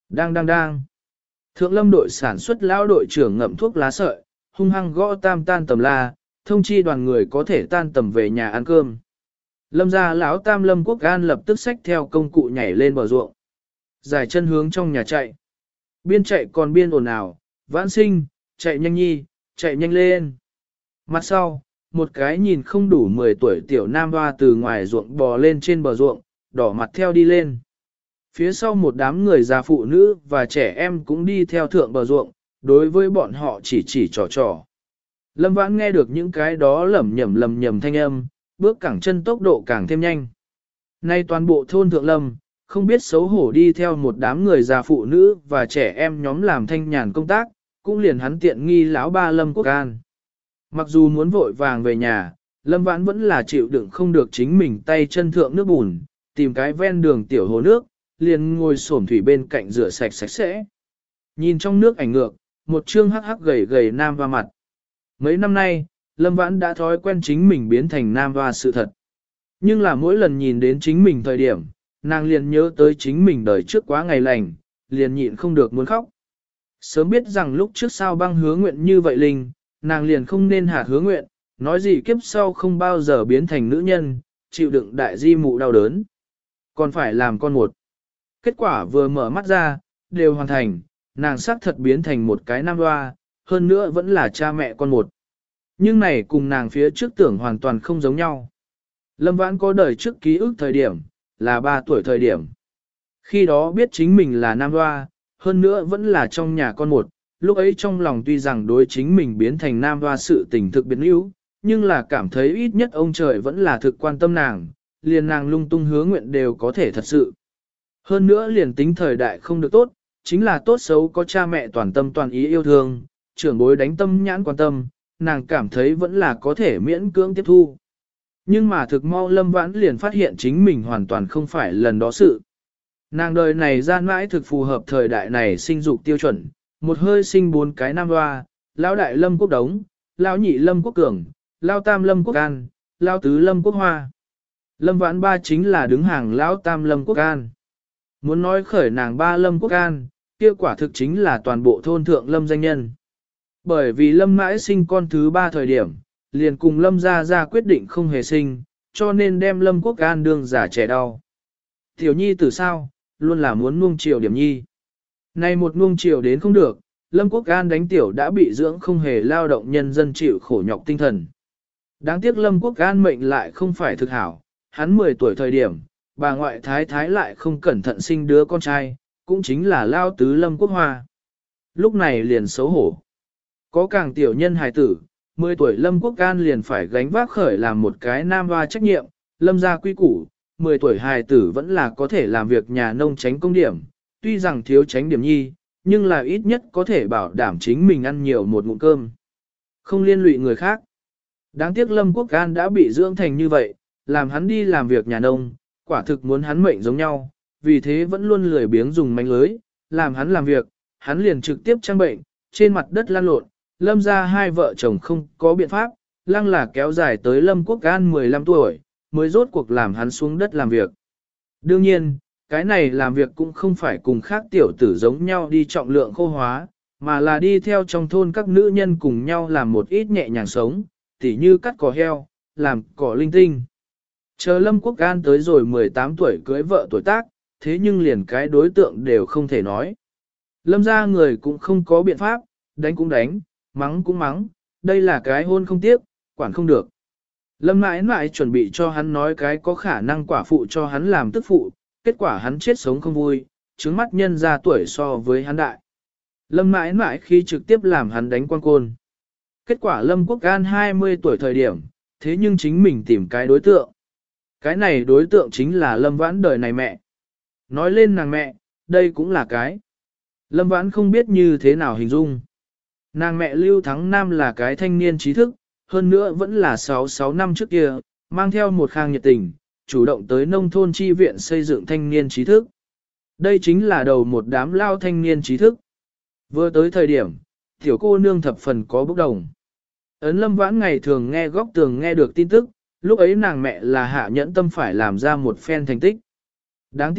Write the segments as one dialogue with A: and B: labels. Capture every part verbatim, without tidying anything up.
A: Đang đang đang. Thượng lâm đội sản xuất lão đội trưởng ngậm thuốc lá sợi, hung hăng gõ tam tan tầm la, thông chi đoàn người có thể tan tầm về nhà ăn cơm. Lâm gia lão tam Lâm Quốc An lập tức xách theo công cụ nhảy lên bờ ruộng. Giải chân hướng trong nhà chạy. Biên chạy còn biên ồn ào, vãn sinh, chạy nhanh nhi, chạy nhanh lên. Mặt sau, một cái nhìn không đủ mười tuổi tiểu nam hoa từ ngoài ruộng bò lên trên bờ ruộng, đỏ mặt theo đi lên. Phía sau một đám người già phụ nữ và trẻ em cũng đi theo thượng bờ ruộng, đối với bọn họ chỉ chỉ trò trò. Lâm Vãn nghe được những cái đó lẩm nhẩm lầm nhầm thanh âm, bước cẳng chân tốc độ càng thêm nhanh. Nay toàn bộ thôn Thượng Lâm, không biết xấu hổ đi theo một đám người già phụ nữ và trẻ em nhóm làm thanh nhàn công tác, cũng liền hắn tiện nghi lão ba Lâm Quốc An. Mặc dù muốn vội vàng về nhà, Lâm Vãn vẫn là chịu đựng không được chính mình tay chân thượng nước bùn, tìm cái ven đường tiểu hồ nước, liền ngồi xổm thủy bên cạnh rửa sạch sạch sẽ. Nhìn trong nước ảnh ngược, một trương hắc hắc gầy gầy nam hoa mặt. Mấy năm nay, Lâm Vãn đã thói quen chính mình biến thành nam hoa sự thật. Nhưng là mỗi lần nhìn đến chính mình thời điểm, nàng liền nhớ tới chính mình đời trước quá ngày lành, liền nhịn không được muốn khóc. Sớm biết rằng lúc trước sao băng hứa nguyện như vậy linh, nàng liền không nên hạt hứa nguyện, nói gì kiếp sau không bao giờ biến thành nữ nhân, chịu đựng đại di mụ đau đớn. Còn phải làm con một. Kết quả vừa mở mắt ra, đều hoàn thành, nàng xác thật biến thành một cái nam hoa, hơn nữa vẫn là cha mẹ con một. Nhưng này cùng nàng phía trước tưởng hoàn toàn không giống nhau. Lâm Vãn có đời trước ký ức thời điểm, là ba tuổi thời điểm. Khi đó biết chính mình là nam hoa, hơn nữa vẫn là trong nhà con một, lúc ấy trong lòng tuy rằng đối chính mình biến thành nam hoa sự tình thực biến yếu, nhưng là cảm thấy ít nhất ông trời vẫn là thực quan tâm nàng, liền nàng lung tung hứa nguyện đều có thể thật sự. Hơn nữa liền tính thời đại không được tốt, chính là tốt xấu có cha mẹ toàn tâm toàn ý yêu thương, trưởng bối đánh tâm nhãn quan tâm, nàng cảm thấy vẫn là có thể miễn cưỡng tiếp thu. Nhưng mà thực mau Lâm Vãn liền phát hiện chính mình hoàn toàn không phải lần đó sự. Nàng đời này gian mãi thực phù hợp thời đại này sinh dục tiêu chuẩn, một hơi sinh bốn cái nam hoa, lão đại Lâm Quốc Đống, lão nhị Lâm Quốc Cường, lão tam Lâm Quốc An, lão tứ Lâm Quốc Hoa. Lâm Vãn ba chính là đứng hàng lão tam Lâm Quốc An. Muốn nói khởi nàng ba Lâm Quốc An, kia quả thực chính là toàn bộ thôn thượng Lâm danh nhân. Bởi vì Lâm mãi sinh con thứ ba thời điểm, liền cùng Lâm ra ra quyết định không hề sinh, cho nên đem Lâm Quốc An đương giả trẻ đau. Tiểu nhi từ sao, luôn là muốn nuông chiều điểm nhi. Nay một nuông chiều đến không được, Lâm Quốc An đánh tiểu đã bị dưỡng không hề lao động nhân dân chịu khổ nhọc tinh thần. Đáng tiếc Lâm Quốc An mệnh lại không phải thực hảo, hắn mười tuổi thời điểm, bà ngoại thái thái lại không cẩn thận sinh đứa con trai, cũng chính là lao tứ Lâm Quốc Hoa. Lúc này liền xấu hổ. Có càng tiểu nhân hài tử, mười tuổi Lâm Quốc An liền phải gánh vác khởi làm một cái nam hoa trách nhiệm, Lâm gia quy củ, mười tuổi hài tử vẫn là có thể làm việc nhà nông tránh công điểm, tuy rằng thiếu tránh điểm nhi, nhưng là ít nhất có thể bảo đảm chính mình ăn nhiều một ngụm cơm. Không liên lụy người khác. Đáng tiếc Lâm Quốc An đã bị dưỡng thành như vậy, làm hắn đi làm việc nhà nông, quả thực muốn hắn mệnh giống nhau, vì thế vẫn luôn lười biếng dùng manh lưới, làm hắn làm việc, hắn liền trực tiếp trang bệnh, trên mặt đất lan lộn, Lâm ra hai vợ chồng không có biện pháp, lăng là kéo dài tới Lâm Quốc An mười lăm tuổi, mới rốt cuộc làm hắn xuống đất làm việc. Đương nhiên, cái này làm việc cũng không phải cùng khác tiểu tử giống nhau đi trọng lượng khô hóa, mà là đi theo trong thôn các nữ nhân cùng nhau làm một ít nhẹ nhàng sống, tỉ như cắt cỏ heo, làm cỏ linh tinh. Chờ Lâm Quốc An tới rồi mười tám tuổi cưới vợ tuổi tác, thế nhưng liền cái đối tượng đều không thể nói. Lâm ra người cũng không có biện pháp, đánh cũng đánh, mắng cũng mắng, đây là cái hôn không tiếc, quản không được. Lâm mãi mãi chuẩn bị cho hắn nói cái có khả năng quả phụ cho hắn làm tức phụ, kết quả hắn chết sống không vui, trứng mắt nhân ra tuổi so với hắn đại. Lâm mãi mãi khi trực tiếp làm hắn đánh quan côn. Kết quả Lâm Quốc An hai mươi tuổi thời điểm, thế nhưng chính mình tìm cái đối tượng. Cái này đối tượng chính là Lâm Vãn đời này mẹ. Nói lên nàng mẹ, đây cũng là cái. Lâm Vãn không biết như thế nào hình dung. Nàng mẹ Lưu Thắng Nam là cái thanh niên trí thức, hơn nữa vẫn là sáu sáu năm trước kia, mang theo một khang nhiệt tình, chủ động tới nông thôn chi viện xây dựng thanh niên trí thức. Đây chính là đầu một đám lao thanh niên trí thức. Vừa tới thời điểm, tiểu cô nương thập phần có bốc đồng. Ấn Lâm Vãn ngày thường nghe góc tường nghe được tin tức, lúc ấy nàng mẹ là hạ nhẫn tâm phải làm ra một phen thành tích. Đáng tiếc,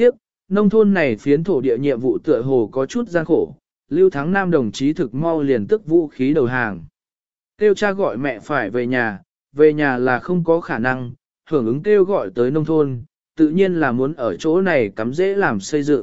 A: nông thôn này phiến thổ địa nhiệm vụ tựa hồ có chút gian khổ, Lưu Thắng Nam đồng chí thực mau liền tức vũ khí đầu hàng. Kêu cha gọi mẹ phải về nhà, về nhà là không có khả năng, hưởng ứng kêu gọi tới nông thôn, tự nhiên là muốn ở chỗ này cắm dễ làm xây dựng.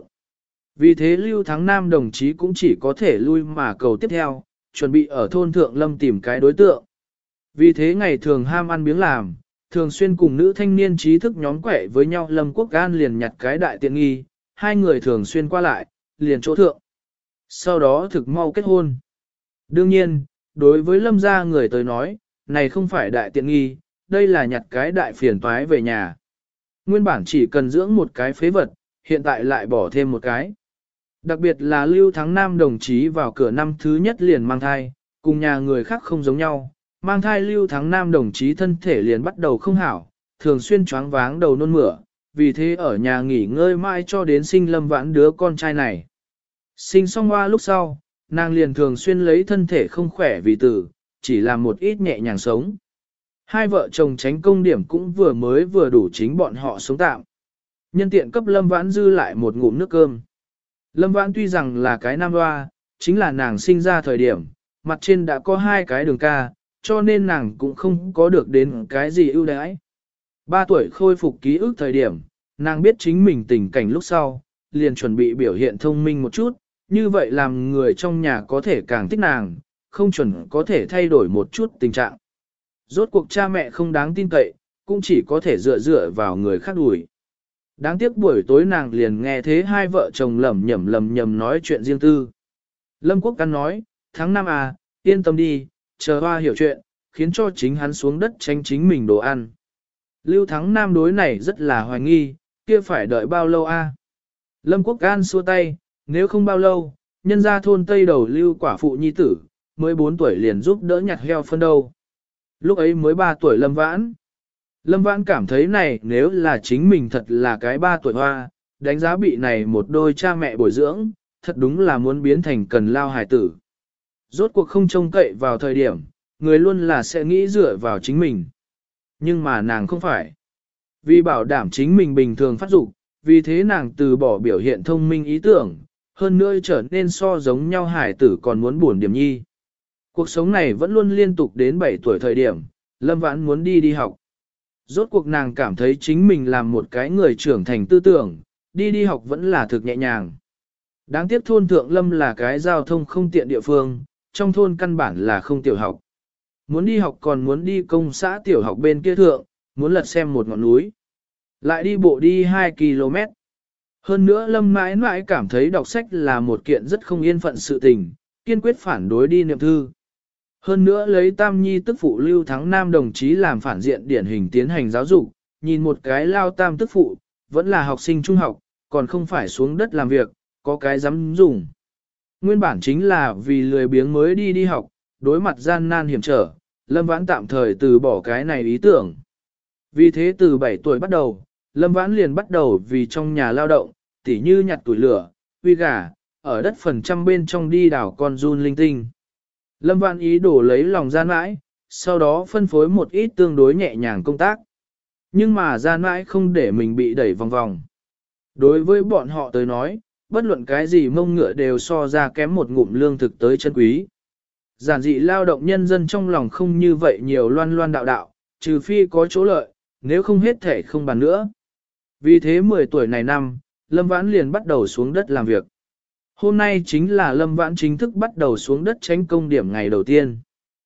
A: Vì thế Lưu Thắng Nam đồng chí cũng chỉ có thể lui mà cầu tiếp theo, chuẩn bị ở thôn Thượng Lâm tìm cái đối tượng. Vì thế ngày thường ham ăn biếng làm, thường xuyên cùng nữ thanh niên trí thức nhóm quẻ với nhau, Lâm Quốc An liền nhặt cái đại tiện nghi, hai người thường xuyên qua lại, liền chỗ thượng. Sau đó thực mau kết hôn. Đương nhiên, đối với Lâm gia người tới nói, này không phải đại tiện nghi, đây là nhặt cái đại phiền toái về nhà. Nguyên bản chỉ cần dưỡng một cái phế vật, hiện tại lại bỏ thêm một cái. Đặc biệt là Lưu Thắng Nam đồng chí vào cửa năm thứ nhất liền mang thai, cùng nhà người khác không giống nhau. Mang thai Lưu Thắng Nam đồng chí thân thể liền bắt đầu không hảo, thường xuyên choáng váng đầu nôn mửa, vì thế ở nhà nghỉ ngơi mãi cho đến sinh Lâm Vãn đứa con trai này. Sinh xong hoa lúc sau, nàng liền thường xuyên lấy thân thể không khỏe vì tử, chỉ làm một ít nhẹ nhàng sống. Hai vợ chồng tránh công điểm cũng vừa mới vừa đủ chính bọn họ sống tạm. Nhân tiện cấp Lâm Vãn dư lại một ngụm nước cơm. Lâm Vãn tuy rằng là cái nam hoa, chính là nàng sinh ra thời điểm, mặt trên đã có hai cái đường ca, cho nên nàng cũng không có được đến cái gì ưu đãi. Ba tuổi khôi phục ký ức thời điểm, nàng biết chính mình tình cảnh lúc sau, liền chuẩn bị biểu hiện thông minh một chút, như vậy làm người trong nhà có thể càng thích nàng, không chuẩn có thể thay đổi một chút tình trạng. Rốt cuộc cha mẹ không đáng tin cậy, cũng chỉ có thể dựa dựa vào người khác đuổi. Đáng tiếc buổi tối nàng liền nghe thế hai vợ chồng lẩm nhẩm lẩm nhẩm nói chuyện riêng tư. Lâm Quốc Căn nói, tháng năm à, yên tâm đi, chờ hoa hiểu chuyện, khiến cho chính hắn xuống đất tránh chính mình đồ ăn. Lưu Thắng Nam đối này rất là hoài nghi, kia phải đợi bao lâu a? À? Lâm Quốc An xua tay, nếu không bao lâu, nhân ra thôn Tây Đầu Lưu quả phụ nhi tử, mới bốn tuổi liền giúp đỡ nhặt heo phân đâu. Lúc ấy mới ba tuổi Lâm Vãn. Lâm Vãn cảm thấy này nếu là chính mình thật là cái ba tuổi hoa, đánh giá bị này một đôi cha mẹ bồi dưỡng, thật đúng là muốn biến thành cần lao hài tử. Rốt cuộc không trông cậy vào thời điểm, người luôn là sẽ nghĩ dựa vào chính mình. Nhưng mà nàng không phải. Vì bảo đảm chính mình bình thường phát dục, vì thế nàng từ bỏ biểu hiện thông minh ý tưởng, hơn nữa trở nên so giống nhau hài tử còn muốn buồn điểm nhi. Cuộc sống này vẫn luôn liên tục đến bảy tuổi thời điểm, Lâm Vãn muốn đi đi học. Rốt cuộc nàng cảm thấy chính mình làm một cái người trưởng thành tư tưởng, đi đi học vẫn là thực nhẹ nhàng. Đáng tiếc thôn Thượng Lâm là cái giao thông không tiện địa phương, trong thôn căn bản là không tiểu học. Muốn đi học còn muốn đi công xã tiểu học bên kia thượng, muốn lật xem một ngọn núi. Lại đi bộ đi hai ki lô mét. Hơn nữa Lâm mãi mãi cảm thấy đọc sách là một kiện rất không yên phận sự tình, kiên quyết phản đối đi niệm thư. Hơn nữa lấy Tam Nhi tức phụ Lưu Thắng Nam đồng chí làm phản diện điển hình tiến hành giáo dục, nhìn một cái lao tam tức phụ, vẫn là học sinh trung học, còn không phải xuống đất làm việc, có cái dám dùng. Nguyên bản chính là vì lười biếng mới đi đi học, đối mặt gian nan hiểm trở, Lâm Vãn tạm thời từ bỏ cái này ý tưởng. Vì thế từ bảy tuổi bắt đầu, Lâm Vãn liền bắt đầu vì trong nhà lao động, tỉ như nhặt tuổi lửa, huy gà, ở đất phần trăm bên trong đi đảo con run linh tinh. Lâm Vãn ý đồ lấy lòng gian mãi, sau đó phân phối một ít tương đối nhẹ nhàng công tác. Nhưng mà gian mãi không để mình bị đẩy vòng vòng. Đối với bọn họ tới nói, bất luận cái gì mông ngựa đều so ra kém một ngụm lương thực tới chân quý. Giản dị lao động nhân dân trong lòng không như vậy nhiều loan loan đạo đạo, trừ phi có chỗ lợi, nếu không hết thể không bàn nữa. Vì thế mười tuổi này năm, Lâm Vãn liền bắt đầu xuống đất làm việc. Hôm nay chính là Lâm Vãn chính thức bắt đầu xuống đất tránh công điểm ngày đầu tiên.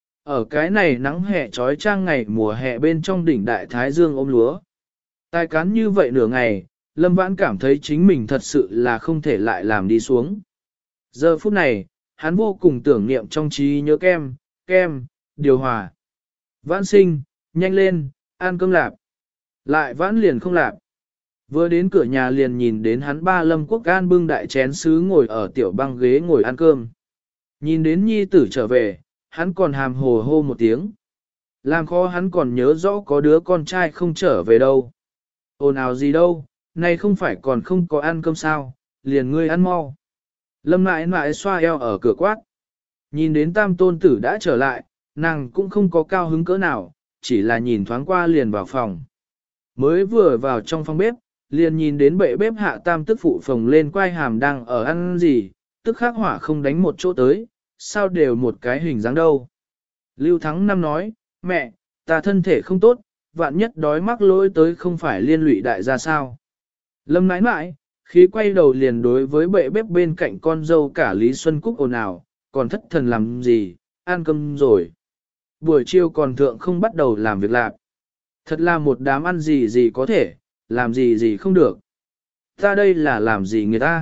A: Ở cái này nắng hè trói trang ngày mùa hè bên trong đỉnh đại thái dương ôm lúa. Tài cán như vậy nửa ngày, Lâm Vãn cảm thấy chính mình thật sự là không thể lại làm đi xuống. Giờ phút này, hắn vô cùng tưởng niệm trong trí nhớ kem, kem, điều hòa. Vãn sinh, nhanh lên, ăn cơm lạp. Lại vãn liền không lạp. Vừa đến cửa nhà liền nhìn đến hắn ba Lâm Quốc An bưng đại chén sứ ngồi ở tiểu băng ghế ngồi ăn cơm. Nhìn đến nhi tử trở về, hắn còn hàm hồ hô một tiếng. Làm khó hắn còn nhớ rõ có đứa con trai không trở về đâu. Ồn ào gì đâu, nay không phải còn không có ăn cơm sao, liền ngươi ăn mau. Lâm mãi mãi xoa eo ở cửa quát. Nhìn đến tam tôn tử đã trở lại, nàng cũng không có cao hứng cỡ nào, chỉ là nhìn thoáng qua liền vào phòng. Mới vừa vào trong phòng bếp, liền nhìn đến bệ bếp hạ tam tức phụ phồng lên quai hàm đang ở ăn gì, tức khắc hỏa không đánh một chỗ tới, sao đều một cái hình dáng đâu. Lưu Thắng Năm nói, mẹ, ta thân thể không tốt, vạn nhất đói mắc lỗi tới không phải liên lụy đại gia sao. Lâm nãi nãi, khí quay đầu liền đối với bệ bếp bên cạnh con dâu cả Lý Xuân Cúc ồn ào, còn thất thần làm gì, ăn cơm rồi. Buổi chiều còn thượng không bắt đầu làm việc lạc. Thật là một đám ăn gì gì có thể, làm gì gì không được. Ta đây là làm gì người ta.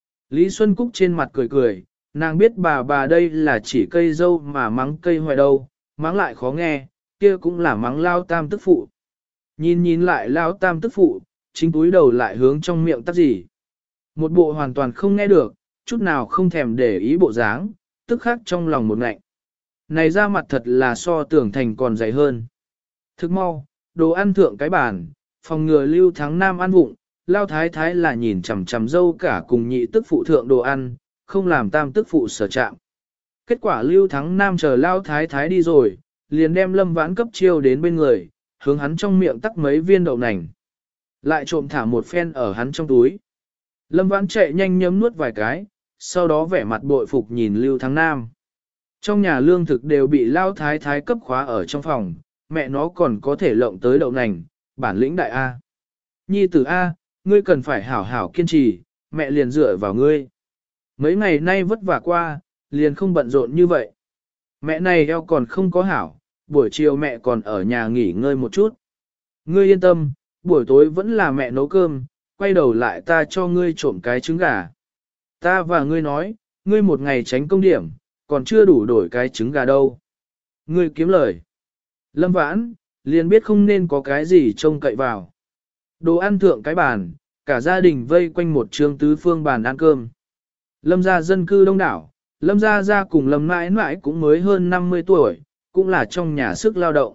A: Lý Xuân Cúc trên mặt cười cười, nàng biết bà bà đây là chỉ cây dâu mà mắng cây hoài đâu, mắng lại khó nghe, kia cũng là mắng lao tam tức phụ. Nhìn nhìn lại lao tam tức phụ, chính túi đầu lại hướng trong miệng tắt gì. Một bộ hoàn toàn không nghe được, chút nào không thèm để ý bộ dáng, tức khắc trong lòng một ngạnh. Này ra mặt thật là so tưởng thành còn dày hơn. Thức mau, đồ ăn thượng cái bàn, phòng ngừa Lưu Thắng Nam ăn vụng, lao thái thái là nhìn chằm chằm dâu cả cùng nhị tức phụ thượng đồ ăn, không làm tam tức phụ sở chạm. Kết quả Lưu Thắng Nam chờ lao thái thái đi rồi, liền đem Lâm Vãn cấp chiêu đến bên người, hướng hắn trong miệng tắc mấy viên đậu nành. Lại trộm thả một phen ở hắn trong túi. Lâm Vãn chạy nhanh nhấm nuốt vài cái, sau đó vẻ mặt bội phục nhìn Lưu Thắng Nam. Trong nhà lương thực đều bị lao thái thái cấp khóa ở trong phòng, mẹ nó còn có thể lộng tới đậu nành, bản lĩnh đại A. Nhi tử A, ngươi cần phải hảo hảo kiên trì, mẹ liền dựa vào ngươi. Mấy ngày nay vất vả qua, liền không bận rộn như vậy. Mẹ này eo còn không có hảo, buổi chiều mẹ còn ở nhà nghỉ ngơi một chút. Ngươi yên tâm, buổi tối vẫn là mẹ nấu cơm, quay đầu lại ta cho ngươi trộm cái trứng gà. Ta và ngươi nói, ngươi một ngày tránh công điểm, còn chưa đủ đổi cái trứng gà đâu. Ngươi kiếm lời. Lâm Vãn, liền biết không nên có cái gì trông cậy vào. Đồ ăn thượng cái bàn, cả gia đình vây quanh một trường tứ phương bàn ăn cơm. Lâm gia dân cư đông đảo, Lâm gia gia cùng Lâm mãi mãi cũng mới hơn năm mươi tuổi, cũng là trong nhà sức lao động.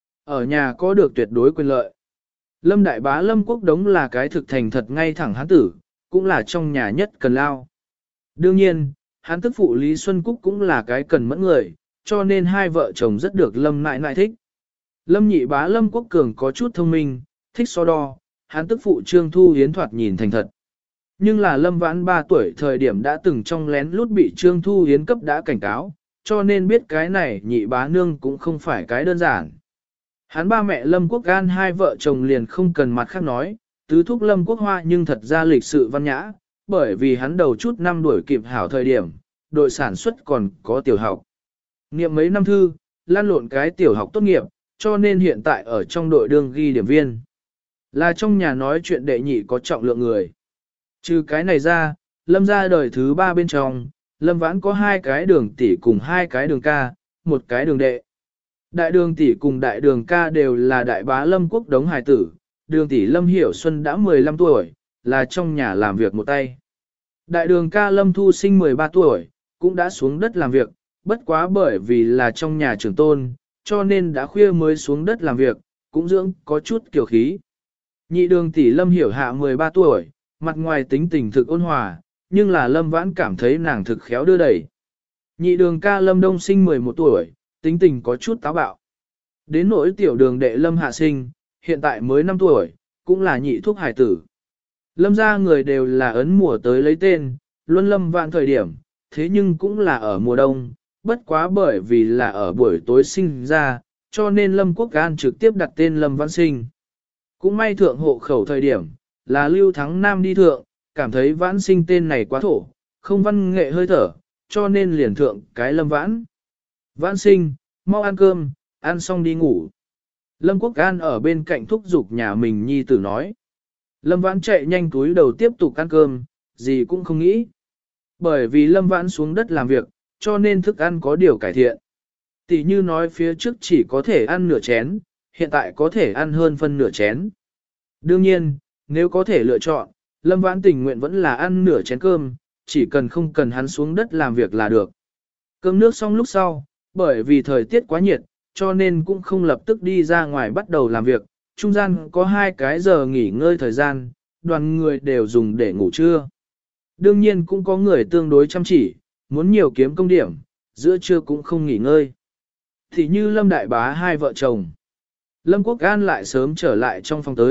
A: Ở nhà có được tuyệt đối quyền lợi. Lâm đại bá Lâm Quốc Đống là cái thực thành thật ngay thẳng hán tử, cũng là trong nhà nhất cần lao. Đương nhiên, hán tức phụ Lý Xuân Cúc cũng là cái cần mẫn người, cho nên hai vợ chồng rất được Lâm nại nại thích. Lâm nhị bá Lâm Quốc Cường có chút thông minh, thích so đo, hán tức phụ Trương Thu Hiến thoạt nhìn thành thật. Nhưng là Lâm Vãn ba tuổi thời điểm đã từng trong lén lút bị Trương Thu Hiến cấp đã cảnh cáo, cho nên biết cái này nhị bá nương cũng không phải cái đơn giản. Hắn ba mẹ Lâm Quốc Gan hai vợ chồng liền không cần mặt khác nói, tứ thúc Lâm Quốc Hoa nhưng thật ra lịch sự văn nhã, bởi vì hắn đầu chút năm đuổi kịp hảo thời điểm, đội sản xuất còn có tiểu học. Niệm mấy năm thư, lan lộn cái tiểu học tốt nghiệp, cho nên hiện tại ở trong đội đương ghi điểm viên. Là trong nhà nói chuyện đệ nhị có trọng lượng người. Trừ cái này ra, Lâm ra đời thứ ba bên trong, Lâm Vãn có hai cái đường tỷ cùng hai cái đường ca, một cái đường đệ. Đại đường tỷ cùng đại đường ca đều là đại bá Lâm Quốc Đống hài tử, đường tỷ Lâm Hiểu Xuân đã mười lăm tuổi, là trong nhà làm việc một tay. Đại đường ca Lâm Thu Sinh mười ba tuổi, cũng đã xuống đất làm việc, bất quá bởi vì là trong nhà trưởng tôn, cho nên đã khuya mới xuống đất làm việc, cũng dưỡng có chút kiểu khí. Nhị đường tỷ Lâm Hiểu Hạ mười ba tuổi, mặt ngoài tính tình thực ôn hòa, nhưng là Lâm Vãn cảm thấy nàng thực khéo đưa đẩy. Nhị đường ca Lâm Đông Sinh mười một tuổi, tính tình có chút táo bạo. Đến nỗi tiểu đường đệ Lâm Hạ Sinh, hiện tại mới năm tuổi, cũng là nhị thuốc hải tử. Lâm gia người đều là ấn mùa tới lấy tên, luân Lâm Vãn thời điểm, thế nhưng cũng là ở mùa đông, bất quá bởi vì là ở buổi tối sinh ra, cho nên Lâm Quốc An trực tiếp đặt tên Lâm Vãn Sinh. Cũng may thượng hộ khẩu thời điểm, là Lưu Thắng Nam đi thượng, cảm thấy Vãn Sinh tên này quá thổ, không văn nghệ hơi thở, cho nên liền thượng cái Lâm Vãn. Vãn Sinh, mau ăn cơm, ăn xong đi ngủ. Lâm Quốc An ở bên cạnh thúc giục nhà mình nhi tử nói. Lâm Vãn chạy nhanh túi đầu tiếp tục ăn cơm, gì cũng không nghĩ. Bởi vì Lâm Vãn xuống đất làm việc, cho nên thức ăn có điều cải thiện. Tỷ như nói phía trước chỉ có thể ăn nửa chén, hiện tại có thể ăn hơn phân nửa chén. Đương nhiên, nếu có thể lựa chọn, Lâm Vãn tình nguyện vẫn là ăn nửa chén cơm, chỉ cần không cần hắn xuống đất làm việc là được. Cơm nước xong lúc sau, bởi vì thời tiết quá nhiệt, cho nên cũng không lập tức đi ra ngoài bắt đầu làm việc, trung gian có hai cái giờ nghỉ ngơi thời gian, đoàn người đều dùng để ngủ trưa. Đương nhiên cũng có người tương đối chăm chỉ, muốn nhiều kiếm công điểm, giữa trưa cũng không nghỉ ngơi. Thì như Lâm Đại Bá hai vợ chồng. Lâm Quốc An lại sớm trở lại trong phòng tới,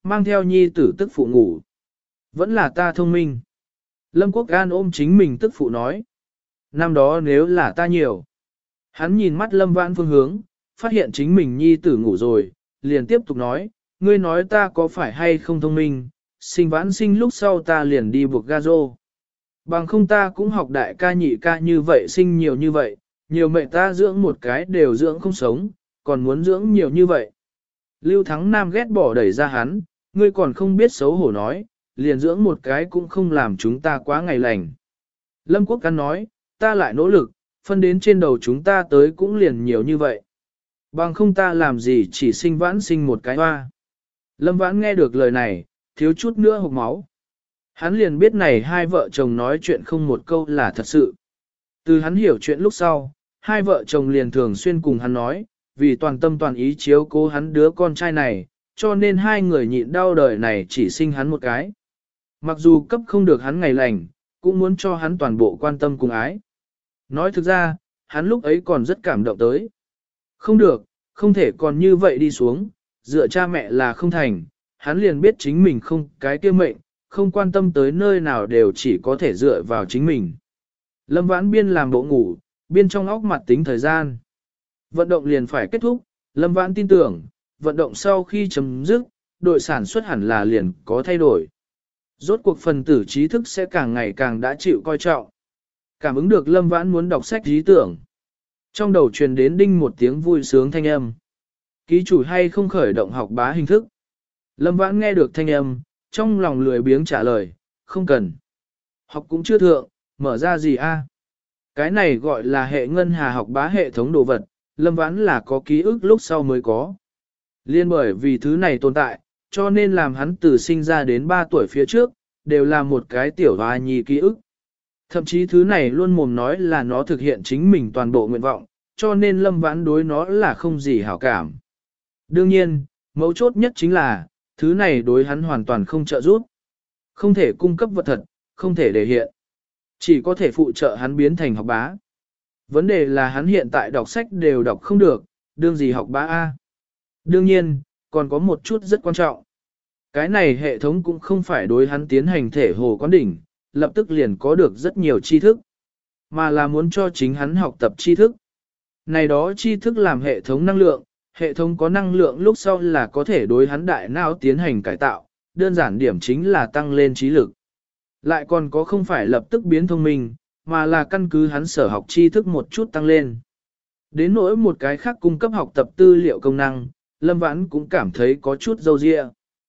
A: mang theo nhi tử tức phụ ngủ. Vẫn là ta thông minh. Lâm Quốc An ôm chính mình tức phụ nói. Năm đó nếu là ta nhiều. Hắn nhìn mắt Lâm Vãn phương hướng, phát hiện chính mình nhi tử ngủ rồi, liền tiếp tục nói, ngươi nói ta có phải hay không thông minh, sinh Vãn sinh lúc sau ta liền đi buộc ga rô. Bằng không ta cũng học đại ca nhị ca như vậy sinh nhiều như vậy, nhiều mẹ ta dưỡng một cái đều dưỡng không sống, còn muốn dưỡng nhiều như vậy. Lưu Thắng Nam ghét bỏ đẩy ra hắn, ngươi còn không biết xấu hổ nói, liền dưỡng một cái cũng không làm chúng ta quá ngày lành. Lâm Quốc Căn nói, ta lại nỗ lực, phân đến trên đầu chúng ta tới cũng liền nhiều như vậy. Bằng không ta làm gì chỉ sinh Vãn sinh một cái hoa. Lâm Vãn nghe được lời này, thiếu chút nữa hộc máu. Hắn liền biết này hai vợ chồng nói chuyện không một câu là thật sự. Từ hắn hiểu chuyện lúc sau, hai vợ chồng liền thường xuyên cùng hắn nói, vì toàn tâm toàn ý chiếu cố hắn đứa con trai này, cho nên hai người nhịn đau đời này chỉ sinh hắn một cái. Mặc dù cấp không được hắn ngày lành, cũng muốn cho hắn toàn bộ quan tâm cùng ái. Nói thực ra, hắn lúc ấy còn rất cảm động tới. Không được, không thể còn như vậy đi xuống, dựa cha mẹ là không thành, hắn liền biết chính mình không cái kia mệnh, không quan tâm tới nơi nào đều chỉ có thể dựa vào chính mình. Lâm Vãn biên làm bộ ngủ, biên trong óc mặt tính thời gian. Vận động liền phải kết thúc, Lâm Vãn tin tưởng, vận động sau khi chấm dứt, đội sản xuất hẳn là liền có thay đổi. Rốt cuộc phần tử trí thức sẽ càng ngày càng đã chịu coi trọng. Cảm ứng được Lâm Vãn muốn đọc sách ý tưởng. Trong đầu truyền đến đinh một tiếng vui sướng thanh âm. Ký chủ hay không khởi động học bá hình thức. Lâm Vãn nghe được thanh âm, trong lòng lười biếng trả lời, không cần. Học cũng chưa thượng, mở ra gì a? Cái này gọi là hệ ngân hà học bá hệ thống đồ vật, Lâm Vãn là có ký ức lúc sau mới có. Liên bởi vì thứ này tồn tại, cho nên làm hắn từ sinh ra đến ba tuổi phía trước, đều là một cái tiểu hoa nhi ký ức. Thậm chí thứ này luôn mồm nói là nó thực hiện chính mình toàn bộ nguyện vọng, cho nên Lâm Vãn đối nó là không gì hảo cảm. Đương nhiên, mấu chốt nhất chính là, thứ này đối hắn hoàn toàn không trợ giúp. Không thể cung cấp vật thật, không thể đề hiện. Chỉ có thể phụ trợ hắn biến thành học bá. Vấn đề là hắn hiện tại đọc sách đều đọc không được, đương gì học bá A. Đương nhiên, còn có một chút rất quan trọng. Cái này hệ thống cũng không phải đối hắn tiến hành thể hồ quán đỉnh, lập tức liền có được rất nhiều tri thức, mà là muốn cho chính hắn học tập tri thức. Này đó tri thức làm hệ thống năng lượng, hệ thống có năng lượng lúc sau là có thể đối hắn đại não tiến hành cải tạo, đơn giản điểm chính là tăng lên trí lực. Lại còn có không phải lập tức biến thông minh, mà là căn cứ hắn sở học tri thức một chút tăng lên. Đến nỗi một cái khác cung cấp học tập tư liệu công năng, Lâm Vãn cũng cảm thấy có chút dâu dịa.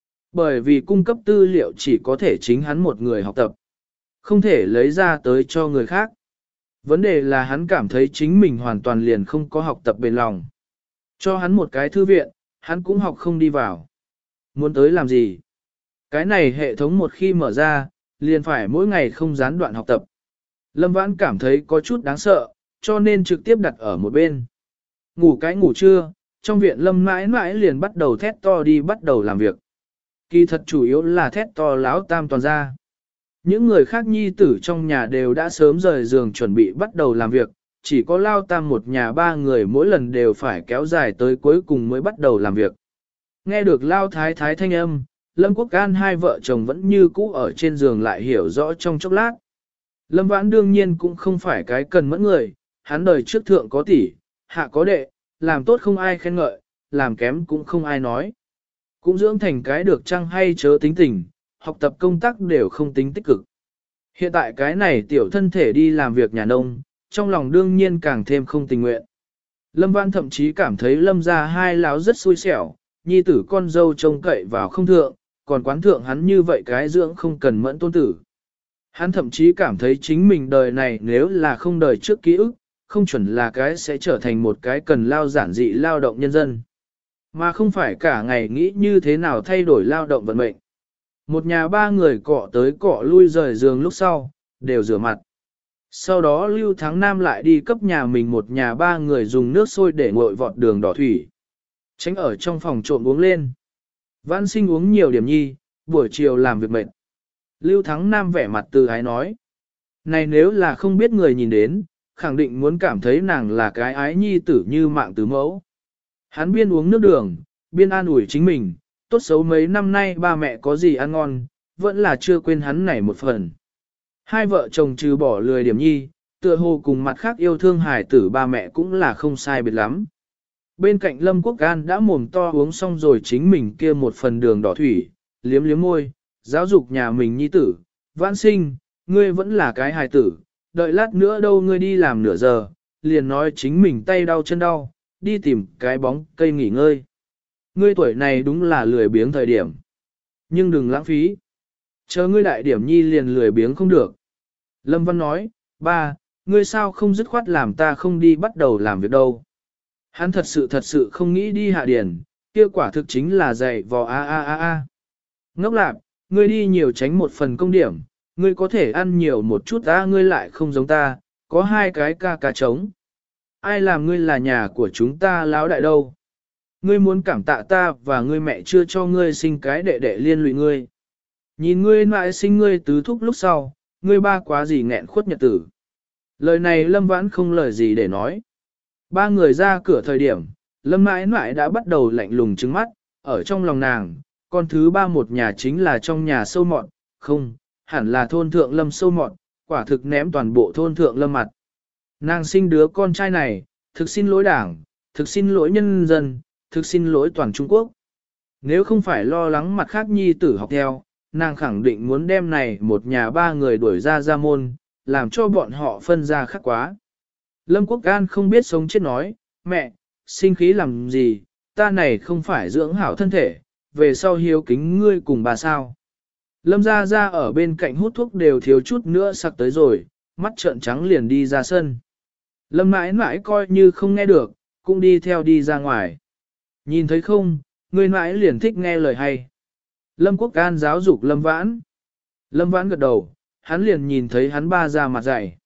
A: Bởi vì cung cấp tư liệu chỉ có thể chính hắn một người học tập, không thể lấy ra tới cho người khác. Vấn đề là hắn cảm thấy chính mình hoàn toàn liền không có học tập bền lòng. Cho hắn một cái thư viện, hắn cũng học không đi vào. Muốn tới làm gì? Cái này hệ thống một khi mở ra, liền phải mỗi ngày không gián đoạn học tập. Lâm Vãn cảm thấy có chút đáng sợ, cho nên trực tiếp đặt ở một bên. Ngủ cái ngủ trưa, trong viện Lâm mãi mãi liền bắt đầu thét to đi bắt đầu làm việc. Kỳ thật chủ yếu là thét to láo tam toàn ra. Những người khác nhi tử trong nhà đều đã sớm rời giường chuẩn bị bắt đầu làm việc, chỉ có lao tam một nhà ba người mỗi lần đều phải kéo dài tới cuối cùng mới bắt đầu làm việc. Nghe được lao thái thái thanh âm, Lâm Quốc An hai vợ chồng vẫn như cũ ở trên giường lại hiểu rõ trong chốc lát. Lâm Vãn đương nhiên cũng không phải cái cần mẫn người, hắn đời trước thượng có tỷ, hạ có đệ, làm tốt không ai khen ngợi, làm kém cũng không ai nói. Cũng dưỡng thành cái được chăng hay chớ tính tình, học tập công tác đều không tính tích cực. Hiện tại cái này tiểu thân thể đi làm việc nhà nông, trong lòng đương nhiên càng thêm không tình nguyện. Lâm Vãn thậm chí cảm thấy Lâm gia hai lão rất xui xẻo, nhi tử con dâu trông cậy vào không thượng, còn quán thượng hắn như vậy cái dưỡng không cần mẫn tôn tử. Hắn thậm chí cảm thấy chính mình đời này nếu là không đời trước ký ức, không chuẩn là cái sẽ trở thành một cái cần lao giản dị lao động nhân dân. Mà không phải cả ngày nghĩ như thế nào thay đổi lao động vận mệnh. Một nhà ba người cọ tới cọ lui rời giường lúc sau, đều rửa mặt. Sau đó Lưu Thắng Nam lại đi cấp nhà mình một nhà ba người dùng nước sôi để nguội vọt đường đỏ thủy. Tránh ở trong phòng trộm uống lên. Vãn Sinh uống nhiều điểm nhi, buổi chiều làm việc mệt. Lưu Thắng Nam vẻ mặt từ ái nói. Này nếu là không biết người nhìn đến, khẳng định muốn cảm thấy nàng là cái ái nhi tử như mạng tứ mẫu. Hắn biên uống nước đường, biên an ủi chính mình, tốt xấu mấy năm nay ba mẹ có gì ăn ngon, vẫn là chưa quên hắn này một phần. Hai vợ chồng trừ bỏ lười điểm nhi, tựa hồ cùng mặt khác yêu thương hài tử ba mẹ cũng là không sai biệt lắm. Bên cạnh Lâm Quốc An đã mồm to uống xong rồi chính mình kia một phần đường đỏ thủy, liếm liếm môi, giáo dục nhà mình nhi tử, vãn sinh, ngươi vẫn là cái hài tử, đợi lát nữa đâu ngươi đi làm nửa giờ, liền nói chính mình tay đau chân đau, đi tìm cái bóng cây nghỉ ngơi. Ngươi tuổi này đúng là lười biếng thời điểm. Nhưng đừng lãng phí. Chờ ngươi đại điểm nhi liền lười biếng không được. Lâm Văn nói, ba, ngươi sao không dứt khoát làm ta không đi bắt đầu làm việc đâu. Hắn thật sự thật sự không nghĩ đi hạ điển, kia quả thực chính là dạy vò a a a a. Ngốc lạc, ngươi đi nhiều tránh một phần công điểm, ngươi có thể ăn nhiều một chút ta, ngươi lại không giống ta, có hai cái ca ca trống. Ai làm ngươi là nhà của chúng ta lão đại đâu. Ngươi muốn cảm tạ ta và ngươi mẹ chưa cho ngươi sinh cái đệ đệ liên lụy ngươi. Nhìn ngươi mãi sinh ngươi tứ thúc lúc sau, ngươi ba quá gì nghẹn khuất nhật tử. Lời này Lâm Vãn không lời gì để nói. Ba người ra cửa thời điểm, Lâm mãi mãi đã bắt đầu lạnh lùng trứng mắt, ở trong lòng nàng, con thứ ba một nhà chính là trong nhà sâu mọn, không, hẳn là thôn thượng Lâm sâu mọn, quả thực ném toàn bộ thôn thượng Lâm mặt. Nàng sinh đứa con trai này, thực xin lỗi đảng, thực xin lỗi nhân dân, thực xin lỗi toàn Trung Quốc. Nếu không phải lo lắng mặt khác nhi tử học theo, nàng khẳng định muốn đem này một nhà ba người đuổi ra ra môn, làm cho bọn họ phân ra khác quá. Lâm Quốc An không biết sống chết nói, mẹ, sinh khí làm gì, ta này không phải dưỡng hảo thân thể, về sau hiếu kính ngươi cùng bà sao. Lâm ra ra ở bên cạnh hút thuốc đều thiếu chút nữa sặc tới rồi, mắt trợn trắng liền đi ra sân. Lâm mãi mãi coi như không nghe được, cũng đi theo đi ra ngoài. Nhìn thấy không, người mãi liền thích nghe lời hay. Lâm Quốc An giáo dục Lâm Vãn. Lâm Vãn gật đầu, hắn liền nhìn thấy hắn ba ra mặt dày.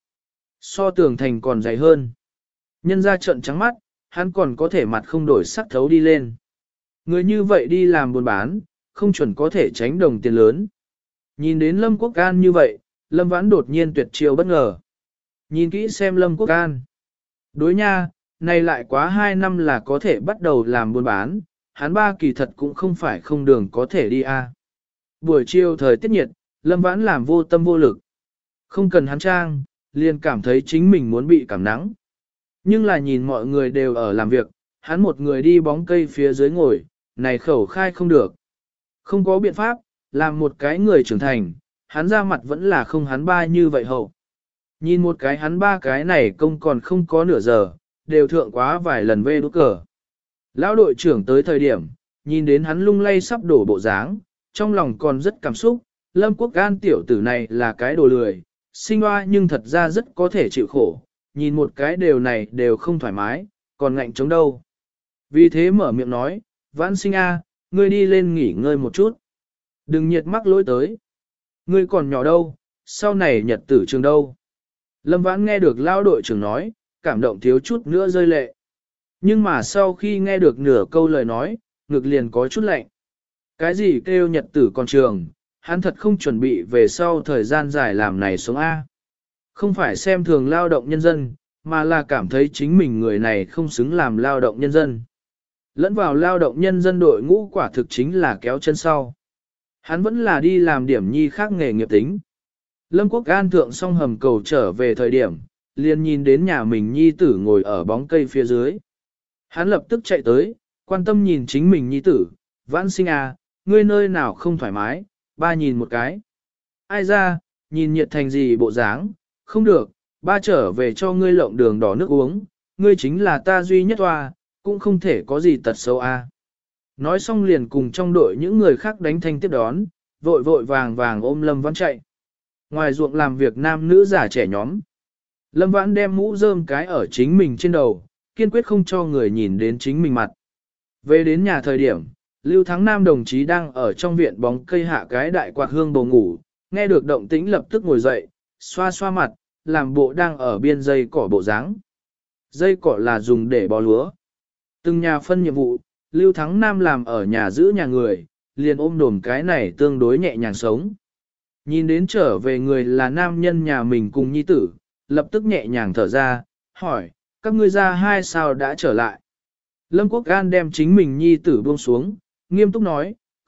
A: So tường thành còn dày hơn. Nhân ra trận trắng mắt, hắn còn có thể mặt không đổi sắc thấu đi lên. Người như vậy đi làm buôn bán, không chuẩn có thể tránh đồng tiền lớn. Nhìn đến Lâm Quốc An như vậy, Lâm Vãn đột nhiên tuyệt chiêu bất ngờ. Nhìn kỹ xem Lâm Quốc An. Đối nha, này lại quá hai năm là có thể bắt đầu làm buôn bán, hắn ba kỳ thật cũng không phải không đường có thể đi a. Buổi chiều thời tiết nhiệt, Lâm Vãn làm vô tâm vô lực. Không cần hắn trang, liền cảm thấy chính mình muốn bị cảm nắng. Nhưng là nhìn mọi người đều ở làm việc, hắn một người đi bóng cây phía dưới ngồi, này khẩu khai không được. Không có biện pháp, làm một cái người trưởng thành, hắn ra mặt vẫn là không hắn ba như vậy hậu. Nhìn một cái hắn ba cái này công còn không có nửa giờ, đều thượng quá vài lần về đốt cờ. Lão đội trưởng tới thời điểm, nhìn đến hắn lung lay sắp đổ bộ dáng, trong lòng còn rất cảm xúc, Lâm Quốc An tiểu tử này là cái đồ lười, sinh hoa nhưng thật ra rất có thể chịu khổ, nhìn một cái đều này đều không thoải mái, còn ngạnh chống đâu. Vì thế mở miệng nói, Vãn sinh a, ngươi đi lên nghỉ ngơi một chút. Đừng nhiệt mắc lỗi tới. Ngươi còn nhỏ đâu, sau này nhật tử trường đâu. Lâm Vãn nghe được lao đội trưởng nói, cảm động thiếu chút nữa rơi lệ. Nhưng mà sau khi nghe được nửa câu lời nói, ngực liền có chút lạnh. Cái gì kêu nhật tử còn trường, hắn thật không chuẩn bị về sau thời gian dài làm này sống A. Không phải xem thường lao động nhân dân, mà là cảm thấy chính mình người này không xứng làm lao động nhân dân. Lẫn vào lao động nhân dân đội ngũ quả thực chính là kéo chân sau. Hắn vẫn là đi làm điểm nhi khác nghề nghiệp tính. Lâm Quốc An thượng xong hầm cầu trở về thời điểm, liền nhìn đến nhà mình nhi tử ngồi ở bóng cây phía dưới. Hắn lập tức chạy tới, quan tâm nhìn chính mình nhi tử, Vãn sinh à, ngươi nơi nào không thoải mái, ba nhìn một cái. Ai ra, nhìn nhiệt thành gì bộ dáng, không được, ba trở về cho ngươi lộng đường đỏ nước uống, ngươi chính là ta duy nhất hoa, cũng không thể có gì tật xấu a. À. Nói xong liền cùng trong đội những người khác đánh thanh tiếp đón, vội vội vàng vàng ôm Lâm Vãn chạy. Ngoài ruộng làm việc nam nữ già trẻ nhóm. Lâm Vãn đem mũ rơm cái ở chính mình trên đầu, kiên quyết không cho người nhìn đến chính mình mặt. Về đến nhà thời điểm, Lưu Thắng Nam đồng chí đang ở trong viện bóng cây hạ cái đại quạt hương bầu ngủ, nghe được động tĩnh lập tức ngồi dậy, xoa xoa mặt, làm bộ đang ở biên dây cỏ bộ dáng. Dây cỏ là dùng để bó lúa. Từng nhà phân nhiệm vụ, Lưu Thắng Nam làm ở nhà giữ nhà người, liền ôm đồm cái này tương đối nhẹ nhàng sống. Nhìn đến trở về người là nam nhân nhà mình cùng nhi tử, lập tức nhẹ nhàng thở ra, hỏi, các ngươi ra hai sao đã trở lại. Lâm Quốc An đem chính mình nhi tử buông xuống, nghiêm túc nói,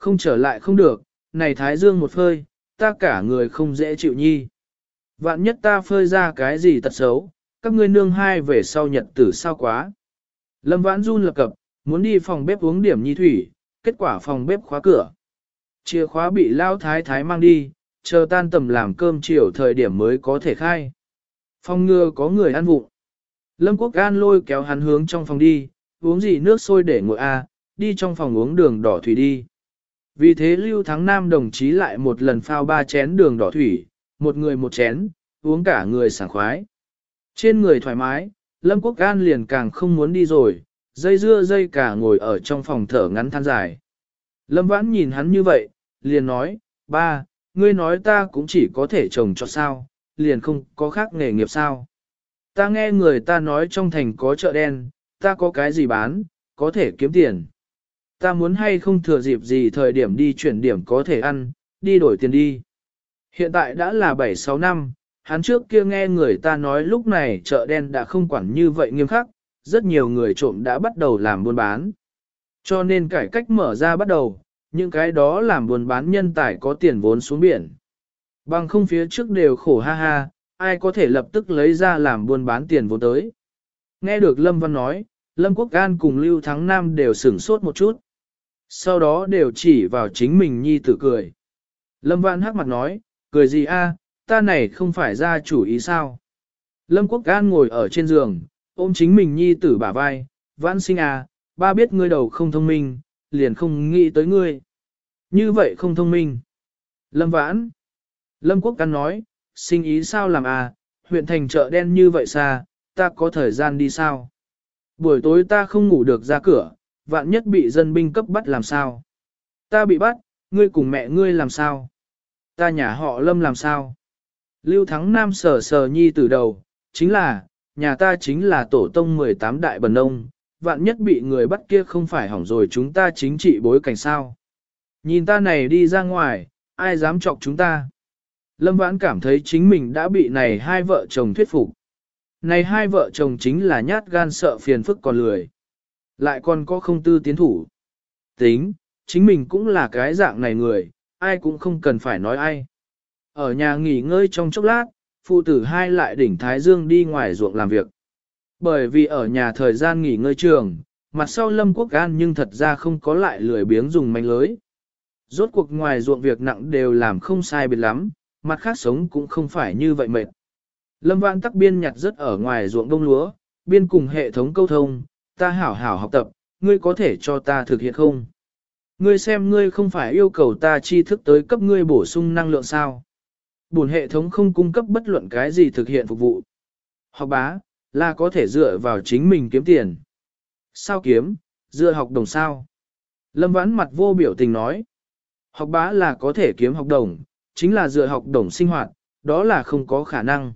A: không trở lại không được, này thái dương một phơi, ta cả người không dễ chịu nhi. Vạn nhất ta phơi ra cái gì tật xấu, các ngươi nương hai về sau nhật tử sao quá. Lâm Vãn run lập cập, muốn đi phòng bếp uống điểm nhi thủy, kết quả phòng bếp khóa cửa. Chìa khóa bị lao thái thái mang đi, chờ tan tầm làm cơm chiều thời điểm mới có thể khai. Phòng ngừa có người ăn vụng. Lâm Quốc An lôi kéo hắn hướng trong phòng đi, uống gì nước sôi để ngồi a, đi trong phòng uống đường đỏ thủy đi. Vì thế Lưu Thắng Nam đồng chí lại một lần phao ba chén đường đỏ thủy, một người một chén, uống cả người sảng khoái. Trên người thoải mái, Lâm Quốc An liền càng không muốn đi rồi, dây dưa dây cả ngồi ở trong phòng thở ngắn than dài. Lâm Vãn nhìn hắn như vậy, liền nói, ba, ngươi nói ta cũng chỉ có thể trồng cho sao, liền không có khác nghề nghiệp sao. Ta nghe người ta nói trong thành có chợ đen, ta có cái gì bán, có thể kiếm tiền. Ta muốn hay không thừa dịp gì thời điểm đi chuyển điểm có thể ăn, đi đổi tiền đi. Hiện tại đã là bảy sáu năm, hắn trước kia nghe người ta nói lúc này chợ đen đã không quản như vậy nghiêm khắc, rất nhiều người trộm đã bắt đầu làm buôn bán. Cho nên cải cách mở ra bắt đầu, những cái đó làm buôn bán nhân tài có tiền vốn xuống biển. Bằng không phía trước đều khổ ha ha, ai có thể lập tức lấy ra làm buôn bán tiền vốn tới. Nghe được Lâm Văn nói, Lâm Quốc An cùng Lưu Thắng Nam đều sửng sốt một chút. Sau đó đều chỉ vào chính mình nhi tử cười. Lâm Văn hắc mặt nói, cười gì a, ta này không phải ra chủ ý sao. Lâm Quốc An ngồi ở trên giường, ôm chính mình nhi tử bả vai, Vãn sinh à, ba biết ngươi đầu không thông minh, liền không nghĩ tới ngươi. Như vậy không thông minh. Lâm Vãn. Lâm Quốc An nói, sinh ý sao làm à, huyện thành chợ đen như vậy xa, ta có thời gian đi sao? Buổi tối ta không ngủ được ra cửa, vạn nhất bị dân binh cấp bắt làm sao? Ta bị bắt, ngươi cùng mẹ ngươi làm sao? Ta nhà họ Lâm làm sao? Lưu Thắng Nam sờ sờ nhi từ đầu, chính là, nhà ta chính là tổ tông mười tám đại bần nông, vạn nhất bị người bắt kia không phải hỏng rồi chúng ta chính trị bối cảnh sao? Nhìn ta này đi ra ngoài, ai dám chọc chúng ta? Lâm Vãn cảm thấy chính mình đã bị này hai vợ chồng thuyết phục. Này hai vợ chồng chính là nhát gan sợ phiền phức còn lười. Lại còn có không tư tiến thủ. Tính, chính mình cũng là cái dạng này người, ai cũng không cần phải nói ai. Ở nhà nghỉ ngơi trong chốc lát, phụ tử hai lại đỉnh Thái Dương đi ngoài ruộng làm việc. Bởi vì ở nhà thời gian nghỉ ngơi trường, mặt sau Lâm Quốc An nhưng thật ra không có lại lười biếng dùng manh lưới. Rốt cuộc ngoài ruộng việc nặng đều làm không sai biệt lắm, mặt khác sống cũng không phải như vậy mệt. Lâm Vãn tắc biên nhặt rất ở ngoài ruộng đông lúa, biên cùng hệ thống câu thông, ta hảo hảo học tập, ngươi có thể cho ta thực hiện không? Ngươi xem ngươi không phải yêu cầu ta tri thức tới cấp ngươi bổ sung năng lượng sao? Bổn hệ thống không cung cấp bất luận cái gì thực hiện phục vụ. Học bá, là có thể dựa vào chính mình kiếm tiền. Sao kiếm, dựa học đồng sao? Lâm Vãn mặt vô biểu tình nói. Học bá là có thể kiếm học đồng, chính là dựa học đồng sinh hoạt, đó là không có khả năng.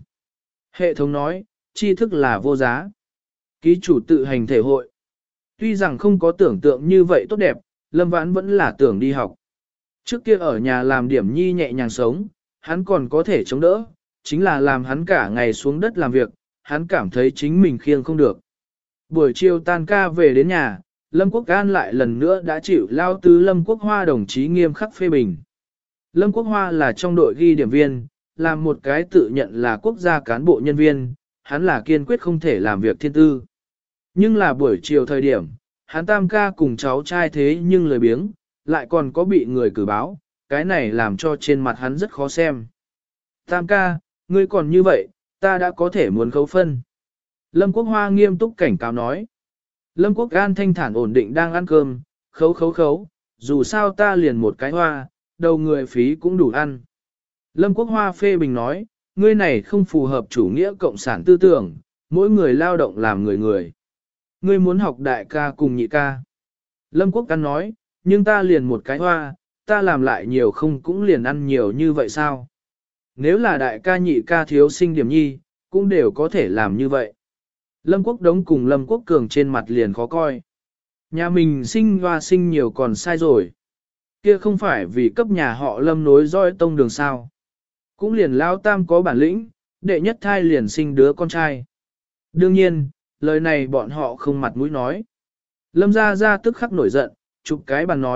A: Hệ thống nói, tri thức là vô giá. Ký chủ tự hành thể hội. Tuy rằng không có tưởng tượng như vậy tốt đẹp, Lâm Vãn vẫn là tưởng đi học. Trước kia ở nhà làm điểm nhi nhẹ nhàng sống, hắn còn có thể chống đỡ, chính là làm hắn cả ngày xuống đất làm việc, hắn cảm thấy chính mình khiêng không được. Buổi chiều tan ca về đến nhà, Lâm Quốc An lại lần nữa đã chịu lao tứ Lâm Quốc Hoa đồng chí nghiêm khắc phê bình. Lâm Quốc Hoa là trong đội ghi điểm viên, là một cái tự nhận là quốc gia cán bộ nhân viên, hắn là kiên quyết không thể làm việc thiên tư. Nhưng là buổi chiều thời điểm, hắn tam ca cùng cháu trai thế nhưng lười biếng, lại còn có bị người cử báo, cái này làm cho trên mặt hắn rất khó xem. Tam ca, ngươi còn như vậy, ta đã có thể muốn khấu phân. Lâm Quốc Hoa nghiêm túc cảnh cáo nói. Lâm Quốc An thanh thản ổn định đang ăn cơm, khấu khấu khấu, dù sao ta liền một cái hoa, đầu người phí cũng đủ ăn. Lâm Quốc Hoa phê bình nói, ngươi này không phù hợp chủ nghĩa cộng sản tư tưởng, mỗi người lao động làm người người. Ngươi muốn học đại ca cùng nhị ca. Lâm Quốc An nói, nhưng ta liền một cái hoa, ta làm lại nhiều không cũng liền ăn nhiều như vậy sao? Nếu là đại ca nhị ca thiếu sinh điểm nhi, cũng đều có thể làm như vậy. Lâm Quốc Đống cùng Lâm Quốc Cường trên mặt liền khó coi. Nhà mình sinh hoa sinh nhiều còn sai rồi. Kia không phải vì cấp nhà họ Lâm nối dõi tông đường sao. Cũng liền lao tam có bản lĩnh, đệ nhất thai liền sinh đứa con trai. Đương nhiên, lời này bọn họ không mặt mũi nói. Lâm gia gia tức khắc nổi giận, chụp cái bàn nói,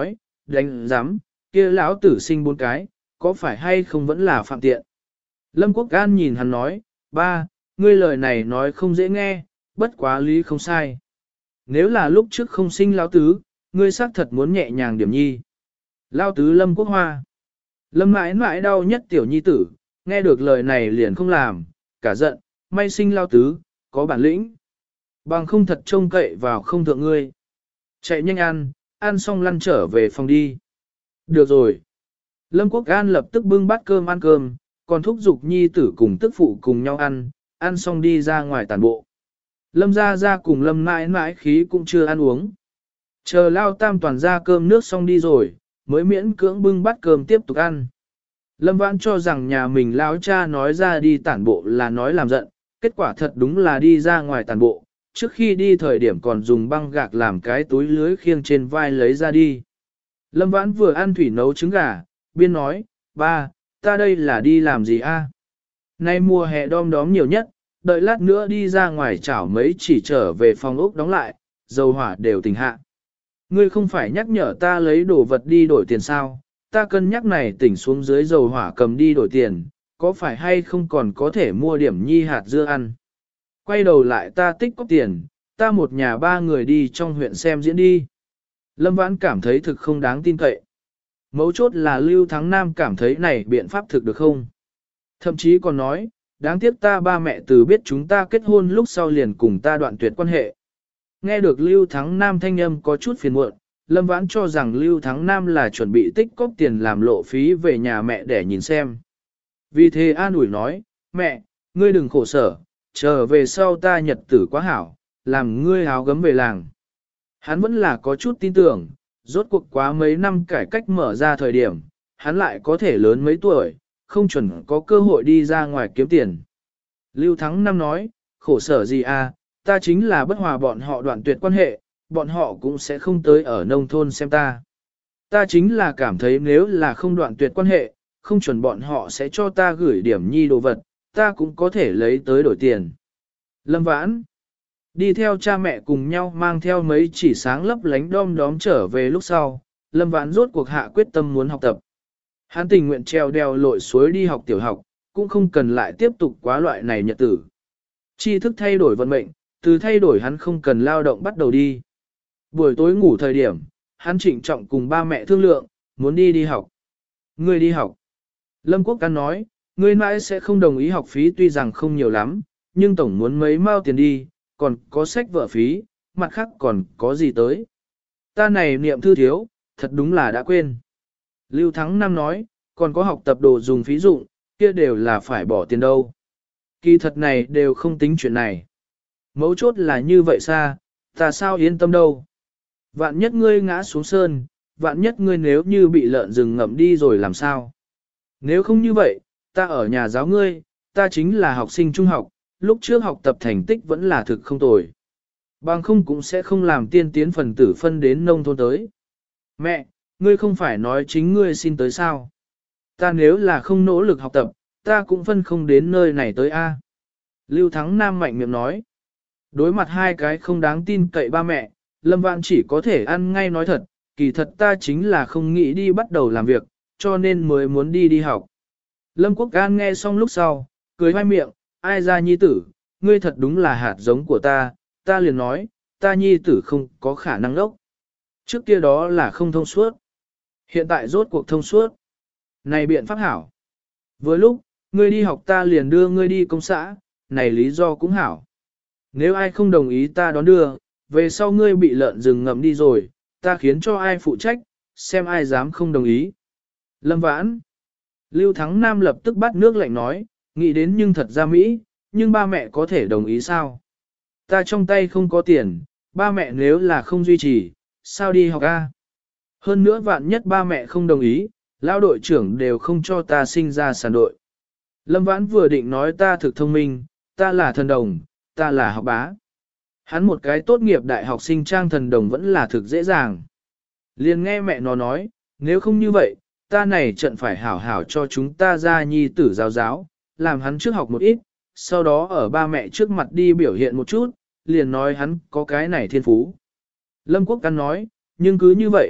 A: đánh giám, kia lão tử sinh bốn cái, có phải hay không vẫn là phạm tiện. Lâm Quốc An nhìn hắn nói, ba, ngươi lời này nói không dễ nghe, bất quá lý không sai. Nếu là lúc trước không sinh lão tứ, ngươi xác thật muốn nhẹ nhàng điểm nhi. Lão tứ Lâm Quốc Hoa. Lâm mãi mãi đau nhất tiểu nhi tử, nghe được lời này liền không làm, cả giận, may sinh lão tứ, có bản lĩnh. Bằng không thật trông cậy vào không thượng ngươi. Chạy nhanh ăn, ăn xong lăn trở về phòng đi. Được rồi. Lâm Quốc An lập tức bưng bát cơm ăn cơm, còn thúc giục nhi tử cùng tức phụ cùng nhau ăn, ăn xong đi ra ngoài tàn bộ. Lâm ra ra cùng Lâm mãi mãi khí cũng chưa ăn uống. Chờ Lao Tam toàn ra cơm nước xong đi rồi, mới miễn cưỡng bưng bát cơm tiếp tục ăn. Lâm Vãn cho rằng nhà mình Lão cha nói ra đi tản bộ là nói làm giận, kết quả thật đúng là đi ra ngoài tản bộ, trước khi đi thời điểm còn dùng băng gạc làm cái túi lưới khiêng trên vai lấy ra đi. Lâm Vãn vừa ăn thủy nấu trứng gà, biên nói, ba, ta đây là đi làm gì a? Nay mùa hè đom đóm nhiều nhất, đợi lát nữa đi ra ngoài chảo mấy chỉ trở về phòng ốc đóng lại, dầu hỏa đều tỉnh hạ. Ngươi không phải nhắc nhở ta lấy đồ vật đi đổi tiền sao, ta cân nhắc này tỉnh xuống dưới dầu hỏa cầm đi đổi tiền, có phải hay không còn có thể mua điểm nhi hạt dưa ăn. Quay đầu lại ta tích có tiền, ta một nhà ba người đi trong huyện xem diễn đi. Lâm Vãn cảm thấy thực không đáng tin cậy. Mấu chốt là Lưu Thắng Nam cảm thấy này biện pháp thực được không? Thậm chí còn nói, đáng tiếc ta ba mẹ từ biết chúng ta kết hôn lúc sau liền cùng ta đoạn tuyệt quan hệ. Nghe được Lưu Thắng Nam thanh âm có chút phiền muộn, Lâm Vãn cho rằng Lưu Thắng Nam là chuẩn bị tích cóp tiền làm lộ phí về nhà mẹ để nhìn xem. Vì thế an ủi nói, mẹ, ngươi đừng khổ sở, trở về sau ta nhật tử quá hảo, làm ngươi háo gấm về làng. Hắn vẫn là có chút tin tưởng, rốt cuộc quá mấy năm cải cách mở ra thời điểm, hắn lại có thể lớn mấy tuổi, không chuẩn có cơ hội đi ra ngoài kiếm tiền. Lưu Thắng Nam nói, khổ sở gì à, ta chính là bất hòa bọn họ đoạn tuyệt quan hệ, bọn họ cũng sẽ không tới ở nông thôn xem ta. Ta chính là cảm thấy nếu là không đoạn tuyệt quan hệ, không chuẩn bọn họ sẽ cho ta gửi điểm nhi đồ vật, ta cũng có thể lấy tới đổi tiền. Lâm Vãn đi theo cha mẹ cùng nhau mang theo mấy chỉ sáng lấp lánh đom đóm trở về lúc sau, Lâm Vãn rốt cuộc hạ quyết tâm muốn học tập. Hắn tình nguyện treo đèo lội suối đi học tiểu học, cũng không cần lại tiếp tục quá loại này nhật tử. Tri thức thay đổi vận mệnh, từ thay đổi hắn không cần lao động bắt đầu đi. Buổi tối ngủ thời điểm, hắn trịnh trọng cùng ba mẹ thương lượng, muốn đi đi học. Ngươi đi học. Lâm Quốc Căn nói, ngươi mãi sẽ không đồng ý học phí tuy rằng không nhiều lắm, nhưng tổng muốn mấy mao tiền đi, còn có sách vở phí, mặt khác còn có gì tới. Ta này niệm thư thiếu, thật đúng là đã quên. Lưu Thắng Nam nói, còn có học tập đồ dùng phí dụng, kia đều là phải bỏ tiền đâu. Kỳ thật này đều không tính chuyện này. Mấu chốt là như vậy xa, ta sao yên tâm đâu. Vạn nhất ngươi ngã xuống sơn, vạn nhất ngươi nếu như bị lợn rừng ngậm đi rồi làm sao. Nếu không như vậy, ta ở nhà giáo ngươi, ta chính là học sinh trung học, lúc trước học tập thành tích vẫn là thực không tồi. Bằng không cũng sẽ không làm tiên tiến phần tử phân đến nông thôn tới. Mẹ, ngươi không phải nói chính ngươi xin tới sao? Ta nếu là không nỗ lực học tập, ta cũng phân không đến nơi này tới a. Lưu Thắng Nam mạnh miệng nói. Đối mặt hai cái không đáng tin cậy ba mẹ, Lâm Vãn chỉ có thể ăn ngay nói thật, kỳ thật ta chính là không nghĩ đi bắt đầu làm việc, cho nên mới muốn đi đi học. Lâm Quốc An nghe xong lúc sau, cười hoai miệng, ai ra nhi tử, ngươi thật đúng là hạt giống của ta, ta liền nói, ta nhi tử không có khả năng đốc. Trước kia đó là không thông suốt. Hiện tại rốt cuộc thông suốt. Này biện pháp hảo. Vừa lúc, ngươi đi học ta liền đưa ngươi đi công xã, này lý do cũng hảo. Nếu ai không đồng ý ta đón đưa, về sau ngươi bị lợn rừng ngậm đi rồi, ta khiến cho ai phụ trách, xem ai dám không đồng ý. Lâm Vãn. Lưu Thắng Nam lập tức bắt nước lạnh nói, nghĩ đến nhưng thật ra Mỹ, nhưng ba mẹ có thể đồng ý sao? Ta trong tay không có tiền, ba mẹ nếu là không duy trì, sao đi học a? Hơn nữa vạn nhất ba mẹ không đồng ý, lão đội trưởng đều không cho ta sinh ra sản đội. Lâm Vãn vừa định nói ta thực thông minh, ta là thần đồng, ta là học bá. Hắn một cái tốt nghiệp đại học sinh trang thần đồng vẫn là thực dễ dàng. Liền nghe mẹ nó nói, nếu không như vậy, ta này trận phải hảo hảo cho chúng ta ra nhi tử giáo giáo, làm hắn trước học một ít, sau đó ở ba mẹ trước mặt đi biểu hiện một chút, liền nói hắn có cái này thiên phú. Lâm Quốc Căn nói, nhưng cứ như vậy,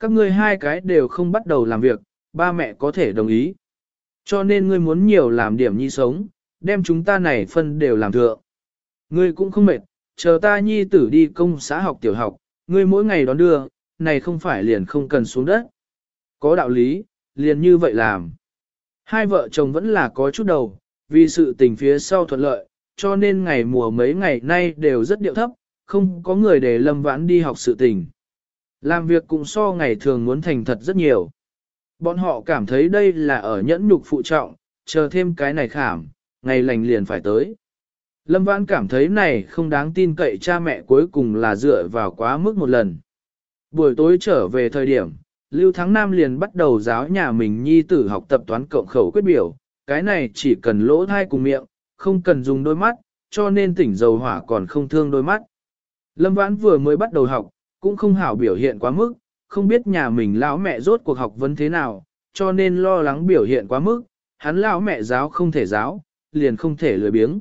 A: Các ngươi hai cái đều không bắt đầu làm việc, ba mẹ có thể đồng ý. Cho nên ngươi muốn nhiều làm điểm nhi sống, đem chúng ta này phân đều làm thượng. Ngươi cũng không mệt, chờ ta nhi tử đi công xã học tiểu học, ngươi mỗi ngày đón đưa, này không phải liền không cần xuống đất. Có đạo lý, liền như vậy làm. Hai vợ chồng vẫn là có chút đầu, vì sự tình phía sau thuận lợi, cho nên ngày mùa mấy ngày nay đều rất điệu thấp, không có người để Lâm Vãn đi học sự tình. Làm việc cũng so ngày thường muốn thành thật rất nhiều. Bọn họ cảm thấy đây là ở nhẫn nhục phụ trọng, chờ thêm cái này khảm, ngày lành liền phải tới. Lâm Vãn cảm thấy này không đáng tin cậy cha mẹ cuối cùng là dựa vào quá mức một lần. Buổi tối trở về thời điểm, Lưu Thắng Nam liền bắt đầu giáo nhà mình nhi tử học tập toán cộng khẩu quyết biểu, cái này chỉ cần lỗ thai cùng miệng, không cần dùng đôi mắt, cho nên tỉnh dầu hỏa còn không thương đôi mắt. Lâm Vãn vừa mới bắt đầu học, cũng không hảo biểu hiện quá mức, không biết nhà mình lão mẹ rốt cuộc học vấn thế nào, cho nên lo lắng biểu hiện quá mức, hắn lão mẹ giáo không thể giáo, liền không thể lười biếng.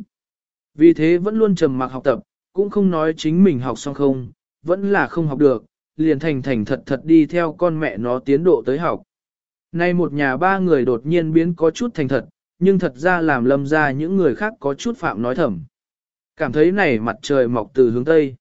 A: Vì thế vẫn luôn trầm mặc học tập, cũng không nói chính mình học xong không, vẫn là không học được, liền thành thành thật thật đi theo con mẹ nó tiến độ tới học. Nay một nhà ba người đột nhiên biến có chút thành thật, nhưng thật ra làm Lâm ra những người khác có chút phạm nói thầm. Cảm thấy này mặt trời mọc từ hướng Tây.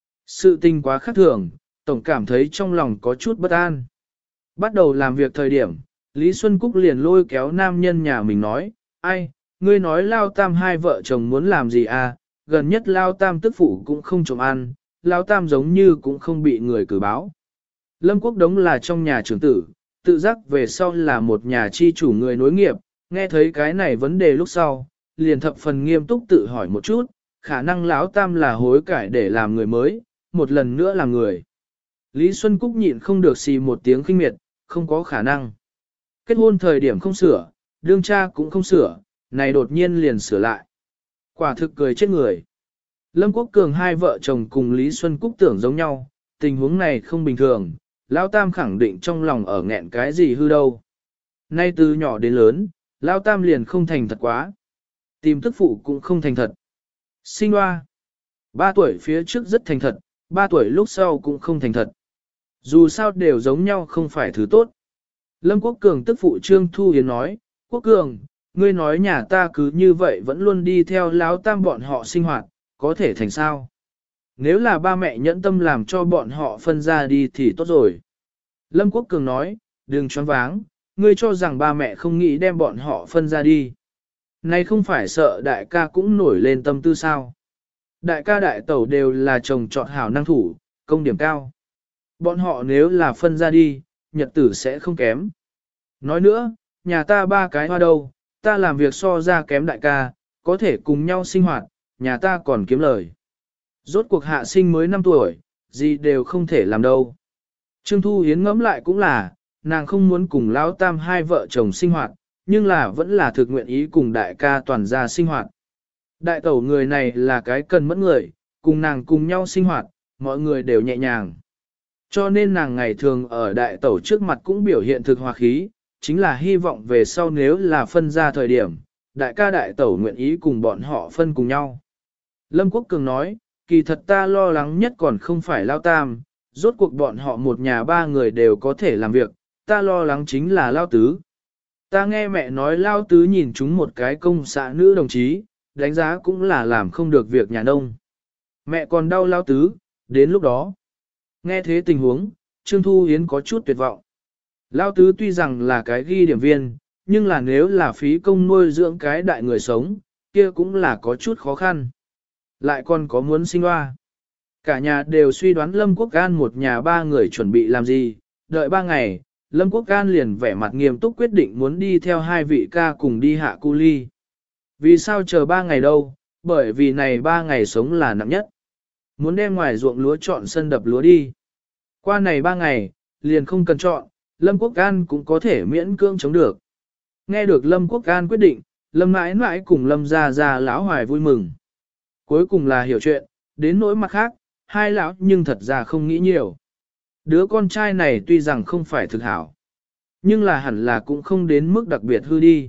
A: Sự tình quá khác thường, tổng cảm thấy trong lòng có chút bất an. Bắt đầu làm việc thời điểm, Lý Xuân Cúc liền lôi kéo nam nhân nhà mình nói, ai, ngươi nói Lao Tam hai vợ chồng muốn làm gì à, gần nhất Lao Tam tức phụ cũng không trộm ăn, Lao Tam giống như cũng không bị người cử báo. Lâm Quốc Đống là trong nhà trưởng tử, tự giác về sau là một nhà chi chủ người nối nghiệp, nghe thấy cái này vấn đề lúc sau, liền thập phần nghiêm túc tự hỏi một chút, khả năng Lão Tam là hối cải để làm người mới, một lần nữa làm người. Lý Xuân Cúc nhịn không được xì một tiếng khinh miệt, không có khả năng. Kết hôn thời điểm không sửa, đương cha cũng không sửa, này đột nhiên liền sửa lại. Quả thực cười chết người. Lâm Quốc Cường hai vợ chồng cùng Lý Xuân Cúc tưởng giống nhau, tình huống này không bình thường, Lão Tam khẳng định trong lòng ở nghẹn cái gì hư đâu. Nay từ nhỏ đến lớn, Lão Tam liền không thành thật quá. Tìm tức phụ cũng không thành thật. Sinh hoa. Ba tuổi phía trước rất thành thật, ba tuổi lúc sau cũng không thành thật. Dù sao đều giống nhau không phải thứ tốt. Lâm Quốc Cường tức phụ Trương Thu Yến nói, Quốc Cường, ngươi nói nhà ta cứ như vậy vẫn luôn đi theo Lão Tam bọn họ sinh hoạt, có thể thành sao? Nếu là ba mẹ nhẫn tâm làm cho bọn họ phân ra đi thì tốt rồi. Lâm Quốc Cường nói, đừng choáng váng, ngươi cho rằng ba mẹ không nghĩ đem bọn họ phân ra đi. Này không phải sợ đại ca cũng nổi lên tâm tư sao? Đại ca đại tẩu đều là chồng chọn hảo năng thủ, công điểm cao. Bọn họ nếu là phân ra đi, nhật tử sẽ không kém. Nói nữa, nhà ta ba cái hoa đâu, ta làm việc so ra kém đại ca, có thể cùng nhau sinh hoạt, nhà ta còn kiếm lời. Rốt cuộc hạ sinh mới năm tuổi, gì đều không thể làm đâu. Trương Thu Hiến ngẫm lại cũng là, nàng không muốn cùng Lão Tam hai vợ chồng sinh hoạt, nhưng là vẫn là thực nguyện ý cùng đại ca toàn gia sinh hoạt. Đại tẩu người này là cái cần mẫn người, cùng nàng cùng nhau sinh hoạt, mọi người đều nhẹ nhàng. Cho nên nàng ngày thường ở đại tẩu trước mặt cũng biểu hiện thực hòa khí, chính là hy vọng về sau nếu là phân ra thời điểm, đại ca đại tẩu nguyện ý cùng bọn họ phân cùng nhau. Lâm Quốc Cường nói, kỳ thật ta lo lắng nhất còn không phải Lao Tam, rốt cuộc bọn họ một nhà ba người đều có thể làm việc, ta lo lắng chính là Lao Tứ. Ta nghe mẹ nói Lao Tứ nhìn chúng một cái công xã nữ đồng chí, đánh giá cũng là làm không được việc nhà nông. Mẹ còn đau Lao Tứ, đến lúc đó. Nghe thế tình huống, Trương Thu Hiến có chút tuyệt vọng. Lao Tứ tuy rằng là cái ghi điểm viên, nhưng là nếu là phí công nuôi dưỡng cái đại người sống, kia cũng là có chút khó khăn. Lại còn có muốn sinh hoa. Cả nhà đều suy đoán Lâm Quốc An một nhà ba người chuẩn bị làm gì, đợi ba ngày, Lâm Quốc An liền vẻ mặt nghiêm túc quyết định muốn đi theo hai vị ca cùng đi hạ cu ly. Vì sao chờ ba ngày đâu, bởi vì này ba ngày sống là nặng nhất. Muốn đem ngoài ruộng lúa chọn sân đập lúa đi. Qua này ba ngày, liền không cần chọn, Lâm Quốc An cũng có thể miễn cưỡng chống được. Nghe được Lâm Quốc An quyết định, Lâm mãi mãi cùng Lâm gia gia lão hoài vui mừng. Cuối cùng là hiểu chuyện, đến nỗi mặt khác, hai lão nhưng thật ra không nghĩ nhiều. Đứa con trai này tuy rằng không phải thực hảo, nhưng là hẳn là cũng không đến mức đặc biệt hư đi.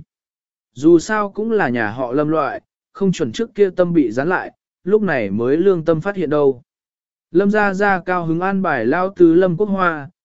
A: Dù sao cũng là nhà họ Lâm loại, không chuẩn trước kia tâm bị gián lại, lúc này mới lương tâm phát hiện đâu. Lâm gia gia cao hứng an bài lao tứ Lâm Quốc Hoa,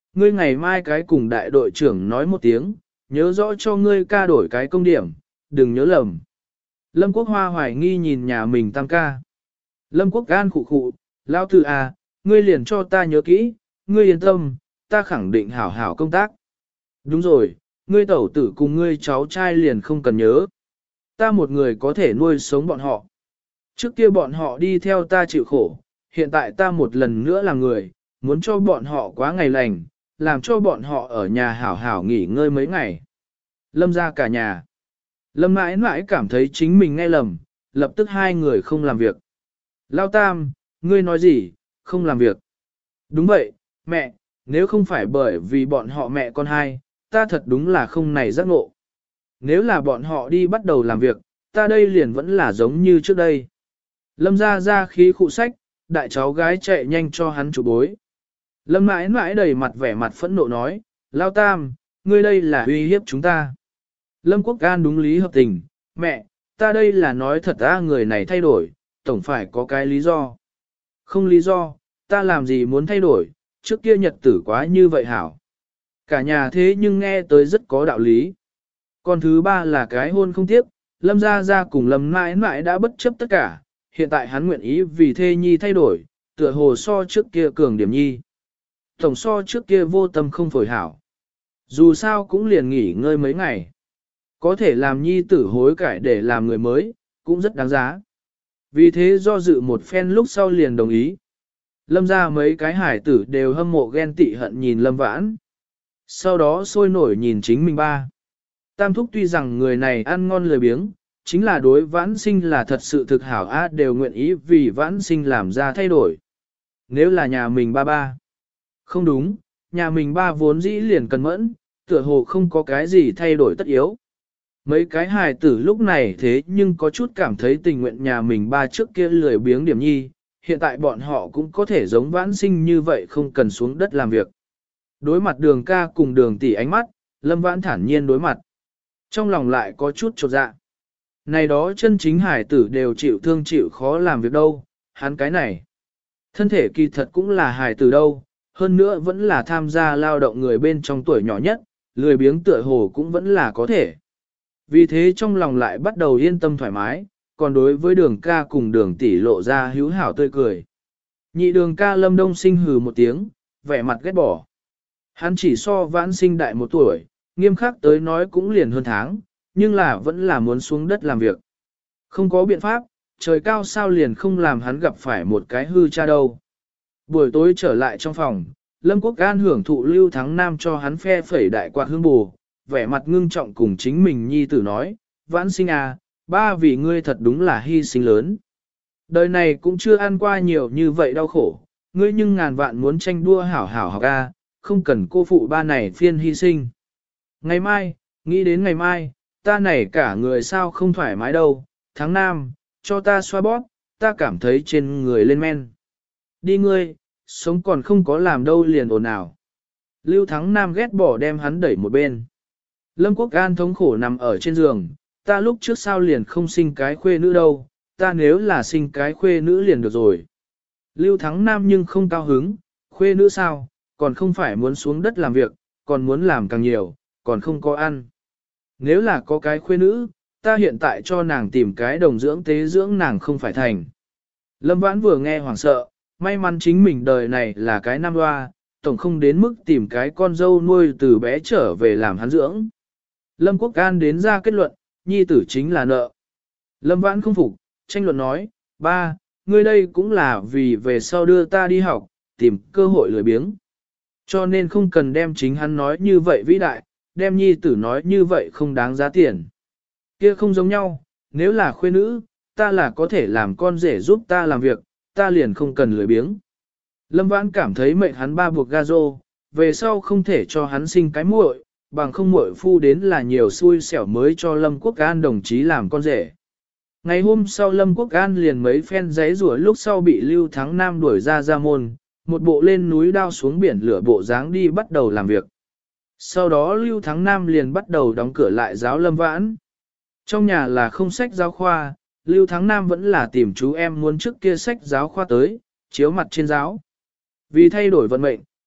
A: ngươi ngày mai cái cùng đại đội trưởng nói một tiếng, nhớ rõ cho ngươi ca đổi cái công điểm, đừng nhớ lầm. Lâm Quốc Hoa hoài nghi nhìn nhà mình tam ca. Lâm Quốc Gan khụ khụ, lao tử à, ngươi liền cho ta nhớ kỹ, ngươi yên tâm, ta khẳng định hảo hảo công tác. Đúng rồi, ngươi tẩu tử cùng ngươi cháu trai liền không cần nhớ. Ta một người có thể nuôi sống bọn họ. Trước kia bọn họ đi theo ta chịu khổ, hiện tại ta một lần nữa là người, muốn cho bọn họ quá ngày lành, làm cho bọn họ ở nhà hảo hảo nghỉ ngơi mấy ngày. Lâm ra cả nhà. Lâm mãi mãi cảm thấy chính mình nghe lầm, lập tức hai người không làm việc. Lao Tam, ngươi nói gì, không làm việc. Đúng vậy, mẹ, nếu không phải bởi vì bọn họ mẹ con hai, ta thật đúng là không này giác ngộ. Nếu là bọn họ đi bắt đầu làm việc, ta đây liền vẫn là giống như trước đây. Lâm ra ra khí khụ sách, đại cháu gái chạy nhanh cho hắn chủ bối. Lâm mãi mãi đầy mặt vẻ mặt phẫn nộ nói, Lao Tam, ngươi đây là uy hiếp chúng ta. Lâm Quốc Gan đúng lý hợp tình, mẹ, ta đây là nói thật ra người này thay đổi, tổng phải có cái lý do. Không lý do, ta làm gì muốn thay đổi, trước kia nhật tử quá như vậy hảo. Cả nhà thế nhưng nghe tới rất có đạo lý. Còn thứ ba là cái hôn không tiếc, Lâm Gia Gia cùng Lâm mãi mãi đã bất chấp tất cả, hiện tại hắn nguyện ý vì thê nhi thay đổi, tựa hồ so trước kia cường điểm nhi. Tổng so trước kia vô tâm không phổi hảo. Dù sao cũng liền nghỉ ngơi mấy ngày. Có thể làm nhi tử hối cải để làm người mới, cũng rất đáng giá. Vì thế do dự một phen lúc sau liền đồng ý. Lâm ra mấy cái hải tử đều hâm mộ ghen tị hận nhìn Lâm Vãn. Sau đó sôi nổi nhìn chính mình ba. Tam thúc tuy rằng người này ăn ngon lười biếng, chính là đối Vãn Sinh là thật sự thực hảo á đều nguyện ý vì Vãn Sinh làm ra thay đổi. Nếu là nhà mình ba ba. Không đúng, nhà mình ba vốn dĩ liền cần mẫn, tựa hồ không có cái gì thay đổi tất yếu. Mấy cái hài tử lúc này thế nhưng có chút cảm thấy tình nguyện nhà mình ba trước kia lười biếng điểm nhi, hiện tại bọn họ cũng có thể giống Vãn Sinh như vậy không cần xuống đất làm việc. Đối mặt đường ca cùng đường tỷ ánh mắt, Lâm Vãn thản nhiên đối mặt. Trong lòng lại có chút chột dạ. Này đó chân chính hải tử đều chịu thương chịu khó làm việc đâu, hắn cái này. Thân thể kỳ thật cũng là hải tử đâu, hơn nữa vẫn là tham gia lao động người bên trong tuổi nhỏ nhất, lười biếng tựa hồ cũng vẫn là có thể. Vì thế trong lòng lại bắt đầu yên tâm thoải mái, còn đối với đường ca cùng đường tỷ lộ ra hữu hảo tươi cười. Nhị đường ca Lâm Đông Sinh hừ một tiếng, vẻ mặt ghét bỏ. Hắn chỉ so Vãn Sinh đại một tuổi, nghiêm khắc tới nói cũng liền hơn tháng, nhưng là vẫn là muốn xuống đất làm việc. Không có biện pháp, trời cao sao liền không làm hắn gặp phải một cái hư cha đâu. Buổi tối trở lại trong phòng, Lâm Quốc Gan hưởng thụ Lưu Thắng Nam cho hắn phe phẩy đại quạt hương bù, vẻ mặt ngưng trọng cùng chính mình nhi tử nói, Vãn Sinh à, ba vì ngươi thật đúng là hy sinh lớn. Đời này cũng chưa ăn qua nhiều như vậy đau khổ, ngươi nhưng ngàn vạn muốn tranh đua hảo hảo học a, không cần cô phụ ba này phiên hy sinh. Ngày mai, nghĩ đến ngày mai, ta này cả người sao không thoải mái đâu, tháng năm, cho ta xoa bóp, ta cảm thấy trên người lên men. Đi ngươi, sống còn không có làm đâu liền ồn ào. Lưu Thắng Nam ghét bỏ đem hắn đẩy một bên. Lâm Quốc An thống khổ nằm ở trên giường, ta lúc trước sao liền không sinh cái khuê nữ đâu, ta nếu là sinh cái khuê nữ liền được rồi. Lưu Thắng Nam nhưng không cao hứng, khuê nữ sao, còn không phải muốn xuống đất làm việc, còn muốn làm càng nhiều, còn không có ăn. Nếu là có cái khuê nữ, ta hiện tại cho nàng tìm cái đồng dưỡng tế dưỡng nàng không phải thành. Lâm Vãn vừa nghe hoảng sợ, may mắn chính mình đời này là cái nam hoa, tổng không đến mức tìm cái con dâu nuôi từ bé trở về làm hắn dưỡng. Lâm Quốc An đến ra kết luận, nhi tử chính là nợ. Lâm Vãn không phục, tranh luận nói, ba, ngươi đây cũng là vì về sau đưa ta đi học, tìm cơ hội lười biếng. Cho nên không cần đem chính hắn nói như vậy vĩ đại, đem nhi tử nói như vậy không đáng giá tiền. Kia không giống nhau, nếu là khuê nữ, ta là có thể làm con rể giúp ta làm việc, ta liền không cần lười biếng. Lâm Vãn cảm thấy mệnh hắn ba buộc ga rô, về sau không thể cho hắn sinh cái muội, bằng không muội phu đến là nhiều xui xẻo mới cho Lâm Quốc An đồng chí làm con rể. Ngày hôm sau Lâm Quốc An liền mấy phen giấy rủa lúc sau bị Lưu Thắng Nam đuổi ra ra môn, một bộ lên núi đao xuống biển lửa bộ dáng đi bắt đầu làm việc. Sau đó Lưu Thắng Nam liền bắt đầu đóng cửa lại giáo Lâm Vãn. Trong nhà là không sách giáo khoa, Lưu Thắng Nam vẫn là tìm chú em muốn trước kia sách giáo khoa tới, chiếu mặt trên giáo. Vì thay đổi vận mệnh,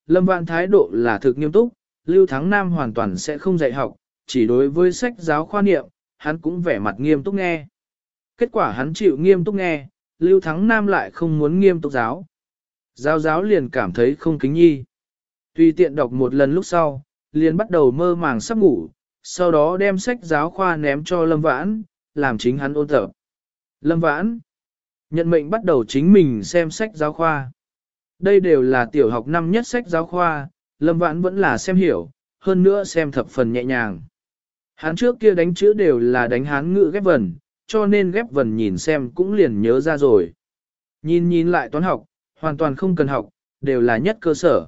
A: Lâm Vãn thái độ là thực nghiêm túc, Lưu Thắng Nam hoàn toàn sẽ không dạy học, chỉ đối với sách giáo khoa niệm, hắn cũng vẻ mặt nghiêm túc nghe. Kết quả hắn chịu nghiêm túc nghe, Lưu Thắng Nam lại không muốn nghiêm túc giáo. Giáo giáo liền cảm thấy không kính nhi. Tùy tiện đọc một lần lúc sau, liền bắt đầu mơ màng sắp ngủ, sau đó đem sách giáo khoa ném cho Lâm Vãn, làm chính hắn ôn tập. Lâm Vãn nhận mệnh bắt đầu chính mình xem sách giáo khoa. Đây đều là tiểu học năm nhất sách giáo khoa, Lâm Vãn vẫn là xem hiểu, hơn nữa xem thập phần nhẹ nhàng. Hắn trước kia đánh chữ đều là đánh Hán ngữ ghép vần, cho nên ghép vần nhìn xem cũng liền nhớ ra rồi. Nhìn nhìn lại toán học, hoàn toàn không cần học, đều là nhất cơ sở.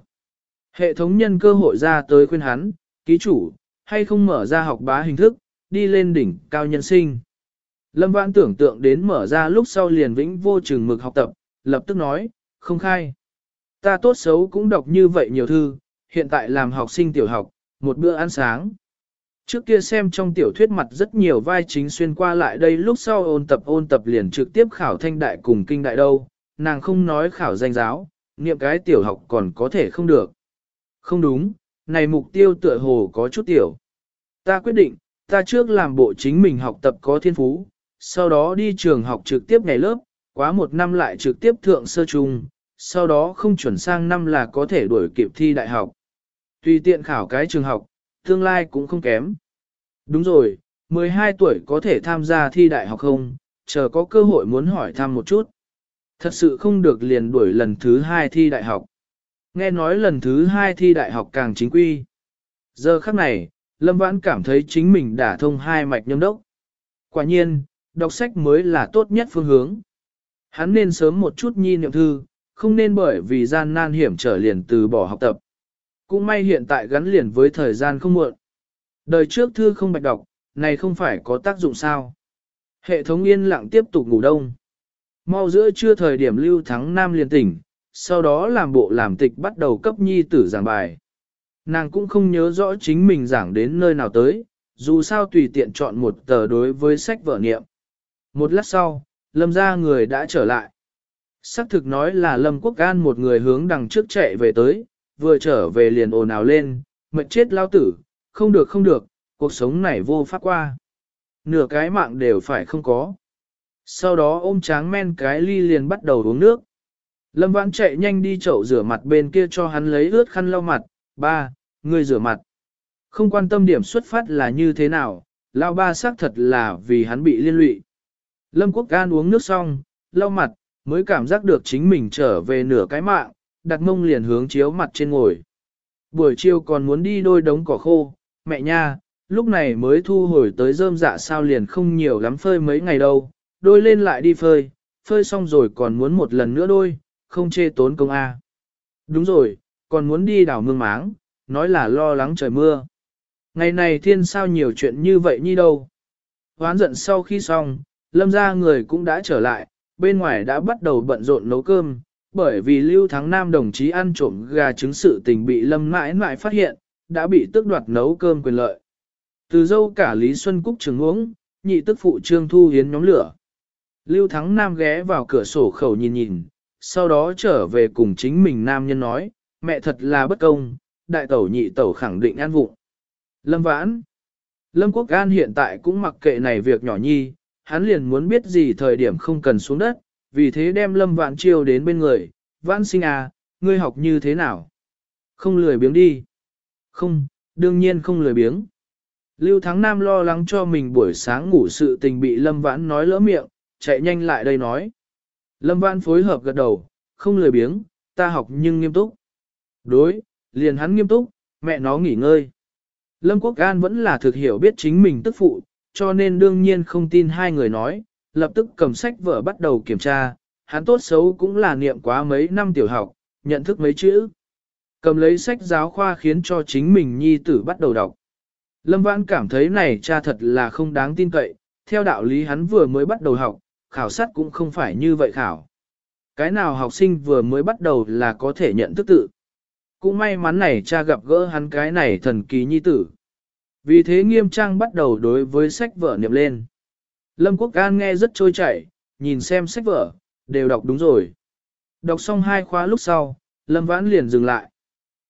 A: Hệ thống nhân cơ hội ra tới khuyên hắn, ký chủ, hay không mở ra học bá hình thức, đi lên đỉnh cao nhân sinh. Lâm Vãn tưởng tượng đến mở ra lúc sau liền vĩnh vô chừng mực học tập, lập tức nói, không khai. Ta tốt xấu cũng đọc như vậy nhiều thư, hiện tại làm học sinh tiểu học, một bữa ăn sáng. Trước kia xem trong tiểu thuyết mặt rất nhiều vai chính xuyên qua lại đây lúc sau ôn tập ôn tập liền trực tiếp khảo thanh đại cùng kinh đại đâu, nàng không nói khảo danh giáo, niệm cái tiểu học còn có thể không được. Không đúng, này mục tiêu tựa hồ có chút tiểu. Ta quyết định, ta trước làm bộ chính mình học tập có thiên phú, sau đó đi trường học trực tiếp ngày lớp, quá một năm lại trực tiếp thượng sơ trung, sau đó không chuẩn sang năm là có thể đuổi kịp thi đại học. Tùy tiện khảo cái trường học, tương lai cũng không kém. Đúng rồi, mười hai tuổi có thể tham gia thi đại học không, chờ có cơ hội muốn hỏi thăm một chút. Thật sự không được liền đuổi lần thứ hai thi đại học. Nghe nói lần thứ hai thi đại học càng chính quy. Giờ khắc này, Lâm Vãn cảm thấy chính mình đả thông hai mạch nhâm đốc. Quả nhiên, đọc sách mới là tốt nhất phương hướng. Hắn nên sớm một chút nhi niệm thư, không nên bởi vì gian nan hiểm trở liền từ bỏ học tập. Cũng may hiện tại gắn liền với thời gian không muộn. Đời trước thư không bạch đọc, này không phải có tác dụng sao. Hệ thống yên lặng tiếp tục ngủ đông. Mau giữa trưa thời điểm Lưu Thắng Nam liền tỉnh, sau đó làm bộ làm tịch bắt đầu cấp nhi tử giảng bài. Nàng cũng không nhớ rõ chính mình giảng đến nơi nào tới, dù sao tùy tiện chọn một tờ đối với sách vở niệm. Một lát sau, Lâm ra người đã trở lại. Sắc thực nói là Lâm Quốc An một người hướng đằng trước chạy về tới, vừa trở về liền ồn ào lên, mệt chết lao tử, không được không được, cuộc sống này vô pháp qua. Nửa cái mạng đều phải không có. Sau đó ôm tráng men cái ly liền bắt đầu uống nước. Lâm Vãn chạy nhanh đi chậu rửa mặt bên kia cho hắn lấy ướt khăn lau mặt, ba, ngươi rửa mặt. Không quan tâm điểm xuất phát là như thế nào, lao ba xác thật là vì hắn bị liên lụy. Lâm Quốc An uống nước xong, lau mặt, mới cảm giác được chính mình trở về nửa cái mạng, đặt mông liền hướng chiếu mặt trên ngồi. Buổi chiều còn muốn đi đôi đống cỏ khô, mẹ nha, lúc này mới thu hồi tới rơm dạ sao liền không nhiều lắm phơi mấy ngày đâu, đôi lên lại đi phơi, phơi xong rồi còn muốn một lần nữa đôi, không chê tốn công a. Đúng rồi, còn muốn đi đảo mương máng, nói là lo lắng trời mưa. Ngày này thiên sao nhiều chuyện như vậy nhi đâu. Hoán giận sau khi xong, Lâm ra người cũng đã trở lại, bên ngoài đã bắt đầu bận rộn nấu cơm, bởi vì Lưu Thắng Nam đồng chí ăn trộm gà trứng sự tình bị Lâm mãi mãi phát hiện, đã bị tước đoạt nấu cơm quyền lợi. Từ dâu cả Lý Xuân Cúc trường uống, nhị tức phụ Trương Thu Hiến nhóm lửa. Lưu Thắng Nam ghé vào cửa sổ khẩu nhìn nhìn, sau đó trở về cùng chính mình nam nhân nói, mẹ thật là bất công, đại tẩu nhị tẩu khẳng định ăn vụng. Lâm Vãn Lâm Quốc An hiện tại cũng mặc kệ này việc nhỏ nhi, hắn liền muốn biết gì thời điểm không cần xuống đất, vì thế đem Lâm Vãn chiêu đến bên người, Vãn sinh à, ngươi học như thế nào? Không lười biếng đi. Không, đương nhiên không lười biếng. Lưu Thắng Nam lo lắng cho mình buổi sáng ngủ sự tình bị Lâm Vãn nói lỡ miệng, chạy nhanh lại đây nói. Lâm Vãn phối hợp gật đầu, không lười biếng, ta học nhưng nghiêm túc. Đối, liền hắn nghiêm túc, mẹ nó nghỉ ngơi. Lâm Quốc An vẫn là thực hiểu biết chính mình tức phụ, cho nên đương nhiên không tin hai người nói, lập tức cầm sách vở bắt đầu kiểm tra, hắn tốt xấu cũng là niệm quá mấy năm tiểu học, nhận thức mấy chữ. Cầm lấy sách giáo khoa khiến cho chính mình nhi tử bắt đầu đọc. Lâm Vãn cảm thấy này cha thật là không đáng tin cậy, theo đạo lý hắn vừa mới bắt đầu học, khảo sát cũng không phải như vậy khảo. Cái nào học sinh vừa mới bắt đầu là có thể nhận thức tự. Cũng may mắn này cha gặp gỡ hắn cái này thần kỳ nhi tử. Vì thế nghiêm trang bắt đầu đối với sách vở niệm lên. Lâm Quốc An nghe rất trôi chảy, nhìn xem sách vở, đều đọc đúng rồi. Đọc xong hai khóa lúc sau, Lâm Vãn liền dừng lại.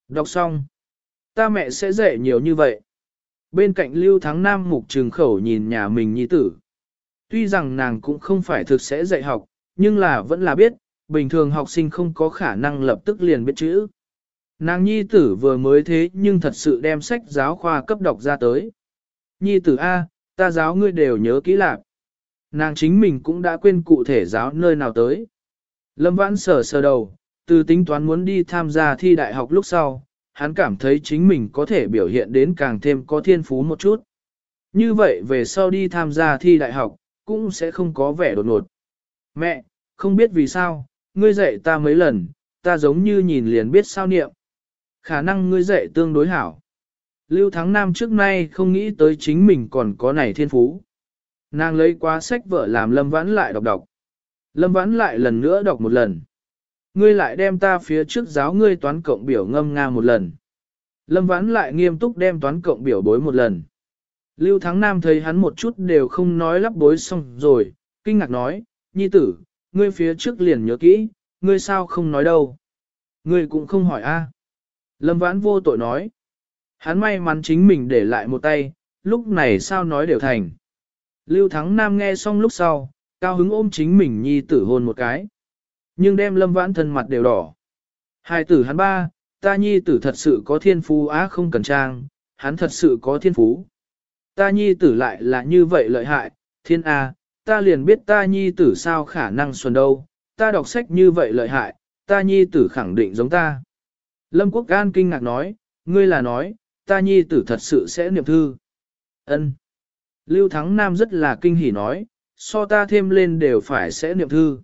A: Đọc xong. Ta mẹ sẽ dạy nhiều như vậy. Bên cạnh Lưu Thắng Nam mục trường khẩu nhìn nhà mình nhi tử. Tuy rằng nàng cũng không phải thực sẽ dạy học, nhưng là vẫn là biết, bình thường học sinh không có khả năng lập tức liền biết chữ. Nàng nhi tử vừa mới thế nhưng thật sự đem sách giáo khoa cấp đọc ra tới. Nhi tử A, ta giáo ngươi đều nhớ kỹ lạc. Nàng chính mình cũng đã quên cụ thể giáo nơi nào tới. Lâm Vãn sờ sờ đầu, từ tính toán muốn đi tham gia thi đại học lúc sau, hắn cảm thấy chính mình có thể biểu hiện đến càng thêm có thiên phú một chút. Như vậy về sau đi tham gia thi đại học, cũng sẽ không có vẻ đột ngột. Mẹ, không biết vì sao, ngươi dạy ta mấy lần, ta giống như nhìn liền biết sao niệm. Khả năng ngươi dạy tương đối hảo. Lưu Thắng Nam trước nay không nghĩ tới chính mình còn có này thiên phú. Nàng lấy quá sách vở làm Lâm Vãn lại đọc đọc. Lâm Vãn lại lần nữa đọc một lần. Ngươi lại đem ta phía trước giáo ngươi toán cộng biểu ngâm nga một lần. Lâm Vãn lại nghiêm túc đem toán cộng biểu bối một lần. Lưu Thắng Nam thấy hắn một chút đều không nói lắp bối xong rồi, kinh ngạc nói, nhi tử, ngươi phía trước liền nhớ kỹ, ngươi sao không nói đâu. Ngươi cũng không hỏi a. Lâm Vãn vô tội nói. Hắn may mắn chính mình để lại một tay, lúc này sao nói đều thành. Lưu Thắng Nam nghe xong lúc sau, cao hứng ôm chính mình nhi tử hôn một cái. Nhưng đem Lâm Vãn thân mặt đều đỏ. Hai tử hắn ba, ta nhi tử thật sự có thiên phú á không cần trang, hắn thật sự có thiên phú. Ta nhi tử lại là như vậy lợi hại, thiên A, ta liền biết ta nhi tử sao khả năng xuân đâu, ta đọc sách như vậy lợi hại, ta nhi tử khẳng định giống ta. Lâm Quốc An kinh ngạc nói, ngươi là nói, ta nhi tử thật sự sẽ niệm thư. Ân. Lưu Thắng Nam rất là kinh hỉ nói, so ta thêm lên đều phải sẽ niệm thư.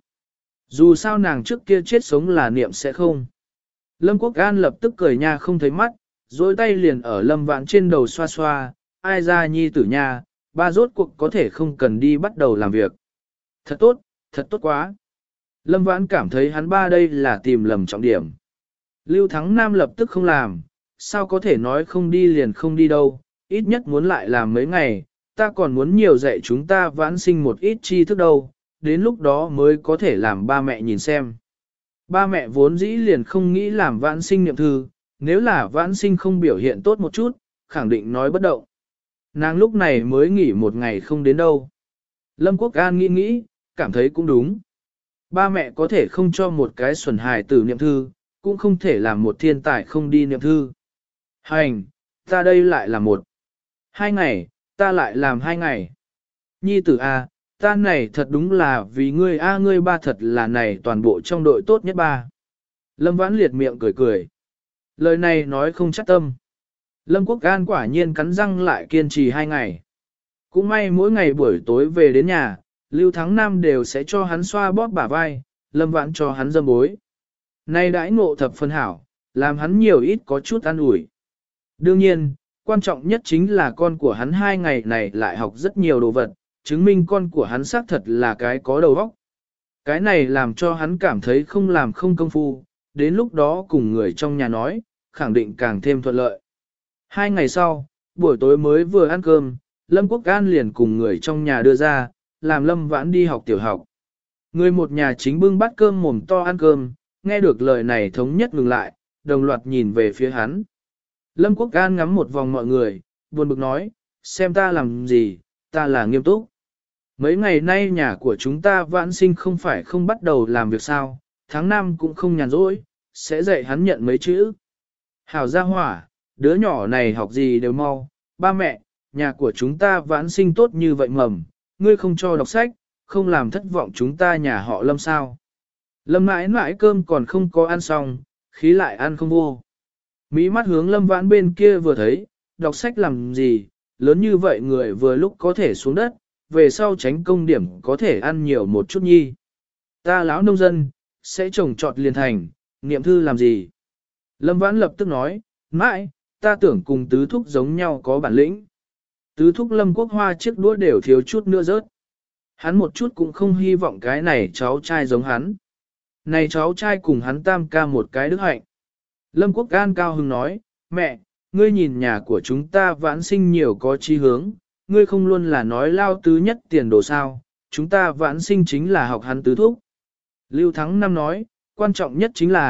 A: Dù sao nàng trước kia chết sống là niệm sẽ không. Lâm Quốc An lập tức cười nha không thấy mắt, dối tay liền ở Lâm Vãn trên đầu xoa xoa, ai ra nhi tử nha, ba rốt cuộc có thể không cần đi bắt đầu làm việc. Thật tốt, thật tốt quá. Lâm Vãn cảm thấy hắn ba đây là tìm lầm trọng điểm. Lưu Thắng Nam lập tức không làm, sao có thể nói không đi liền không đi đâu, ít nhất muốn lại làm mấy ngày, ta còn muốn nhiều dạy chúng ta vãn sinh một ít tri thức đâu, đến lúc đó mới có thể làm ba mẹ nhìn xem. Ba mẹ vốn dĩ liền không nghĩ làm vãn sinh niệm thư, nếu là vãn sinh không biểu hiện tốt một chút, khẳng định nói bất động. Nàng lúc này mới nghỉ một ngày không đến đâu. Lâm Quốc An nghĩ nghĩ, cảm thấy cũng đúng. Ba mẹ có thể không cho một cái xuẩn hài tử niệm thư, cũng không thể làm một thiên tài không đi niệm thư. Hành, ta đây lại là một. Hai ngày, ta lại làm hai ngày. Nhi tử A, ta này thật đúng là vì ngươi A ngươi ba thật là này toàn bộ trong đội tốt nhất ba. Lâm Vãn liệt miệng cười cười. Lời này nói không chắc tâm. Lâm Quốc An quả nhiên cắn răng lại kiên trì hai ngày. Cũng may mỗi ngày buổi tối về đến nhà, Lưu Thắng Nam đều sẽ cho hắn xoa bóp bả vai, Lâm Vãn cho hắn dâm bối. Nay đãi ngộ thập phân hảo, làm hắn nhiều ít có chút an ủi. Đương nhiên, quan trọng nhất chính là con của hắn hai ngày này lại học rất nhiều đồ vật, chứng minh con của hắn xác thật là cái có đầu óc. Cái này làm cho hắn cảm thấy không làm không công phu, đến lúc đó cùng người trong nhà nói, khẳng định càng thêm thuận lợi. Hai ngày sau, buổi tối mới vừa ăn cơm, Lâm Quốc An liền cùng người trong nhà đưa ra, làm Lâm Vãn đi học tiểu học. Người một nhà chính bưng bát cơm mồm to ăn cơm, nghe được lời này thống nhất ngừng lại, đồng loạt nhìn về phía hắn. Lâm Quốc An ngắm một vòng mọi người, buồn bực nói, xem ta làm gì, ta là nghiêm túc. Mấy ngày nay nhà của chúng ta vãn sinh không phải không bắt đầu làm việc sao, tháng năm cũng không nhàn rỗi, sẽ dạy hắn nhận mấy chữ. Hảo gia hỏa, đứa nhỏ này học gì đều mau, ba mẹ, nhà của chúng ta vãn sinh tốt như vậy mầm, ngươi không cho đọc sách, không làm thất vọng chúng ta nhà họ Lâm sao. Lâm mãi mãi cơm còn không có ăn xong, khí lại ăn không vô. Mỹ mắt hướng Lâm Vãn bên kia vừa thấy, đọc sách làm gì, lớn như vậy người vừa lúc có thể xuống đất, về sau tránh công điểm có thể ăn nhiều một chút nhi. Ta lão nông dân, sẽ trồng trọt liền thành, niệm thư làm gì. Lâm Vãn lập tức nói, mãi, ta tưởng cùng tứ thúc giống nhau có bản lĩnh. Tứ thúc Lâm Quốc Hoa chiếc đũa đều thiếu chút nữa rớt. Hắn một chút cũng không hy vọng cái này cháu trai giống hắn. Này cháu trai cùng hắn tam ca một cái đức hạnh. Lâm Quốc An cao hứng nói, mẹ, ngươi nhìn nhà của chúng ta vãn sinh nhiều có chí hướng, ngươi không luôn là nói lao tứ nhất tiền đồ sao, chúng ta vãn sinh chính là học hắn tứ thúc. Lưu Thắng Năm nói, quan trọng nhất chính là,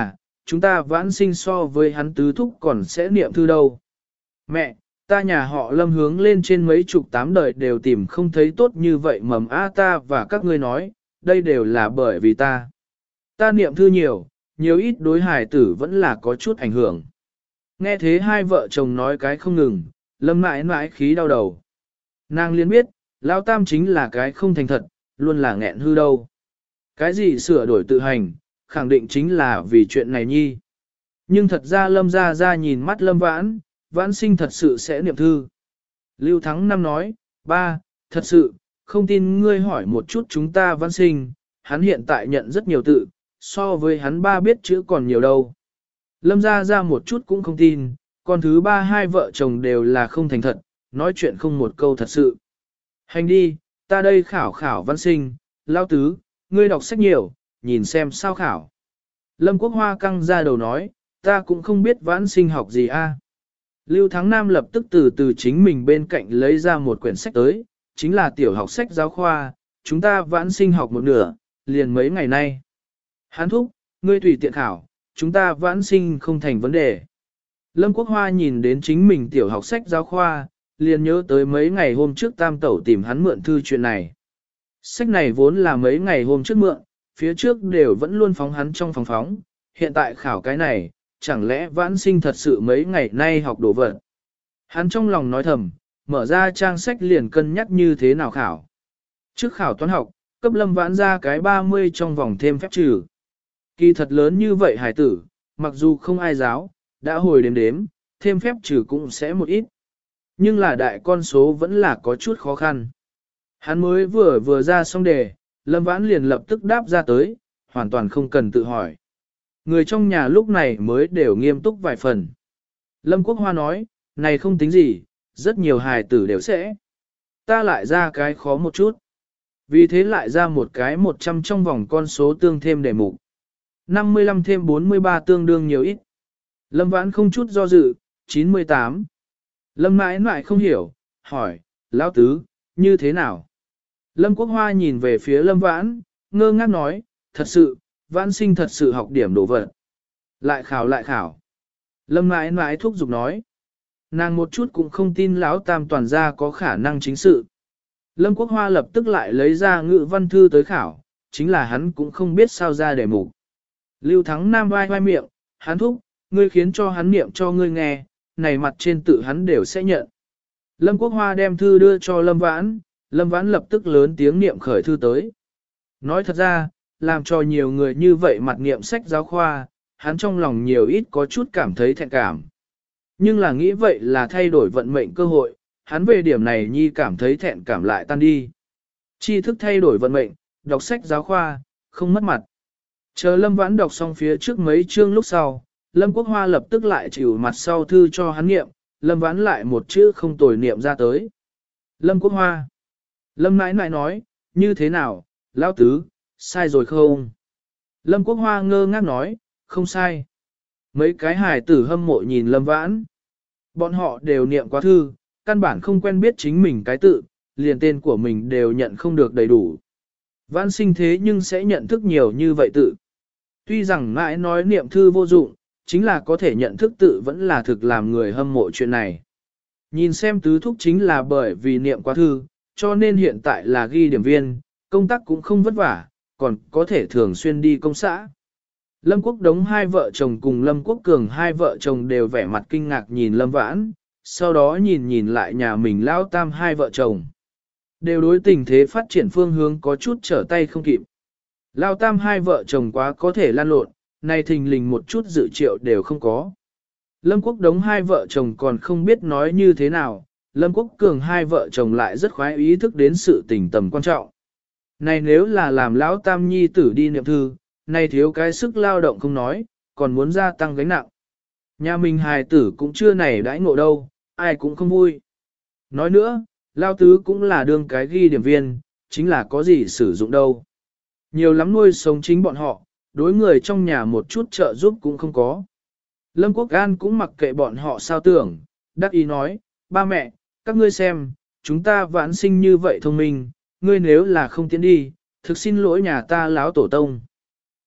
A: chúng ta vãn sinh so với hắn tứ thúc còn sẽ niệm thư đâu. Mẹ, ta nhà họ Lâm hướng lên trên mấy chục tám đời đều tìm không thấy tốt như vậy mầm a ta và các ngươi nói, đây đều là bởi vì ta. Ta niệm thư nhiều, nhiều ít đối hài tử vẫn là có chút ảnh hưởng. Nghe thế hai vợ chồng nói cái không ngừng, Lâm mãi mãi khí đau đầu. Nàng liền biết, Lão Tam chính là cái không thành thật, luôn là nghẹn hư đâu. Cái gì sửa đổi tự hành, khẳng định chính là vì chuyện này nhi. Nhưng thật ra Lâm ra ra nhìn mắt Lâm Vãn, Vãn sinh thật sự sẽ niệm thư. Lưu Thắng Năm nói, ba, thật sự, không tin ngươi hỏi một chút chúng ta Vãn sinh, hắn hiện tại nhận rất nhiều tự, so với hắn ba biết chữ còn nhiều đâu. Lâm ra ra một chút cũng không tin, còn thứ ba hai vợ chồng đều là không thành thật, nói chuyện không một câu thật sự. Hành đi, ta đây khảo khảo Văn sinh, Lão Tứ, ngươi đọc sách nhiều, nhìn xem sao khảo. Lâm Quốc Hoa căng ra đầu nói, ta cũng không biết Vãn sinh học gì a. Lưu Thắng Nam lập tức từ từ chính mình bên cạnh lấy ra một quyển sách tới, chính là tiểu học sách giáo khoa, chúng ta Vãn sinh học một nửa, liền mấy ngày nay. Hán thúc, ngươi tùy tiện khảo, chúng ta Vãn sinh không thành vấn đề. Lâm Quốc Hoa nhìn đến chính mình tiểu học sách giáo khoa, liền nhớ tới mấy ngày hôm trước Tam Tẩu tìm hắn mượn thư chuyện này. Sách này vốn là mấy ngày hôm trước mượn, phía trước đều vẫn luôn phóng hắn trong phòng phóng, hiện tại khảo cái này, chẳng lẽ Vãn sinh thật sự mấy ngày nay học đồ vật. Hắn trong lòng nói thầm, mở ra trang sách liền cân nhắc như thế nào khảo. Trước khảo toán học, cấp Lâm Vãn ra cái ba mươi trong vòng thêm phép trừ. Kỳ thật lớn như vậy hải tử, mặc dù không ai giáo, đã hồi đếm đếm, thêm phép trừ cũng sẽ một ít. Nhưng là đại con số vẫn là có chút khó khăn. Hắn mới vừa vừa ra xong đề, Lâm Vãn liền lập tức đáp ra tới, hoàn toàn không cần tự hỏi. Người trong nhà lúc này mới đều nghiêm túc vài phần. Lâm Quốc Hoa nói, này không tính gì, rất nhiều hài tử đều sẽ. Ta lại ra cái khó một chút. Vì thế lại ra một cái một trăm trong vòng con số tương thêm đề mục. năm mươi lăm thêm bốn mươi ba tương đương nhiều ít. Lâm Vãn không chút do dự, chín mươi tám. Lâm mãi mãi không hiểu, hỏi, Lão Tứ, như thế nào? Lâm Quốc Hoa nhìn về phía Lâm Vãn, ngơ ngác nói, thật sự, Vãn sinh thật sự học điểm đồ vật. Lại khảo lại khảo. Lâm mãi mãi thúc giục nói. Nàng một chút cũng không tin Lão Tam toàn gia có khả năng chính sự. Lâm Quốc Hoa lập tức lại lấy ra ngữ văn thư tới khảo, chính là hắn cũng không biết sao ra đề mục. Lưu Thắng Nam vai vai miệng, hắn thúc, ngươi khiến cho hắn niệm cho ngươi nghe, này mặt trên tự hắn đều sẽ nhận. Lâm Quốc Hoa đem thư đưa cho Lâm Vãn, Lâm Vãn lập tức lớn tiếng niệm khởi thư tới. Nói thật ra, làm cho nhiều người như vậy mặt niệm sách giáo khoa, hắn trong lòng nhiều ít có chút cảm thấy thẹn cảm. Nhưng là nghĩ vậy là thay đổi vận mệnh cơ hội, hắn về điểm này nhi cảm thấy thẹn cảm lại tan đi. Tri thức thay đổi vận mệnh, đọc sách giáo khoa, không mất mặt. Chờ Lâm Vãn đọc xong phía trước mấy chương lúc sau, Lâm Quốc Hoa lập tức lại chịu mặt sau thư cho hắn niệm, Lâm Vãn lại một chữ không tồi niệm ra tới. Lâm Quốc Hoa. Lâm nãi nãi nói, như thế nào, Lão Tứ, sai rồi không? Lâm Quốc Hoa ngơ ngác nói, không sai. Mấy cái hài tử hâm mộ nhìn Lâm Vãn. Bọn họ đều niệm quá thư, căn bản không quen biết chính mình cái tự, liền tên của mình đều nhận không được đầy đủ. Vãn sinh thế nhưng sẽ nhận thức nhiều như vậy tự. Tuy rằng mãi nói niệm thư vô dụng, chính là có thể nhận thức tự vẫn là thực làm người hâm mộ chuyện này. Nhìn xem tứ thúc chính là bởi vì niệm quá thư, cho nên hiện tại là ghi điểm viên, công tác cũng không vất vả, còn có thể thường xuyên đi công xã. Lâm Quốc Đống hai vợ chồng cùng Lâm Quốc Cường hai vợ chồng đều vẻ mặt kinh ngạc nhìn Lâm Vãn, sau đó nhìn nhìn lại nhà mình Lão Tam hai vợ chồng. Đều đối tình thế phát triển phương hướng có chút trở tay không kịp. Lão Tam hai vợ chồng quá có thể lan lộn, nay thình lình một chút dự triệu đều không có. Lâm Quốc Đống hai vợ chồng còn không biết nói như thế nào, Lâm Quốc Cường hai vợ chồng lại rất khoái ý thức đến sự tình tầm quan trọng. Này nếu là làm Lão Tam nhi tử đi niệm thư, này thiếu cái sức lao động không nói, còn muốn gia tăng gánh nặng. Nhà mình hài tử cũng chưa này đãi ngộ đâu, ai cũng không vui. Nói nữa, Lao Tứ cũng là đương cái ghi điểm viên, chính là có gì sử dụng đâu. Nhiều lắm nuôi sống chính bọn họ, đối người trong nhà một chút trợ giúp cũng không có. Lâm Quốc An cũng mặc kệ bọn họ sao tưởng, đắc ý nói, ba mẹ, các ngươi xem, chúng ta Vãn sinh như vậy thông minh, ngươi nếu là không tiến đi, thực xin lỗi nhà ta láo tổ tông.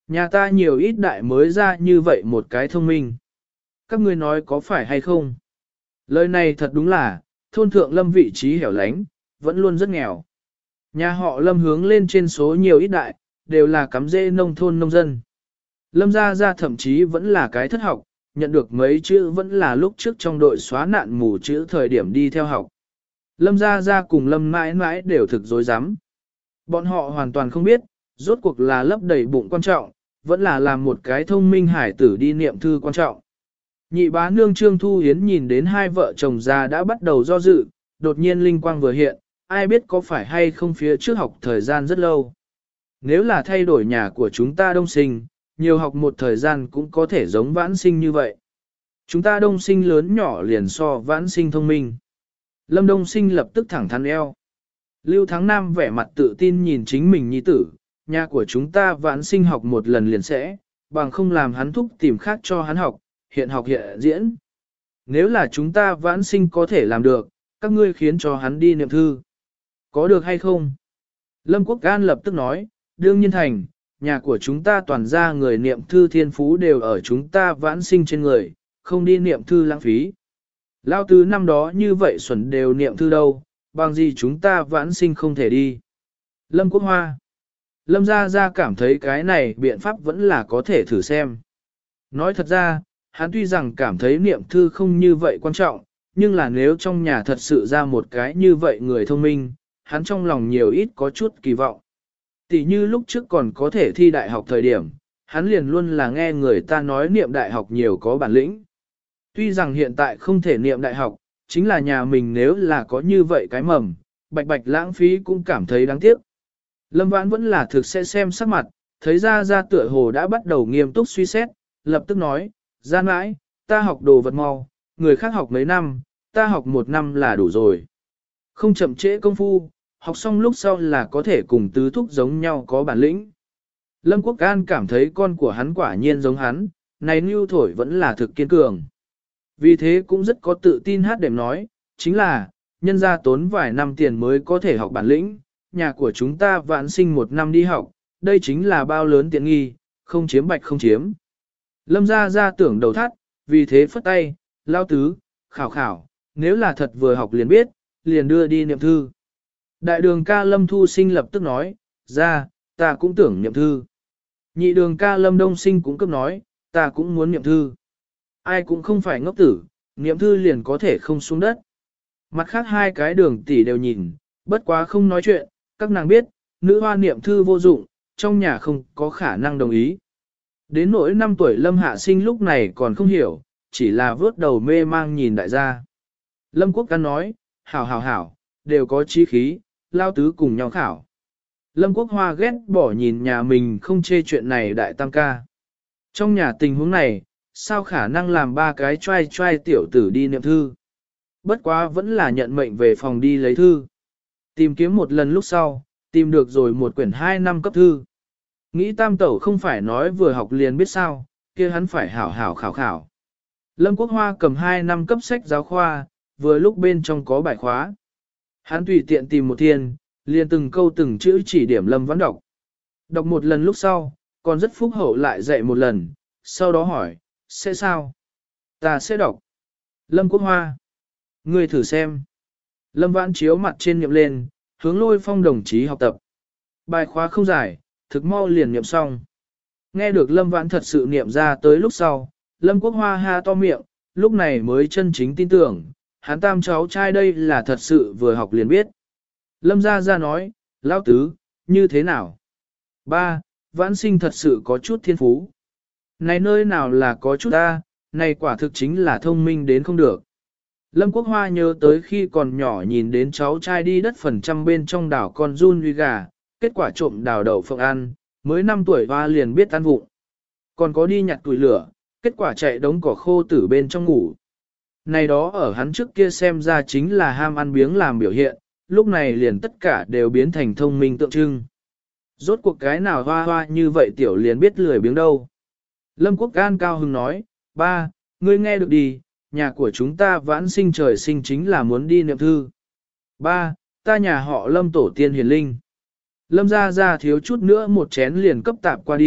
A: Nhà ta nhiều ít đại mới ra như vậy một cái thông minh. Các ngươi nói có phải hay không? Lời này thật đúng là, thôn thượng Lâm vị trí hẻo lánh, vẫn luôn rất nghèo. Nhà họ Lâm hướng lên trên số nhiều ít đại, đều là cắm rễ nông thôn nông dân. Lâm gia gia thậm chí vẫn là cái thất học, nhận được mấy chữ vẫn là lúc trước trong đội xóa nạn mù chữ thời điểm đi theo học. Lâm gia gia cùng Lâm mãi mãi đều thực dối rắm. Bọn họ hoàn toàn không biết, rốt cuộc là lấp đầy bụng quan trọng, vẫn là làm một cái thông minh hải tử đi niệm thư quan trọng. Nhị bá nương Trương Thu Hiến nhìn đến hai vợ chồng già đã bắt đầu do dự, đột nhiên linh quang vừa hiện, ai biết có phải hay không phía trước học thời gian rất lâu. Nếu là thay đổi nhà của chúng ta đông sinh, nhiều học một thời gian cũng có thể giống vãn sinh như vậy. Chúng ta đông sinh lớn nhỏ liền so vãn sinh thông minh. Lâm Đông Sinh lập tức thẳng thắn eo. Lưu Thắng Nam vẻ mặt tự tin nhìn chính mình nhi tử, nhà của chúng ta vãn sinh học một lần liền sẽ, bằng không làm hắn thúc tìm khác cho hắn học, hiện học hiện diễn. Nếu là chúng ta vãn sinh có thể làm được, các ngươi khiến cho hắn đi niệm thư. Có được hay không? Lâm Quốc An lập tức nói, đương nhiên thành, nhà của chúng ta toàn ra người niệm thư thiên phú đều ở chúng ta vãn sinh trên người, không đi niệm thư lãng phí. Lao tứ năm đó như vậy xuẩn đều niệm thư đâu, bằng gì chúng ta vãn sinh không thể đi. Lâm Quốc Hoa. Lâm Gia Gia cảm thấy cái này biện pháp vẫn là có thể thử xem. Nói thật ra, hắn tuy rằng cảm thấy niệm thư không như vậy quan trọng, nhưng là nếu trong nhà thật sự ra một cái như vậy người thông minh, hắn trong lòng nhiều ít có chút kỳ vọng. Tỷ như lúc trước còn có thể thi đại học thời điểm, hắn liền luôn là nghe người ta nói niệm đại học nhiều có bản lĩnh. Tuy rằng hiện tại không thể niệm đại học, chính là nhà mình nếu là có như vậy cái mầm, bạch bạch lãng phí cũng cảm thấy đáng tiếc. Lâm Vãn vẫn là thực sẽ xem sắc mặt, thấy ra ra tựa hồ đã bắt đầu nghiêm túc suy xét, lập tức nói, ra mãi, ta học đồ vật mau, người khác học mấy năm, ta học một năm là đủ rồi. Không chậm trễ công phu, học xong lúc sau là có thể cùng tứ thúc giống nhau có bản lĩnh. Lâm Quốc An cảm thấy con của hắn quả nhiên giống hắn, này Nưu Thổi vẫn là thực kiên cường. Vì thế cũng rất có tự tin hát đệm nói, chính là, nhân gia tốn vài năm tiền mới có thể học bản lĩnh, nhà của chúng ta vãn sinh một năm đi học, đây chính là bao lớn tiện nghi, không chiếm bạch không chiếm. Lâm gia gia tưởng đầu thắt, vì thế phất tay, lao tứ, khảo khảo, nếu là thật vừa học liền biết, liền đưa đi niệm thư. Đại đường ca Lâm Thu Sinh lập tức nói, ra, ta cũng tưởng niệm thư. Nhị đường ca Lâm Đông Sinh cũng cấp nói, ta cũng muốn niệm thư. Ai cũng không phải ngốc tử, niệm thư liền có thể không xuống đất. Mặt khác hai cái đường tỷ đều nhìn, bất quá không nói chuyện, các nàng biết, nữ hoa niệm thư vô dụng, trong nhà không có khả năng đồng ý. Đến nỗi năm tuổi Lâm Hạ Sinh lúc này còn không hiểu, chỉ là vớt đầu mê mang nhìn đại gia. Lâm Quốc Căn nói, hảo hảo hảo, đều có chí khí, lao tứ cùng nhau khảo. Lâm Quốc Hoa ghét bỏ nhìn nhà mình không chê chuyện này đại tam ca. Trong nhà tình huống này, sao khả năng làm ba cái trai trai tiểu tử đi niệm thư. Bất quá vẫn là nhận mệnh về phòng đi lấy thư. Tìm kiếm một lần lúc sau, tìm được rồi một quyển hai năm cấp thư. Nghĩ tam tẩu không phải nói vừa học liền biết sao, kia hắn phải hảo hảo khảo khảo. Lâm Quốc Hoa cầm hai năm cấp sách giáo khoa, vừa lúc bên trong có bài khóa. Hắn tùy tiện tìm một thiên, liền từng câu từng chữ chỉ điểm Lâm Vãn đọc. Đọc một lần lúc sau, còn rất phúc hậu lại dạy một lần, sau đó hỏi, sẽ sao? Ta sẽ đọc. Lâm Quốc Hoa. Ngươi thử xem. Lâm Vãn chiếu mặt trên niệm lên, hướng Lôi Phong đồng chí học tập. Bài khóa không dài, thực mau liền niệm xong. Nghe được Lâm Vãn thật sự niệm ra tới lúc sau, Lâm Quốc Hoa ha to miệng, lúc này mới chân chính tin tưởng, hắn tam cháu trai đây là thật sự vừa học liền biết. Lâm Gia Gia nói, lão tứ, như thế nào? Ba, Vãn sinh thật sự có chút thiên phú. Này nơi nào là có chút ta, này quả thực chính là thông minh đến không được. Lâm Quốc Hoa nhớ tới khi còn nhỏ nhìn đến cháu trai đi đất phần trăm bên trong đảo con run huy gà, kết quả trộm đào đậu phộng ăn, mới năm tuổi hoa liền biết ăn vụng. Còn có đi nhặt tuổi lửa, kết quả chạy đống cỏ khô tử bên trong ngủ. Này đó ở hắn trước kia xem ra chính là ham ăn biếng làm biểu hiện, lúc này liền tất cả đều biến thành thông minh tượng trưng. Rốt cuộc cái nào hoa hoa như vậy tiểu liền biết lười biếng đâu. Lâm Quốc An cao hứng nói, ba, ngươi nghe được đi, nhà của chúng ta vãn sinh trời sinh chính là muốn đi niệm thư. Ba, ta nhà họ Lâm tổ tiên hiền linh. Lâm Gia Gia thiếu chút nữa một chén liền cấp tạp qua đi,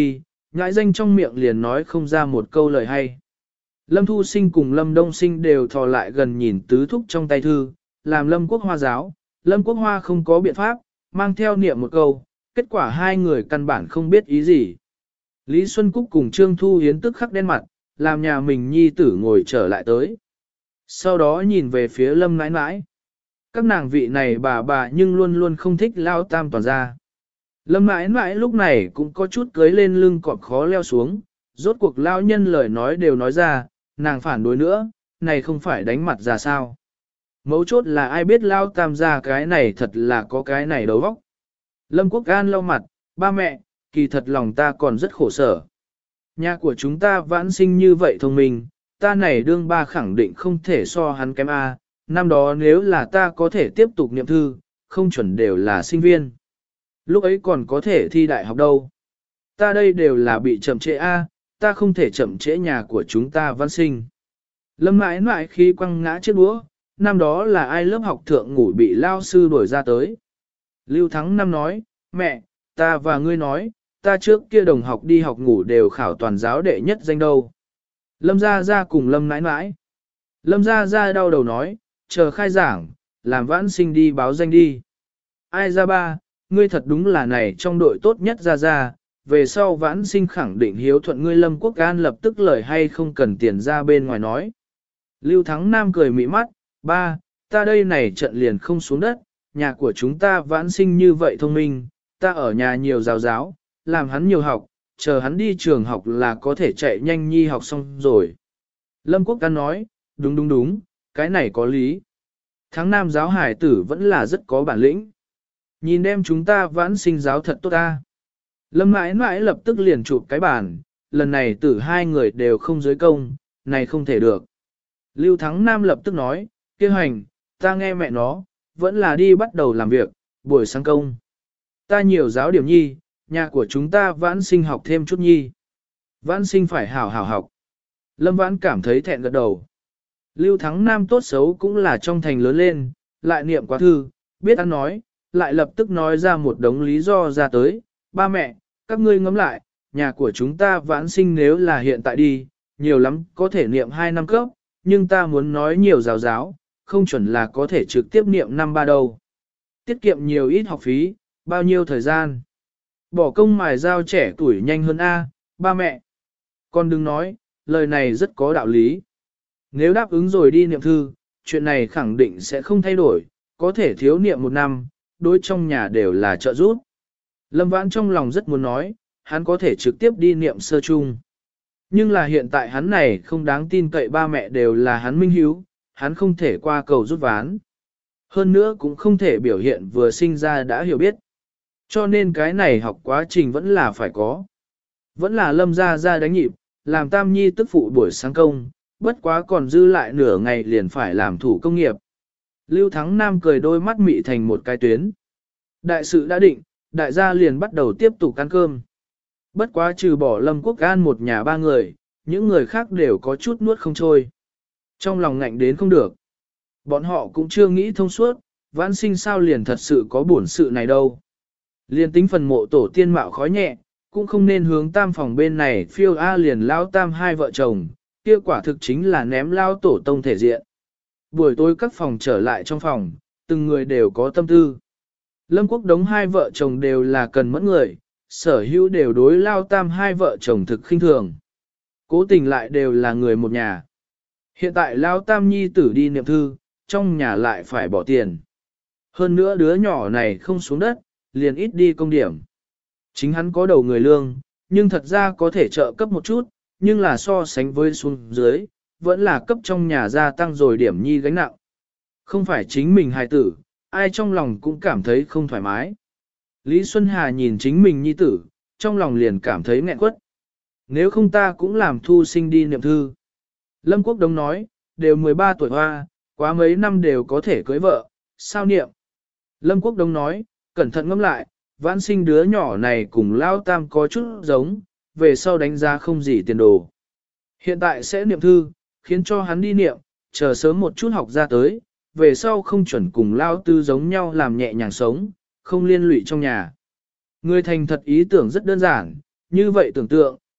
A: nhãi danh trong miệng liền nói không ra một câu lời hay. Lâm Thu Sinh cùng Lâm Đông Sinh đều thò lại gần nhìn tứ thúc trong tay thư, làm Lâm Quốc Hoa giáo, Lâm Quốc Hoa không có biện pháp, mang theo niệm một câu, kết quả hai người căn bản không biết ý gì. Lý Xuân Cúc cùng Trương Thu Hiến tức khắc đen mặt, làm nhà mình nhi tử ngồi trở lại tới. Sau đó nhìn về phía Lâm nãi nãi. Các nàng vị này bà bà nhưng luôn luôn không thích lao tam toàn ra. Lâm nãi nãi lúc này cũng có chút cưới lên lưng cọp khó leo xuống, rốt cuộc lao nhân lời nói đều nói ra, nàng phản đối nữa, này không phải đánh mặt ra sao. Mấu chốt là ai biết lao tam ra cái này thật là có cái này đầu vóc. Lâm Quốc An lau mặt, ba mẹ, kỳ thật lòng ta còn rất khổ sở. Nhà của chúng ta vãn sinh như vậy thông minh, ta này đương ba khẳng định không thể so hắn kém A, năm đó nếu là ta có thể tiếp tục niệm thư, không chuẩn đều là sinh viên. Lúc ấy còn có thể thi đại học đâu. Ta đây đều là bị chậm trễ A, ta không thể chậm trễ nhà của chúng ta vãn sinh. Lâm mãi mãi khi quăng ngã chiếc đũa, năm đó là ai lớp học thượng ngủ bị lao sư đuổi ra tới. Lưu Thắng Năm nói, mẹ, ta và ngươi nói, ta trước kia đồng học đi học ngủ đều khảo toàn giáo đệ nhất danh đâu. Lâm Gia Gia cùng Lâm nãi nãi. Lâm Gia Gia đau đầu nói, chờ khai giảng, làm vãn sinh đi báo danh đi. Ai ra ba, ngươi thật đúng là này trong đội tốt nhất Gia Gia, về sau vãn sinh khẳng định hiếu thuận ngươi Lâm Quốc An lập tức lời hay không cần tiền ra bên ngoài nói. Lưu Thắng Nam cười mị mắt, ba, ta đây này trận liền không xuống đất, nhà của chúng ta vãn sinh như vậy thông minh, ta ở nhà nhiều giáo giáo, làm hắn nhiều học, chờ hắn đi trường học là có thể chạy nhanh nhi học xong rồi. Lâm Quốc An nói, đúng đúng đúng, cái này có lý. Tháng Nam giáo hải tử vẫn là rất có bản lĩnh. Nhìn đem chúng ta vãn sinh giáo thật tốt ta. Lâm mãi mãi lập tức liền chụp cái bàn, lần này tử hai người đều không giới công, này không thể được. Lưu Thắng Nam lập tức nói, kêu hành, ta nghe mẹ nó, vẫn là đi bắt đầu làm việc, buổi sáng công. Ta nhiều giáo điểm nhi, nhà của chúng ta vãn sinh học thêm chút nhi. Vãn sinh phải hảo hảo học. Lâm vãn cảm thấy thẹn gật đầu. Lưu Thắng Nam tốt xấu cũng là trong thành lớn lên, lại niệm quá thư, biết ăn nói, lại lập tức nói ra một đống lý do ra tới. Ba mẹ, các ngươi ngẫm lại, nhà của chúng ta vãn sinh nếu là hiện tại đi, nhiều lắm có thể niệm hai năm cấp, nhưng ta muốn nói nhiều giáo giáo, không chuẩn là có thể trực tiếp niệm năm ba đâu. Tiết kiệm nhiều ít học phí, bao nhiêu thời gian. Bỏ công mài dao trẻ tuổi nhanh hơn A, ba mẹ. Con đừng nói, lời này rất có đạo lý. Nếu đáp ứng rồi đi niệm thư, chuyện này khẳng định sẽ không thay đổi, có thể thiếu niệm một năm, đối trong nhà đều là trợ giúp. Lâm Vãn trong lòng rất muốn nói, hắn có thể trực tiếp đi niệm sơ chung. Nhưng là hiện tại hắn này không đáng tin cậy ba mẹ đều là hắn minh hiếu, hắn không thể qua cầu rút ván. Hơn nữa cũng không thể biểu hiện vừa sinh ra đã hiểu biết. Cho nên cái này học quá trình vẫn là phải có. Vẫn là Lâm ra ra đánh nhịp, làm tam nhi tức phụ buổi sáng công, bất quá còn dư lại nửa ngày liền phải làm thủ công nghiệp. Lưu Thắng Nam cười đôi mắt mị thành một cái tuyến. Đại sự đã định, đại gia liền bắt đầu tiếp tục ăn cơm. Bất quá trừ bỏ Lâm Quốc An một nhà ba người, những người khác đều có chút nuốt không trôi. Trong lòng ngạnh đến không được. Bọn họ cũng chưa nghĩ thông suốt, vãn sinh sao liền thật sự có bổn sự này đâu. Liền tính phần mộ tổ tiên mạo khói nhẹ, cũng không nên hướng tam phòng bên này phiêu A liền lao tam hai vợ chồng, kia quả thực chính là ném lao tổ tông thể diện. Buổi tối các phòng trở lại trong phòng, từng người đều có tâm tư. Lâm Quốc Đống hai vợ chồng đều là cần mẫn người, sở hữu đều đối lao tam hai vợ chồng thực khinh thường. Cố tình lại đều là người một nhà. Hiện tại lao tam nhi tử đi niệm thư, trong nhà lại phải bỏ tiền. Hơn nữa đứa nhỏ này không xuống đất, liền ít đi công điểm. Chính hắn có đầu người lương, nhưng thật ra có thể trợ cấp một chút, nhưng là so sánh với xuống dưới, vẫn là cấp trong nhà gia tăng rồi điểm nhi gánh nặng. Không phải chính mình hài tử, ai trong lòng cũng cảm thấy không thoải mái. Lý Xuân Hà nhìn chính mình nhi tử, trong lòng liền cảm thấy nghẹn quất. Nếu không ta cũng làm thu sinh đi niệm thư. Lâm Quốc Đông nói, đều mười ba tuổi hoa, quá mấy năm đều có thể cưới vợ, sao niệm? Lâm Quốc Đông nói, cẩn thận ngẫm lại, vãn sinh đứa nhỏ này cùng Lao Tam có chút giống, về sau đánh giá không gì tiền đồ. Hiện tại sẽ niệm thư, khiến cho hắn đi niệm, chờ sớm một chút học ra tới, về sau không chuẩn cùng Lao Tư giống nhau làm nhẹ nhàng sống, không liên lụy trong nhà. Người thành thật ý tưởng rất đơn giản, như vậy tưởng tượng,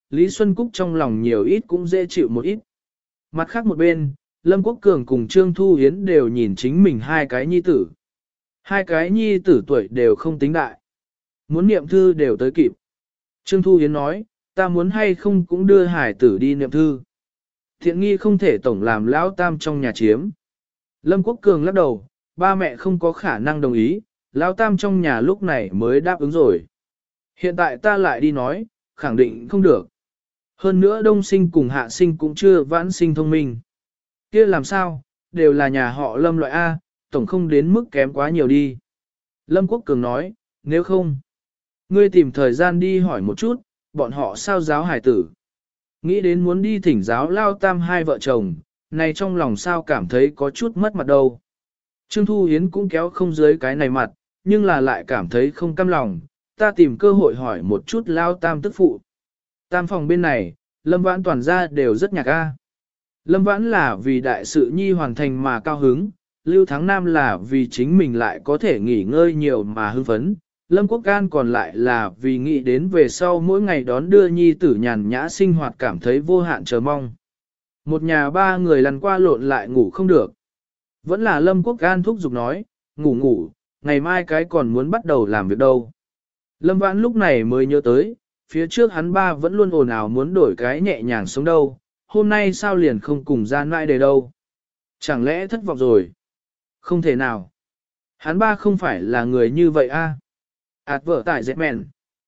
A: Lý Xuân Cúc trong lòng nhiều ít cũng dễ chịu một ít. Mặt khác một bên, Lâm Quốc Cường cùng Trương Thu Hiến đều nhìn chính mình hai cái nhi tử. Hai cái nhi tử tuổi đều không tính đại. Muốn niệm thư đều tới kịp. Trương Thu Hiến nói, ta muốn hay không cũng đưa hải tử đi niệm thư. Thiện nghi không thể tổng làm lão tam trong nhà chiếm. Lâm Quốc Cường lắc đầu, ba mẹ không có khả năng đồng ý, lão tam trong nhà lúc này mới đáp ứng rồi. Hiện tại ta lại đi nói, khẳng định không được. Hơn nữa đông sinh cùng hạ sinh cũng chưa vãn sinh thông minh. Kia làm sao, đều là nhà họ Lâm loại A, tổng không đến mức kém quá nhiều đi. Lâm Quốc Cường nói, nếu không, ngươi tìm thời gian đi hỏi một chút, bọn họ sao giáo hải tử. Nghĩ đến muốn đi thỉnh giáo lao tam hai vợ chồng, này trong lòng sao cảm thấy có chút mất mặt đâu. Trương Thu Hiến cũng kéo không dưới cái này mặt, nhưng là lại cảm thấy không cam lòng, ta tìm cơ hội hỏi một chút lao tam tức phụ. Tam phòng bên này, Lâm Vãn toàn ra đều rất nhạc a. Lâm Vãn là vì đại sự nhi hoàn thành mà cao hứng, Lưu Thắng Nam là vì chính mình lại có thể nghỉ ngơi nhiều mà hưng phấn, Lâm Quốc Can còn lại là vì nghĩ đến về sau mỗi ngày đón đưa nhi tử nhàn nhã sinh hoạt cảm thấy vô hạn chờ mong. Một nhà ba người lăn qua lộn lại ngủ không được. Vẫn là Lâm Quốc Can thúc giục nói, ngủ ngủ, ngày mai cái còn muốn bắt đầu làm việc đâu. Lâm Vãn lúc này mới nhớ tới, phía trước hắn ba vẫn luôn ồn ào muốn đổi cái nhẹ nhàng sống đâu, hôm nay sao liền không cùng gian mãi để đâu. Chẳng lẽ thất vọng rồi? Không thể nào. Hắn ba không phải là người như vậy a. Ảt vợ tại dẹp mẹn.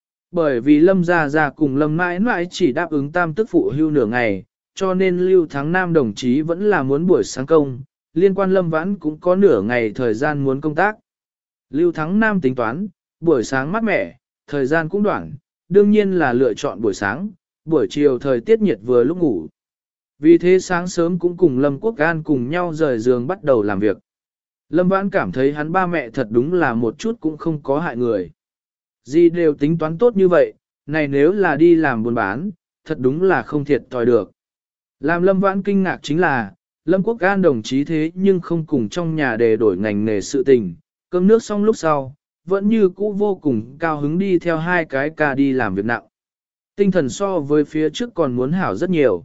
A: Bởi vì Lâm Gia Gia cùng Lâm mãi mãi chỉ đáp ứng tam tức phụ hưu nửa ngày, cho nên Lưu Thắng Nam đồng chí vẫn là muốn buổi sáng công, liên quan Lâm Vãn cũng có nửa ngày thời gian muốn công tác. Lưu Thắng Nam tính toán, buổi sáng mát mẻ, thời gian cũng đoạn, đương nhiên là lựa chọn buổi sáng, buổi chiều thời tiết nhiệt vừa lúc ngủ. Vì thế sáng sớm cũng cùng Lâm Quốc An cùng nhau rời giường bắt đầu làm việc. Lâm Vãn cảm thấy hắn ba mẹ thật đúng là một chút cũng không có hại người. Gì đều tính toán tốt như vậy, này nếu là đi làm buôn bán, thật đúng là không thiệt thòi được. Làm Lâm Vãn kinh ngạc chính là, Lâm Quốc An đồng chí thế nhưng không cùng trong nhà để đổi ngành nghề sự tình, cơm nước xong lúc sau, vẫn như cũ vô cùng cao hứng đi theo hai cái ca đi làm việc nặng. Tinh thần so với phía trước còn muốn hảo rất nhiều.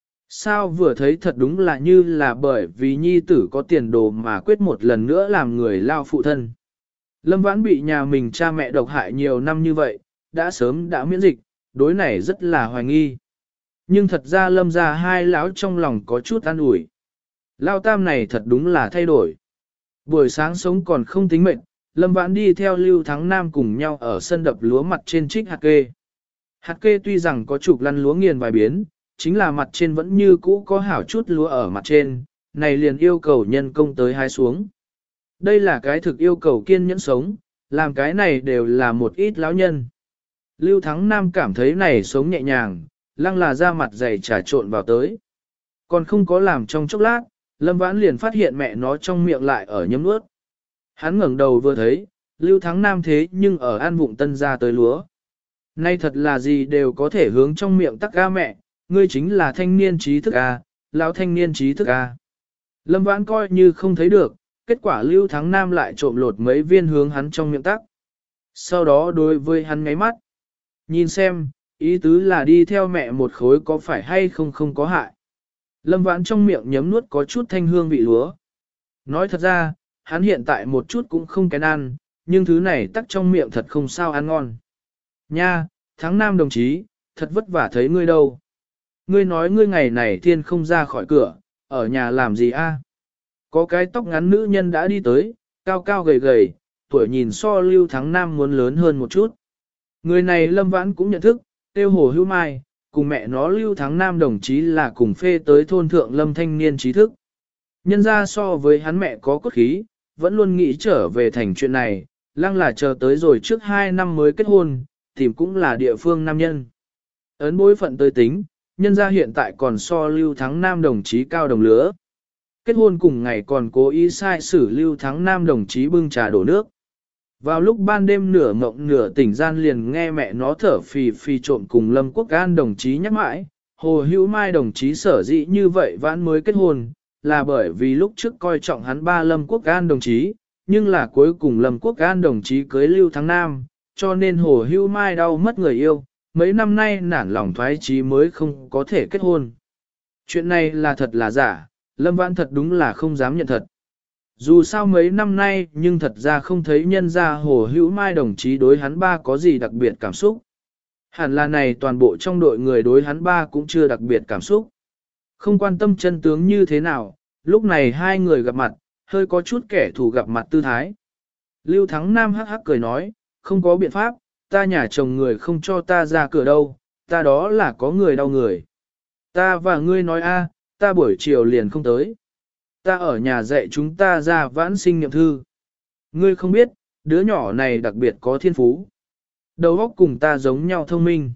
A: Sao vừa thấy thật đúng là như là bởi vì nhi tử có tiền đồ mà quyết một lần nữa làm người lao phụ thân. Lâm Vãn bị nhà mình cha mẹ độc hại nhiều năm như vậy, đã sớm đã miễn dịch, đối này rất là hoài nghi. Nhưng thật ra Lâm gia hai lão trong lòng có chút an ủi. Lao tam này thật đúng là thay đổi. Buổi sáng sống còn không tính mệt, Lâm Vãn đi theo Lưu Thắng Nam cùng nhau ở sân đập lúa mặt trên trích hạt kê. Hạt kê tuy rằng có chục lăn lúa nghiền vài biến, chính là mặt trên vẫn như cũ có hảo chút lúa ở mặt trên, này liền yêu cầu nhân công tới hái xuống. Đây là cái thực yêu cầu kiên nhẫn sống, làm cái này đều là một ít lão nhân. Lưu Thắng Nam cảm thấy này sống nhẹ nhàng, lăng là ra mặt dày trà trộn vào tới. Còn không có làm trong chốc lát, Lâm Vãn liền phát hiện mẹ nó trong miệng lại ở nhấm nuốt. Hắn ngẩng đầu vừa thấy, Lưu Thắng Nam thế nhưng ở ăn vụng tân ra tới lúa. Nay thật là gì đều có thể hướng trong miệng tắc ga mẹ, ngươi chính là thanh niên trí thức A, lão thanh niên trí thức A. Lâm Vãn coi như không thấy được, kết quả Lưu Thắng Nam lại trộm lột mấy viên hướng hắn trong miệng tắc. Sau đó đối với hắn ngáy mắt. Nhìn xem, ý tứ là đi theo mẹ một khối có phải hay không không có hại. Lâm Vãn trong miệng nhấm nuốt có chút thanh hương vị lúa. Nói thật ra, hắn hiện tại một chút cũng không kén ăn, nhưng thứ này tắc trong miệng thật không sao ăn ngon. Nha, Thắng Nam đồng chí, thật vất vả thấy ngươi đâu. Ngươi nói ngươi ngày này thiên không ra khỏi cửa, ở nhà làm gì a? Có cái tóc ngắn nữ nhân đã đi tới, cao cao gầy gầy, tuổi nhìn so Lưu Thắng Nam muốn lớn hơn một chút. Người này Lâm Vãn cũng nhận thức, tiêu Hồ Hữu Mai, cùng mẹ nó Lưu Thắng Nam đồng chí là cùng phê tới thôn thượng Lâm thanh niên trí thức. Nhân ra so với hắn mẹ có cốt khí, vẫn luôn nghĩ trở về thành chuyện này, lăng là chờ tới rồi trước hai năm mới kết hôn, tìm cũng là địa phương nam nhân. Ấn bối phận tới tính, nhân ra hiện tại còn so Lưu Thắng Nam đồng chí cao đồng lứa. Kết hôn cùng ngày còn cố ý sai xử Lưu Thắng Nam đồng chí bưng trà đổ nước. Vào lúc ban đêm nửa mộng nửa tỉnh gian liền nghe mẹ nó thở phì phì trộm cùng Lâm Quốc An đồng chí nhắc mãi, Hồ Hữu Mai đồng chí sở dĩ như vậy vãn mới kết hôn, là bởi vì lúc trước coi trọng hắn ba Lâm Quốc An đồng chí, nhưng là cuối cùng Lâm Quốc An đồng chí cưới Lưu Thắng Nam, cho nên Hồ Hữu Mai đau mất người yêu, mấy năm nay nản lòng thoái chí mới không có thể kết hôn. Chuyện này là thật là giả, Lâm Vãn thật đúng là không dám nhận thật. Dù sao mấy năm nay nhưng thật ra không thấy nhân gia Hồ Hữu Mai đồng chí đối hắn ba có gì đặc biệt cảm xúc. Hẳn là này toàn bộ trong đội người đối hắn ba cũng chưa đặc biệt cảm xúc. Không quan tâm chân tướng như thế nào, lúc này hai người gặp mặt, hơi có chút kẻ thù gặp mặt tư thái. Lưu Thắng Nam hắc hắc cười nói, không có biện pháp, ta nhà chồng người không cho ta ra cửa đâu, ta đó là có người đau người. Ta và ngươi nói a, ta buổi chiều liền không tới. Ta ở nhà dạy chúng ta ra vãn sinh niệm thư. Ngươi không biết, đứa nhỏ này đặc biệt có thiên phú. Đầu óc cùng ta giống nhau thông minh.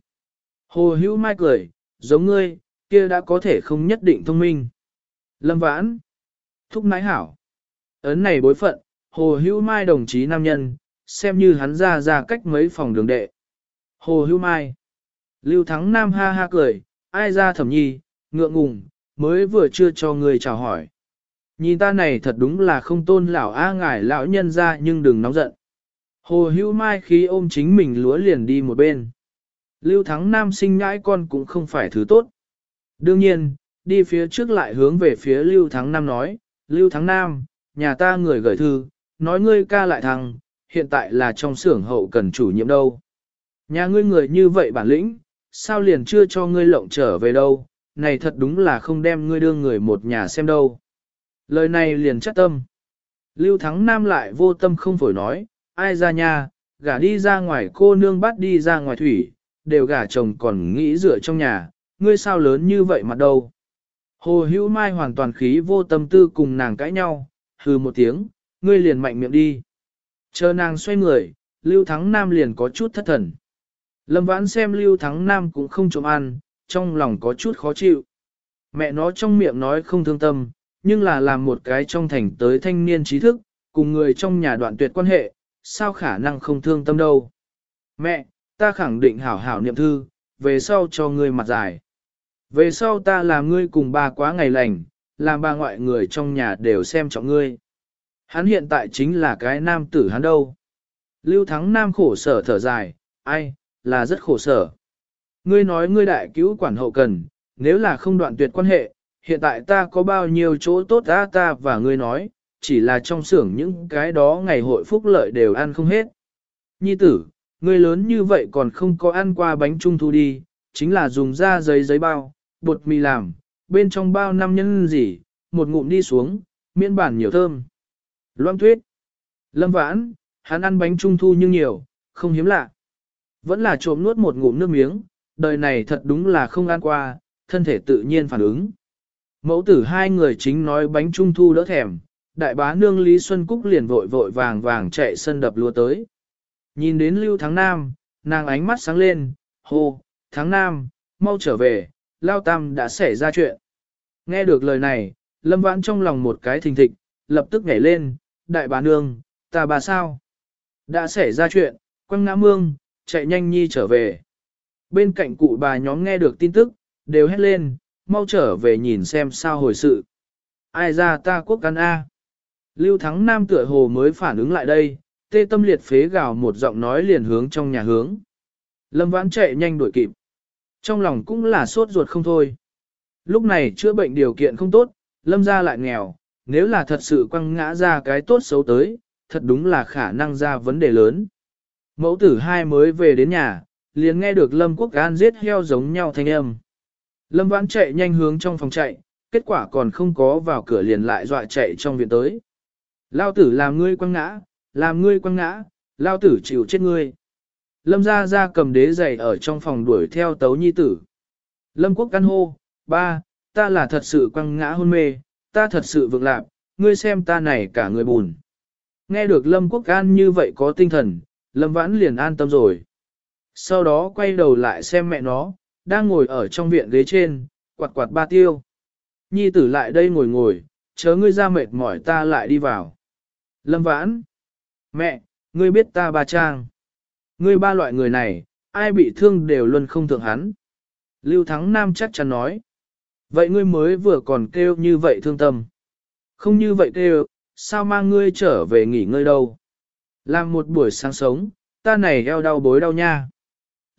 A: Hồ Hữu Mai cười, giống ngươi, kia đã có thể không nhất định thông minh. Lâm Vãn, thúc nãi hảo. Ấn này bối phận, Hồ Hữu Mai đồng chí nam nhân, xem như hắn ra ra cách mấy phòng đường đệ. Hồ Hữu Mai. Lưu Thắng Nam ha ha cười, ai ra Thẩm Nhi, ngượng ngùng, mới vừa chưa cho người chào hỏi. Nhìn ta này thật đúng là không tôn lão a ngải lão nhân ra nhưng đừng nóng giận. Hồ Hữu Mai khí ôm chính mình lúa liền đi một bên. Lưu Thắng Nam sinh ngãi con cũng không phải thứ tốt. Đương nhiên, đi phía trước lại hướng về phía Lưu Thắng Nam nói, Lưu Thắng Nam, nhà ta người gửi thư, nói ngươi ca lại thằng, hiện tại là trong xưởng hậu cần chủ nhiệm đâu. Nhà ngươi người như vậy bản lĩnh, sao liền chưa cho ngươi lộng trở về đâu, này thật đúng là không đem ngươi đưa người một nhà xem đâu. Lời này liền chắc tâm. Lưu Thắng Nam lại vô tâm không phổi nói, ai ra nha, gả đi ra ngoài cô nương bắt đi ra ngoài thủy, đều gả chồng còn nghĩ rửa trong nhà, ngươi sao lớn như vậy mặt đâu. Hồ Hữu Mai hoàn toàn khí vô tâm tư cùng nàng cãi nhau, hừ một tiếng, ngươi liền mạnh miệng đi. Chờ nàng xoay người, Lưu Thắng Nam liền có chút thất thần. Lâm Vãn xem Lưu Thắng Nam cũng không trộm ăn, trong lòng có chút khó chịu. Mẹ nó trong miệng nói không thương tâm, nhưng là làm một cái trong thành tới thanh niên trí thức, cùng người trong nhà đoạn tuyệt quan hệ, sao khả năng không thương tâm đâu. Mẹ, ta khẳng định hảo hảo niệm thư, về sau cho ngươi mặt dài. Về sau ta làm ngươi cùng ba quá ngày lành, làm ba ngoại người trong nhà đều xem trọng ngươi. Hắn hiện tại chính là cái nam tử hắn đâu. Lưu Thắng Nam khổ sở thở dài, ai, là rất khổ sở. Ngươi nói ngươi đại cứu quản hậu cần, nếu là không đoạn tuyệt quan hệ, hiện tại ta có bao nhiêu chỗ tốt ra ta và ngươi nói, chỉ là trong xưởng những cái đó ngày hội phúc lợi đều ăn không hết. Nhi tử, ngươi lớn như vậy còn không có ăn qua bánh trung thu đi, chính là dùng da giấy giấy bao, bột mì làm, bên trong bao năm nhân gì, một ngụm đi xuống, miễn bản nhiều thơm. Loan Thuyết, Lâm Vãn, hắn ăn bánh trung thu nhưng nhiều, không hiếm lạ. Vẫn là trộm nuốt một ngụm nước miếng, đời này thật đúng là không ăn qua, thân thể tự nhiên phản ứng. Mẫu tử hai người chính nói bánh trung thu đỡ thèm, đại bá nương Lý Xuân Cúc liền vội vội vàng vàng chạy sân đập lúa tới. Nhìn đến Lưu Thắng Nam, nàng ánh mắt sáng lên, hô, Thắng Nam, mau trở về, Lao Tam đã xảy ra chuyện. Nghe được lời này, Lâm Vãn trong lòng một cái thình thịch, lập tức nhảy lên, đại bá nương, ta bà sao? Đã xảy ra chuyện, quăng ngã mương, chạy nhanh nhi trở về. Bên cạnh cụ bà nhóm nghe được tin tức, đều hét lên, mau trở về nhìn xem sao hồi sự. Ai ra ta quốc căn A. Lưu Thắng Nam tựa hồ mới phản ứng lại đây, tê tâm liệt phế gào một giọng nói liền hướng trong nhà hướng. Lâm Vãn chạy nhanh đuổi kịp. Trong lòng cũng là sốt ruột không thôi. Lúc này chữa bệnh điều kiện không tốt, Lâm gia lại nghèo, nếu là thật sự quăng ngã ra cái tốt xấu tới, thật đúng là khả năng ra vấn đề lớn. Mẫu tử hai mới về đến nhà, liền nghe được Lâm Quốc An giết heo giống nhau thanh âm. Lâm Vãn chạy nhanh hướng trong phòng chạy, kết quả còn không có vào cửa liền lại dọa chạy trong viện tới. Lao tử làm ngươi quăng ngã, làm ngươi quăng ngã, lao tử chịu chết ngươi. Lâm gia ra cầm đế giày ở trong phòng đuổi theo tấu nhi tử. Lâm Quốc Căn hô, ba, ta là thật sự quăng ngã hôn mê, ta thật sự vượng lạc, ngươi xem ta này cả người buồn. Nghe được Lâm Quốc An như vậy có tinh thần, Lâm Vãn liền an tâm rồi. Sau đó quay đầu lại xem mẹ nó, đang ngồi ở trong viện ghế trên, quạt quạt ba tiêu. Nhi tử lại đây ngồi ngồi, chớ ngươi ra mệt mỏi ta lại đi vào. Lâm Vãn, mẹ, ngươi biết ta ba trang. Ngươi ba loại người này, ai bị thương đều luôn không thượng hắn. Lưu Thắng Nam chắc chắn nói. Vậy ngươi mới vừa còn kêu như vậy thương tâm. Không như vậy kêu, sao mang ngươi trở về nghỉ ngơi đâu. Làm một buổi sáng sống, ta này eo đau bối đau nha.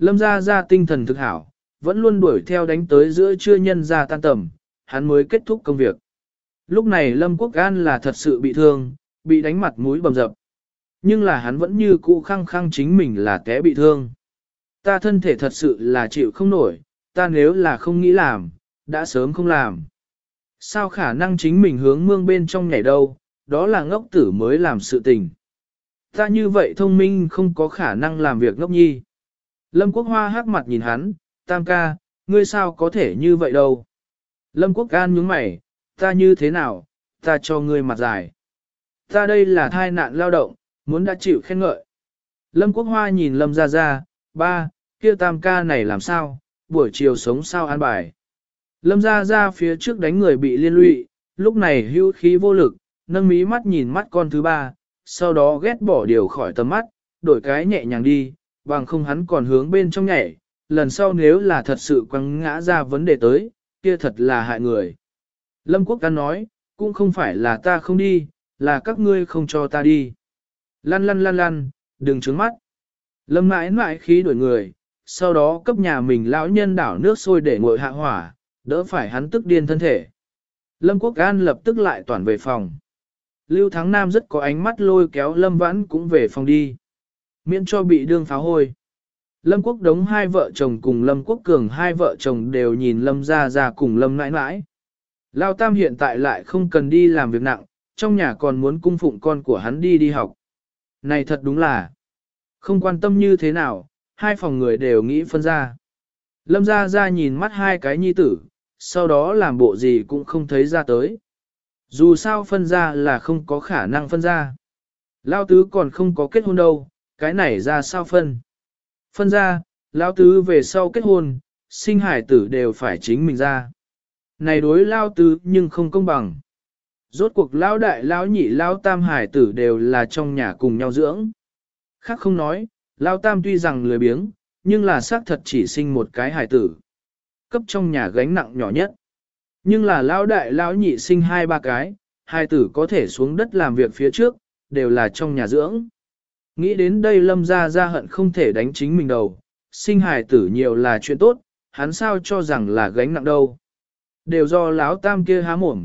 A: Lâm Gia Gia tinh thần thực hảo, vẫn luôn đuổi theo đánh tới giữa trưa nhân ra tan tầm, hắn mới kết thúc công việc. Lúc này Lâm Quốc An là thật sự bị thương, bị đánh mặt mũi bầm dập. Nhưng là hắn vẫn như cũ khăng khăng chính mình là té bị thương. Ta thân thể thật sự là chịu không nổi, ta nếu là không nghĩ làm, đã sớm không làm. Sao khả năng chính mình hướng mương bên trong nhảy đâu, đó là ngốc tử mới làm sự tình. Ta như vậy thông minh không có khả năng làm việc ngốc nhi. Lâm Quốc Hoa hắc mặt nhìn hắn, tam ca, ngươi sao có thể như vậy đâu. Lâm Quốc An nhướng mày, ta như thế nào, ta cho ngươi mặt dài. Ta đây là thai nạn lao động, muốn đã chịu khen ngợi. Lâm Quốc Hoa nhìn Lâm Gia Gia, ba, kia tam ca này làm sao, buổi chiều sống sao an bài. Lâm Gia Gia phía trước đánh người bị liên lụy, lúc này hữu khí vô lực, nâng mí mắt nhìn mắt con thứ ba, sau đó ghét bỏ điều khỏi tầm mắt, đổi cái nhẹ nhàng đi, bằng không hắn còn hướng bên trong nhảy, lần sau nếu là thật sự quăng ngã ra vấn đề tới, kia thật là hại người. Lâm Quốc An nói, cũng không phải là ta không đi, là các ngươi không cho ta đi. Lăn lăn lăn lăn, đừng trướng mắt. Lâm mãi mãi khí đuổi người, sau đó cấp nhà mình lão nhân đảo nước sôi để nguội hạ hỏa, đỡ phải hắn tức điên thân thể. Lâm Quốc An lập tức lại toàn về phòng. Lưu Thắng Nam rất có ánh mắt lôi kéo Lâm Vãn cũng về phòng đi. Miễn cho bị đương pháo hôi. Lâm Quốc Đống hai vợ chồng cùng Lâm Quốc Cường hai vợ chồng đều nhìn Lâm Gia Gia cùng Lâm nãi nãi. Lao Tam hiện tại lại không cần đi làm việc nặng, trong nhà còn muốn cung phụng con của hắn đi đi học. Này thật đúng là không quan tâm như thế nào, hai phòng người đều nghĩ phân ra. Lâm Gia Gia nhìn mắt hai cái nhi tử, sau đó làm bộ gì cũng không thấy ra tới. Dù sao phân ra là không có khả năng phân ra. Lao Tứ còn không có kết hôn đâu, cái này ra sao phân. Phân ra, Lao Tứ về sau kết hôn, sinh hải tử đều phải chính mình ra. Này đối Lao Tứ nhưng không công bằng. Rốt cuộc Lao Đại Lao Nhị Lao Tam hải tử đều là trong nhà cùng nhau dưỡng. Khác không nói, Lao Tam tuy rằng lười biếng, nhưng là xác thật chỉ sinh một cái hải tử. Cấp trong nhà gánh nặng nhỏ nhất. Nhưng là Lao Đại Lao Nhị sinh hai ba cái, hải tử có thể xuống đất làm việc phía trước, đều là trong nhà dưỡng. Nghĩ đến đây Lâm Gia Gia hận không thể đánh chính mình đầu, sinh hài tử nhiều là chuyện tốt, hắn sao cho rằng là gánh nặng đâu. Đều do Lão Tam kia há mồm.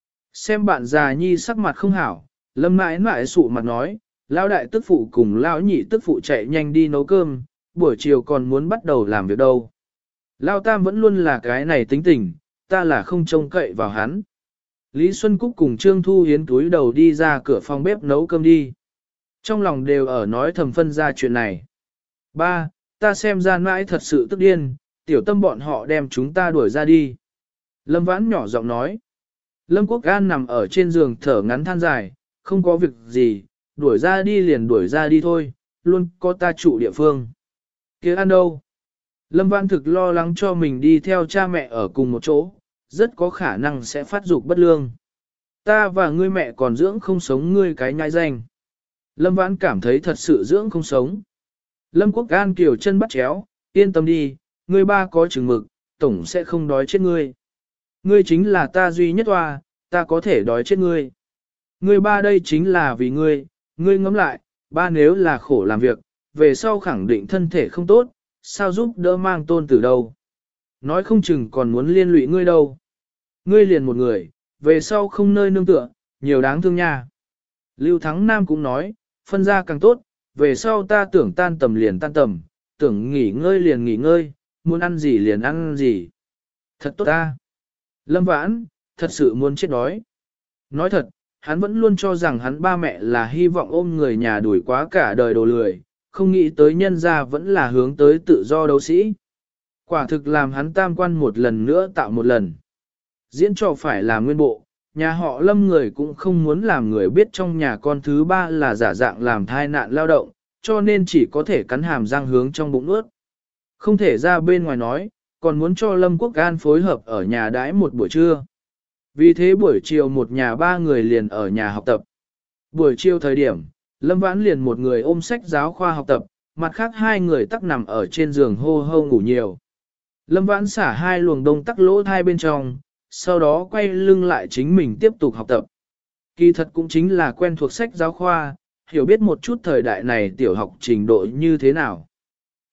A: Xem bạn già nhi sắc mặt không hảo, Lâm mãi mãi sụ mặt nói, Lão Đại tức phụ cùng Lão Nhị tức phụ chạy nhanh đi nấu cơm, buổi chiều còn muốn bắt đầu làm việc đâu. Lão Tam vẫn luôn là cái này tính tình, ta là không trông cậy vào hắn. Lý Xuân Cúc cùng Trương Thu Hiến túi đầu đi ra cửa phòng bếp nấu cơm đi. Trong lòng đều ở nói thầm phân ra chuyện này. Ba, ta xem ra mãi thật sự tức điên, tiểu tâm bọn họ đem chúng ta đuổi ra đi. Lâm Vãn nhỏ giọng nói. Lâm Quốc An nằm ở trên giường thở ngắn than dài, không có việc gì, đuổi ra đi liền đuổi ra đi thôi, luôn có ta trụ địa phương. Kia ăn đâu? Lâm Vãn thực lo lắng cho mình đi theo cha mẹ ở cùng một chỗ, rất có khả năng sẽ phát dục bất lương. Ta và ngươi mẹ còn dưỡng không sống ngươi cái nhai danh. Lâm Vãn cảm thấy thật sự dưỡng không sống. Lâm Quốc An kiều chân bắt chéo, yên tâm đi, ngươi ba có chừng mực, tổng sẽ không đói chết ngươi. Ngươi chính là ta duy nhất hoa, ta có thể đói chết ngươi. Ngươi ba đây chính là vì ngươi, ngươi ngẫm lại, ba nếu là khổ làm việc, về sau khẳng định thân thể không tốt, sao giúp đỡ mang tôn tử đâu. Nói không chừng còn muốn liên lụy ngươi đâu. Ngươi liền một người, về sau không nơi nương tựa, nhiều đáng thương nha. Lưu Thắng Nam cũng nói, phân ra càng tốt, về sau ta tưởng tan tầm liền tan tầm, tưởng nghỉ ngơi liền nghỉ ngơi, muốn ăn gì liền ăn gì. Thật tốt ta. Lâm Vãn, thật sự muốn chết đói. Nói thật, hắn vẫn luôn cho rằng hắn ba mẹ là hy vọng ôm người nhà đuổi quá cả đời đồ lười, không nghĩ tới nhân gia vẫn là hướng tới tự do đấu sĩ. Quả thực làm hắn tam quan một lần nữa tạo một lần. Diễn trò phải là nguyên bộ, nhà họ Lâm người cũng không muốn làm người biết trong nhà con thứ ba là giả dạng làm thai nạn lao động, cho nên chỉ có thể cắn hàm răng hướng trong bụng ướt. Không thể ra bên ngoài nói, còn muốn cho Lâm Quốc An phối hợp ở nhà đãi một buổi trưa. Vì thế buổi chiều một nhà ba người liền ở nhà học tập. Buổi chiều thời điểm, Lâm Vãn liền một người ôm sách giáo khoa học tập, mặt khác hai người tắc nằm ở trên giường hô hô ngủ nhiều. Lâm Vãn xả hai luồng đông tắc lỗ thai bên trong, sau đó quay lưng lại chính mình tiếp tục học tập. Kỳ thật cũng chính là quen thuộc sách giáo khoa, hiểu biết một chút thời đại này tiểu học trình độ như thế nào.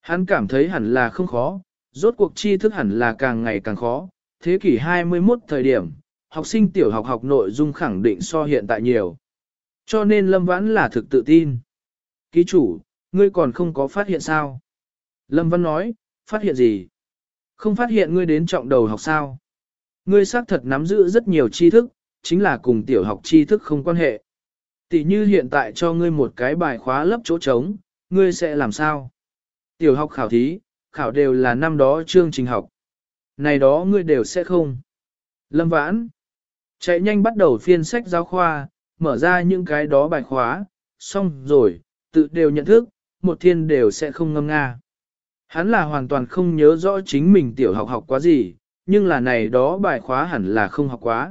A: Hắn cảm thấy hẳn là không khó, rốt cuộc tri thức hẳn là càng ngày càng khó. Thế kỷ hai mươi mốt thời điểm, học sinh tiểu học học nội dung khẳng định so hiện tại nhiều. Cho nên Lâm Vãn là thực tự tin. Ký chủ, ngươi còn không có phát hiện sao? Lâm Văn nói, phát hiện gì? Không phát hiện ngươi đến trọng đầu học sao? Ngươi xác thật nắm giữ rất nhiều tri thức, chính là cùng tiểu học tri thức không quan hệ. Tỷ như hiện tại cho ngươi một cái bài khóa lấp chỗ trống, ngươi sẽ làm sao? Tiểu học khảo thí, khảo đều là năm đó chương trình học. Này đó ngươi đều sẽ không. Lâm Vãn, chạy nhanh bắt đầu phiên sách giáo khoa, mở ra những cái đó bài khóa, xong rồi, tự đều nhận thức, một thiên đều sẽ không ngâm nga. Hắn là hoàn toàn không nhớ rõ chính mình tiểu học học quá gì, nhưng là này đó bài khóa hẳn là không học quá.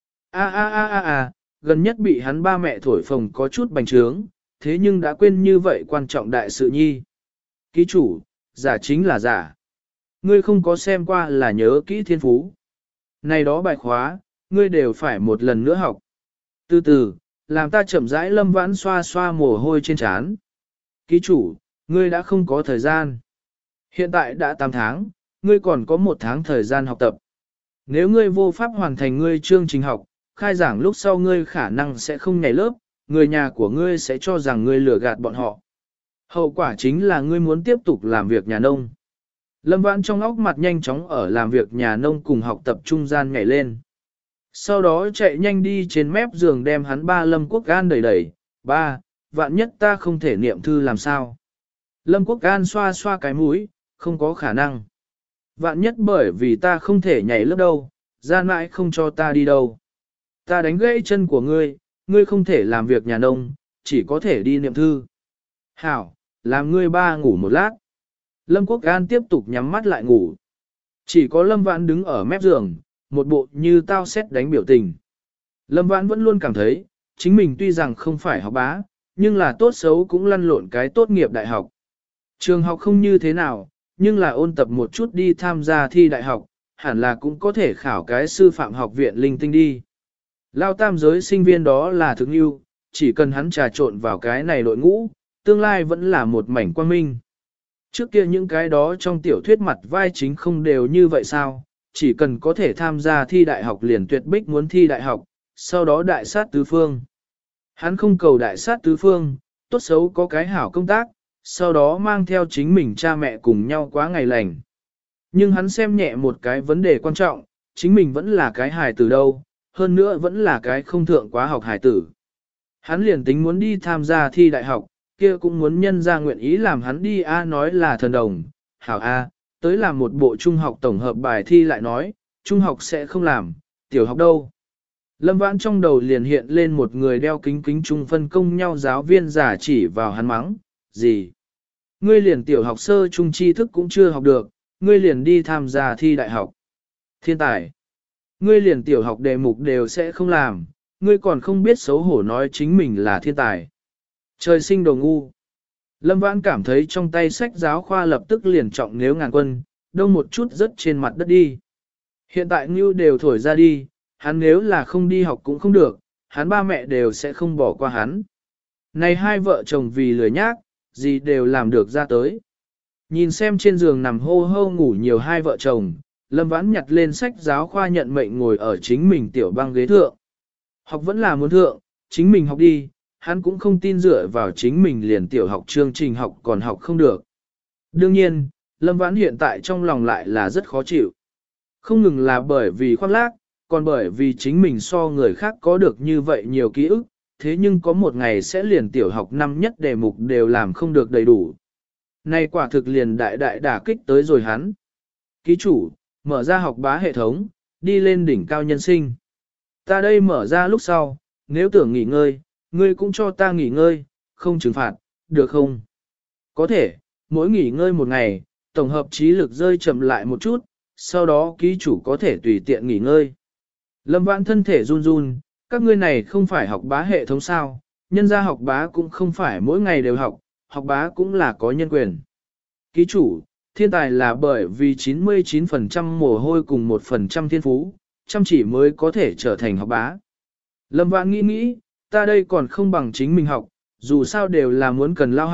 A: A a a a a, gần nhất bị hắn ba mẹ thổi phồng có chút bành trướng, thế nhưng đã quên như vậy quan trọng đại sự nhi. Ký chủ, giả chính là giả. Ngươi không có xem qua là nhớ kỹ thiên phú. Này đó bài khóa, ngươi đều phải một lần nữa học. Từ từ, làm ta chậm rãi Lâm Vãn xoa xoa mồ hôi trên trán. Ký chủ, ngươi đã không có thời gian. Hiện tại đã tám tháng, ngươi còn có một tháng thời gian học tập. Nếu ngươi vô pháp hoàn thành ngươi chương trình học, khai giảng lúc sau ngươi khả năng sẽ không nhảy lớp, người nhà của ngươi sẽ cho rằng ngươi lừa gạt bọn họ. Hậu quả chính là ngươi muốn tiếp tục làm việc nhà nông. Lâm Vãn trong óc mặt nhanh chóng ở làm việc nhà nông cùng học tập trung gian nhảy lên. Sau đó chạy nhanh đi trên mép giường đem hắn ba Lâm Quốc Gan đẩy đẩy, ba, vạn nhất ta không thể niệm thư làm sao. Lâm Quốc Gan xoa xoa cái mũi, không có khả năng. Vạn nhất bởi vì ta không thể nhảy lớp đâu, gian mãi không cho ta đi đâu. Ta đánh gãy chân của ngươi, ngươi không thể làm việc nhà nông, chỉ có thể đi niệm thư. Hảo, làm ngươi ba ngủ một lát. Lâm Quốc Gan tiếp tục nhắm mắt lại ngủ. Chỉ có Lâm Vãn đứng ở mép giường, một bộ như tao xét đánh biểu tình. Lâm Vãn vẫn luôn cảm thấy, chính mình tuy rằng không phải học bá, nhưng là tốt xấu cũng lăn lộn cái tốt nghiệp đại học. Trường học không như thế nào, nhưng là ôn tập một chút đi tham gia thi đại học, hẳn là cũng có thể khảo cái sư phạm học viện linh tinh đi. Lao tam giới sinh viên đó là thực yêu, chỉ cần hắn trà trộn vào cái này đội ngũ, tương lai vẫn là một mảnh quang minh. Trước kia những cái đó trong tiểu thuyết mặt vai chính không đều như vậy sao, chỉ cần có thể tham gia thi đại học liền tuyệt bích muốn thi đại học, sau đó đại sát tứ phương. Hắn không cầu đại sát tứ phương, tốt xấu có cái hảo công tác, sau đó mang theo chính mình cha mẹ cùng nhau quá ngày lành. Nhưng hắn xem nhẹ một cái vấn đề quan trọng, chính mình vẫn là cái hài tử đâu, hơn nữa vẫn là cái không thượng quá học hài tử. Hắn liền tính muốn đi tham gia thi đại học, kia cũng muốn nhân ra nguyện ý làm hắn đi A nói là thần đồng, hảo A, tới làm một bộ trung học tổng hợp bài thi lại nói, trung học sẽ không làm, tiểu học đâu. Lâm Vãn trong đầu liền hiện lên một người đeo kính kính trung phân công nhau giáo viên giả chỉ vào hắn mắng, gì? Ngươi liền tiểu học sơ trung tri thức cũng chưa học được, ngươi liền đi tham gia thi đại học. Thiên tài! Ngươi liền tiểu học đề mục đều sẽ không làm, ngươi còn không biết xấu hổ nói chính mình là thiên tài. Trời sinh đồ ngu. Lâm Vãn cảm thấy trong tay sách giáo khoa lập tức liền trọng nếu ngàn quân, đông một chút rớt trên mặt đất đi. Hiện tại Ngưu đều thổi ra đi, hắn nếu là không đi học cũng không được, hắn ba mẹ đều sẽ không bỏ qua hắn. Này hai vợ chồng vì lười nhác, gì đều làm được ra tới. Nhìn xem trên giường nằm hô hô ngủ nhiều hai vợ chồng, Lâm Vãn nhặt lên sách giáo khoa nhận mệnh ngồi ở chính mình tiểu băng ghế thượng. Học vẫn là muốn thượng, chính mình học đi, hắn cũng không tin dựa vào chính mình liền tiểu học chương trình học còn học không được. Đương nhiên, Lâm Vãn hiện tại trong lòng lại là rất khó chịu. Không ngừng là bởi vì khoác lác, còn bởi vì chính mình so người khác có được như vậy nhiều ký ức, thế nhưng có một ngày sẽ liền tiểu học năm nhất đề mục đều làm không được đầy đủ. Nay quả thực liền đại đại đả kích tới rồi hắn. Ký chủ, mở ra học bá hệ thống, đi lên đỉnh cao nhân sinh. Ta đây mở ra lúc sau, nếu tưởng nghỉ ngơi, ngươi cũng cho ta nghỉ ngơi, không trừng phạt, được không? Có thể, mỗi nghỉ ngơi một ngày, tổng hợp trí lực rơi chậm lại một chút, sau đó ký chủ có thể tùy tiện nghỉ ngơi. Lâm Vãn thân thể run run, các ngươi này không phải học bá hệ thống sao, nhân ra học bá cũng không phải mỗi ngày đều học, học bá cũng là có nhân quyền. Ký chủ, thiên tài là bởi vì chín mươi chín phần trăm mồ hôi cùng một phần trăm thiên phú, chăm chỉ mới có thể trở thành học bá. Lâm Vãn nghĩ nghĩ, ta đây còn không bằng chính mình học, dù sao đều là muốn cần lao học,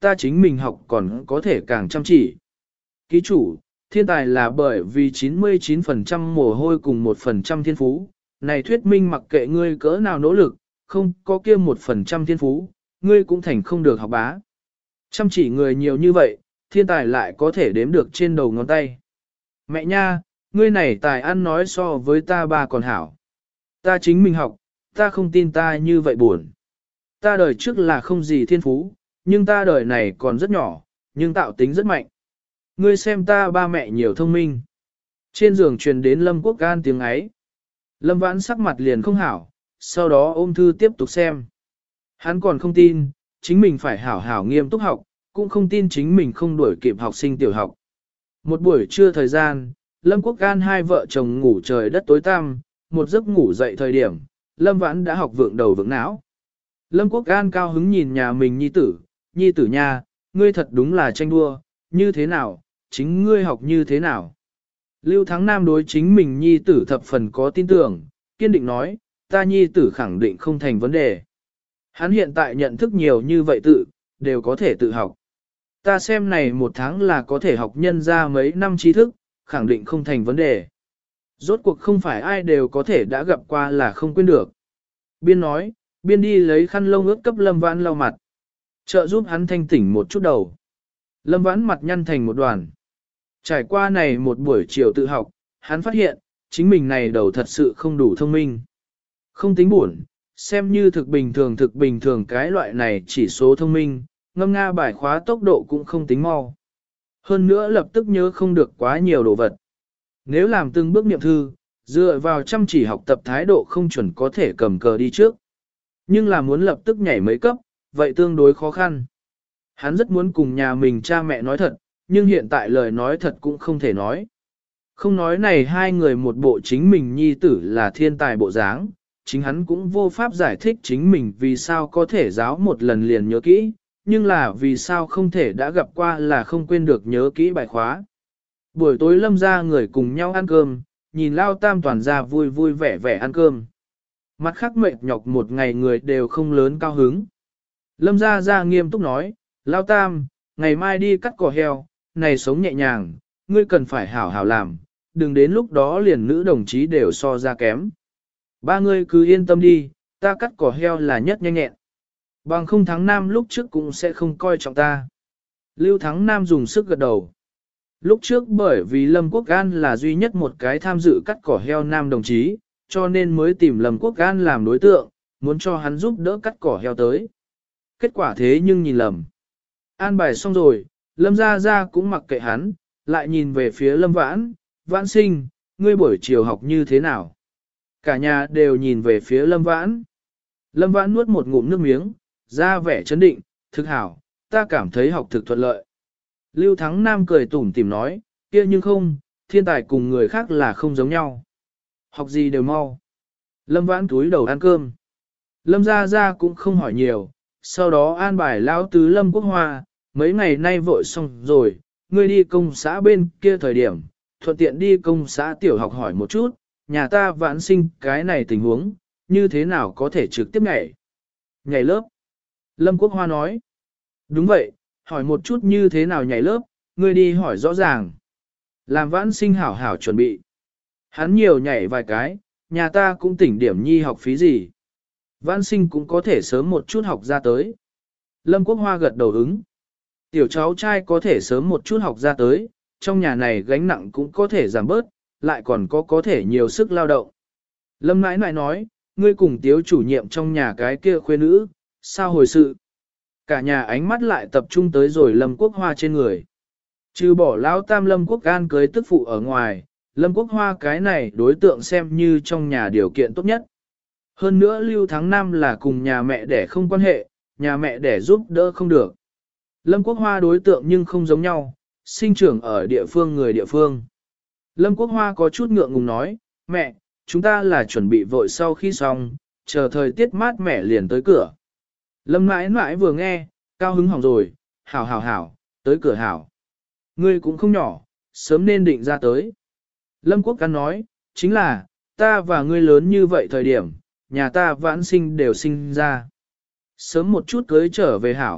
A: ta chính mình học còn có thể càng chăm chỉ. Ký chủ, thiên tài là bởi vì chín mươi chín phần trăm mồ hôi cùng một phần trăm thiên phú, này thuyết minh mặc kệ ngươi cỡ nào nỗ lực, không có kia một phần trăm thiên phú, ngươi cũng thành không được học bá. Chăm chỉ người nhiều như vậy, thiên tài lại có thể đếm được trên đầu ngón tay. Mẹ nha, ngươi này tài ăn nói so với ta ba còn hảo. Ta chính mình học, ta không tin ta như vậy buồn. Ta đời trước là không gì thiên phú, nhưng ta đời này còn rất nhỏ, nhưng tạo tính rất mạnh. Ngươi xem ta ba mẹ nhiều thông minh. Trên giường truyền đến Lâm Quốc Gan tiếng ấy. Lâm Vãn sắc mặt liền không hảo, sau đó ôm thư tiếp tục xem. Hắn còn không tin, chính mình phải hảo hảo nghiêm túc học, cũng không tin chính mình không đuổi kịp học sinh tiểu học. Một buổi trưa thời gian, Lâm Quốc Gan hai vợ chồng ngủ trời đất tối tăm, một giấc ngủ dậy thời điểm, Lâm Vãn đã học vượng đầu vượng não. Lâm Quốc Gan cao hứng nhìn nhà mình nhi tử, nhi tử nha, ngươi thật đúng là tranh đua, như thế nào, chính ngươi học như thế nào. Lưu Thắng Nam đối chính mình nhi tử thập phần có tin tưởng, kiên định nói, ta nhi tử khẳng định không thành vấn đề. Hắn hiện tại nhận thức nhiều như vậy tự, đều có thể tự học. Ta xem này một tháng là có thể học nhân ra mấy năm tri thức, khẳng định không thành vấn đề. Rốt cuộc không phải ai đều có thể đã gặp qua là không quên được. Biên nói, biên đi lấy khăn lông ướt cấp Lâm Vãn lau mặt. Trợ giúp hắn thanh tỉnh một chút đầu. Lâm Vãn mặt nhăn thành một đoàn. Trải qua này một buổi chiều tự học, hắn phát hiện, chính mình này đầu thật sự không đủ thông minh. Không tính buồn, xem như thực bình thường thực bình thường cái loại này chỉ số thông minh, ngâm nga bài khóa tốc độ cũng không tính mau. Hơn nữa lập tức nhớ không được quá nhiều đồ vật. Nếu làm từng bước niệm thư, dựa vào chăm chỉ học tập thái độ không chuẩn có thể cầm cờ đi trước. Nhưng là muốn lập tức nhảy mấy cấp, vậy tương đối khó khăn. Hắn rất muốn cùng nhà mình cha mẹ nói thật, nhưng hiện tại lời nói thật cũng không thể nói. Không nói này hai người một bộ chính mình nhi tử là thiên tài bộ dáng, chính hắn cũng vô pháp giải thích chính mình vì sao có thể giáo một lần liền nhớ kỹ, nhưng là vì sao không thể đã gặp qua là không quên được nhớ kỹ bài khóa. Buổi tối Lâm ra người cùng nhau ăn cơm, nhìn Lao Tam toàn ra vui vui vẻ vẻ ăn cơm. Mặt khác mệt nhọc một ngày người đều không lớn cao hứng. Lâm ra ra nghiêm túc nói, Lao Tam, ngày mai đi cắt cỏ heo, này sống nhẹ nhàng, ngươi cần phải hảo hảo làm, đừng đến lúc đó liền nữ đồng chí đều so ra kém. Ba ngươi cứ yên tâm đi, ta cắt cỏ heo là nhất nhanh nhẹn. Bằng không Thắng Nam lúc trước cũng sẽ không coi trọng ta. Lưu Thắng Nam dùng sức gật đầu. Lúc trước bởi vì Lâm Quốc An là duy nhất một cái tham dự cắt cỏ heo nam đồng chí, cho nên mới tìm Lâm Quốc An làm đối tượng, muốn cho hắn giúp đỡ cắt cỏ heo tới. Kết quả thế nhưng nhìn lầm. An bài xong rồi, Lâm Gia Gia cũng mặc kệ hắn, lại nhìn về phía Lâm Vãn, Vãn sinh, ngươi buổi chiều học như thế nào? Cả nhà đều nhìn về phía Lâm Vãn. Lâm Vãn nuốt một ngụm nước miếng, ra vẻ chấn định, thực hảo, ta cảm thấy học thực thuận lợi. Lưu Thắng Nam cười tủm tỉm nói, kia nhưng không, thiên tài cùng người khác là không giống nhau. Học gì đều mau. Lâm Vãn túi đầu ăn cơm. Lâm Gia Gia cũng không hỏi nhiều, sau đó an bài lão tứ Lâm Quốc Hoa, mấy ngày nay vội xong rồi, ngươi đi công xã bên kia thời điểm, thuận tiện đi công xã tiểu học hỏi một chút, nhà ta Vãn sinh cái này tình huống, như thế nào có thể trực tiếp nhảy. Nhảy lớp. Lâm Quốc Hoa nói, đúng vậy, hỏi một chút như thế nào nhảy lớp, ngươi đi hỏi rõ ràng. Làm Vãn sinh hảo hảo chuẩn bị. Hắn nhiều nhảy vài cái, nhà ta cũng tỉnh điểm nhi học phí gì. Vãn sinh cũng có thể sớm một chút học ra tới. Lâm Quốc Hoa gật đầu ứng. Tiểu cháu trai có thể sớm một chút học ra tới, trong nhà này gánh nặng cũng có thể giảm bớt, lại còn có có thể nhiều sức lao động. Lâm nãi nãi nói, ngươi cùng tiếu chủ nhiệm trong nhà cái kia khuê nữ, sao hồi sự? Cả nhà ánh mắt lại tập trung tới rồi Lâm Quốc Hoa trên người. Trừ bỏ lão tam Lâm Quốc An cưới tức phụ ở ngoài, Lâm Quốc Hoa cái này đối tượng xem như trong nhà điều kiện tốt nhất. Hơn nữa Lưu Thắng Nam là cùng nhà mẹ đẻ không quan hệ, nhà mẹ đẻ giúp đỡ không được. Lâm Quốc Hoa đối tượng nhưng không giống nhau, sinh trưởng ở địa phương người địa phương. Lâm Quốc Hoa có chút ngượng ngùng nói, mẹ, chúng ta là chuẩn bị vội sau khi xong, chờ thời tiết mát mẻ liền tới cửa. Lâm mãi mãi vừa nghe, cao hứng hỏng rồi, hảo hảo hảo, tới cửa hảo. Ngươi cũng không nhỏ, sớm nên định ra tới. Lâm Quốc Căn nói, chính là, ta và ngươi lớn như vậy thời điểm, nhà ta Vãn sinh đều sinh ra. Sớm một chút cưới trở về hảo,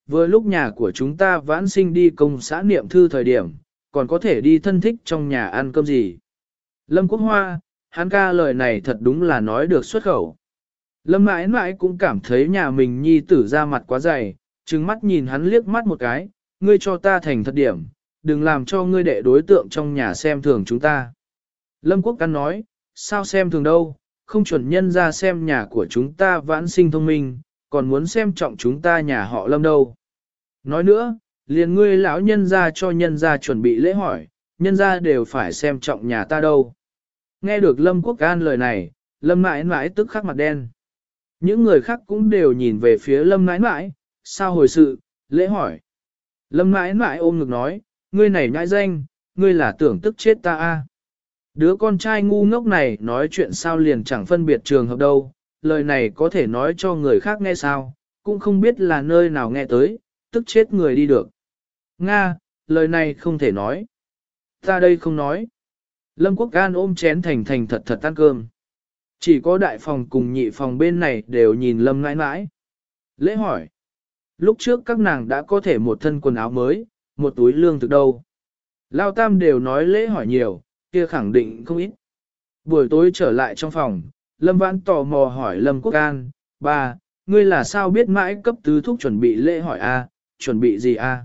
A: Vừa lúc nhà của chúng ta vãn sinh đi công xã niệm thư thời điểm, còn có thể đi thân thích trong nhà ăn cơm gì. Lâm Quốc Hoa, hắn ca lời này thật đúng là nói được xuất khẩu. Lâm mãi mãi cũng cảm thấy nhà mình nhi tử ra mặt quá dày, trừng mắt nhìn hắn liếc mắt một cái, ngươi cho ta thành thật điểm, đừng làm cho ngươi đệ đối tượng trong nhà xem thường chúng ta. Lâm Quốc Căn nói, sao xem thường đâu, không chuẩn nhân ra xem nhà của chúng ta vãn sinh thông minh, còn muốn xem trọng chúng ta nhà họ Lâm đâu. Nói nữa, liền ngươi lão nhân ra cho nhân ra chuẩn bị lễ hỏi, nhân ra đều phải xem trọng nhà ta đâu. Nghe được Lâm Quốc An lời này, Lâm mãi mãi tức khắc mặt đen. Những người khác cũng đều nhìn về phía Lâm mãi mãi, sao hồi sự, lễ hỏi. Lâm mãi mãi ôm ngực nói, ngươi này nhãi danh, ngươi là tưởng tức chết ta a. Đứa con trai ngu ngốc này nói chuyện sao liền chẳng phân biệt trường hợp đâu, lời này có thể nói cho người khác nghe sao, cũng không biết là nơi nào nghe tới, tức chết người đi được. Nga, lời này không thể nói. Ta đây không nói. Lâm Quốc An ôm chén thành thành thật thật ăn cơm. Chỉ có đại phòng cùng nhị phòng bên này đều nhìn Lâm nãi nãi. Lễ hỏi. Lúc trước các nàng đã có thể một thân quần áo mới, một túi lương thực đâu. Lao Tam đều nói lễ hỏi nhiều, kia khẳng định không ít. Buổi tối trở lại trong phòng, Lâm Vãn tò mò hỏi Lâm Quốc An, ba, ngươi là sao biết mãi cấp tứ thúc chuẩn bị lễ hỏi a, chuẩn bị gì a?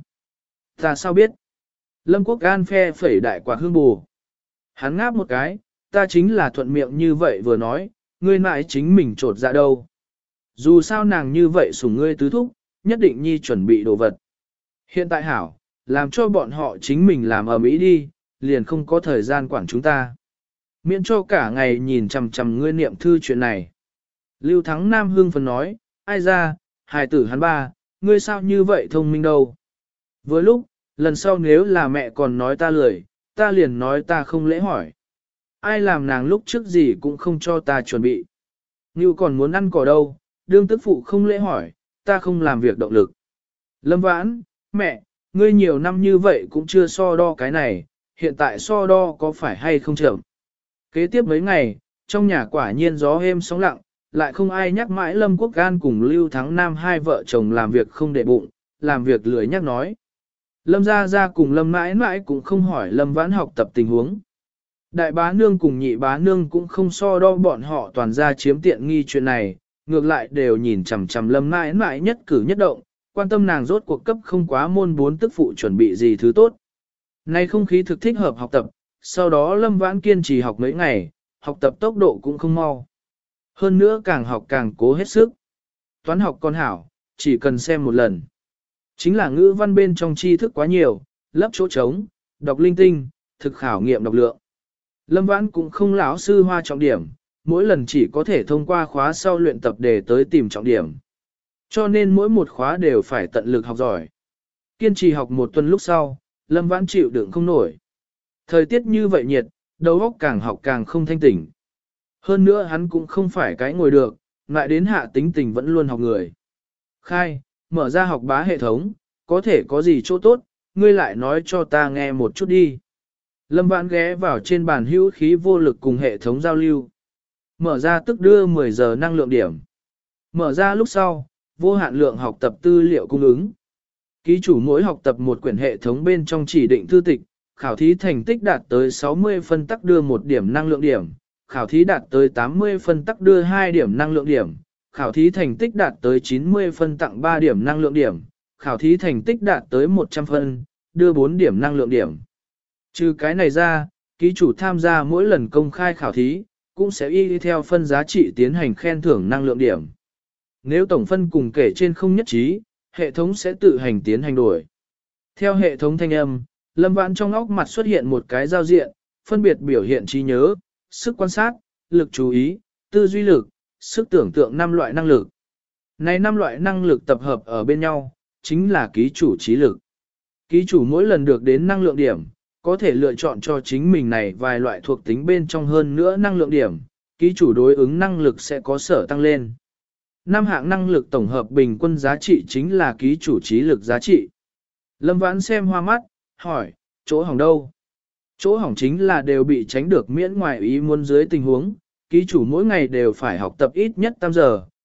A: Ta sao biết? Lâm Quốc An phe phẩy đại quả hương bù. Hắn ngáp một cái, ta chính là thuận miệng như vậy vừa nói, ngươi mãi chính mình trột dạ đâu. Dù sao nàng như vậy sủng ngươi tứ thúc, nhất định nhi chuẩn bị đồ vật. Hiện tại hảo, làm cho bọn họ chính mình làm ở mỹ đi, liền không có thời gian quản chúng ta. Miễn cho cả ngày nhìn chằm chằm ngươi niệm thư chuyện này. Lưu Thắng Nam hương phấn nói, ai ra, hài tử hắn ba, ngươi sao như vậy thông minh đâu. Với lúc, lần sau nếu là mẹ còn nói ta lười, ta liền nói ta không lễ hỏi. Ai làm nàng lúc trước gì cũng không cho ta chuẩn bị. Như còn muốn ăn cỏ đâu, đương tức phụ không lễ hỏi, ta không làm việc động lực. Lâm Vãn, mẹ, ngươi nhiều năm như vậy cũng chưa so đo cái này, hiện tại so đo có phải hay không chậm. Kế tiếp mấy ngày, trong nhà quả nhiên gió êm sóng lặng, lại không ai nhắc mãi Lâm Quốc Gan cùng Lưu Thắng Nam hai vợ chồng làm việc không để bụng, làm việc lười nhắc nói. Lâm Gia Gia cùng Lâm mãi mãi cũng không hỏi Lâm Vãn học tập tình huống. Đại bá nương cùng nhị bá nương cũng không so đo bọn họ toàn ra chiếm tiện nghi chuyện này, ngược lại đều nhìn chằm chằm Lâm mãi mãi nhất cử nhất động, quan tâm nàng rốt cuộc cấp không quá môn bốn tức phụ chuẩn bị gì thứ tốt. Nay không khí thực thích hợp học tập, sau đó Lâm Vãn kiên trì học mấy ngày, học tập tốc độ cũng không mau. Hơn nữa càng học càng cố hết sức. Toán học con hảo, chỉ cần xem một lần. Chính là ngữ văn bên trong tri thức quá nhiều, lấp chỗ trống, đọc linh tinh, thực khảo nghiệm đọc lượng. Lâm Vãn cũng không lão sư hoa trọng điểm, mỗi lần chỉ có thể thông qua khóa sau luyện tập để tới tìm trọng điểm. Cho nên mỗi một khóa đều phải tận lực học giỏi. Kiên trì học một tuần lúc sau, Lâm Vãn chịu đựng không nổi. Thời tiết như vậy nhiệt, đầu óc càng học càng không thanh tỉnh. Hơn nữa hắn cũng không phải cái ngồi được, lại đến hạ tính tình vẫn luôn học người. Khai, mở ra học bá hệ thống, có thể có gì chỗ tốt, ngươi lại nói cho ta nghe một chút đi. Lâm Vãn ghé vào trên bàn hữu khí vô lực cùng hệ thống giao lưu. Mở ra tức đưa mười giờ năng lượng điểm. Mở ra lúc sau, vô hạn lượng học tập tư liệu cung ứng. Ký chủ mỗi học tập một quyển hệ thống bên trong chỉ định thư tịch, khảo thí thành tích đạt tới sáu mươi phân tắc đưa một điểm năng lượng điểm, khảo thí đạt tới tám mươi phân tắc đưa hai điểm năng lượng điểm, khảo thí thành tích đạt tới chín mươi phân tặng ba điểm năng lượng điểm, khảo thí thành tích đạt tới một trăm phân, đưa bốn điểm năng lượng điểm. Trừ cái này ra, ký chủ tham gia mỗi lần công khai khảo thí, cũng sẽ y theo phân giá trị tiến hành khen thưởng năng lượng điểm. Nếu tổng phân cùng kể trên không nhất trí, hệ thống sẽ tự hành tiến hành đổi. Theo hệ thống thanh âm, Lâm Vãn trong óc mặt xuất hiện một cái giao diện, phân biệt biểu hiện trí nhớ, sức quan sát, lực chú ý, tư duy lực, sức tưởng tượng năm loại năng lực. Này năm loại năng lực tập hợp ở bên nhau, chính là ký chủ trí lực. Ký chủ mỗi lần được đến năng lượng điểm, có thể lựa chọn cho chính mình này vài loại thuộc tính bên trong hơn nữa năng lượng điểm, ký chủ đối ứng năng lực sẽ có sở tăng lên. Năm hạng năng lực tổng hợp bình quân giá trị chính là ký chủ trí lực giá trị. Lâm Vãn xem hoa mắt, hỏi, chỗ hỏng đâu? Chỗ hỏng chính là đều bị tránh được miễn ngoài ý muốn dưới tình huống, ký chủ mỗi ngày đều phải học tập ít nhất tam giờ,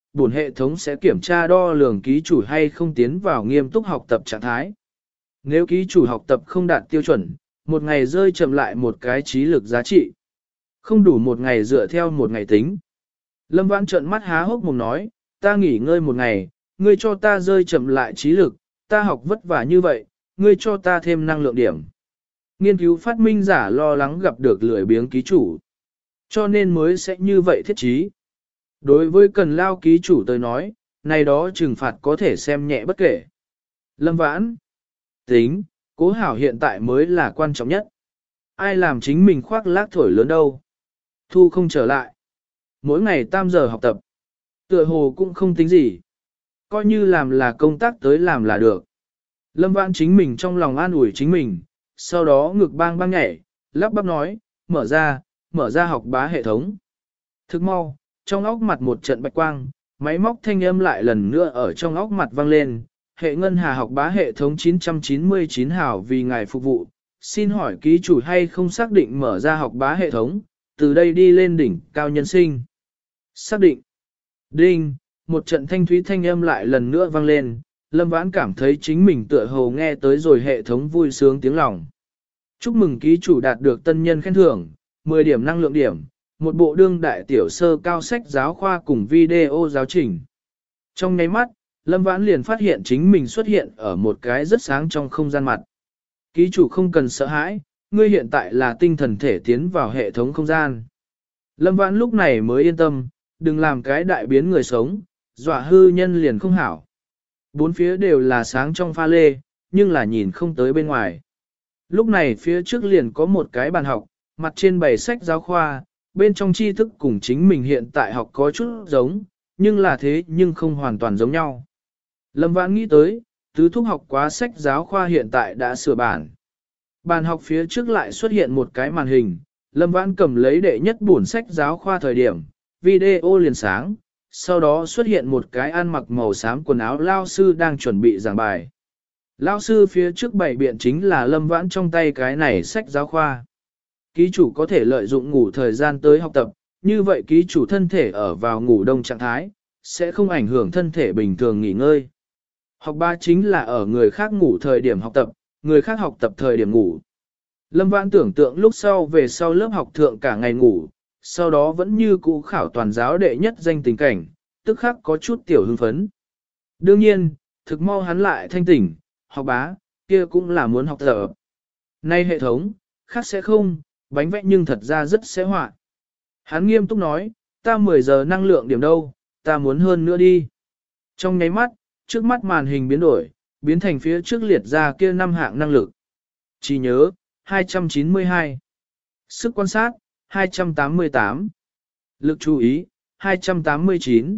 A: bổn hệ thống sẽ kiểm tra đo lường ký chủ hay không tiến vào nghiêm túc học tập trạng thái. Nếu ký chủ học tập không đạt tiêu chuẩn, một ngày rơi chậm lại một cái trí lực giá trị. Không đủ một ngày dựa theo một ngày tính. Lâm Vãn trợn mắt há hốc mồm nói, ta nghỉ ngơi một ngày, ngươi cho ta rơi chậm lại trí lực, ta học vất vả như vậy, ngươi cho ta thêm năng lượng điểm. Nghiên cứu phát minh giả lo lắng gặp được lười biếng ký chủ, cho nên mới sẽ như vậy thiết trí. Đối với cần lao ký chủ tới nói, này đó trừng phạt có thể xem nhẹ bất kể. Lâm Vãn, tính, cố hảo hiện tại mới là quan trọng nhất. Ai làm chính mình khoác lác thổi lớn đâu. Thu không trở lại. Mỗi ngày tam giờ học tập. Tựa hồ cũng không tính gì. Coi như làm là công tác tới làm là được. Lâm Vãn chính mình trong lòng an ủi chính mình, sau đó ngực bang bang nhảy, lắp bắp nói, mở ra, mở ra học bá hệ thống. Thức mau, trong óc mặt một trận bạch quang, máy móc thanh âm lại lần nữa ở trong óc mặt vang lên, hệ ngân hà học bá hệ thống chín trăm chín mươi chín hảo vì ngài phục vụ, xin hỏi ký chủ hay không xác định mở ra học bá hệ thống, từ đây đi lên đỉnh cao nhân sinh. Xác định. Đinh, một trận thanh thúy thanh âm lại lần nữa vang lên, Lâm Vãn cảm thấy chính mình tựa hồ nghe tới rồi hệ thống vui sướng tiếng lòng. Chúc mừng ký chủ đạt được tân nhân khen thưởng, mười điểm năng lượng điểm, một bộ đương đại tiểu sơ cao sách giáo khoa cùng video giáo trình. Trong nháy mắt, Lâm Vãn liền phát hiện chính mình xuất hiện ở một cái rất sáng trong không gian mặt. Ký chủ không cần sợ hãi, ngươi hiện tại là tinh thần thể tiến vào hệ thống không gian. Lâm Vãn lúc này mới yên tâm, đừng làm cái đại biến người sống, dọa hư nhân liền không hảo. Bốn phía đều là sáng trong pha lê, nhưng là nhìn không tới bên ngoài. Lúc này phía trước liền có một cái bàn học, mặt trên bày sách giáo khoa, bên trong tri thức cùng chính mình hiện tại học có chút giống, nhưng là thế nhưng không hoàn toàn giống nhau. Lâm Vãn nghĩ tới, tứ thúc học quá sách giáo khoa hiện tại đã sửa bản. Bàn học phía trước lại xuất hiện một cái màn hình, Lâm Vãn cầm lấy đệ nhất bổn sách giáo khoa thời điểm, video liền sáng, sau đó xuất hiện một cái ăn mặc màu xám quần áo lao sư đang chuẩn bị giảng bài. Lao sư phía trước bày biện chính là Lâm Vãn trong tay cái này sách giáo khoa. Ký chủ có thể lợi dụng ngủ thời gian tới học tập, như vậy ký chủ thân thể ở vào ngủ đông trạng thái, sẽ không ảnh hưởng thân thể bình thường nghỉ ngơi. Học ba chính là ở người khác ngủ thời điểm học tập, người khác học tập thời điểm ngủ. Lâm Vãn tưởng tượng lúc sau về sau lớp học thượng cả ngày ngủ, sau đó vẫn như cũ khảo toàn giáo đệ nhất danh tình cảnh, tức khắc có chút tiểu hưng phấn. Đương nhiên, thực mau hắn lại thanh tỉnh, học bá, kia cũng là muốn học tập. Nay hệ thống, khác sẽ không, bánh vẽ nhưng thật ra rất sẽ họa. Hắn nghiêm túc nói, ta mười giờ năng lượng điểm đâu, ta muốn hơn nữa đi. Trong nháy mắt, trước mắt màn hình biến đổi, biến thành phía trước liệt ra kia năm hạng năng lực. Trí nhớ, hai trăm chín mươi hai. Sức quan sát, hai trăm tám mươi tám. Lực chú ý, hai trăm tám mươi chín.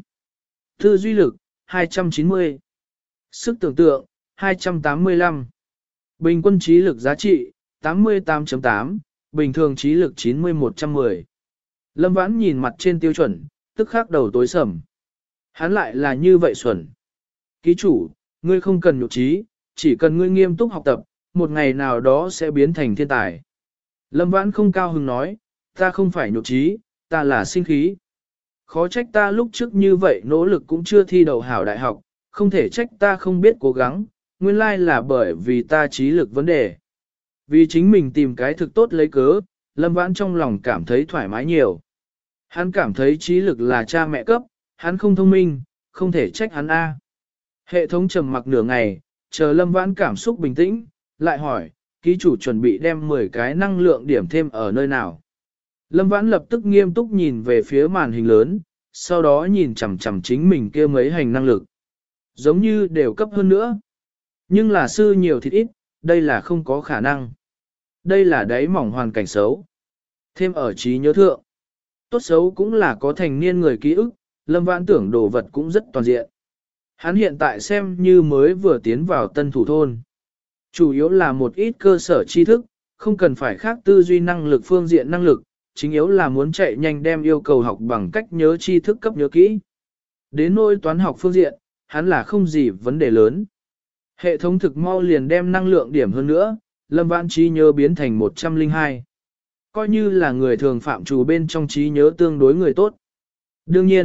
A: Tư duy lực, hai trăm chín mươi. Sức tưởng tượng, hai trăm tám mươi lăm. Bình quân trí lực giá trị, tám mươi tám chấm tám, bình thường trí lực chín mươi một trăm mười. Lâm Vãn nhìn mặt trên tiêu chuẩn, tức khắc đầu tối sầm. Hắn lại là như vậy xuẩn. Ký chủ, ngươi không cần nhục trí, chỉ cần ngươi nghiêm túc học tập, một ngày nào đó sẽ biến thành thiên tài. Lâm Vãn không cao hứng nói, ta không phải nhục trí, ta là sinh khí. Khó trách ta lúc trước như vậy nỗ lực cũng chưa thi đậu hảo đại học, không thể trách ta không biết cố gắng, nguyên lai là bởi vì ta trí lực vấn đề. Vì chính mình tìm cái thực tốt lấy cớ, Lâm Vãn trong lòng cảm thấy thoải mái nhiều. Hắn cảm thấy trí lực là cha mẹ cấp, hắn không thông minh, không thể trách hắn A. Hệ thống trầm mặc nửa ngày, chờ Lâm Vãn cảm xúc bình tĩnh, lại hỏi, ký chủ chuẩn bị đem mười cái năng lượng điểm thêm ở nơi nào. Lâm Vãn lập tức nghiêm túc nhìn về phía màn hình lớn, sau đó nhìn chằm chằm chính mình kia mấy hành năng lực. Giống như đều cấp hơn nữa. Nhưng là sư nhiều thịt ít, đây là không có khả năng. Đây là đáy mỏng hoàn cảnh xấu. Thêm ở trí nhớ thượng. Tốt xấu cũng là có thành niên người ký ức, Lâm Vãn tưởng đồ vật cũng rất toàn diện. Hắn hiện tại xem như mới vừa tiến vào tân thủ thôn. Chủ yếu là một ít cơ sở tri thức, không cần phải khác tư duy năng lực phương diện năng lực, chính yếu là muốn chạy nhanh đem yêu cầu học bằng cách nhớ tri thức cấp nhớ kỹ. Đến nỗi toán học phương diện, hắn là không gì vấn đề lớn. Hệ thống thực mau liền đem năng lượng điểm hơn nữa, Lâm Vãn trí nhớ biến thành một trăm lẻ hai. Coi như là người thường phạm trù bên trong trí nhớ tương đối người tốt. Đương nhiên,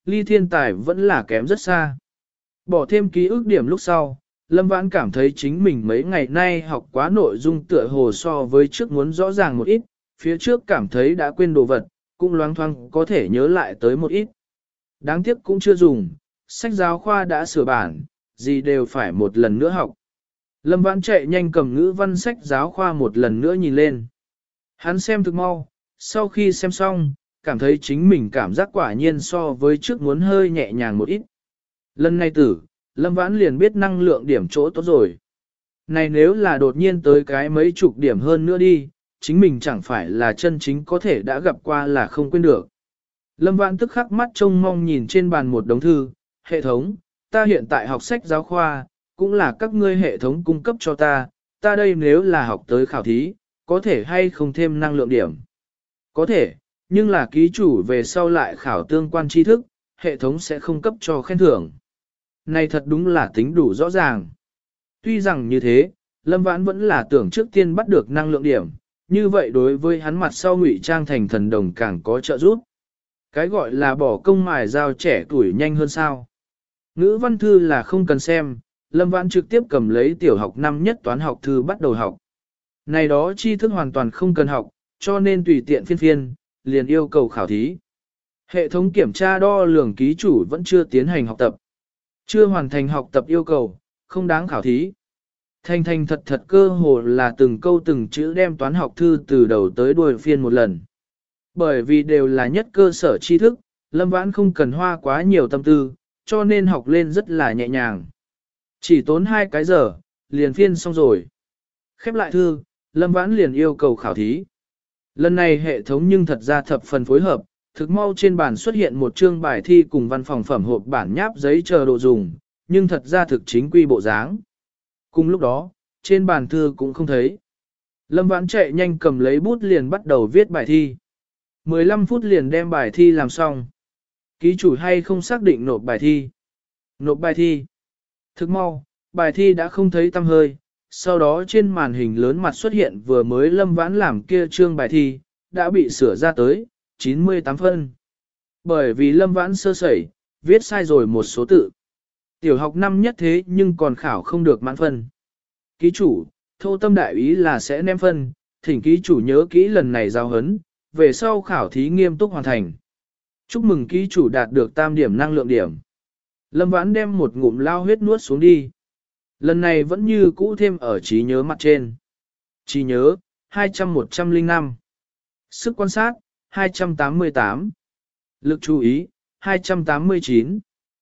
A: ly thiên tài vẫn là kém rất xa. Bỏ thêm ký ức điểm lúc sau, Lâm Vãn cảm thấy chính mình mấy ngày nay học quá nội dung tựa hồ so với trước muốn rõ ràng một ít, phía trước cảm thấy đã quên đồ vật, cũng loáng thoáng có thể nhớ lại tới một ít. Đáng tiếc cũng chưa dùng, sách giáo khoa đã sửa bản, gì đều phải một lần nữa học. Lâm Vãn chạy nhanh cầm ngữ văn sách giáo khoa một lần nữa nhìn lên. Hắn xem thực mau, sau khi xem xong, cảm thấy chính mình cảm giác quả nhiên so với trước muốn hơi nhẹ nhàng một ít. Lần này tử, Lâm Vãn liền biết năng lượng điểm chỗ tốt rồi. Này nếu là đột nhiên tới cái mấy chục điểm hơn nữa đi, chính mình chẳng phải là chân chính có thể đã gặp qua là không quên được. Lâm Vãn tức khắc mắt trông mong nhìn trên bàn một đống thư, hệ thống, ta hiện tại học sách giáo khoa, cũng là các ngươi hệ thống cung cấp cho ta, ta đây nếu là học tới khảo thí, có thể hay không thêm năng lượng điểm. Có thể, nhưng là ký chủ về sau lại khảo tương quan tri thức, hệ thống sẽ không cấp cho khen thưởng. Này thật đúng là tính đủ rõ ràng. Tuy rằng như thế, Lâm Vãn vẫn là tưởng trước tiên bắt được năng lượng điểm, như vậy đối với hắn mặt sau ngụy trang thành thần đồng càng có trợ giúp. Cái gọi là bỏ công mài dao trẻ tuổi nhanh hơn sao. Ngữ văn thư là không cần xem, Lâm Vãn trực tiếp cầm lấy tiểu học năm nhất toán học thư bắt đầu học. Này đó tri thức hoàn toàn không cần học, cho nên tùy tiện phiên phiên, liền yêu cầu khảo thí. Hệ thống kiểm tra đo lường ký chủ vẫn chưa tiến hành học tập. Chưa hoàn thành học tập yêu cầu, không đáng khảo thí. Thành thành thật thật cơ hồ là từng câu từng chữ đem toán học thư từ đầu tới đuôi phiên một lần. Bởi vì đều là nhất cơ sở tri thức, Lâm Vãn không cần hoa quá nhiều tâm tư, cho nên học lên rất là nhẹ nhàng. Chỉ tốn hai cái giờ, liền phiên xong rồi. Khép lại thư, Lâm Vãn liền yêu cầu khảo thí. Lần này hệ thống nhưng thật ra thập phần phối hợp, thực mau trên bàn xuất hiện một chương bài thi cùng văn phòng phẩm hộp bản nháp giấy chờ đồ dùng, nhưng thật ra thực chính quy bộ dáng. Cùng lúc đó, trên bàn thư cũng không thấy. Lâm Vãn chạy nhanh cầm lấy bút liền bắt đầu viết bài thi. mười lăm phút liền đem bài thi làm xong. Ký chủ hay không xác định nộp bài thi. Nộp bài thi. Thực mau, bài thi đã không thấy tăm hơi, sau đó trên màn hình lớn mặt xuất hiện vừa mới Lâm Vãn làm kia trương bài thi, đã bị sửa ra tới, chín mươi tám phân. Bởi vì Lâm Vãn sơ sẩy, viết sai rồi một số tự. Tiểu học năm nhất thế nhưng còn khảo không được mãn phân. Ký chủ, thô tâm đại ý là sẽ ném phân, thỉnh ký chủ nhớ kỹ lần này giao hấn, về sau khảo thí nghiêm túc hoàn thành. Chúc mừng ký chủ đạt được tam điểm năng lượng điểm. Lâm Vãn đem một ngụm lao huyết nuốt xuống đi. Lần này vẫn như cũ thêm ở trí nhớ mặt trên. Trí nhớ, hai trăm một trăm lẻ năm. Sức quan sát, hai trăm tám mươi tám. Lực chú ý, hai trăm tám mươi chín.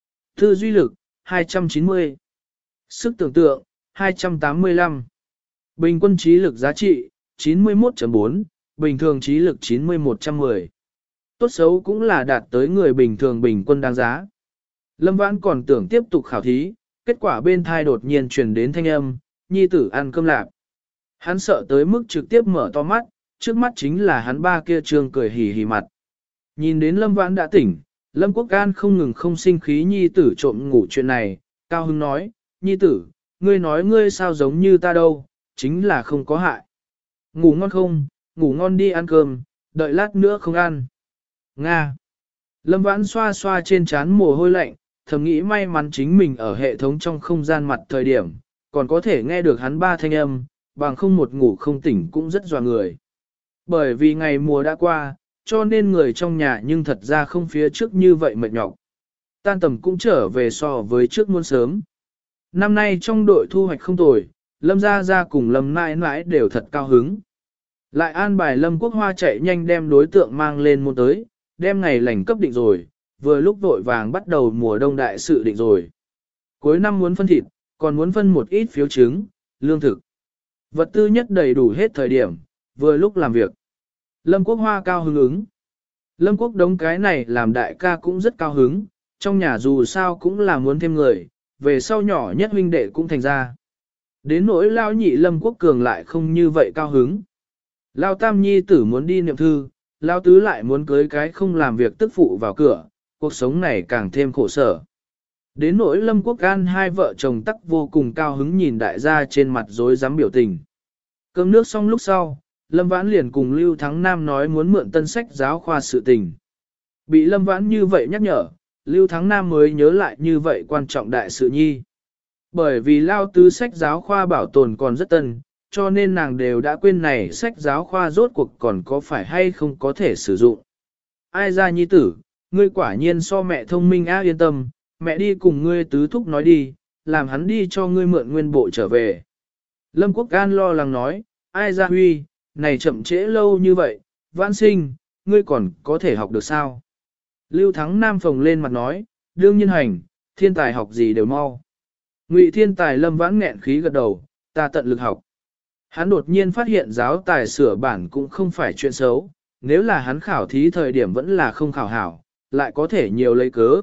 A: Tư duy lực, hai trăm chín mươi. Sức tưởng tượng, hai trăm tám mươi lăm. Bình quân trí lực giá trị, chín mươi mốt phẩy bốn, bình thường trí lực chín mươi mốt trăm mười. Tốt xấu cũng là đạt tới người bình thường bình quân đáng giá. Lâm Vãn còn tưởng tiếp tục khảo thí, kết quả bên thai đột nhiên truyền đến thanh âm, nhi tử ăn cơm lạp. Hắn sợ tới mức trực tiếp mở to mắt, trước mắt chính là hắn ba kia trương cười hì hì mặt. Nhìn đến Lâm Vãn đã tỉnh, Lâm Quốc Can không ngừng không sinh khí nhi tử trộm ngủ chuyện này, cao hứng nói, nhi tử, ngươi nói ngươi sao giống như ta đâu, chính là không có hại. Ngủ ngon không, ngủ ngon đi ăn cơm, đợi lát nữa không ăn. Nga. Lâm Vãn xoa xoa trên trán mồ hôi lạnh, thầm nghĩ may mắn chính mình ở hệ thống trong không gian mặt thời điểm, còn có thể nghe được hắn ba thanh âm, bằng không một ngủ không tỉnh cũng rất dọa người. Bởi vì ngày mùa đã qua, cho nên người trong nhà nhưng thật ra không phía trước như vậy mệt nhọc. Tan tầm cũng trở về so với trước muôn sớm. Năm nay trong đội thu hoạch không tồi, Lâm Gia Gia cùng Lâm mãi mãi đều thật cao hứng. Lại an bài Lâm Quốc Hoa chạy nhanh đem đối tượng mang lên môn tới, đem ngày lành cấp định rồi, vừa lúc vội vàng bắt đầu mùa đông đại sự định rồi. Cuối năm muốn phân thịt, còn muốn phân một ít phiếu trứng, lương thực. Vật tư nhất đầy đủ hết thời điểm, vừa lúc làm việc. Lâm Quốc Hoa cao hứng ứng. Lâm Quốc đống cái này làm đại ca cũng rất cao hứng, trong nhà dù sao cũng là muốn thêm người, về sau nhỏ nhất huynh đệ cũng thành ra. Đến nỗi lao nhị Lâm Quốc Cường lại không như vậy cao hứng. Lao tam nhi tử muốn đi niệm thư, lao tứ lại muốn cưới cái không làm việc tức phụ vào cửa, cuộc sống này càng thêm khổ sở. Đến nỗi Lâm Quốc An hai vợ chồng tắc vô cùng cao hứng nhìn đại gia trên mặt rối rắm biểu tình. Cơm nước xong lúc sau, Lâm Vãn liền cùng Lưu Thắng Nam nói muốn mượn tân sách giáo khoa sự tình. Bị Lâm Vãn như vậy nhắc nhở, Lưu Thắng Nam mới nhớ lại như vậy quan trọng đại sự nhi. Bởi vì lao tứ sách giáo khoa bảo tồn còn rất tân, cho nên nàng đều đã quên này sách giáo khoa rốt cuộc còn có phải hay không có thể sử dụng. Ai ra nhi tử, ngươi quả nhiên so mẹ thông minh á, yên tâm, mẹ đi cùng ngươi tứ thúc nói đi, làm hắn đi cho ngươi mượn nguyên bộ trở về. Lâm Quốc An lo lắng nói, ai ra huy, này chậm trễ lâu như vậy, vãn sinh, ngươi còn có thể học được sao? Lưu Thắng Nam phồng lên mặt nói, đương nhiên hành, thiên tài học gì đều mau. Ngụy thiên tài lâm vãn nghẹn khí gật đầu, ta tận lực học. Hắn đột nhiên phát hiện giáo tài sửa bản cũng không phải chuyện xấu, nếu là hắn khảo thí thời điểm vẫn là không khảo hảo, lại có thể nhiều lấy cớ.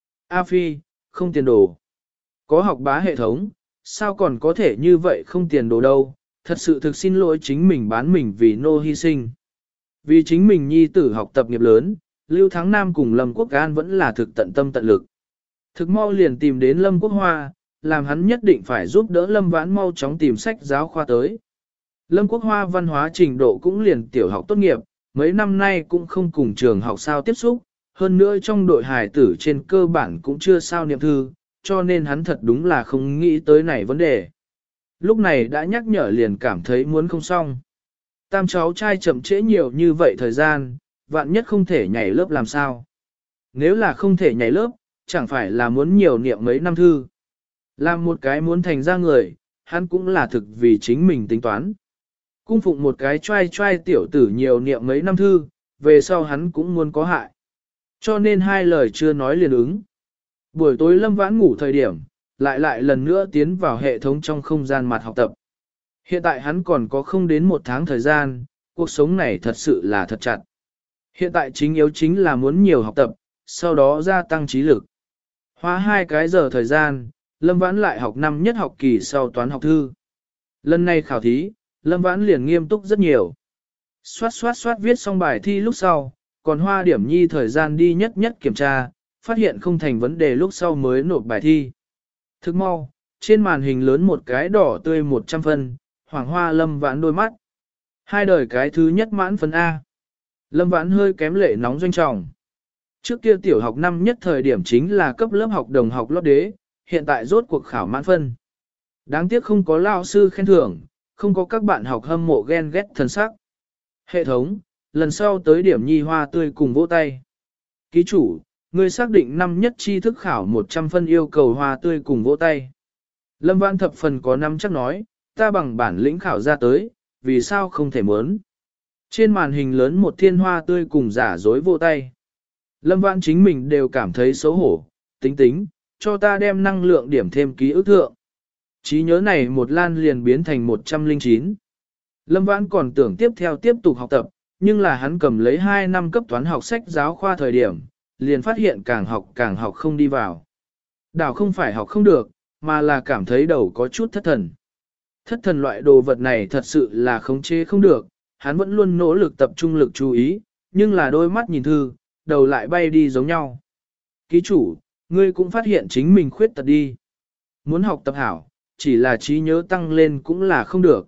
A: A Phi, không tiền đồ. Có học bá hệ thống, sao còn có thể như vậy không tiền đồ đâu, thật sự thực xin lỗi chính mình bán mình vì nô hy sinh. Vì chính mình nhi tử học tập nghiệp lớn, Lưu Thắng Nam cùng Lâm Quốc An vẫn là thực tận tâm tận lực. Thực mau liền tìm đến Lâm Quốc Hoa, làm hắn nhất định phải giúp đỡ Lâm Vãn mau chóng tìm sách giáo khoa tới. Lâm Quốc Hoa văn hóa trình độ cũng liền tiểu học tốt nghiệp, mấy năm nay cũng không cùng trường học sao tiếp xúc, hơn nữa trong đội hài tử trên cơ bản cũng chưa sao niệm thư, cho nên hắn thật đúng là không nghĩ tới này vấn đề. Lúc này đã nhắc nhở liền cảm thấy muốn không xong. Tam cháu trai chậm trễ nhiều như vậy thời gian, vạn nhất không thể nhảy lớp làm sao. Nếu là không thể nhảy lớp, chẳng phải là muốn nhiều niệm mấy năm thư. Làm một cái muốn thành ra người, hắn cũng là thực vì chính mình tính toán. Cung phụng một cái trai trai tiểu tử nhiều niệm mấy năm thư, về sau hắn cũng muốn có hại. Cho nên hai lời chưa nói liền ứng. Buổi tối Lâm Vãn ngủ thời điểm, lại lại lần nữa tiến vào hệ thống trong không gian mặt học tập. Hiện tại hắn còn có không đến một tháng thời gian, cuộc sống này thật sự là thật chặt. Hiện tại chính yếu chính là muốn nhiều học tập, sau đó gia tăng trí lực. Hóa hai cái giờ thời gian, Lâm Vãn lại học năm nhất học kỳ sau toán học thư. Lần này khảo thí, Lâm Vãn liền nghiêm túc rất nhiều. Xoát xoát xoát viết xong bài thi lúc sau, còn hoa điểm nhi thời gian đi nhất nhất kiểm tra, phát hiện không thành vấn đề lúc sau mới nộp bài thi. Thức mau, trên màn hình lớn một cái đỏ tươi một trăm phân, Hoàng Hoa Lâm Vãn đôi mắt. Hai đời cái thứ nhất mãn phân A. Lâm Vãn hơi kém lệ nóng doanh trọng. Trước kia tiểu học năm nhất thời điểm chính là cấp lớp học đồng học lót đế, hiện tại rốt cuộc khảo mãn phân. Đáng tiếc không có lao sư khen thưởng, không có các bạn học hâm mộ ghen ghét thần sắc. Hệ thống, lần sau tới điểm nhi hoa tươi cùng vỗ tay. Ký chủ, người xác định năm nhất tri thức khảo một trăm phân yêu cầu hoa tươi cùng vỗ tay. Lâm Vãn thập phần có năm chắc nói, ta bằng bản lĩnh khảo ra tới, vì sao không thể muốn. Trên màn hình lớn một thiên hoa tươi cùng giả dối vỗ tay. Lâm Vãn chính mình đều cảm thấy xấu hổ, tính tính, cho ta đem năng lượng điểm thêm ký ức thượng. Trí nhớ này một lan liền biến thành một trăm lẻ chín. Lâm Vãn còn tưởng tiếp theo tiếp tục học tập, nhưng là hắn cầm lấy hai năm cấp toán học sách giáo khoa thời điểm, liền phát hiện càng học càng học không đi vào. Đảo không phải học không được, mà là cảm thấy đầu có chút thất thần. Thất thần loại đồ vật này thật sự là khống chế không được, hắn vẫn luôn nỗ lực tập trung lực chú ý, nhưng là đôi mắt nhìn thư, đầu lại bay đi giống nhau. Ký chủ, ngươi cũng phát hiện chính mình khuyết tật đi. Muốn học tập hảo, chỉ là trí nhớ tăng lên cũng là không được.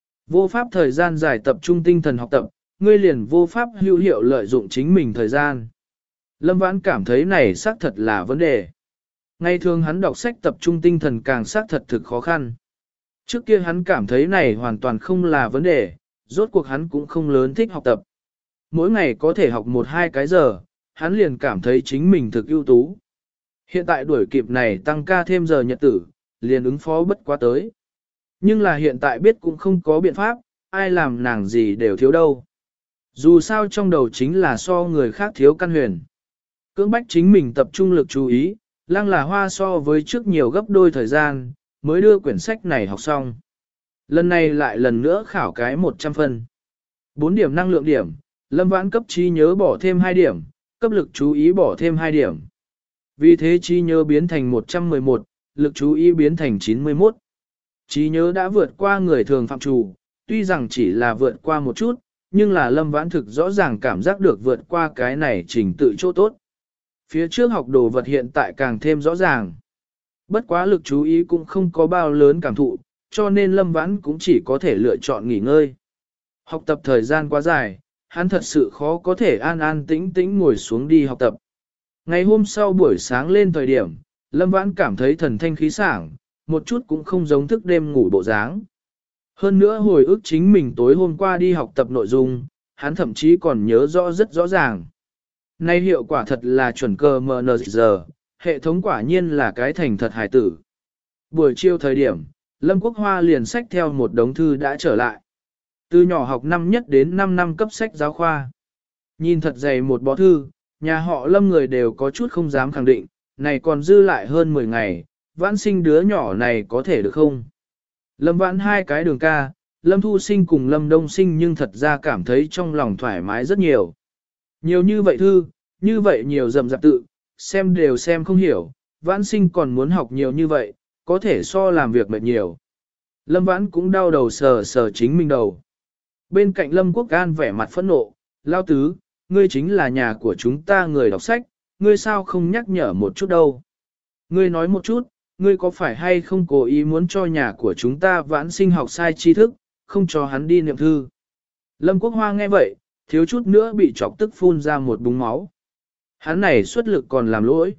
A: Vô pháp thời gian dài tập trung tinh thần học tập, ngươi liền vô pháp hữu hiệu lợi dụng chính mình thời gian. Lâm Vãn cảm thấy này xác thật là vấn đề. Ngày thường hắn đọc sách tập trung tinh thần càng xác thật thực khó khăn. Trước kia hắn cảm thấy này hoàn toàn không là vấn đề, rốt cuộc hắn cũng không lớn thích học tập. Mỗi ngày có thể học một hai cái giờ, hắn liền cảm thấy chính mình thực ưu tú. Hiện tại đuổi kịp này tăng ca thêm giờ nhật tử, liền ứng phó bất quá tới. Nhưng là hiện tại biết cũng không có biện pháp, ai làm nàng gì đều thiếu đâu. Dù sao trong đầu chính là so người khác thiếu căn huyền. Cưỡng bách chính mình tập trung lực chú ý, lăng là hoa so với trước nhiều gấp đôi thời gian, mới đưa quyển sách này học xong. Lần này lại lần nữa khảo cái một trăm phân. bốn điểm năng lượng điểm, Lâm Vãn cấp trí nhớ bỏ thêm hai điểm, cấp lực chú ý bỏ thêm hai điểm. Vì thế trí nhớ biến thành một trăm mười một, lực chú ý biến thành chín mươi mốt. Trí nhớ đã vượt qua người thường phạm trù, tuy rằng chỉ là vượt qua một chút, nhưng là Lâm Vãn thực rõ ràng cảm giác được vượt qua cái này trình tự chỗ tốt. Phía trước học đồ vật hiện tại càng thêm rõ ràng. Bất quá lực chú ý cũng không có bao lớn cảm thụ, cho nên Lâm Vãn cũng chỉ có thể lựa chọn nghỉ ngơi. Học tập thời gian quá dài, hắn thật sự khó có thể an an tĩnh tĩnh ngồi xuống đi học tập. Ngày hôm sau buổi sáng lên thời điểm, Lâm Vãn cảm thấy thần thanh khí sảng, một chút cũng không giống thức đêm ngủ bộ dáng. Hơn nữa hồi ức chính mình tối hôm qua đi học tập nội dung, hắn thậm chí còn nhớ rõ rất rõ ràng. Nay hiệu quả thật là chuẩn cơ em en giờ, hệ thống quả nhiên là cái thành thật hài tử. Buổi chiều thời điểm, Lâm Quốc Hoa liền xách theo một đống thư đã trở lại. Từ nhỏ học năm nhất đến năm năm cấp sách giáo khoa. Nhìn thật dày một bó thư, nhà họ Lâm người đều có chút không dám khẳng định, này còn dư lại hơn mười ngày, Vãn Sinh đứa nhỏ này có thể được không? Lâm Vãn hai cái đường ca, Lâm Thu Sinh cùng Lâm Đông Sinh nhưng thật ra cảm thấy trong lòng thoải mái rất nhiều. Nhiều như vậy thư, như vậy nhiều rầm rạp tự, xem đều xem không hiểu, Vãn Sinh còn muốn học nhiều như vậy, có thể so làm việc mệt nhiều. Lâm Vãn cũng đau đầu sờ sờ chính mình đầu. Bên cạnh Lâm Quốc An vẻ mặt phẫn nộ, lao tứ, ngươi chính là nhà của chúng ta người đọc sách, ngươi sao không nhắc nhở một chút đâu. Ngươi nói một chút, ngươi có phải hay không cố ý muốn cho nhà của chúng ta Vãn Sinh học sai tri thức, không cho hắn đi niệm thư. Lâm Quốc Hoa nghe vậy, thiếu chút nữa bị chọc tức phun ra một búng máu. Hắn này xuất lực còn làm lỗi.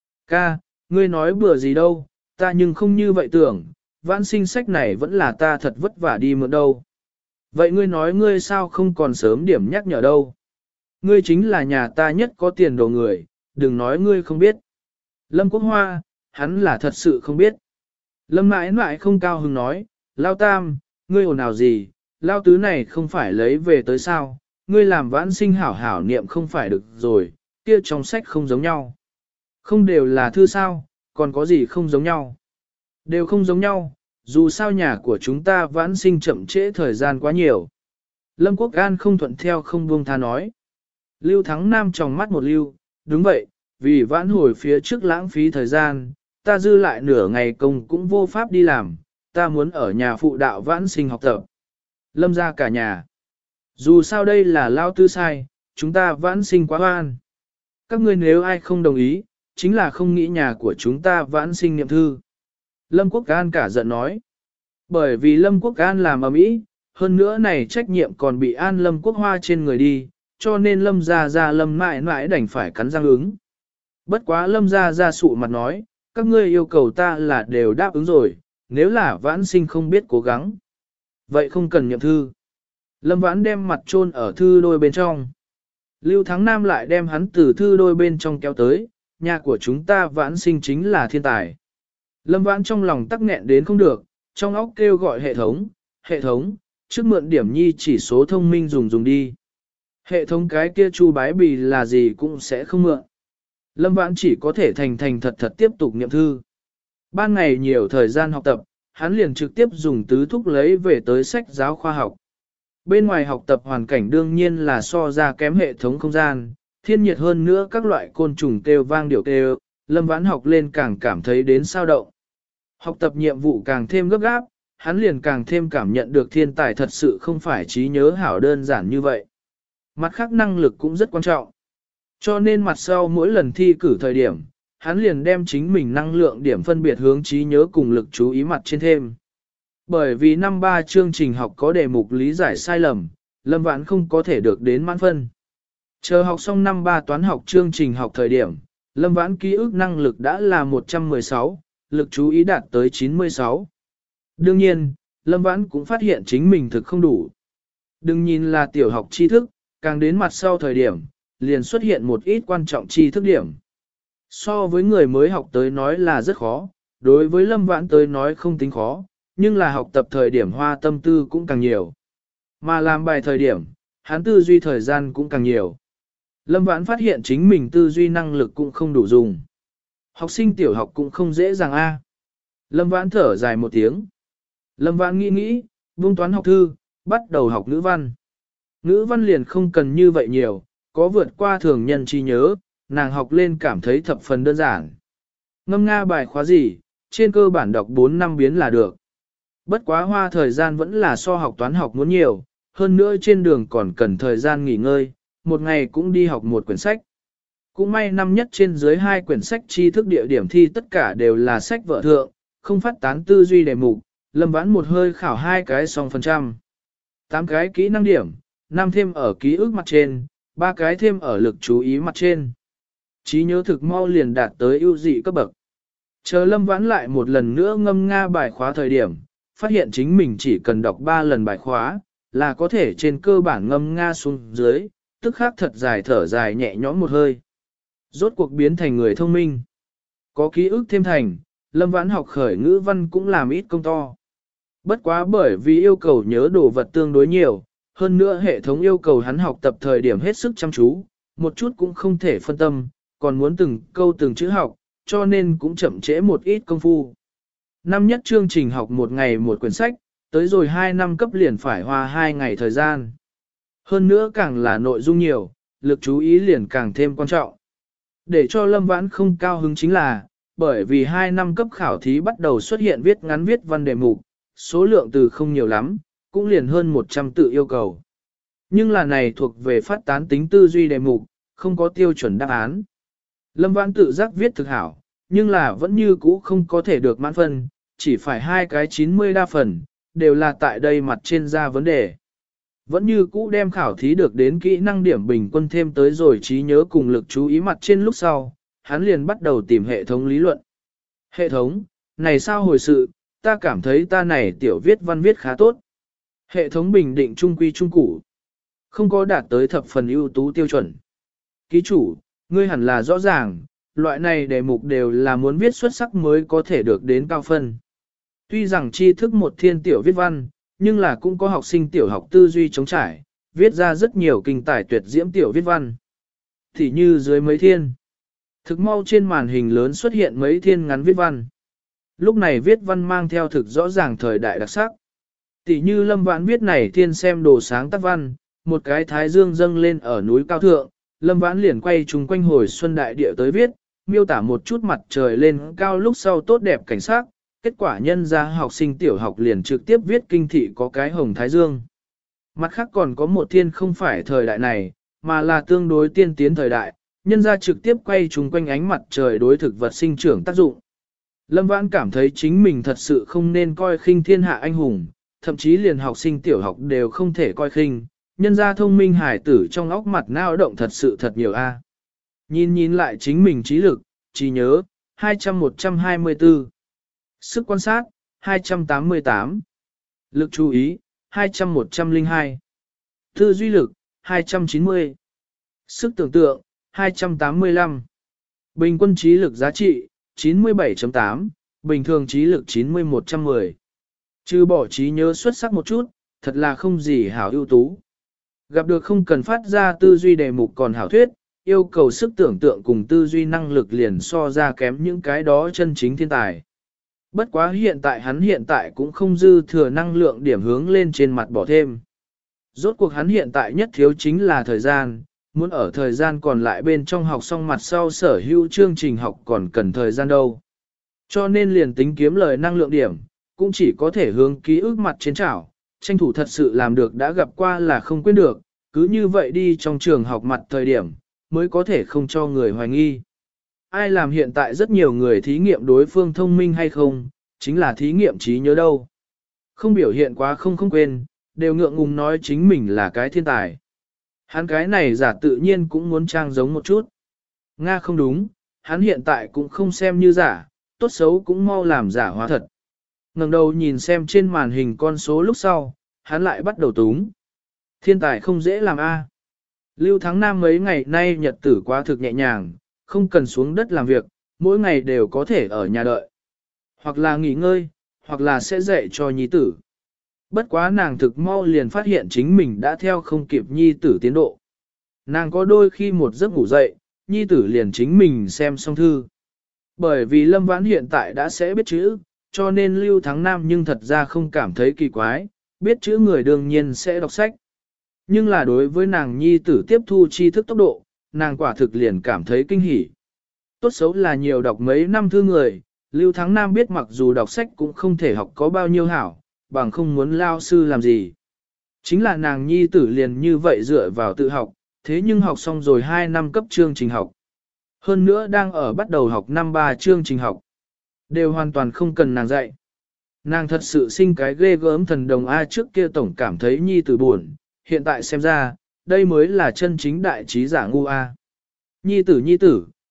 A: Ca, ngươi nói bừa gì đâu, ta nhưng không như vậy tưởng, Vãn Sinh sách này vẫn là ta thật vất vả đi mượn đâu. Vậy ngươi nói ngươi sao không còn sớm điểm nhắc nhở đâu. Ngươi chính là nhà ta nhất có tiền đồ người, đừng nói ngươi không biết. Lâm Quốc Hoa, hắn là thật sự không biết. Lâm mãi mãi không cao hứng nói, Lao Tam, ngươi ồn ào gì, Lao Tứ này không phải lấy về tới sao, ngươi làm Vãn Sinh hảo hảo niệm không phải được rồi, kia trong sách không giống nhau. Không đều là thư sao, còn có gì không giống nhau. Đều không giống nhau, dù sao nhà của chúng ta Vãn Sinh chậm trễ thời gian quá nhiều. Lâm Quốc An không thuận theo không buông tha nói. Lưu Thắng Nam tròng mắt một lưu, đúng vậy, vì vãn hồi phía trước lãng phí thời gian, ta dư lại nửa ngày công cũng vô pháp đi làm, ta muốn ở nhà phụ đạo Vãn Sinh học tập. Lâm ra cả nhà. Dù sao đây là lao tư sai, chúng ta Vãn Sinh quá oan. Các ngươi nếu ai không đồng ý, chính là không nghĩ nhà của chúng ta Vãn Sinh niệm thư. Lâm Quốc An cả giận nói. Bởi vì Lâm Quốc An làm ầm ĩ, hơn nữa này trách nhiệm còn bị An Lâm Quốc Hoa trên người đi, cho nên Lâm Gia Gia Lâm mãi mãi đành phải cắn răng ứng. Bất quá Lâm Gia Gia sụ mặt nói, các ngươi yêu cầu ta là đều đáp ứng rồi, nếu là Vãn Sinh không biết cố gắng. Vậy không cần nhậm thư. Lâm Vãn đem mặt chôn ở thư đôi bên trong. Lưu Thắng Nam lại đem hắn từ thư đôi bên trong kéo tới, nhà của chúng ta Vãn Sinh chính là thiên tài. Lâm Vãn trong lòng tắc nghẹn đến không được, trong óc kêu gọi hệ thống, hệ thống, trước mượn điểm nhi chỉ số thông minh dùng dùng đi. Hệ thống cái kia chu bái bì là gì cũng sẽ không mượn. Lâm Vãn chỉ có thể thành thành thật thật tiếp tục niệm thư. Ban ngày nhiều thời gian học tập, hắn liền trực tiếp dùng tứ thúc lấy về tới sách giáo khoa học. Bên ngoài học tập hoàn cảnh đương nhiên là so ra kém hệ thống không gian, thiên nhiệt hơn nữa các loại côn trùng kêu vang điệu kêu, Lâm Vãn học lên càng cảm thấy đến sao động. Học tập nhiệm vụ càng thêm gấp gáp, hắn liền càng thêm cảm nhận được thiên tài thật sự không phải trí nhớ hảo đơn giản như vậy. Mặt khác năng lực cũng rất quan trọng. Cho nên mặt sau mỗi lần thi cử thời điểm, hắn liền đem chính mình năng lượng điểm phân biệt hướng trí nhớ cùng lực chú ý mặt trên thêm. Bởi vì năm ba chương trình học có đề mục lý giải sai lầm, Lâm Vãn không có thể được đến mãn phân. Chờ học xong năm ba toán học chương trình học thời điểm, Lâm Vãn ký ức năng lực đã là một trăm mười sáu, lực chú ý đạt tới chín mươi sáu. Đương nhiên, Lâm Vãn cũng phát hiện chính mình thực không đủ. Đừng nhìn là tiểu học tri thức, càng đến mặt sau thời điểm, liền xuất hiện một ít quan trọng tri thức điểm. So với người mới học tới nói là rất khó, đối với Lâm Vãn tới nói không tính khó, nhưng là học tập thời điểm hoa tâm tư cũng càng nhiều. Mà làm bài thời điểm, hắn tư duy thời gian cũng càng nhiều. Lâm Vãn phát hiện chính mình tư duy năng lực cũng không đủ dùng. Học sinh tiểu học cũng không dễ dàng a. Lâm Vãn thở dài một tiếng. Lâm Vãn nghĩ nghĩ, buông toán học thư, bắt đầu học ngữ văn. Ngữ văn liền không cần như vậy nhiều, có vượt qua thường nhân trí nhớ, nàng học lên cảm thấy thập phần đơn giản. Ngâm nga bài khóa gì, trên cơ bản đọc bốn năm biến là được. Bất quá hoa thời gian vẫn là so học toán học muốn nhiều, hơn nữa trên đường còn cần thời gian nghỉ ngơi, một ngày cũng đi học một quyển sách. Cũng may năm nhất trên dưới hai quyển sách tri thức địa điểm thi tất cả đều là sách vở thượng, không phát tán tư duy đề mục, Lâm Vãn một hơi khảo hai cái xong phần trăm. Tám cái kỹ năng điểm, năm thêm ở ký ức mặt trên, ba cái thêm ở lực chú ý mặt trên. Trí nhớ thực mau liền đạt tới ưu dị cấp bậc. Chờ Lâm Vãn lại một lần nữa ngâm nga bài khóa thời điểm, phát hiện chính mình chỉ cần đọc ba lần bài khóa, là có thể trên cơ bản ngâm nga xuống dưới, tức khắc thật dài thở dài nhẹ nhõm một hơi. Rốt cuộc biến thành người thông minh. Có ký ức thêm thành, Lâm Vãn học khởi ngữ văn cũng làm ít công to. Bất quá bởi vì yêu cầu nhớ đồ vật tương đối nhiều, hơn nữa hệ thống yêu cầu hắn học tập thời điểm hết sức chăm chú, một chút cũng không thể phân tâm, còn muốn từng câu từng chữ học, cho nên cũng chậm trễ một ít công phu. Năm nhất chương trình học một ngày một quyển sách, tới rồi hai năm cấp liền phải hoa hai ngày thời gian. Hơn nữa càng là nội dung nhiều, lực chú ý liền càng thêm quan trọng. Để cho Lâm Vãn không cao hứng chính là, bởi vì hai năm cấp khảo thí bắt đầu xuất hiện viết ngắn viết văn đề mục, số lượng từ không nhiều lắm, cũng liền hơn một trăm tự yêu cầu. Nhưng là này thuộc về phát tán tính tư duy đề mục, không có tiêu chuẩn đáp án. Lâm Vãn tự giác viết thực hảo, nhưng là vẫn như cũ không có thể được mãn phân, chỉ phải hai cái chín mươi đa phần, đều là tại đây mặt trên ra vấn đề. Vẫn như cũ đem khảo thí được đến kỹ năng điểm bình quân thêm tới rồi trí nhớ cùng lực chú ý mặt trên lúc sau, hắn liền bắt đầu tìm hệ thống lý luận. Hệ thống, này sao hồi sự, ta cảm thấy ta này tiểu viết văn viết khá tốt. Hệ thống bình định trung quy trung củ, không có đạt tới thập phần ưu tú tiêu chuẩn. Ký chủ, ngươi hẳn là rõ ràng, loại này đề mục đều là muốn viết xuất sắc mới có thể được đến cao phân. Tuy rằng tri thức một thiên tiểu viết văn, nhưng là cũng có học sinh tiểu học tư duy chống trải, viết ra rất nhiều kinh tài tuyệt diễm tiểu viết văn. Thì như dưới mấy thiên, thực mau trên màn hình lớn xuất hiện mấy thiên ngắn viết văn. Lúc này viết văn mang theo thực rõ ràng thời đại đặc sắc. Tỷ như Lâm Vãn viết này thiên xem đồ sáng tác văn, một cái thái dương dâng lên ở núi cao thượng, Lâm Vãn liền quay chung quanh hồi xuân đại địa tới viết, miêu tả một chút mặt trời lên cao lúc sau tốt đẹp cảnh sắc, kết quả nhân ra học sinh tiểu học liền trực tiếp viết kinh thị có cái hồng thái dương. Mặt khác còn có một thiên không phải thời đại này, mà là tương đối tiên tiến thời đại, nhân ra trực tiếp quay chung quanh ánh mặt trời đối thực vật sinh trưởng tác dụng. Lâm Vãn cảm thấy chính mình thật sự không nên coi khinh thiên hạ anh hùng, thậm chí liền học sinh tiểu học đều không thể coi khinh, nhân ra thông minh hải tử trong óc mặt não động thật sự thật nhiều a. Nhìn nhìn lại chính mình trí lực, trí nhớ, hai trăm một trăm hai mươi tư. Sức quan sát, hai trăm tám mươi tám. Lực chú ý, hai trăm một trăm lẻ hai. Tư duy lực, hai trăm chín mươi. Sức tưởng tượng, hai trăm tám mươi lăm. Bình quân trí lực giá trị, chín mươi bảy chấm tám, bình thường trí lực chín mươi một trăm mười. Trừ bỏ trí nhớ xuất sắc một chút, thật là không gì hảo ưu tú. Gặp được không cần phát ra tư duy đề mục còn hảo thuyết, yêu cầu sức tưởng tượng cùng tư duy năng lực liền so ra kém những cái đó chân chính thiên tài. Bất quá hiện tại hắn hiện tại cũng không dư thừa năng lượng điểm hướng lên trên mặt bỏ thêm. Rốt cuộc hắn hiện tại nhất thiếu chính là thời gian, muốn ở thời gian còn lại bên trong học xong mặt sau sở hữu chương trình học còn cần thời gian đâu. Cho nên liền tính kiếm lời năng lượng điểm, cũng chỉ có thể hướng ký ức mặt trên chảo, tranh thủ thật sự làm được đã gặp qua là không quên được, cứ như vậy đi trong trường học mặt thời điểm, mới có thể không cho người hoài nghi. Ai làm hiện tại rất nhiều người thí nghiệm đối phương thông minh hay không, chính là thí nghiệm trí nhớ đâu. Không biểu hiện quá không không quên, đều ngượng ngùng nói chính mình là cái thiên tài. Hắn cái này giả tự nhiên cũng muốn trang giống một chút. Nga không đúng, hắn hiện tại cũng không xem như giả, tốt xấu cũng mau làm giả hóa thật. Ngẩng đầu nhìn xem trên màn hình con số lúc sau, hắn lại bắt đầu túng. Thiên tài không dễ làm a. Lưu Thắng Nam mấy ngày nay nhật tử quá thực nhẹ nhàng, không cần xuống đất làm việc, mỗi ngày đều có thể ở nhà đợi. Hoặc là nghỉ ngơi, hoặc là sẽ dạy cho nhi tử. Bất quá nàng thực mau liền phát hiện chính mình đã theo không kịp nhi tử tiến độ. Nàng có đôi khi một giấc ngủ dậy, nhi tử liền chính mình xem xong thư. Bởi vì Lâm Vãn hiện tại đã sẽ biết chữ, cho nên Lưu Thắng Nam nhưng thật ra không cảm thấy kỳ quái, biết chữ người đương nhiên sẽ đọc sách. Nhưng là đối với nàng nhi tử tiếp thu tri thức tốc độ, nàng quả thực liền cảm thấy kinh hỉ. Tốt xấu là nhiều đọc mấy năm thư người, Lưu Thắng Nam biết mặc dù đọc sách cũng không thể học có bao nhiêu hảo, bằng không muốn lao sư làm gì. Chính là nàng nhi tử liền như vậy dựa vào tự học, thế nhưng học xong rồi hai năm cấp chương trình học. Hơn nữa đang ở bắt đầu học năm ba chương trình học. Đều hoàn toàn không cần nàng dạy. Nàng thật sự sinh cái ghê gớm thần đồng A trước kia tổng cảm thấy nhi tử buồn, hiện tại xem ra, đây mới là chân chính đại trí giả ngu A. Nhi tử nhi tử,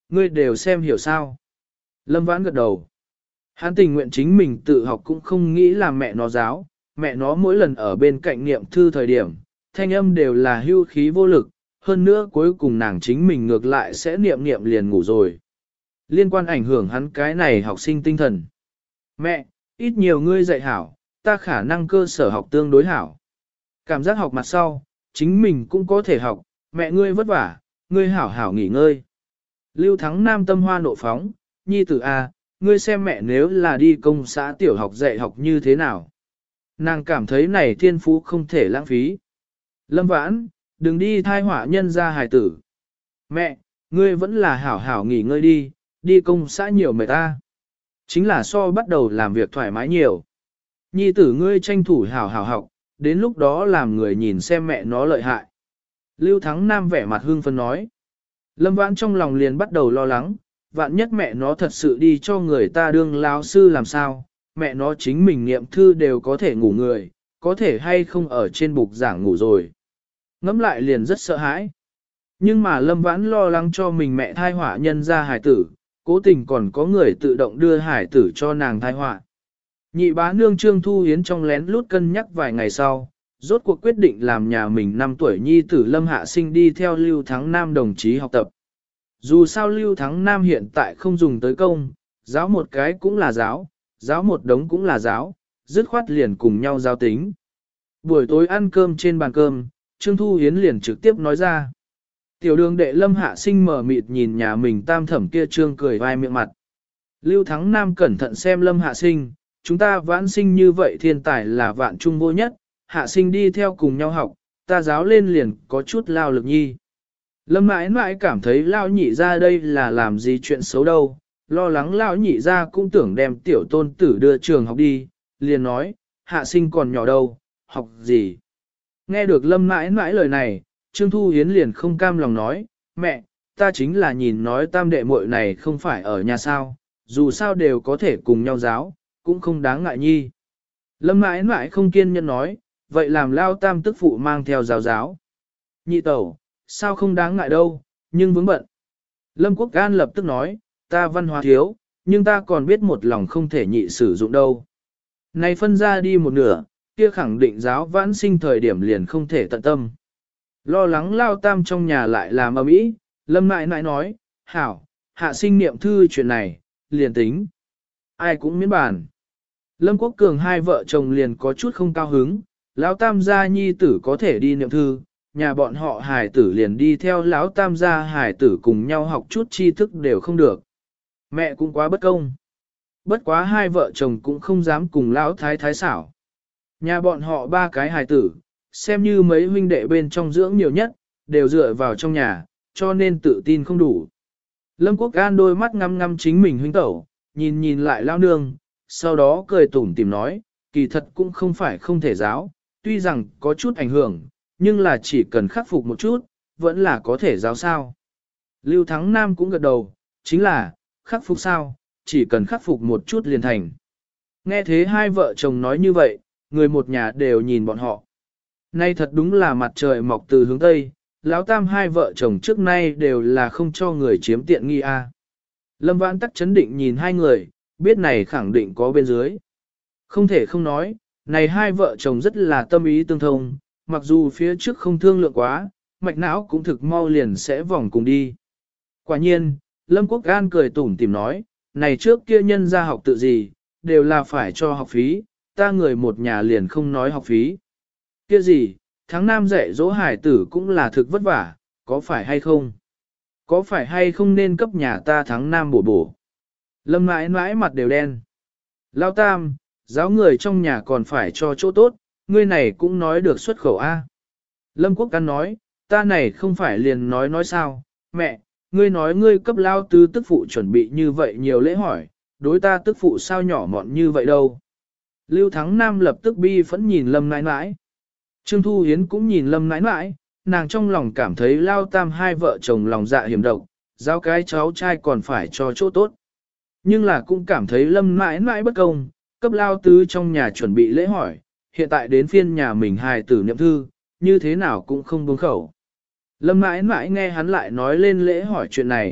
A: Ngươi đều xem hiểu sao. Lâm Vãn gật đầu. Hắn tình nguyện chính mình tự học cũng không nghĩ là mẹ nó giáo, mẹ nó mỗi lần ở bên cạnh niệm thư thời điểm, thanh âm đều là hưu khí vô lực, hơn nữa cuối cùng nàng chính mình ngược lại sẽ niệm niệm liền ngủ rồi. Liên quan ảnh hưởng hắn cái này học sinh tinh thần. Mẹ, ít nhiều ngươi dạy hảo, ta khả năng cơ sở học tương đối hảo. Cảm giác học mặt sau, chính mình cũng có thể học, mẹ ngươi vất vả, ngươi hảo hảo nghỉ ngơi. Lưu Thắng Nam tâm hoa nộ phóng, nhi tử A, ngươi xem mẹ nếu là đi công xã tiểu học dạy học như thế nào. Nàng cảm thấy này thiên phú không thể lãng phí. Lâm Vãn, đừng đi thai họa nhân ra hài tử. Mẹ, ngươi vẫn là hảo hảo nghỉ ngơi đi, đi công xã nhiều mệt ta. Chính là so bắt đầu làm việc thoải mái nhiều. Nhi tử ngươi tranh thủ hảo hảo học, đến lúc đó làm người nhìn xem mẹ nó lợi hại. Lưu Thắng Nam vẻ mặt hương phân nói. Lâm Vãn trong lòng liền bắt đầu lo lắng, vạn nhất mẹ nó thật sự đi cho người ta đương lão sư làm sao, mẹ nó chính mình niệm thư đều có thể ngủ người, có thể hay không ở trên bục giảng ngủ rồi. Ngẫm lại liền rất sợ hãi. Nhưng mà Lâm Vãn lo lắng cho mình mẹ thai họa nhân ra hải tử, cố tình còn có người tự động đưa hải tử cho nàng thai họa. Nhị bá nương Trương Thu Hiến trong lén lút cân nhắc vài ngày sau, rốt cuộc quyết định làm nhà mình năm tuổi nhi tử Lâm Hạ Sinh đi theo Lưu Thắng Nam đồng chí học tập. Dù sao Lưu Thắng Nam hiện tại không dùng tới công, giáo một cái cũng là giáo, giáo một đống cũng là giáo, dứt khoát liền cùng nhau giao tính. Buổi tối ăn cơm trên bàn cơm, Trương Thu Hiến liền trực tiếp nói ra. Tiểu đường đệ Lâm Hạ Sinh mở mịt nhìn nhà mình tam thẩm kia trương cười vai miệng mặt. Lưu Thắng Nam cẩn thận xem Lâm Hạ Sinh, chúng ta vãn sinh như vậy thiên tài là vạn trung vô nhất, Hạ Sinh đi theo cùng nhau học, ta giáo lên liền có chút lao lực nhi. Lâm mãi mãi cảm thấy lao nhị ra đây là làm gì chuyện xấu đâu, lo lắng lao nhị ra cũng tưởng đem tiểu tôn tử đưa trường học đi, liền nói, Hạ Sinh còn nhỏ đâu, học gì. Nghe được Lâm mãi mãi lời này, Trương Thu Hiến liền không cam lòng nói, mẹ, ta chính là nhìn nói tam đệ muội này không phải ở nhà sao, dù sao đều có thể cùng nhau giáo, cũng không đáng ngại nhi. Lâm mãi mãi không kiên nhẫn nói, vậy làm lao tam tức phụ mang theo giáo giáo. Nhị tẩu, sao không đáng ngại đâu, nhưng vướng bận. Lâm Quốc An lập tức nói, ta văn hóa thiếu, nhưng ta còn biết một lòng không thể nhị sử dụng đâu. Này phân ra đi một nửa, kia khẳng định giáo vãn sinh thời điểm liền không thể tận tâm. Lo lắng lao tam trong nhà lại làm ầm ĩ, Lâm nại nại nói, hảo, Hạ Sinh niệm thư chuyện này, liền tính. Ai cũng miễn bàn. Lâm Quốc Cường hai vợ chồng liền có chút không cao hứng, lão tam gia nhi tử có thể đi niệm thư, nhà bọn họ hài tử liền đi theo lão tam gia hài tử cùng nhau học chút tri thức đều không được. Mẹ cũng quá bất công. Bất quá hai vợ chồng cũng không dám cùng lão thái thái xảo. Nhà bọn họ ba cái hài tử, xem như mấy huynh đệ bên trong dưỡng nhiều nhất, đều dựa vào trong nhà, cho nên tự tin không đủ. Lâm Quốc An đôi mắt ngăm ngăm chính mình huynh tẩu, nhìn nhìn lại lao nương, sau đó cười tủm tìm nói, kỳ thật cũng không phải không thể giáo, tuy rằng có chút ảnh hưởng, nhưng là chỉ cần khắc phục một chút, vẫn là có thể giáo sao. Lưu Thắng Nam cũng gật đầu, chính là, khắc phục sao, chỉ cần khắc phục một chút liền thành. Nghe thế hai vợ chồng nói như vậy, người một nhà đều nhìn bọn họ. Nay thật đúng là mặt trời mọc từ hướng Tây, lão tam hai vợ chồng trước nay đều là không cho người chiếm tiện nghi a. Lâm Vãn Tắc chấn định nhìn hai người, biết này khẳng định có bên dưới. Không thể không nói, này hai vợ chồng rất là tâm ý tương thông, mặc dù phía trước không thương lượng quá, mạch não cũng thực mau liền sẽ vòng cùng đi. Quả nhiên, Lâm Quốc An cười tủm tìm nói, này trước kia nhân ra học tự gì, đều là phải cho học phí, ta người một nhà liền không nói học phí. Kia gì, tháng năm dạy dỗ hải tử cũng là thực vất vả, có phải hay không? Có phải hay không nên cấp nhà ta tháng năm bổ bổ? Lâm mãi mãi mặt đều đen. Lao tam, giáo người trong nhà còn phải cho chỗ tốt, ngươi này cũng nói được xuất khẩu A. Lâm Quốc Căn nói, ta này không phải liền nói nói sao, mẹ, ngươi nói ngươi cấp lao tứ tức phụ chuẩn bị như vậy nhiều lễ hỏi, đối ta tức phụ sao nhỏ mọn như vậy đâu. Lưu Thắng Nam lập tức bi phẫn nhìn Lâm nãi nãi. Trương Thu Hiến cũng nhìn Lâm nãi nãi, nàng trong lòng cảm thấy lao tam hai vợ chồng lòng dạ hiểm độc, giao cái cháu trai còn phải cho chỗ tốt. Nhưng là cũng cảm thấy Lâm nãi nãi bất công, cấp lao tứ trong nhà chuẩn bị lễ hỏi, hiện tại đến phiên nhà mình hài tử niệm thư, như thế nào cũng không buông khẩu. Lâm nãi nãi nghe hắn lại nói lên lễ hỏi chuyện này,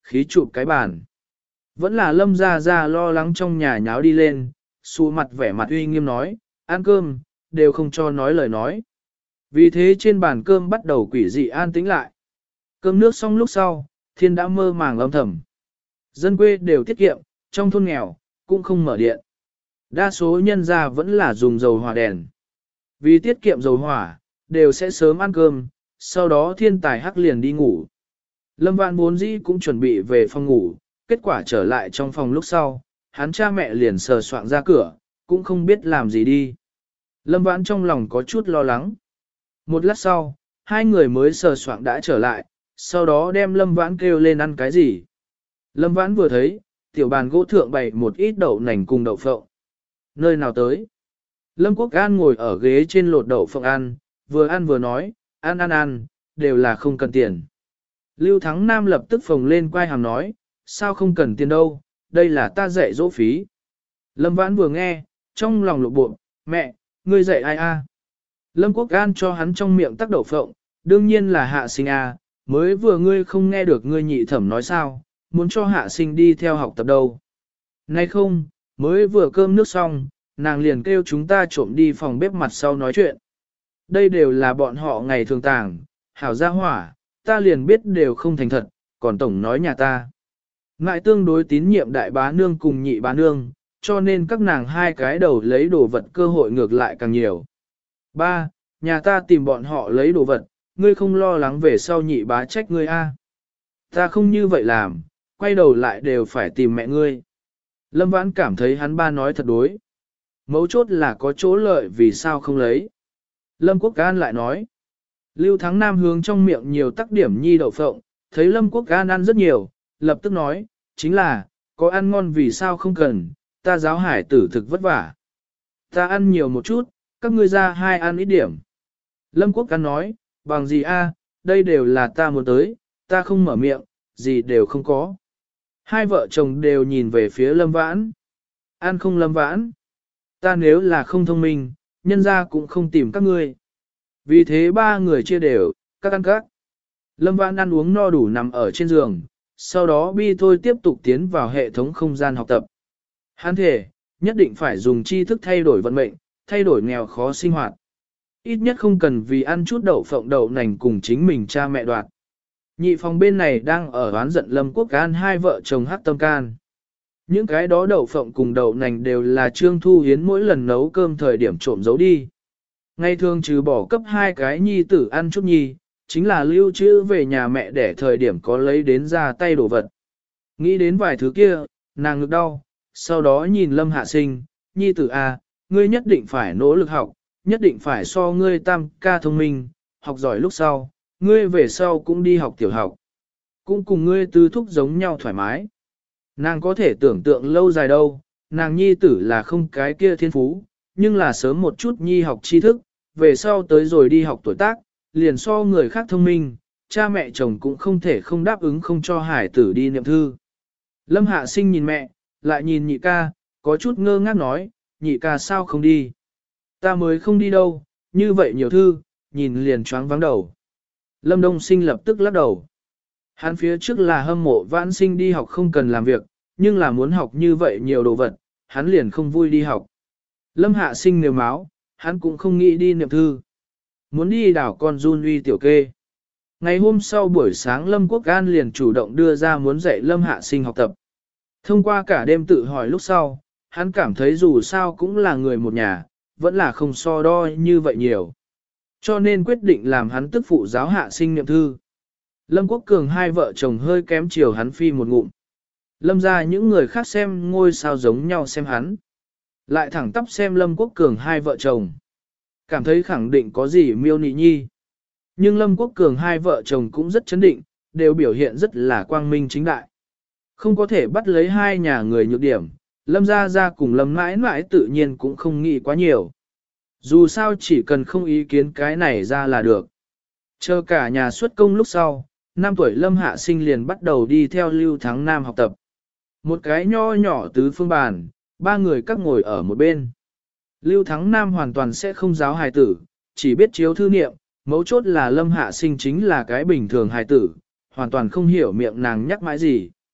A: khí chụp cái bàn. Vẫn là Lâm Gia Gia lo lắng trong nhà nháo đi lên, xù mặt vẻ mặt uy nghiêm nói, ăn cơm, đều không cho nói lời nói. Vì thế trên bàn cơm bắt đầu quỷ dị an tĩnh lại. Cơm nước xong lúc sau, thiên đã mơ màng âm thầm. Dân quê đều tiết kiệm, trong thôn nghèo, cũng không mở điện. Đa số nhân gia vẫn là dùng dầu hỏa đèn. Vì tiết kiệm dầu hỏa, đều sẽ sớm ăn cơm, sau đó thiên tài hắc liền đi ngủ. Lâm Vãn vốn dĩ cũng chuẩn bị về phòng ngủ, kết quả trở lại trong phòng lúc sau, hắn cha mẹ liền sờ soạng ra cửa, cũng không biết làm gì đi. Lâm Vãn trong lòng có chút lo lắng. Một lát sau, hai người mới sờ soạng đã trở lại, sau đó đem Lâm Vãn kêu lên ăn cái gì. Lâm Vãn vừa thấy, tiểu bàn gỗ thượng bày một ít đậu nành cùng đậu phộng. Nơi nào tới? Lâm Quốc An ngồi ở ghế trên lột đậu phộng ăn, vừa ăn vừa nói, ăn ăn ăn, đều là không cần tiền. Lưu Thắng Nam lập tức phồng lên quay hàm nói, sao không cần tiền đâu, đây là ta dạy dỗ phí. Lâm Vãn vừa nghe, trong lòng lộ bộ, mẹ, ngươi dạy ai a? Lâm Quốc An cho hắn trong miệng tắc đậu phộng, đương nhiên là hạ sinh a, mới vừa ngươi không nghe được ngươi nhị thẩm nói sao, muốn cho hạ sinh đi theo học tập đâu. Nay không, mới vừa cơm nước xong, nàng liền kêu chúng ta trộm đi phòng bếp mặt sau nói chuyện. Đây đều là bọn họ ngày thường tàng, hảo gia hỏa, ta liền biết đều không thành thật, còn tổng nói nhà ta. Ngại tương đối tín nhiệm đại bá nương cùng nhị bá nương, cho nên các nàng hai cái đầu lấy đồ vật cơ hội ngược lại càng nhiều. Ba, nhà ta tìm bọn họ lấy đồ vật, ngươi không lo lắng về sau nhị bá trách ngươi a? Ta không như vậy làm, quay đầu lại đều phải tìm mẹ ngươi. Lâm Vãn cảm thấy hắn ba nói thật đối. Mấu chốt là có chỗ lợi vì sao không lấy. Lâm Quốc An lại nói. Lưu Thắng Nam hướng trong miệng nhiều tắc điểm nhi đậu phộng, thấy Lâm Quốc An ăn rất nhiều, lập tức nói, chính là, có ăn ngon vì sao không cần, ta giáo hải tử thực vất vả. Ta ăn nhiều một chút, các ngươi ra hai ăn ít điểm. Lâm Quốc An nói, bằng gì a, đây đều là ta muốn tới, ta không mở miệng, gì đều không có. Hai vợ chồng đều nhìn về phía Lâm Vãn. Ăn không Lâm Vãn. Ta nếu là không thông minh, nhân ra cũng không tìm các ngươi. Vì thế ba người chia đều, các ăn các. Lâm Vãn ăn uống no đủ nằm ở trên giường, sau đó bi thôi tiếp tục tiến vào hệ thống không gian học tập. Hắn thể, nhất định phải dùng tri thức thay đổi vận mệnh, thay đổi nghèo khó sinh hoạt. Ít nhất không cần vì ăn chút đậu phộng đậu nành cùng chính mình cha mẹ đoạt. Nhị phòng bên này đang ở oán giận Lâm Quốc An hai vợ chồng hát tâm can. Những cái đó đậu phộng cùng đậu nành đều là Trương Thu Hiến mỗi lần nấu cơm thời điểm trộm giấu đi. Ngày thường trừ bỏ cấp hai cái nhi tử ăn chút nhi, chính là lưu trữ về nhà mẹ để thời điểm có lấy đến ra tay đồ vật. Nghĩ đến vài thứ kia, nàng ngực đau, sau đó nhìn Lâm Hạ Sinh, nhi tử a, ngươi nhất định phải nỗ lực học, nhất định phải so ngươi tam ca thông minh, học giỏi lúc sau, ngươi về sau cũng đi học tiểu học. Cũng cùng ngươi tư thúc giống nhau thoải mái. Nàng có thể tưởng tượng lâu dài đâu, nàng nhi tử là không cái kia thiên phú, nhưng là sớm một chút nhi học tri thức, về sau tới rồi đi học tuổi tác, liền so người khác thông minh, cha mẹ chồng cũng không thể không đáp ứng không cho hải tử đi niệm thư. Lâm Hạ Sinh nhìn mẹ, lại nhìn nhị ca, có chút ngơ ngác nói, nhị ca sao không đi? Ta mới không đi đâu, như vậy nhiều thư, nhìn liền choáng vắng đầu. Lâm Đông Sinh lập tức lắc đầu. Hắn phía trước là hâm mộ Vãn Sinh đi học không cần làm việc, nhưng là muốn học như vậy nhiều đồ vật, hắn liền không vui đi học. Lâm Hạ Sinh nếu máu, hắn cũng không nghĩ đi niệm thư. Muốn đi đảo con run uy tiểu kê. Ngày hôm sau buổi sáng Lâm Quốc An liền chủ động đưa ra muốn dạy Lâm Hạ Sinh học tập. Thông qua cả đêm tự hỏi lúc sau, hắn cảm thấy dù sao cũng là người một nhà, vẫn là không so đo như vậy nhiều. Cho nên quyết định làm hắn tức phụ giáo Hạ Sinh niệm thư. Lâm Quốc Cường hai vợ chồng hơi kém chiều hắn phi một ngụm. Lâm ra những người khác xem ngôi sao giống nhau xem hắn. Lại thẳng tắp xem Lâm Quốc Cường hai vợ chồng. Cảm thấy khẳng định có gì miêu nị nhi. Nhưng Lâm Quốc Cường hai vợ chồng cũng rất chấn định, đều biểu hiện rất là quang minh chính đại. Không có thể bắt lấy hai nhà người nhược điểm, Lâm Gia Gia cùng Lâm mãi mãi tự nhiên cũng không nghĩ quá nhiều. Dù sao chỉ cần không ý kiến cái này ra là được. Chờ cả nhà xuất công lúc sau, năm tuổi Lâm Hạ Sinh liền bắt đầu đi theo Lưu Thắng Nam học tập. Một cái nho nhỏ tứ phương bàn, ba người các ngồi ở một bên. Lưu Thắng Nam hoàn toàn sẽ không giáo hài tử, chỉ biết chiếu thư niệm, mấu chốt là Lâm Hạ Sinh chính là cái bình thường hài tử, hoàn toàn không hiểu miệng nàng nhắc mãi gì.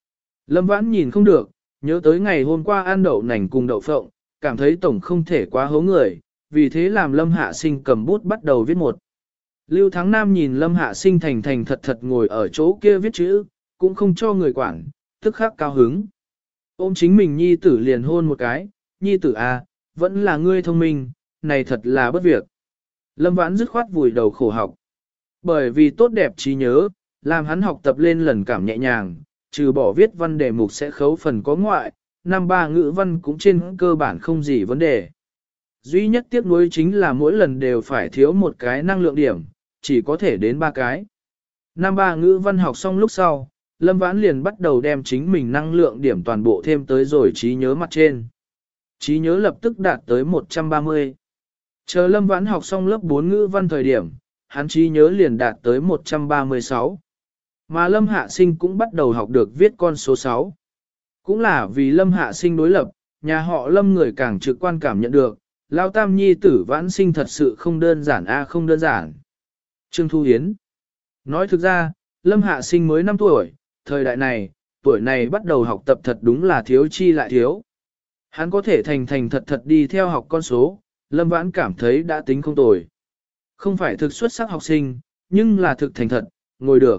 A: Lâm Vãn nhìn không được, nhớ tới ngày hôm qua ăn đậu nành cùng đậu phộng, cảm thấy tổng không thể quá hố người, vì thế làm Lâm Hạ Sinh cầm bút bắt đầu viết một. Lưu Thắng Nam nhìn Lâm Hạ Sinh thành thành thật thật ngồi ở chỗ kia viết chữ, cũng không cho người quản, tức khắc cao hứng. Ôm chính mình nhi tử liền hôn một cái, nhi tử à, vẫn là ngươi thông minh, này thật là bất việc. Lâm Vãn dứt khoát vùi đầu khổ học. Bởi vì tốt đẹp trí nhớ, làm hắn học tập lên lần cảm nhẹ nhàng, trừ bỏ viết văn đề mục sẽ khấu phần có ngoại, năm ba ngữ văn cũng trên cơ bản không gì vấn đề. Duy nhất tiếc nuối chính là mỗi lần đều phải thiếu một cái năng lượng điểm, chỉ có thể đến ba cái. Năm ba ngữ văn học xong lúc sau, Lâm Vãn liền bắt đầu đem chính mình năng lượng điểm toàn bộ thêm tới rồi trí nhớ mặt trên. Trí nhớ lập tức đạt tới một trăm ba mươi. Chờ Lâm Vãn học xong lớp bốn ngữ văn thời điểm, hắn trí nhớ liền đạt tới một trăm ba mươi sáu. Mà Lâm Hạ Sinh cũng bắt đầu học được viết con số sáu. Cũng là vì Lâm Hạ Sinh đối lập, nhà họ Lâm người càng trực quan cảm nhận được, Lao Tam Nhi tử Vãn Sinh thật sự không đơn giản a không đơn giản. Trương Thu Hiến nói thực ra, Lâm Hạ Sinh mới năm tuổi, thời đại này, tuổi này bắt đầu học tập thật đúng là thiếu chi lại thiếu. Hắn có thể thành thành thật thật đi theo học con số, Lâm Vãn cảm thấy đã tính không tồi. Không phải thực xuất sắc học sinh, nhưng là thực thành thật, ngồi được.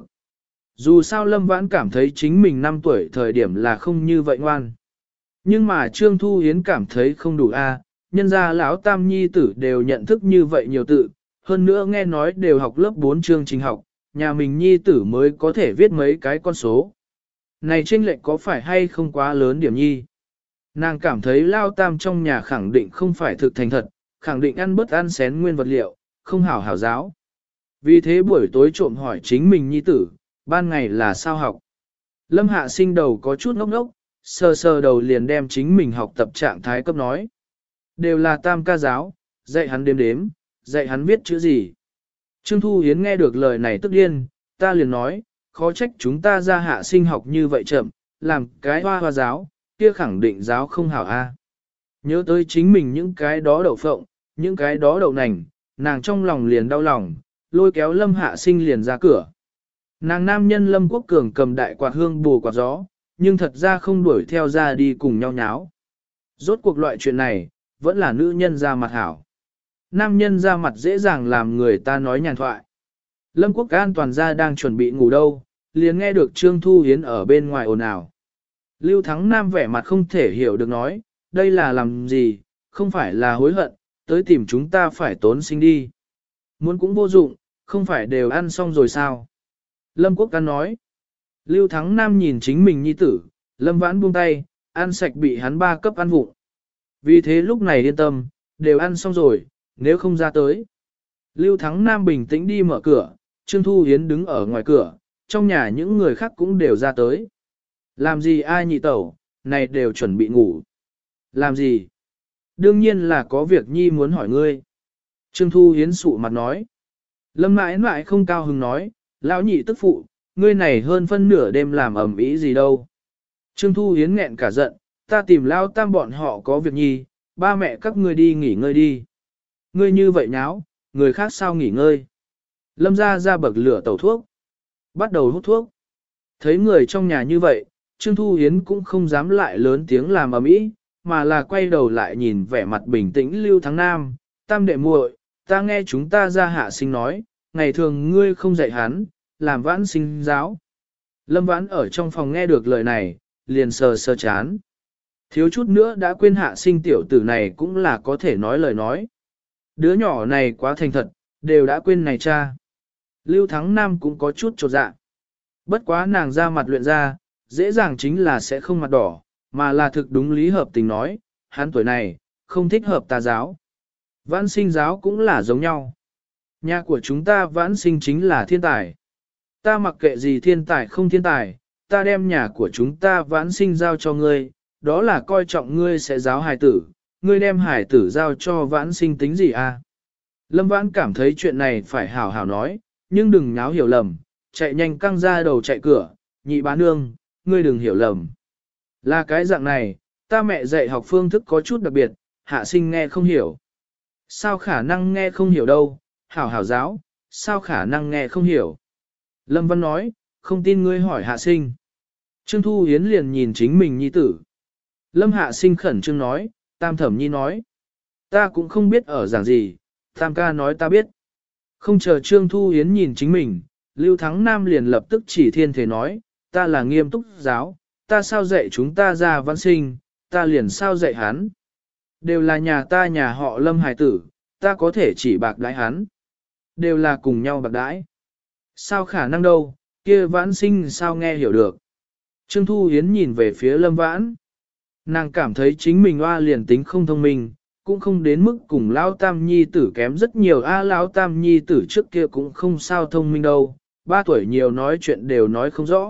A: Dù sao Lâm Vãn cảm thấy chính mình năm tuổi thời điểm là không như vậy ngoan. Nhưng mà Trương Thu Hiến cảm thấy không đủ a, nhân ra lão Tam Nhi tử đều nhận thức như vậy nhiều tự, hơn nữa nghe nói đều học lớp bốn chương trình học, nhà mình Nhi tử mới có thể viết mấy cái con số. Này chênh lệch có phải hay không quá lớn điểm nhi? Nàng cảm thấy Lao Tam trong nhà khẳng định không phải thực thành thật, khẳng định ăn bớt ăn xén nguyên vật liệu, không hảo hảo giáo. Vì thế buổi tối trộm hỏi chính mình Nhi tử, ban ngày là sao học? Lâm Hạ Sinh đầu có chút ngốc ngốc, sờ sờ đầu liền đem chính mình học tập trạng thái cấp nói. Đều là tam ca giáo, dạy hắn đếm đếm, dạy hắn viết chữ gì. Trương Thu Hiến nghe được lời này tức điên, ta liền nói, khó trách chúng ta ra Hạ Sinh học như vậy chậm, làm cái hoa hoa giáo, kia khẳng định giáo không hảo a. Nhớ tới chính mình những cái đó đậu phộng, những cái đó đậu nành, nàng trong lòng liền đau lòng, lôi kéo Lâm Hạ Sinh liền ra cửa. Nàng nam nhân Lâm Quốc Cường cầm đại quạt hương bù quạt gió, nhưng thật ra không đuổi theo ra đi cùng nhau nháo. Rốt cuộc loại chuyện này, vẫn là nữ nhân ra mặt hảo. Nam nhân ra mặt dễ dàng làm người ta nói nhàn thoại. Lâm Quốc An toàn ra đang chuẩn bị ngủ đâu, liền nghe được Trương Thu Hiến ở bên ngoài ồn ào. Lưu Thắng Nam vẻ mặt không thể hiểu được nói, đây là làm gì, không phải là hối hận, tới tìm chúng ta phải tốn sinh đi. Muốn cũng vô dụng, không phải đều ăn xong rồi sao? Lâm Quốc An nói. Lưu Thắng Nam nhìn chính mình nhi tử, Lâm Vãn buông tay, ăn sạch bị hắn ba cấp ăn vụng. Vì thế lúc này yên tâm, đều ăn xong rồi, nếu không ra tới. Lưu Thắng Nam bình tĩnh đi mở cửa, Trương Thu Hiến đứng ở ngoài cửa, trong nhà những người khác cũng đều ra tới. Làm gì ai nhị tẩu, này đều chuẩn bị ngủ. Làm gì? Đương nhiên là có việc nhi muốn hỏi ngươi. Trương Thu Hiến sụ mặt nói. Lâm mãi mãi không cao hứng nói, lão nhị tức phụ, ngươi này hơn phân nửa đêm làm ầm ĩ gì đâu. Trương Thu Hiến nghẹn cả giận, ta tìm Lao Tam bọn họ có việc nhi, ba mẹ các ngươi đi nghỉ ngơi đi. Ngươi như vậy nháo, người khác sao nghỉ ngơi. Lâm ra ra bậc lửa tẩu thuốc, bắt đầu hút thuốc. Thấy người trong nhà như vậy, Trương Thu Hiến cũng không dám lại lớn tiếng làm ầm ĩ, mà là quay đầu lại nhìn vẻ mặt bình tĩnh Lưu Thắng Nam, Tam đệ muội, ta nghe chúng ta ra Hạ Sinh nói, ngày thường ngươi không dạy hắn, làm Vãn Sinh giáo. Lâm Vãn ở trong phòng nghe được lời này, liền sờ sờ chán. Thiếu chút nữa đã quên Hạ Sinh tiểu tử này cũng là có thể nói lời nói. Đứa nhỏ này quá thành thật, đều đã quên này cha. Lưu Thắng Nam cũng có chút chột dạ. Bất quá nàng ra mặt luyện ra, dễ dàng chính là sẽ không mặt đỏ, mà là thực đúng lý hợp tình nói, hắn tuổi này, không thích hợp tà giáo. Vãn Sinh giáo cũng là giống nhau. Nhà của chúng ta Vãn Sinh chính là thiên tài. Ta mặc kệ gì thiên tài không thiên tài, ta đem nhà của chúng ta Vãn Sinh giao cho ngươi, đó là coi trọng ngươi sẽ giáo hài tử, ngươi đem hài tử giao cho Vãn Sinh tính gì à? Lâm Vãn cảm thấy chuyện này phải hảo hảo nói, nhưng đừng nháo hiểu lầm, chạy nhanh căng ra đầu chạy cửa, nhị bá nương, ngươi đừng hiểu lầm. Là cái dạng này, ta mẹ dạy học phương thức có chút đặc biệt, Hạ Sinh nghe không hiểu. Sao khả năng nghe không hiểu đâu, hảo hảo giáo, sao khả năng nghe không hiểu. Lâm Văn nói, không tin ngươi hỏi Hạ Sinh. Trương Thu Hiến liền nhìn chính mình nhi tử. Lâm Hạ Sinh khẩn trương nói, Tam Thẩm Nhi nói. Ta cũng không biết ở giảng gì, Tam ca nói ta biết. Không chờ Trương Thu Hiến nhìn chính mình, Lưu Thắng Nam liền lập tức chỉ thiên thể nói, ta là nghiêm túc giáo, ta sao dạy chúng ta ra văn sinh, ta liền sao dạy hắn. Đều là nhà ta nhà họ Lâm hài tử, ta có thể chỉ bạc đãi hắn. Đều là cùng nhau bạc đãi. Sao khả năng đâu, kia vãn sinh sao nghe hiểu được. Trương Thu Hiến nhìn về phía Lâm Vãn. Nàng cảm thấy chính mình oa liền tính không thông minh, cũng không đến mức cùng Lão Tam Nhi tử kém rất nhiều. A Lão Tam Nhi tử trước kia cũng không sao thông minh đâu, ba tuổi nhiều nói chuyện đều nói không rõ.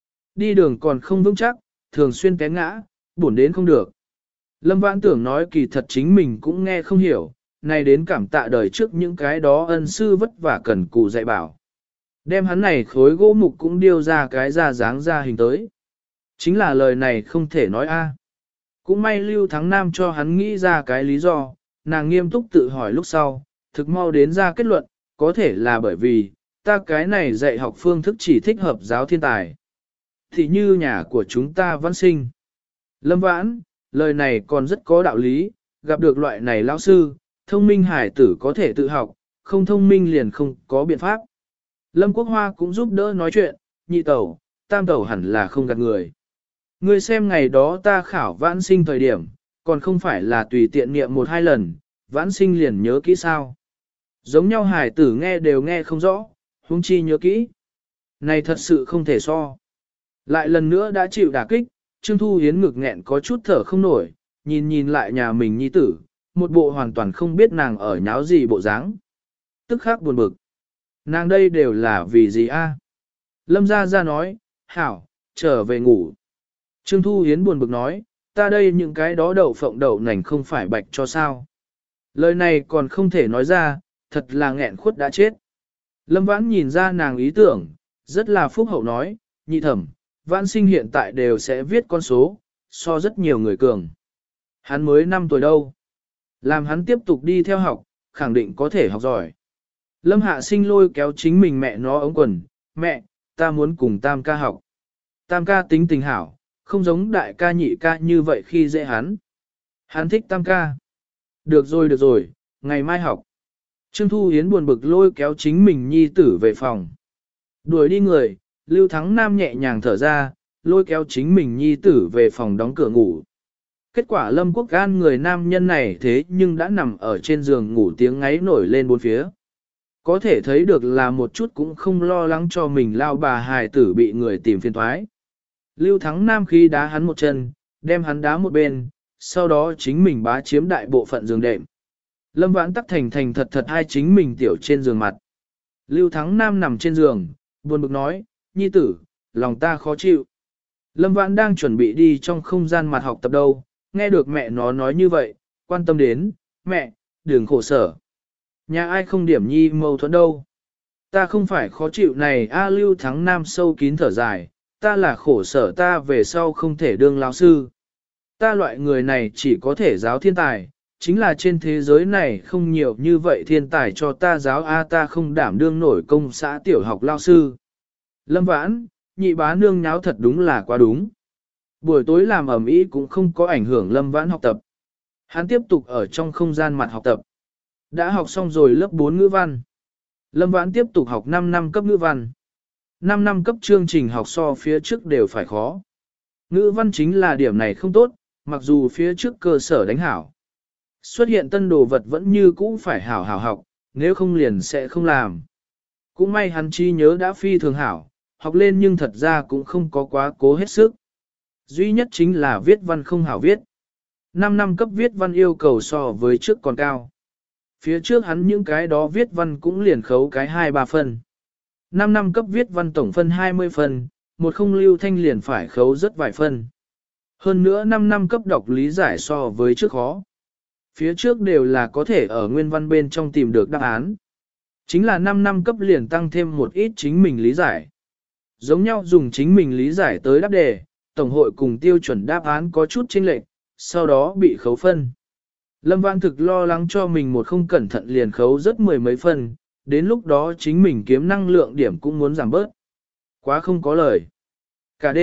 A: Đi đường còn không vững chắc, thường xuyên té ngã, buồn đến không được. Lâm Vãn tưởng nói kỳ thật chính mình cũng nghe không hiểu, này đến cảm tạ đời trước những cái đó ân sư vất vả cần cù dạy bảo. Đem hắn này khối gỗ mục cũng điêu ra cái ra dáng ra hình tới. Chính là lời này không thể nói a. Cũng may Lưu Thắng Nam cho hắn nghĩ ra cái lý do, nàng nghiêm túc tự hỏi lúc sau, thực mau đến ra kết luận, có thể là bởi vì, ta cái này dạy học phương thức chỉ thích hợp giáo thiên tài. Thì như nhà của chúng ta văn sinh. Lâm Vãn, lời này còn rất có đạo lý, gặp được loại này lão sư, thông minh hải tử có thể tự học, không thông minh liền không có biện pháp. Lâm Quốc Hoa cũng giúp đỡ nói chuyện, nhị tẩu, tam tẩu hẳn là không gạt người. Ngươi xem ngày đó ta khảo vãn sinh thời điểm, còn không phải là tùy tiện niệm một hai lần, vãn sinh liền nhớ kỹ sao. Giống nhau hải tử nghe đều nghe không rõ, huống chi nhớ kỹ. Này thật sự không thể so. Lại lần nữa đã chịu đả kích, Trương Thu Hiến ngực nghẹn có chút thở không nổi, nhìn nhìn lại nhà mình nhi tử, một bộ hoàn toàn không biết nàng ở nháo gì bộ dáng. Tức khắc buồn bực. Nàng đây đều là vì gì a? Lâm Gia Gia nói, hảo, trở về ngủ. Trương Thu Hiến buồn bực nói, ta đây những cái đó đậu phộng đậu nành không phải bạch cho sao. Lời này còn không thể nói ra, thật là nghẹn khuất đã chết. Lâm Vãn nhìn ra nàng ý tưởng, rất là phúc hậu nói, nhị thẩm, Vãn sinh hiện tại đều sẽ viết con số, so rất nhiều người cường. Hắn mới năm tuổi đâu. Làm hắn tiếp tục đi theo học, khẳng định có thể học giỏi. Lâm Hạ Sinh lôi kéo chính mình mẹ nó ống quần, mẹ, ta muốn cùng Tam ca học. Tam ca tính tình hảo, không giống đại ca nhị ca như vậy khi dễ hắn. Hắn thích Tam ca. Được rồi được rồi, ngày mai học. Trương Thu Hiến buồn bực lôi kéo chính mình nhi tử về phòng. Đuổi đi người, Lưu Thắng Nam nhẹ nhàng thở ra, lôi kéo chính mình nhi tử về phòng đóng cửa ngủ. Kết quả Lâm Quốc Gan người nam nhân này thế nhưng đã nằm ở trên giường ngủ tiếng ngáy nổi lên bốn phía. Có thể thấy được là một chút cũng không lo lắng cho mình lao bà hài tử bị người tìm phiền thoái. Lưu Thắng Nam khi đá hắn một chân, đem hắn đá một bên, sau đó chính mình bá chiếm đại bộ phận giường đệm. Lâm Vãn tắc thành thành thật thật hai chính mình tiểu trên giường mặt. Lưu Thắng Nam nằm trên giường, buồn bực nói, nhi tử, lòng ta khó chịu. Lâm Vãn đang chuẩn bị đi trong không gian mặt học tập đâu, nghe được mẹ nó nói như vậy, quan tâm đến, mẹ, đừng khổ sở. Nhà ai không điểm nhi mâu thuẫn đâu. Ta không phải khó chịu này A Lưu Thắng Nam sâu kín thở dài, ta là khổ sở ta về sau không thể đương lão sư. Ta loại người này chỉ có thể giáo thiên tài, chính là trên thế giới này không nhiều như vậy thiên tài cho ta giáo A ta không đảm đương nổi công xã tiểu học lao sư. Lâm Vãn, nhị bá nương nháo thật đúng là quá đúng. Buổi tối làm ẩm ý cũng không có ảnh hưởng Lâm Vãn học tập. Hắn tiếp tục ở trong không gian mặt học tập. Đã học xong rồi lớp bốn ngữ văn. Lâm Vãn tiếp tục học năm năm cấp ngữ văn. năm năm cấp chương trình học so phía trước đều phải khó. Ngữ văn chính là điểm này không tốt, mặc dù phía trước cơ sở đánh hảo. Xuất hiện tân đồ vật vẫn như cũ phải hảo hảo học, nếu không liền sẽ không làm. Cũng may hắn trí nhớ đã phi thường hảo, học lên nhưng thật ra cũng không có quá cố hết sức. Duy nhất chính là viết văn không hảo viết. năm năm cấp viết văn yêu cầu so với trước còn cao. Phía trước hắn những cái đó viết văn cũng liền khấu cái hai ba phân. năm năm cấp viết văn tổng phân hai mươi phân, một không lưu thanh liền phải khấu rất vài phân. Hơn nữa năm năm cấp đọc lý giải so với trước khó. Phía trước đều là có thể ở nguyên văn bên trong tìm được đáp án. Chính là năm năm cấp liền tăng thêm một ít chính mình lý giải. Giống nhau dùng chính mình lý giải tới đáp đề, tổng hội cùng tiêu chuẩn đáp án có chút chênh lệch, sau đó bị khấu phân. Lâm Vãn thực lo lắng cho mình một không cẩn thận liền khấu rất mười mấy phân, đến lúc đó chính mình kiếm năng lượng điểm cũng muốn giảm bớt. Quá không có lời. Cả đêm,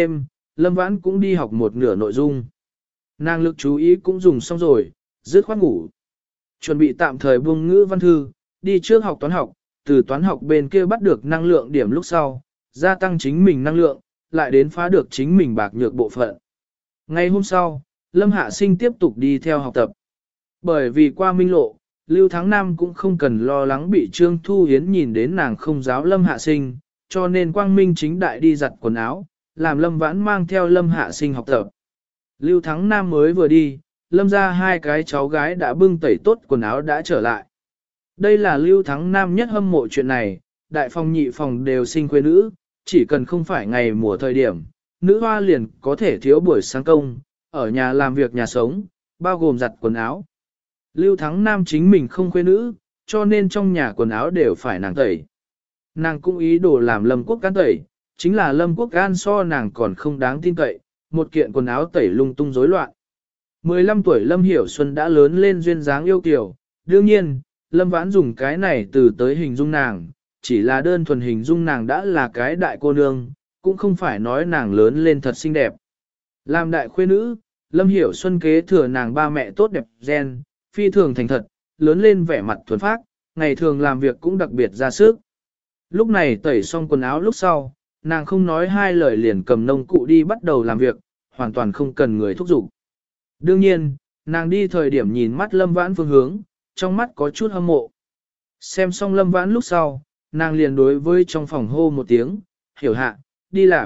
A: Lâm Vãn cũng đi học một nửa nội dung. Nàng lực chú ý cũng dùng xong rồi, dứt khoát ngủ. Chuẩn bị tạm thời buông ngữ văn thư, đi trước học toán học, từ toán học bên kia bắt được năng lượng điểm lúc sau, gia tăng chính mình năng lượng, lại đến phá được chính mình bạc nhược bộ phận. Ngày hôm sau, Lâm Hạ Sinh tiếp tục đi theo học tập. Bởi vì qua minh lộ, Lưu Thắng Nam cũng không cần lo lắng bị Trương Thu Hiến nhìn đến nàng không giáo Lâm Hạ Sinh, cho nên quang minh chính đại đi giặt quần áo, làm Lâm Vãn mang theo Lâm Hạ Sinh học tập. Lưu Thắng Nam mới vừa đi, Lâm ra hai cái cháu gái đã bưng tẩy tốt quần áo đã trở lại. Đây là Lưu Thắng Nam nhất hâm mộ chuyện này, đại phòng nhị phòng đều sinh khuê nữ, chỉ cần không phải ngày mùa thời điểm, nữ hoa liền có thể thiếu buổi sáng công, ở nhà làm việc nhà sống, bao gồm giặt quần áo. Lưu Thắng Nam chính mình không khuê nữ, cho nên trong nhà quần áo đều phải nàng tẩy. Nàng cũng ý đồ làm Lâm Quốc Can tẩy, chính là Lâm Quốc Can so nàng còn không đáng tin cậy, một kiện quần áo tẩy lung tung rối loạn. mười lăm tuổi Lâm Hiểu Xuân đã lớn lên duyên dáng yêu kiều, đương nhiên, Lâm Vãn dùng cái này từ tới hình dung nàng, chỉ là đơn thuần hình dung nàng đã là cái đại cô nương, cũng không phải nói nàng lớn lên thật xinh đẹp. Làm đại khuê nữ, Lâm Hiểu Xuân kế thừa nàng ba mẹ tốt đẹp gen, phi thường thành thật, lớn lên vẻ mặt thuần phác, ngày thường làm việc cũng đặc biệt ra sức. Lúc này tẩy xong quần áo lúc sau, nàng không nói hai lời liền cầm nông cụ đi bắt đầu làm việc, hoàn toàn không cần người thúc giục. Đương nhiên, nàng đi thời điểm nhìn mắt Lâm Vãn phương hướng, trong mắt có chút hâm mộ. Xem xong Lâm Vãn lúc sau, nàng liền đối với trong phòng hô một tiếng, hiểu hạ, đi làm.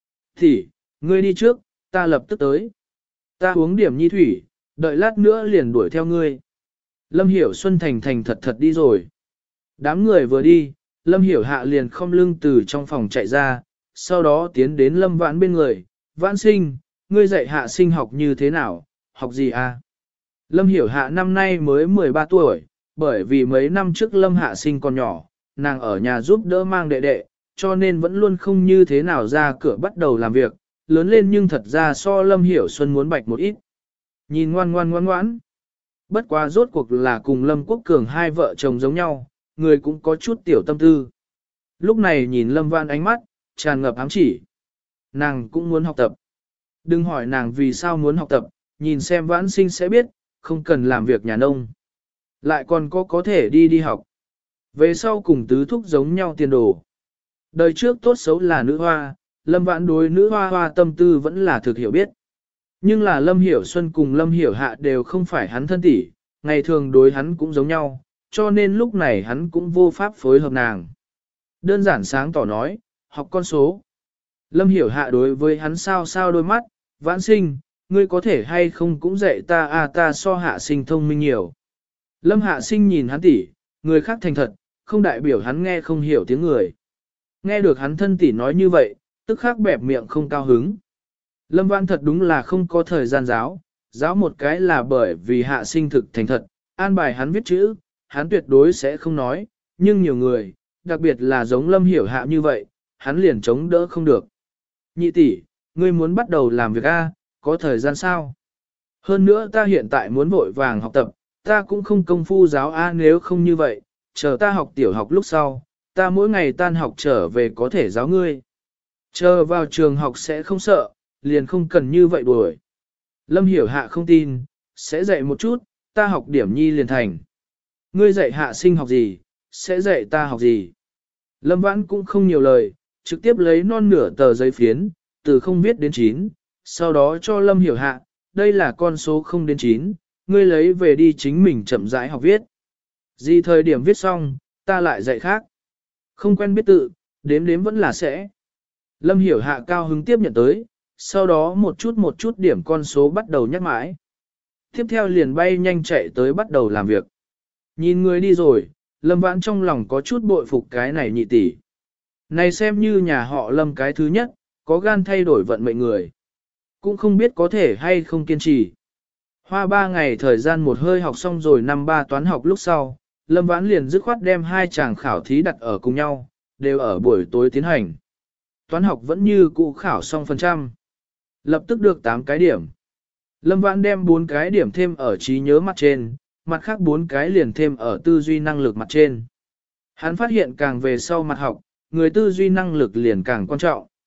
A: Thì, ngươi đi trước, ta lập tức tới. Ta uống điểm nhi thủy, đợi lát nữa liền đuổi theo ngươi. Lâm Hiểu Xuân thành thành thật thật đi rồi. Đám người vừa đi, Lâm Hiểu Hạ liền không lưng từ trong phòng chạy ra, sau đó tiến đến Lâm Vãn bên người. Vãn Sinh, ngươi dạy Hạ Sinh học như thế nào, học gì à? Lâm Hiểu Hạ năm nay mới mười ba tuổi, bởi vì mấy năm trước Lâm Hạ Sinh còn nhỏ, nàng ở nhà giúp đỡ mang đệ đệ, cho nên vẫn luôn không như thế nào ra cửa bắt đầu làm việc, lớn lên nhưng thật ra so Lâm Hiểu Xuân muốn bạch một ít. Nhìn ngoan ngoan ngoan ngoãn. Bất quá rốt cuộc là cùng Lâm Quốc Cường hai vợ chồng giống nhau, người cũng có chút tiểu tâm tư. Lúc này nhìn Lâm Vãn ánh mắt, tràn ngập ám chỉ. Nàng cũng muốn học tập. Đừng hỏi nàng vì sao muốn học tập, nhìn xem Vãn Sinh sẽ biết, không cần làm việc nhà nông. Lại còn có có thể đi đi học. Về sau cùng tứ thúc giống nhau tiền đồ. Đời trước tốt xấu là nữ hoa, Lâm Vãn đối nữ hoa hoa tâm tư vẫn là thực hiểu biết. Nhưng là Lâm Hiểu Xuân cùng Lâm Hiểu Hạ đều không phải hắn thân tỷ, ngày thường đối hắn cũng giống nhau, cho nên lúc này hắn cũng vô pháp phối hợp nàng. Đơn giản sáng tỏ nói, học con số. Lâm Hiểu Hạ đối với hắn sao sao đôi mắt, Vãn Sinh, ngươi có thể hay không cũng dạy ta à ta so Hạ Sinh thông minh nhiều. Lâm Hạ Sinh nhìn hắn tỷ, người khác thành thật, không đại biểu hắn nghe không hiểu tiếng người. Nghe được hắn thân tỷ nói như vậy, tức khắc bẹp miệng không cao hứng. Lâm Vãn thật đúng là không có thời gian giáo, giáo một cái là bởi vì Hạ Sinh thực thành thật, an bài hắn viết chữ, hắn tuyệt đối sẽ không nói, nhưng nhiều người, đặc biệt là giống Lâm Hiểu Hạ như vậy, hắn liền chống đỡ không được. Nhị tỷ, ngươi muốn bắt đầu làm việc A, có thời gian sao? Hơn nữa ta hiện tại muốn vội vàng học tập, ta cũng không công phu giáo A nếu không như vậy, chờ ta học tiểu học lúc sau, ta mỗi ngày tan học trở về có thể giáo ngươi. Chờ vào trường học sẽ không sợ, liền không cần như vậy đuổi. Lâm Hiểu Hạ không tin, sẽ dạy một chút, ta học điểm nhi liền thành. Ngươi dạy Hạ Sinh học gì, sẽ dạy ta học gì. Lâm Vãn cũng không nhiều lời, trực tiếp lấy non nửa tờ giấy phiến, từ không viết đến chín, sau đó cho Lâm Hiểu Hạ, đây là con số không đến chín, ngươi lấy về đi chính mình chậm rãi học viết. Gì thời điểm viết xong, ta lại dạy khác. Không quen biết tự, đếm đếm vẫn là sẽ. Lâm Hiểu Hạ cao hứng tiếp nhận tới, sau đó một chút một chút điểm con số bắt đầu nhắc mãi. Tiếp theo liền bay nhanh chạy tới bắt đầu làm việc. Nhìn người đi rồi, Lâm Vãn trong lòng có chút bội phục cái này nhị tỷ. Này xem như nhà họ Lâm cái thứ nhất, có gan thay đổi vận mệnh người. Cũng không biết có thể hay không kiên trì. Hoa ba ngày thời gian một hơi học xong rồi năm ba toán học lúc sau, Lâm Vãn liền dứt khoát đem hai chàng khảo thí đặt ở cùng nhau, đều ở buổi tối tiến hành. Toán học vẫn như cũ khảo xong phần trăm. Lập tức được tám cái điểm. Lâm Vãn đem bốn cái điểm thêm ở trí nhớ mặt trên, mặt khác bốn cái liền thêm ở tư duy năng lực mặt trên. Hắn phát hiện càng về sau mặt học, người tư duy năng lực liền càng quan trọng.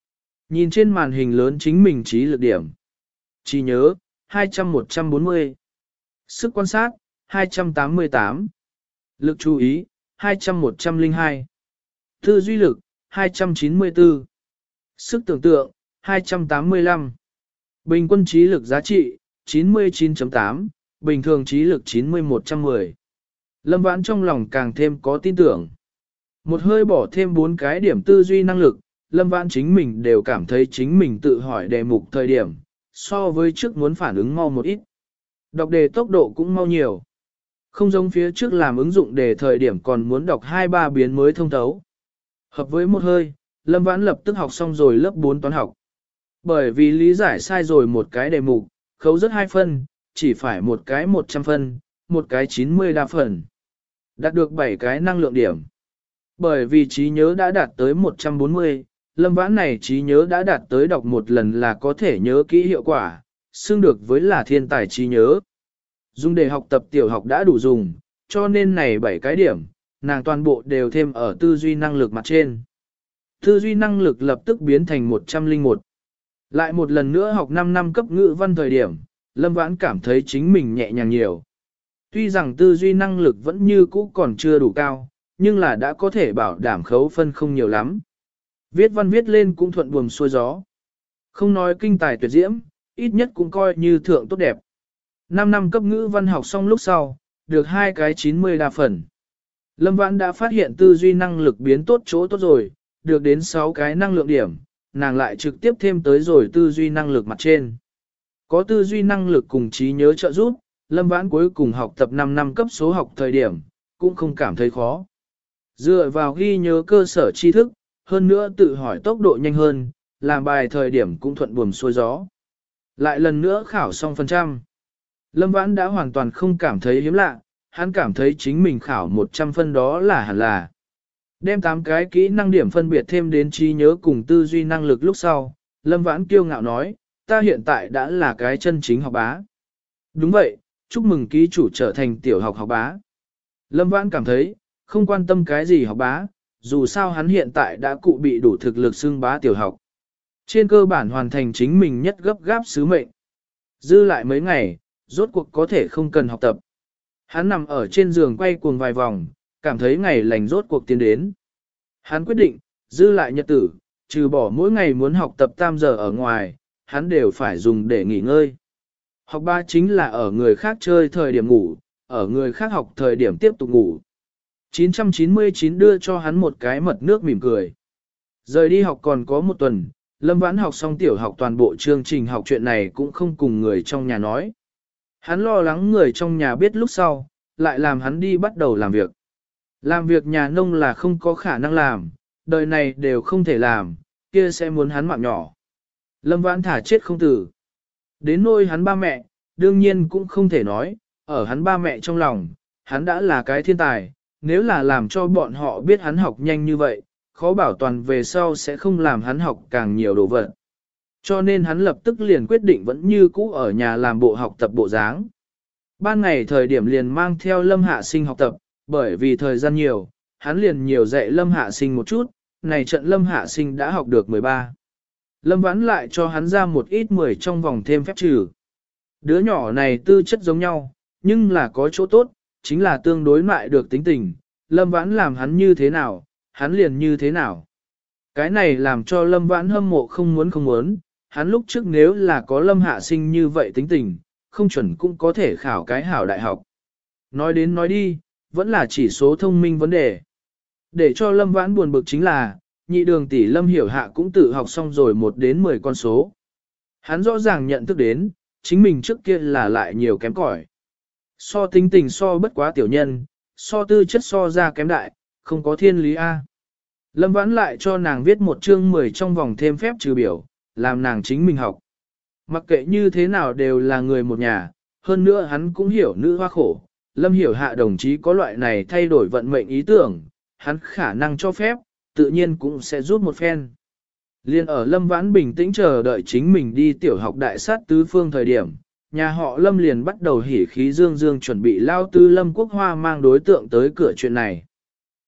A: Nhìn trên màn hình lớn chính mình trí lực điểm. Trí nhớ, hai trăm một trăm bốn mươi. Sức quan sát, hai trăm tám mươi tám. Lực chú ý, hai trăm một trăm lẻ hai. Tư duy lực, hai trăm chín mươi tư. Sức tưởng tượng, hai trăm tám mươi lăm. Bình quân trí lực giá trị, chín mươi chín chấm tám, bình thường trí lực chín mươi một trăm mười. Lâm Vãn trong lòng càng thêm có tin tưởng. Một hơi bỏ thêm bốn cái điểm tư duy năng lực, Lâm Vãn chính mình đều cảm thấy chính mình tự hỏi đề mục thời điểm, so với trước muốn phản ứng mau một ít. Đọc đề tốc độ cũng mau nhiều. Không giống phía trước làm ứng dụng đề thời điểm còn muốn đọc hai ba biến mới thông thấu. Hợp với một hơi, Lâm Vãn lập tức học xong rồi lớp bốn toán học. Bởi vì lý giải sai rồi một cái đề mục, khấu rất hai phân, chỉ phải một cái một trăm phân, một cái chín mươi đa phần. Đạt được bảy cái năng lượng điểm. Bởi vì trí nhớ đã đạt tới một trăm bốn mươi, Lâm Vãn này trí nhớ đã đạt tới đọc một lần là có thể nhớ kỹ hiệu quả, xưng được với là thiên tài trí nhớ. Dùng để học tập tiểu học đã đủ dùng, cho nên này bảy cái điểm, nàng toàn bộ đều thêm ở tư duy năng lực mặt trên. Tư duy năng lực lập tức biến thành một trăm lẻ một. Lại một lần nữa học năm năm cấp ngữ văn thời điểm, Lâm Vãn cảm thấy chính mình nhẹ nhàng nhiều. Tuy rằng tư duy năng lực vẫn như cũ còn chưa đủ cao, nhưng là đã có thể bảo đảm khấu phân không nhiều lắm. Viết văn viết lên cũng thuận buồm xuôi gió. Không nói kinh tài tuyệt diễm, ít nhất cũng coi như thượng tốt đẹp. năm năm cấp ngữ văn học xong lúc sau, được hai cái chín mươi đa phần. Lâm Vãn đã phát hiện tư duy năng lực biến tốt chỗ tốt rồi, được đến sáu cái năng lượng điểm, nàng lại trực tiếp thêm tới rồi tư duy năng lực mặt trên. Có tư duy năng lực cùng trí nhớ trợ giúp, Lâm Vãn cuối cùng học tập năm năm cấp số học thời điểm, cũng không cảm thấy khó. Dựa vào ghi nhớ cơ sở tri thức, hơn nữa tự hỏi tốc độ nhanh hơn, làm bài thời điểm cũng thuận buồm xuôi gió. Lại lần nữa khảo xong phần trăm. Lâm Vãn đã hoàn toàn không cảm thấy hiếm lạ, hắn cảm thấy chính mình khảo một trăm phân đó là hẳn là. Đem tám cái kỹ năng điểm phân biệt thêm đến trí nhớ cùng tư duy năng lực lúc sau, Lâm Vãn kiêu ngạo nói, ta hiện tại đã là cái chân chính học bá. Đúng vậy, chúc mừng ký chủ trở thành tiểu học học bá. Lâm Vãn cảm thấy, không quan tâm cái gì học bá, dù sao hắn hiện tại đã cụ bị đủ thực lực xưng bá tiểu học. Trên cơ bản hoàn thành chính mình nhất gấp gáp sứ mệnh. Dư lại mấy ngày, rốt cuộc có thể không cần học tập. Hắn nằm ở trên giường quay cuồng vài vòng, cảm thấy ngày lành rốt cuộc tiến đến. Hắn quyết định, dư lại nhật tử, trừ bỏ mỗi ngày muốn học tập tam giờ ở ngoài, hắn đều phải dùng để nghỉ ngơi. Học ba chính là ở người khác chơi thời điểm ngủ, ở người khác học thời điểm tiếp tục ngủ. chín trăm chín mươi chín đưa cho hắn một cái mật nước mỉm cười. Rời đi học còn có một tuần, Lâm Vãn học xong tiểu học toàn bộ chương trình học chuyện này cũng không cùng người trong nhà nói. Hắn lo lắng người trong nhà biết lúc sau, lại làm hắn đi bắt đầu làm việc. Làm việc nhà nông là không có khả năng làm, đời này đều không thể làm, kia sẽ muốn hắn mạng nhỏ. Lâm Vãn thả chết không tử. Đến nôi hắn ba mẹ, đương nhiên cũng không thể nói, ở hắn ba mẹ trong lòng, hắn đã là cái thiên tài, nếu là làm cho bọn họ biết hắn học nhanh như vậy, khó bảo toàn về sau sẽ không làm hắn học càng nhiều đồ vật. Cho nên hắn lập tức liền quyết định vẫn như cũ ở nhà làm bộ học tập bộ dáng. Ban ngày thời điểm liền mang theo Lâm Hạ Sinh học tập, bởi vì thời gian nhiều, hắn liền nhiều dạy Lâm Hạ Sinh một chút, này trận Lâm Hạ Sinh đã học được mười ba. Lâm Vãn lại cho hắn ra một ít mười trong vòng thêm phép trừ. Đứa nhỏ này tư chất giống nhau, nhưng là có chỗ tốt, chính là tương đối lại được tính tình, Lâm Vãn làm hắn như thế nào, hắn liền như thế nào. Cái này làm cho Lâm Vãn hâm mộ không muốn không muốn, hắn lúc trước nếu là có Lâm Hạ Sinh như vậy tính tình, không chuẩn cũng có thể khảo cái hảo đại học. Nói đến nói đi, vẫn là chỉ số thông minh vấn đề. Để cho Lâm Vãn buồn bực chính là, nhị đường tỷ Lâm Hiểu Hạ cũng tự học xong rồi một đến mười con số. Hắn rõ ràng nhận thức đến, chính mình trước kia là lại nhiều kém cỏi. So tính tình so bất quá tiểu nhân, so tư chất so ra kém đại, không có thiên lý A. Lâm Vãn lại cho nàng viết một chương mười trong vòng thêm phép trừ biểu, làm nàng chính mình học. Mặc kệ như thế nào đều là người một nhà, hơn nữa hắn cũng hiểu nữ hoa khổ. Lâm Hiểu Hạ đồng chí có loại này thay đổi vận mệnh ý tưởng, hắn khả năng cho phép, tự nhiên cũng sẽ giúp một phen. Liên ở Lâm Vãn bình tĩnh chờ đợi chính mình đi tiểu học đại sát tứ phương thời điểm, nhà họ Lâm liền bắt đầu hỉ khí dương dương chuẩn bị lao tư Lâm Quốc Hoa mang đối tượng tới cửa chuyện này.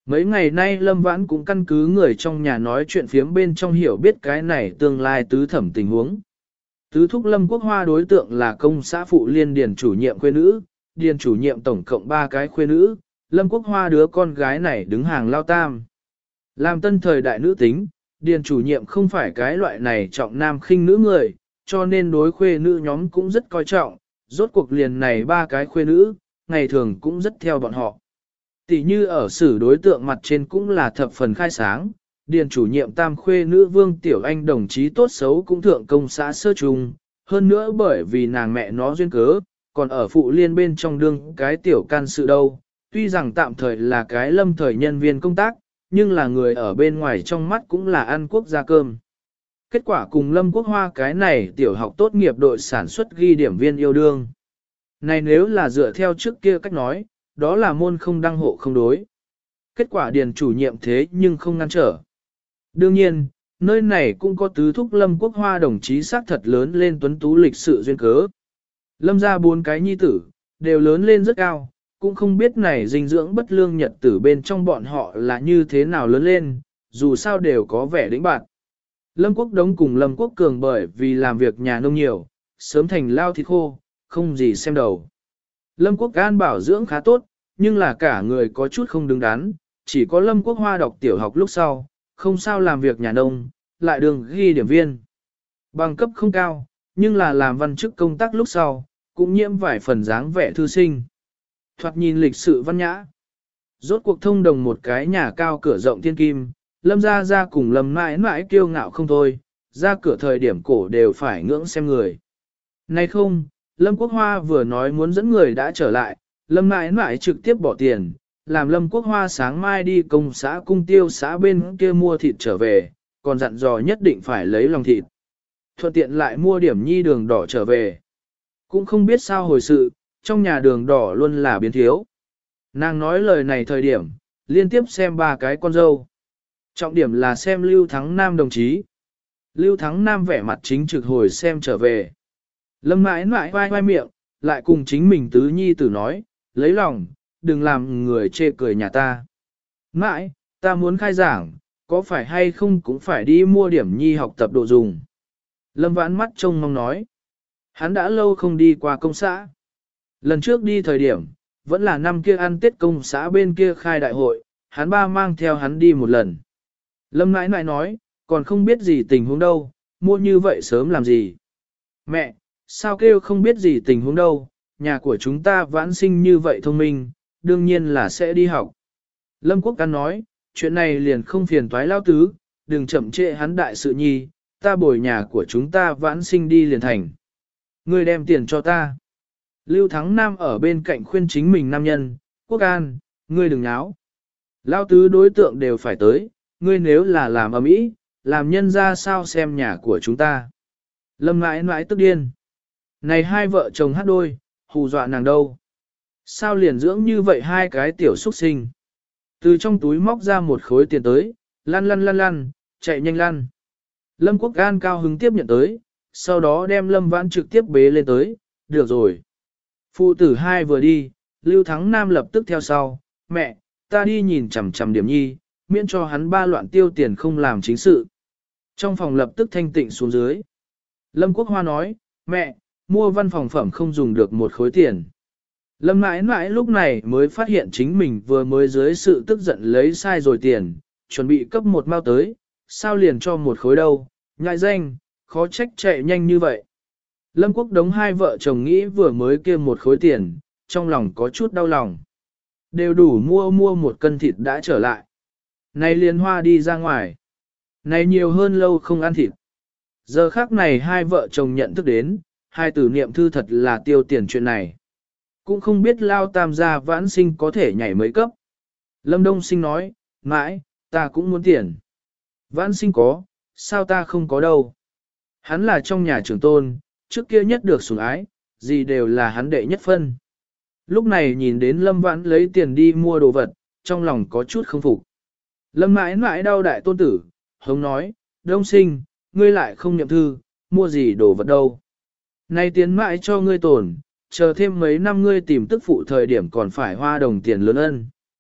A: Mấy ngày nay Lâm Vãn cũng căn cứ người trong nhà nói chuyện phiếm bên trong hiểu biết cái này tương lai tứ thẩm tình huống. Tứ thúc Lâm Quốc Hoa đối tượng là công xã phụ liên điền chủ nhiệm khuê nữ, điền chủ nhiệm tổng cộng ba cái khuê nữ, Lâm Quốc Hoa đứa con gái này đứng hàng lao tam. Làm tân thời đại nữ tính, điền chủ nhiệm không phải cái loại này trọng nam khinh nữ người, cho nên đối khuê nữ nhóm cũng rất coi trọng, rốt cuộc liền này ba cái khuê nữ, ngày thường cũng rất theo bọn họ. Tỷ như ở xử đối tượng mặt trên cũng là thập phần khai sáng, điền chủ nhiệm tam khuê nữ Vương Tiểu Anh đồng chí tốt xấu cũng thượng công xã sơ trung, hơn nữa bởi vì nàng mẹ nó duyên cớ, còn ở phụ liên bên trong đương cái tiểu can sự đâu, tuy rằng tạm thời là cái lâm thời nhân viên công tác, nhưng là người ở bên ngoài trong mắt cũng là ăn quốc gia cơm. Kết quả cùng Lâm Quốc Hoa cái này tiểu học tốt nghiệp đội sản xuất ghi điểm viên yêu đương. Này nếu là dựa theo trước kia cách nói, đó là môn không đăng hộ không đối. Kết quả điền chủ nhiệm thế nhưng không ngăn trở. Đương nhiên, nơi này cũng có tứ thúc Lâm Quốc Hoa đồng chí xác thật lớn lên tuấn tú lịch sự duyên cớ. Lâm ra bốn cái nhi tử, đều lớn lên rất cao, cũng không biết này dinh dưỡng bất lương nhật tử bên trong bọn họ là như thế nào lớn lên, dù sao đều có vẻ đĩnh bạn. Lâm Quốc Đống cùng Lâm Quốc Cường bởi vì làm việc nhà nông nhiều, sớm thành lao thịt khô, không gì xem đầu. Lâm Quốc An bảo dưỡng khá tốt, nhưng là cả người có chút không đứng đắn, chỉ có Lâm Quốc Hoa đọc tiểu học lúc sau, không sao làm việc nhà nông, lại đường ghi điểm viên. Bằng cấp không cao, nhưng là làm văn chức công tác lúc sau, cũng nhiễm vài phần dáng vẻ thư sinh. Thoạt nhìn lịch sự văn nhã. Rốt cuộc thông đồng một cái nhà cao cửa rộng thiên kim, Lâm ra ra cùng Lâm mãi mãi kiêu ngạo không thôi, ra cửa thời điểm cổ đều phải ngưỡng xem người. Nay không, Lâm Quốc Hoa vừa nói muốn dẫn người đã trở lại, Lâm mãi mãi trực tiếp bỏ tiền, làm Lâm Quốc Hoa sáng mai đi công xã cung tiêu xã bên kia mua thịt trở về, còn dặn dò nhất định phải lấy lòng thịt. Thuận tiện lại mua điểm nhi đường đỏ trở về. Cũng không biết sao hồi sự, trong nhà đường đỏ luôn là biến thiếu. Nàng nói lời này thời điểm, liên tiếp xem ba cái con dâu. Trọng điểm là xem Lưu Thắng Nam đồng chí. Lưu Thắng Nam vẻ mặt chính trực hồi xem trở về. Lâm mãi mãi vai vai miệng, lại cùng chính mình tứ nhi tử nói, lấy lòng, đừng làm người chê cười nhà ta. Mãi, ta muốn khai giảng, có phải hay không cũng phải đi mua điểm nhi học tập đồ dùng. Lâm vãn mắt trông mong nói. Hắn đã lâu không đi qua công xã. Lần trước đi thời điểm, vẫn là năm kia ăn Tết công xã bên kia khai đại hội, hắn ba mang theo hắn đi một lần. Lâm nãi nãi nói, còn không biết gì tình huống đâu, mua như vậy sớm làm gì. Mẹ, sao kêu không biết gì tình huống đâu, nhà của chúng ta vãn sinh như vậy thông minh, đương nhiên là sẽ đi học. Lâm Quốc Căn nói, chuyện này liền không phiền toái lao tứ, đừng chậm trễ hắn đại sự nhi, ta bồi nhà của chúng ta vãn sinh đi liền thành. Ngươi đem tiền cho ta. Lưu Thắng Nam ở bên cạnh khuyên chính mình nam nhân, Quốc An, ngươi đừng nháo. Lao tứ đối tượng đều phải tới, ngươi nếu là làm ầm ĩ, làm nhân ra sao xem nhà của chúng ta. Lâm mãi mãi tức điên. Này hai vợ chồng hát đôi, hù dọa nàng đâu. Sao liền dưỡng như vậy hai cái tiểu xuất sinh. Từ trong túi móc ra một khối tiền tới, lăn lăn lăn lăn, chạy nhanh lăn. Lâm Quốc An cao hứng tiếp nhận tới, sau đó đem Lâm Vãn trực tiếp bế lên tới, được rồi. Phụ tử hai vừa đi, Lưu Thắng Nam lập tức theo sau, mẹ, ta đi nhìn chằm chằm điểm nhi, miễn cho hắn ba loạn tiêu tiền không làm chính sự. Trong phòng lập tức thanh tịnh xuống dưới. Lâm Quốc Hoa nói, mẹ, mua văn phòng phẩm không dùng được một khối tiền. Lâm mãi mãi lúc này mới phát hiện chính mình vừa mới dưới sự tức giận lấy sai rồi tiền, chuẩn bị cấp một mao tới, sao liền cho một khối đâu, ngại danh, khó trách chạy nhanh như vậy. Lâm Quốc Đống hai vợ chồng nghĩ vừa mới kia một khối tiền, trong lòng có chút đau lòng. Đều đủ mua mua một cân thịt đã trở lại. Này liền hoa đi ra ngoài. Này nhiều hơn lâu không ăn thịt. Giờ khác này hai vợ chồng nhận thức đến, hai tử niệm thư thật là tiêu tiền chuyện này. Cũng không biết lao tam gia vãn sinh có thể nhảy mấy cấp. Lâm Đông Sinh nói, mãi, ta cũng muốn tiền. Vãn sinh có, sao ta không có đâu. Hắn là trong nhà trưởng tôn, trước kia nhất được sủng ái, gì đều là hắn đệ nhất phân. Lúc này nhìn đến Lâm Vãn lấy tiền đi mua đồ vật, trong lòng có chút không phục. Lâm mãi mãi đau đại tôn tử, hống nói, Đông Sinh, ngươi lại không niệm thư, mua gì đồ vật đâu. Nay tiền mãi cho ngươi tổn, chờ thêm mấy năm ngươi tìm tức phụ thời điểm còn phải hoa đồng tiền lớn ân.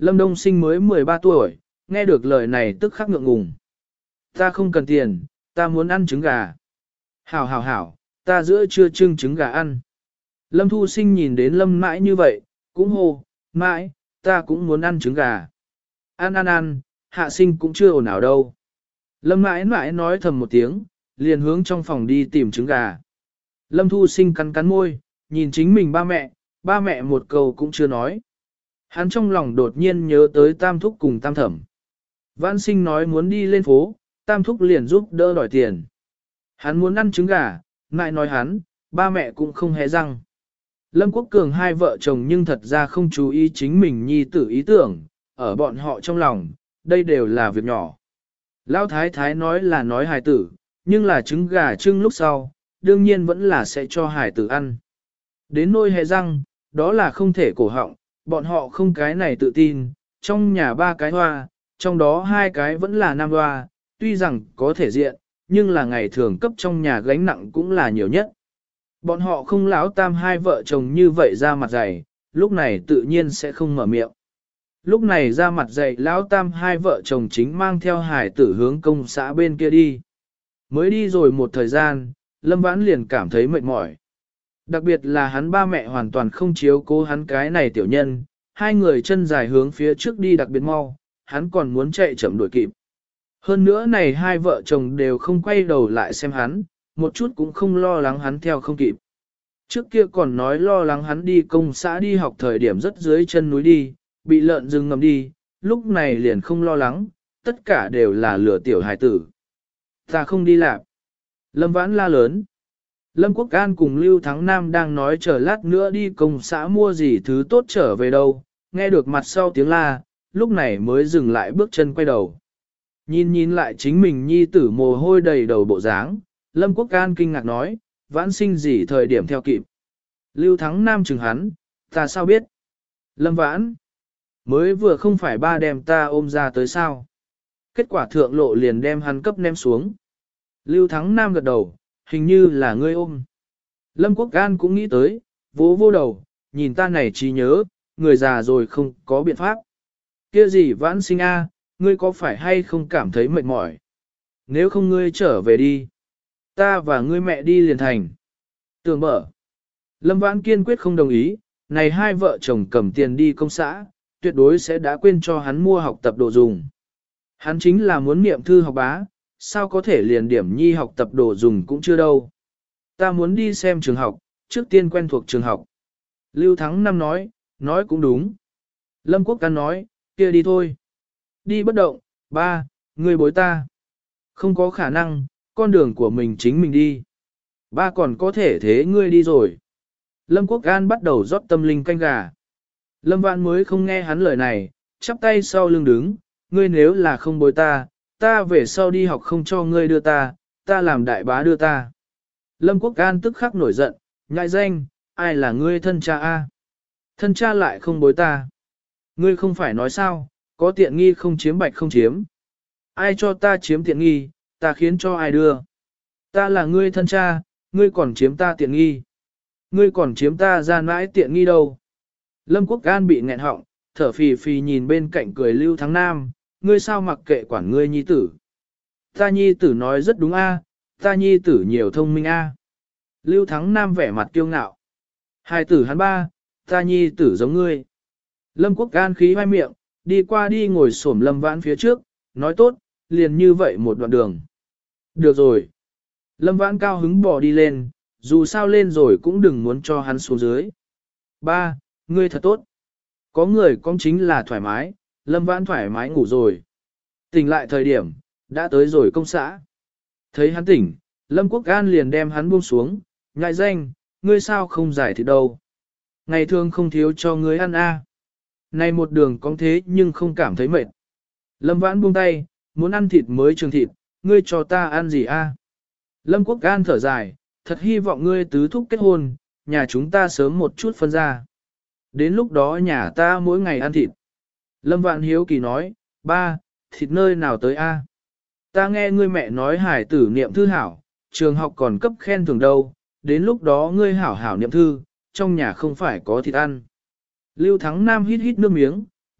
A: Lâm Đông Sinh mới mười ba tuổi, nghe được lời này tức khắc ngượng ngùng. Ta không cần tiền, ta muốn ăn trứng gà. Hảo hảo hảo, ta giữa trưa trưng trứng gà ăn. Lâm Thu Sinh nhìn đến Lâm mãi như vậy, cũng hô, mãi, ta cũng muốn ăn trứng gà. Ăn ăn ăn, hạ sinh cũng chưa ồn ào đâu. Lâm mãi mãi nói thầm một tiếng, liền hướng trong phòng đi tìm trứng gà. Lâm Thu Sinh cắn cắn môi, nhìn chính mình ba mẹ, ba mẹ một câu cũng chưa nói. Hắn trong lòng đột nhiên nhớ tới Tam Thúc cùng Tam Thẩm. Vãn Sinh nói muốn đi lên phố, Tam Thúc liền giúp đỡ đòi tiền. Hắn muốn ăn trứng gà, mãi nói hắn, ba mẹ cũng không hé răng. Lâm Quốc Cường hai vợ chồng nhưng thật ra không chú ý chính mình nhi tử ý tưởng, ở bọn họ trong lòng, đây đều là việc nhỏ. Lão Thái Thái nói là nói hài tử, nhưng là trứng gà trưng lúc sau, đương nhiên vẫn là sẽ cho hài tử ăn. Đến nôi hé răng, đó là không thể cổ họng, bọn họ không cái này tự tin, trong nhà ba cái hoa, trong đó hai cái vẫn là nam hoa, tuy rằng có thể diện, nhưng là ngày thường cấp trong nhà gánh nặng cũng là nhiều nhất. Bọn họ không lão tam hai vợ chồng như vậy ra mặt dày, lúc này tự nhiên sẽ không mở miệng. Lúc này ra mặt dày lão tam hai vợ chồng chính mang theo hải tử hướng công xã bên kia đi. Mới đi rồi một thời gian, Lâm Vãn liền cảm thấy mệt mỏi. Đặc biệt là hắn ba mẹ hoàn toàn không chiếu cố hắn cái này tiểu nhân, hai người chân dài hướng phía trước đi đặc biệt mau, hắn còn muốn chạy chậm đuổi kịp. Hơn nữa này hai vợ chồng đều không quay đầu lại xem hắn, một chút cũng không lo lắng hắn theo không kịp. Trước kia còn nói lo lắng hắn đi công xã đi học thời điểm rất dưới chân núi đi, bị lợn rừng ngầm đi, lúc này liền không lo lắng, tất cả đều là lừa tiểu hài tử. Ta không đi làm. Lâm Vãn la lớn. Lâm Quốc An cùng Lưu Thắng Nam đang nói chờ lát nữa đi công xã mua gì thứ tốt trở về đâu, nghe được mặt sau tiếng la, lúc này mới dừng lại bước chân quay đầu. Nhìn nhìn lại chính mình nhi tử mồ hôi đầy đầu bộ dáng, Lâm Quốc An kinh ngạc nói, Vãn Sinh gì thời điểm theo kịp. Lưu Thắng Nam chừng hắn, ta sao biết? Lâm Vãn, mới vừa không phải ba đem ta ôm ra tới sao? Kết quả thượng lộ liền đem hắn cấp ném xuống. Lưu Thắng Nam gật đầu, hình như là ngươi ôm. Lâm Quốc An cũng nghĩ tới, vỗ vô đầu, nhìn ta này trí nhớ, người già rồi không có biện pháp. Kia gì Vãn Sinh a, ngươi có phải hay không cảm thấy mệt mỏi? Nếu không ngươi trở về đi. Ta và ngươi mẹ đi liền thành. Tưởng mở. Lâm Vãn kiên quyết không đồng ý, này hai vợ chồng cầm tiền đi công xã, tuyệt đối sẽ đã quên cho hắn mua học tập đồ dùng. Hắn chính là muốn niệm thư học bá, sao có thể liền điểm nhi học tập đồ dùng cũng chưa đâu. Ta muốn đi xem trường học, trước tiên quen thuộc trường học. Lưu Thắng Năm nói, nói cũng đúng. Lâm Quốc Can nói, kia đi thôi. Đi bất động, ba, ngươi bối ta. Không có khả năng, con đường của mình chính mình đi. Ba còn có thể thế ngươi đi rồi. Lâm Quốc An bắt đầu rót tâm linh canh gà. Lâm Vãn mới không nghe hắn lời này, chắp tay sau lưng đứng, ngươi nếu là không bối ta, ta về sau đi học không cho ngươi đưa ta, ta làm đại bá đưa ta. Lâm Quốc An tức khắc nổi giận, ngại danh, ai là ngươi thân cha a? Thân cha lại không bối ta. Ngươi không phải nói sao, có tiện nghi không chiếm bạch không chiếm. Ai cho ta chiếm tiện nghi, ta khiến cho ai đưa. Ta là ngươi thân cha, ngươi còn chiếm ta tiện nghi. Ngươi còn chiếm ta ra mãi tiện nghi đâu. Lâm Quốc An bị nghẹn họng, thở phì phì nhìn bên cạnh cười Lưu Thắng Nam, ngươi sao mặc kệ quản ngươi nhi tử. Ta nhi tử nói rất đúng a, ta nhi tử nhiều thông minh a. Lưu Thắng Nam vẻ mặt kiêu ngạo. Hai tử hắn ba, ta nhi tử giống ngươi. Lâm Quốc An khí hai miệng, đi qua đi ngồi xổm Lâm Vãn phía trước, nói tốt, liền như vậy một đoạn đường. Được rồi. Lâm Vãn cao hứng bỏ đi lên, dù sao lên rồi cũng đừng muốn cho hắn xuống dưới. Ba, ngươi thật tốt. Có người con chính là thoải mái, Lâm Vãn thoải mái ngủ rồi. Tỉnh lại thời điểm, đã tới rồi công xã. Thấy hắn tỉnh, Lâm Quốc An liền đem hắn buông xuống, ngại danh, ngươi sao không giải thịt đâu. Ngày thường không thiếu cho ngươi ăn a. Này một đường có thế nhưng không cảm thấy mệt. Lâm Vãn buông tay, muốn ăn thịt mới trường thịt, ngươi cho ta ăn gì a? Lâm Quốc An thở dài, thật hy vọng ngươi tứ thúc kết hôn, nhà chúng ta sớm một chút phân ra. Đến lúc đó nhà ta mỗi ngày ăn thịt. Lâm Vạn Hiếu Kỳ nói, ba, thịt nơi nào tới a? Ta nghe ngươi mẹ nói hải tử niệm thư hảo, trường học còn cấp khen thưởng đâu, đến lúc đó ngươi hảo hảo niệm thư, trong nhà không phải có thịt ăn. Lưu Thắng Nam hít hít nước miếng,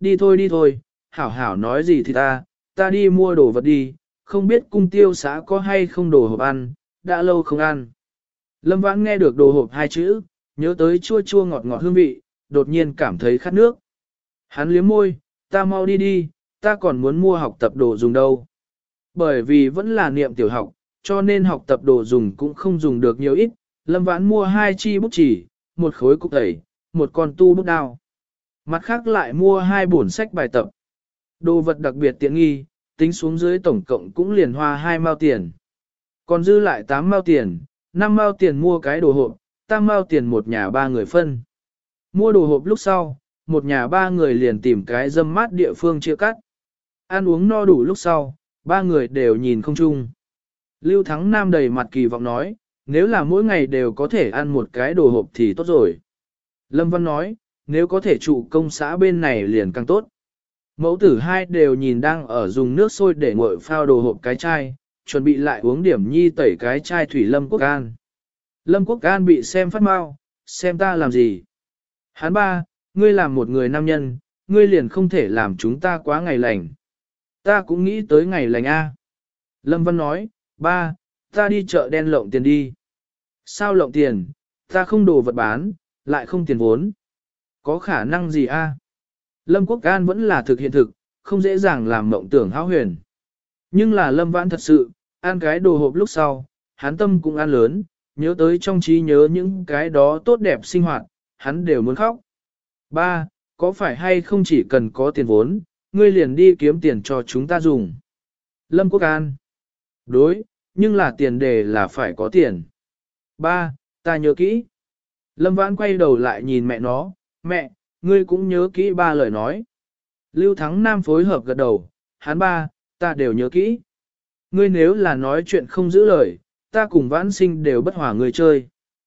A: đi thôi đi thôi, hảo hảo nói gì thì ta, ta đi mua đồ vật đi, không biết cung tiêu xã có hay không đồ hộp ăn, đã lâu không ăn. Lâm Vãn nghe được đồ hộp hai chữ, nhớ tới chua chua ngọt ngọt hương vị, đột nhiên cảm thấy khát nước. Hắn liếm môi, ta mau đi đi, ta còn muốn mua học tập đồ dùng đâu. Bởi vì vẫn là niệm tiểu học, cho nên học tập đồ dùng cũng không dùng được nhiều ít. Lâm Vãn mua hai chi bút chỉ, một khối cục tẩy, một con tu bút đao. Mặt khác lại mua hai bổn sách bài tập. Đồ vật đặc biệt tiện nghi, tính xuống dưới tổng cộng cũng liền hoa hai mao tiền. Còn dư lại tám mao tiền, năm mao tiền mua cái đồ hộp, tam mao tiền một nhà ba người phân. Mua đồ hộp lúc sau, một nhà ba người liền tìm cái dâm mát địa phương chia cắt. Ăn uống no đủ lúc sau, ba người đều nhìn không chung. Lưu Thắng Nam đầy mặt kỳ vọng nói, nếu là mỗi ngày đều có thể ăn một cái đồ hộp thì tốt rồi. Lâm Văn nói, nếu có thể trụ công xã bên này liền càng tốt. Mẫu tử hai đều nhìn đang ở dùng nước sôi để nguội phao đồ hộp cái chai, chuẩn bị lại uống điểm nhi tẩy cái chai thủy Lâm Quốc An. Lâm Quốc An bị xem phát mau, xem ta làm gì. Hắn ba, ngươi làm một người nam nhân, ngươi liền không thể làm chúng ta quá ngày lành. Ta cũng nghĩ tới ngày lành A. Lâm Văn nói, ba, ta đi chợ đen lộng tiền đi. Sao lộng tiền, ta không đồ vật bán, lại không tiền vốn. Có khả năng gì A? Lâm Quốc An vẫn là thực hiện thực, không dễ dàng làm mộng tưởng hão huyền. Nhưng là Lâm Vãn thật sự, ăn cái đồ hộp lúc sau, hắn tâm cũng ăn lớn, nhớ tới trong trí nhớ những cái đó tốt đẹp sinh hoạt, hắn đều muốn khóc. Ba, có phải hay không chỉ cần có tiền vốn, ngươi liền đi kiếm tiền cho chúng ta dùng. Lâm Quốc An. Đối, nhưng là tiền đề là phải có tiền. Ba, ta nhớ kỹ. Lâm Vãn quay đầu lại nhìn mẹ nó, mẹ, ngươi cũng nhớ kỹ ba lời nói. Lưu Thắng Nam phối hợp gật đầu, hắn ba, ta đều nhớ kỹ. Ngươi nếu là nói chuyện không giữ lời, ta cùng Vãn Sinh đều bất hòa người chơi.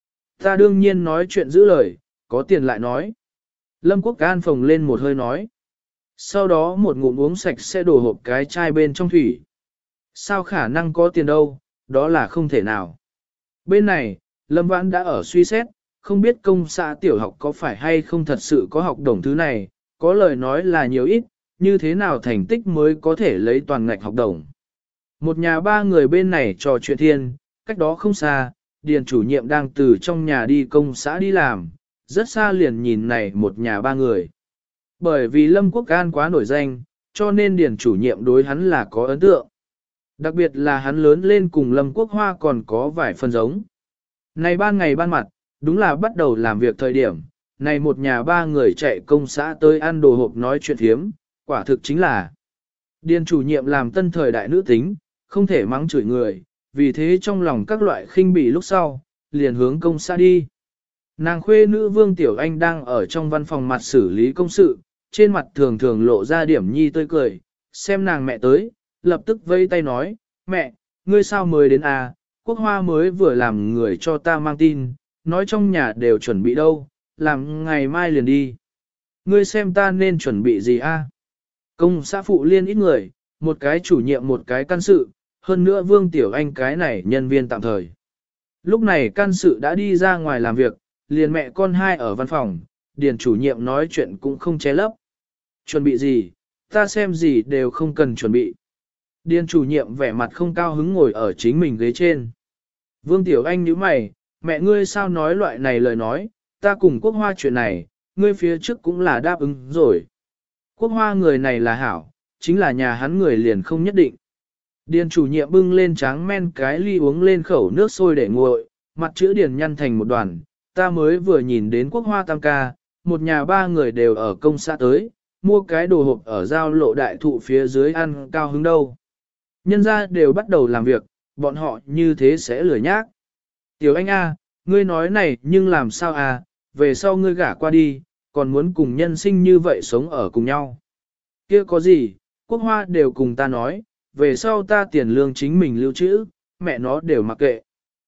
A: Ta đương nhiên nói chuyện giữ lời, có tiền lại nói. Lâm Quốc An phồng lên một hơi nói. Sau đó một ngụm uống sạch sẽ đổ hộp cái chai bên trong thủy. Sao khả năng có tiền đâu, đó là không thể nào. Bên này, Lâm Vãn đã ở suy xét, không biết công xã tiểu học có phải hay không thật sự có học đồng thứ này, có lời nói là nhiều ít, như thế nào thành tích mới có thể lấy toàn ngạch học đồng. Một nhà ba người bên này trò chuyện thiên, cách đó không xa, điền chủ nhiệm đang từ trong nhà đi công xã đi làm, rất xa liền nhìn này một nhà ba người. Bởi vì Lâm Quốc An quá nổi danh, cho nên điền chủ nhiệm đối hắn là có ấn tượng. Đặc biệt là hắn lớn lên cùng Lâm Quốc Hoa còn có vài phần giống. Này ban ngày ban mặt, đúng là bắt đầu làm việc thời điểm, này một nhà ba người chạy công xã tới ăn đồ hộp nói chuyện thiếm, quả thực chính là điền chủ nhiệm làm tân thời đại nữ tính, không thể mắng chửi người, vì thế trong lòng các loại khinh bỉ lúc sau, liền hướng công xã đi. Nàng khuê nữ Vương Tiểu Anh đang ở trong văn phòng mặt xử lý công sự, trên mặt thường thường lộ ra điểm nhi tươi cười, xem nàng mẹ tới, lập tức vây tay nói, mẹ, ngươi sao mới đến à, Quốc Hoa mới vừa làm người cho ta mang tin, nói trong nhà đều chuẩn bị đâu, làm ngày mai liền đi. Ngươi xem ta nên chuẩn bị gì a? À? Công xã phụ liên ít người, một cái chủ nhiệm một cái căn sự, hơn nữa Vương Tiểu Anh cái này nhân viên tạm thời. Lúc này căn sự đã đi ra ngoài làm việc, liền mẹ con hai ở văn phòng, điền chủ nhiệm nói chuyện cũng không che lấp. Chuẩn bị gì, ta xem gì đều không cần chuẩn bị. Điền chủ nhiệm vẻ mặt không cao hứng ngồi ở chính mình ghế trên. Vương Tiểu Anh nhíu mày, mẹ ngươi sao nói loại này lời nói, ta cùng Quốc Hoa chuyện này, ngươi phía trước cũng là đáp ứng rồi. Quốc Hoa người này là hảo, chính là nhà hắn người liền không nhất định. Điền chủ nhiệm bưng lên tráng men cái ly uống lên khẩu nước sôi để nguội, mặt chữ điền nhăn thành một đoàn, ta mới vừa nhìn đến Quốc Hoa tam ca, một nhà ba người đều ở công xã tới, mua cái đồ hộp ở giao lộ đại thụ phía dưới ăn cao hứng đâu. Nhân gia đều bắt đầu làm việc, bọn họ như thế sẽ lười nhác. Tiểu Anh a, ngươi nói này nhưng làm sao à, về sau ngươi gả qua đi, còn muốn cùng nhân sinh như vậy sống ở cùng nhau. Kia có gì, Quốc Hoa đều cùng ta nói, về sau ta tiền lương chính mình lưu trữ, mẹ nó đều mặc kệ.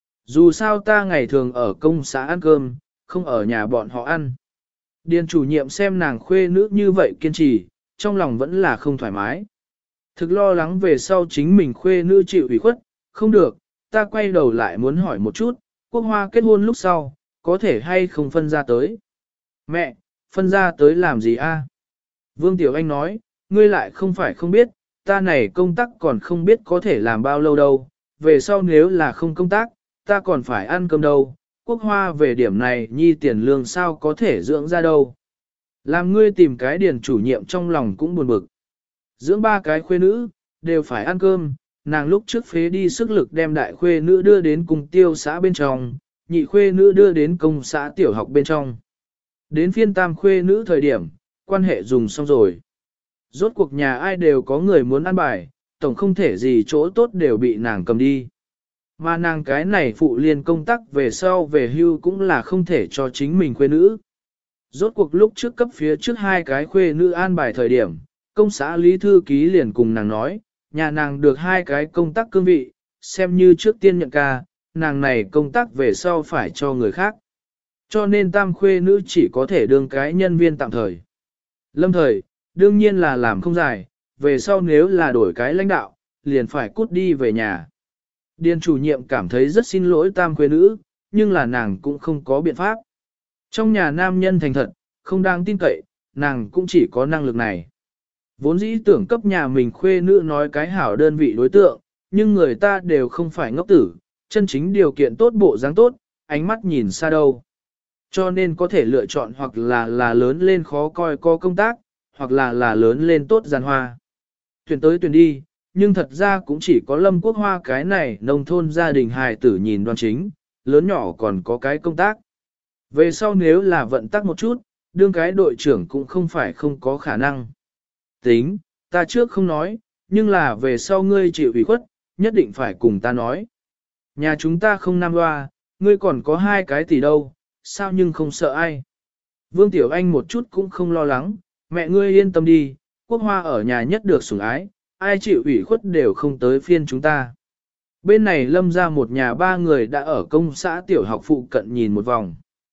A: Dù sao ta ngày thường ở công xã ăn cơm, không ở nhà bọn họ ăn. Điền chủ nhiệm xem nàng khuê nữ như vậy kiên trì, trong lòng vẫn là không thoải mái. Thực lo lắng về sau chính mình khuê nữ chịu ủy khuất, không được, ta quay đầu lại muốn hỏi một chút, Quốc Hoa kết hôn lúc sau, có thể hay không phân ra tới. Mẹ, phân ra tới làm gì a? Vương Tiểu Anh nói, ngươi lại không phải không biết, ta này công tác còn không biết có thể làm bao lâu đâu, về sau nếu là không công tác, ta còn phải ăn cơm đâu, quốc hoa về điểm này nhi tiền lương sao có thể dưỡng ra đâu. Làm ngươi tìm cái điền chủ nhiệm trong lòng cũng buồn bực. Dưỡng ba cái khuê nữ, đều phải ăn cơm, nàng lúc trước phế đi sức lực đem đại khuê nữ đưa đến cùng tiêu xã bên trong, nhị khuê nữ đưa đến công xã tiểu học bên trong. Đến phiên tam khuê nữ thời điểm, quan hệ dùng xong rồi. Rốt cuộc nhà ai đều có người muốn ăn bài, tổng không thể gì chỗ tốt đều bị nàng cầm đi. Mà nàng cái này phụ liên công tác về sau về hưu cũng là không thể cho chính mình khuê nữ. Rốt cuộc lúc trước cấp phía trước hai cái khuê nữ an bài thời điểm, công xã lý thư ký liền cùng nàng nói, nhà nàng được hai cái công tác cương vị, xem như trước tiên nhận ca, nàng này công tác về sau phải cho người khác. Cho nên tam khuê nữ chỉ có thể đương cái nhân viên tạm thời. Lâm thời, đương nhiên là làm không dài, về sau nếu là đổi cái lãnh đạo, liền phải cút đi về nhà. Điền chủ nhiệm cảm thấy rất xin lỗi tam khuê nữ, nhưng là nàng cũng không có biện pháp. Trong nhà nam nhân thành thật, không đáng tin cậy, nàng cũng chỉ có năng lực này. Vốn dĩ tưởng cấp nhà mình khuê nữ nói cái hảo đơn vị đối tượng, nhưng người ta đều không phải ngốc tử, chân chính điều kiện tốt bộ dáng tốt, ánh mắt nhìn xa đâu. Cho nên có thể lựa chọn hoặc là là lớn lên khó coi có công tác, hoặc là là lớn lên tốt giàn hoa. Tuyển tới tuyển đi, nhưng thật ra cũng chỉ có Lâm Quốc Hoa cái này nông thôn gia đình hài tử nhìn đoan chính, lớn nhỏ còn có cái công tác. Về sau nếu là vận tắc một chút, đương cái đội trưởng cũng không phải không có khả năng. Tính, ta trước không nói, nhưng là về sau ngươi chịu ủy khuất, nhất định phải cùng ta nói. Nhà chúng ta không nam hoa, ngươi còn có hai cái tỷ đâu, sao nhưng không sợ ai. Vương Tiểu Anh một chút cũng không lo lắng, mẹ ngươi yên tâm đi, Quốc Hoa ở nhà nhất được sủng ái, ai chịu ủy khuất đều không tới phiên chúng ta. Bên này Lâm ra một nhà ba người đã ở công xã tiểu học phụ cận nhìn một vòng.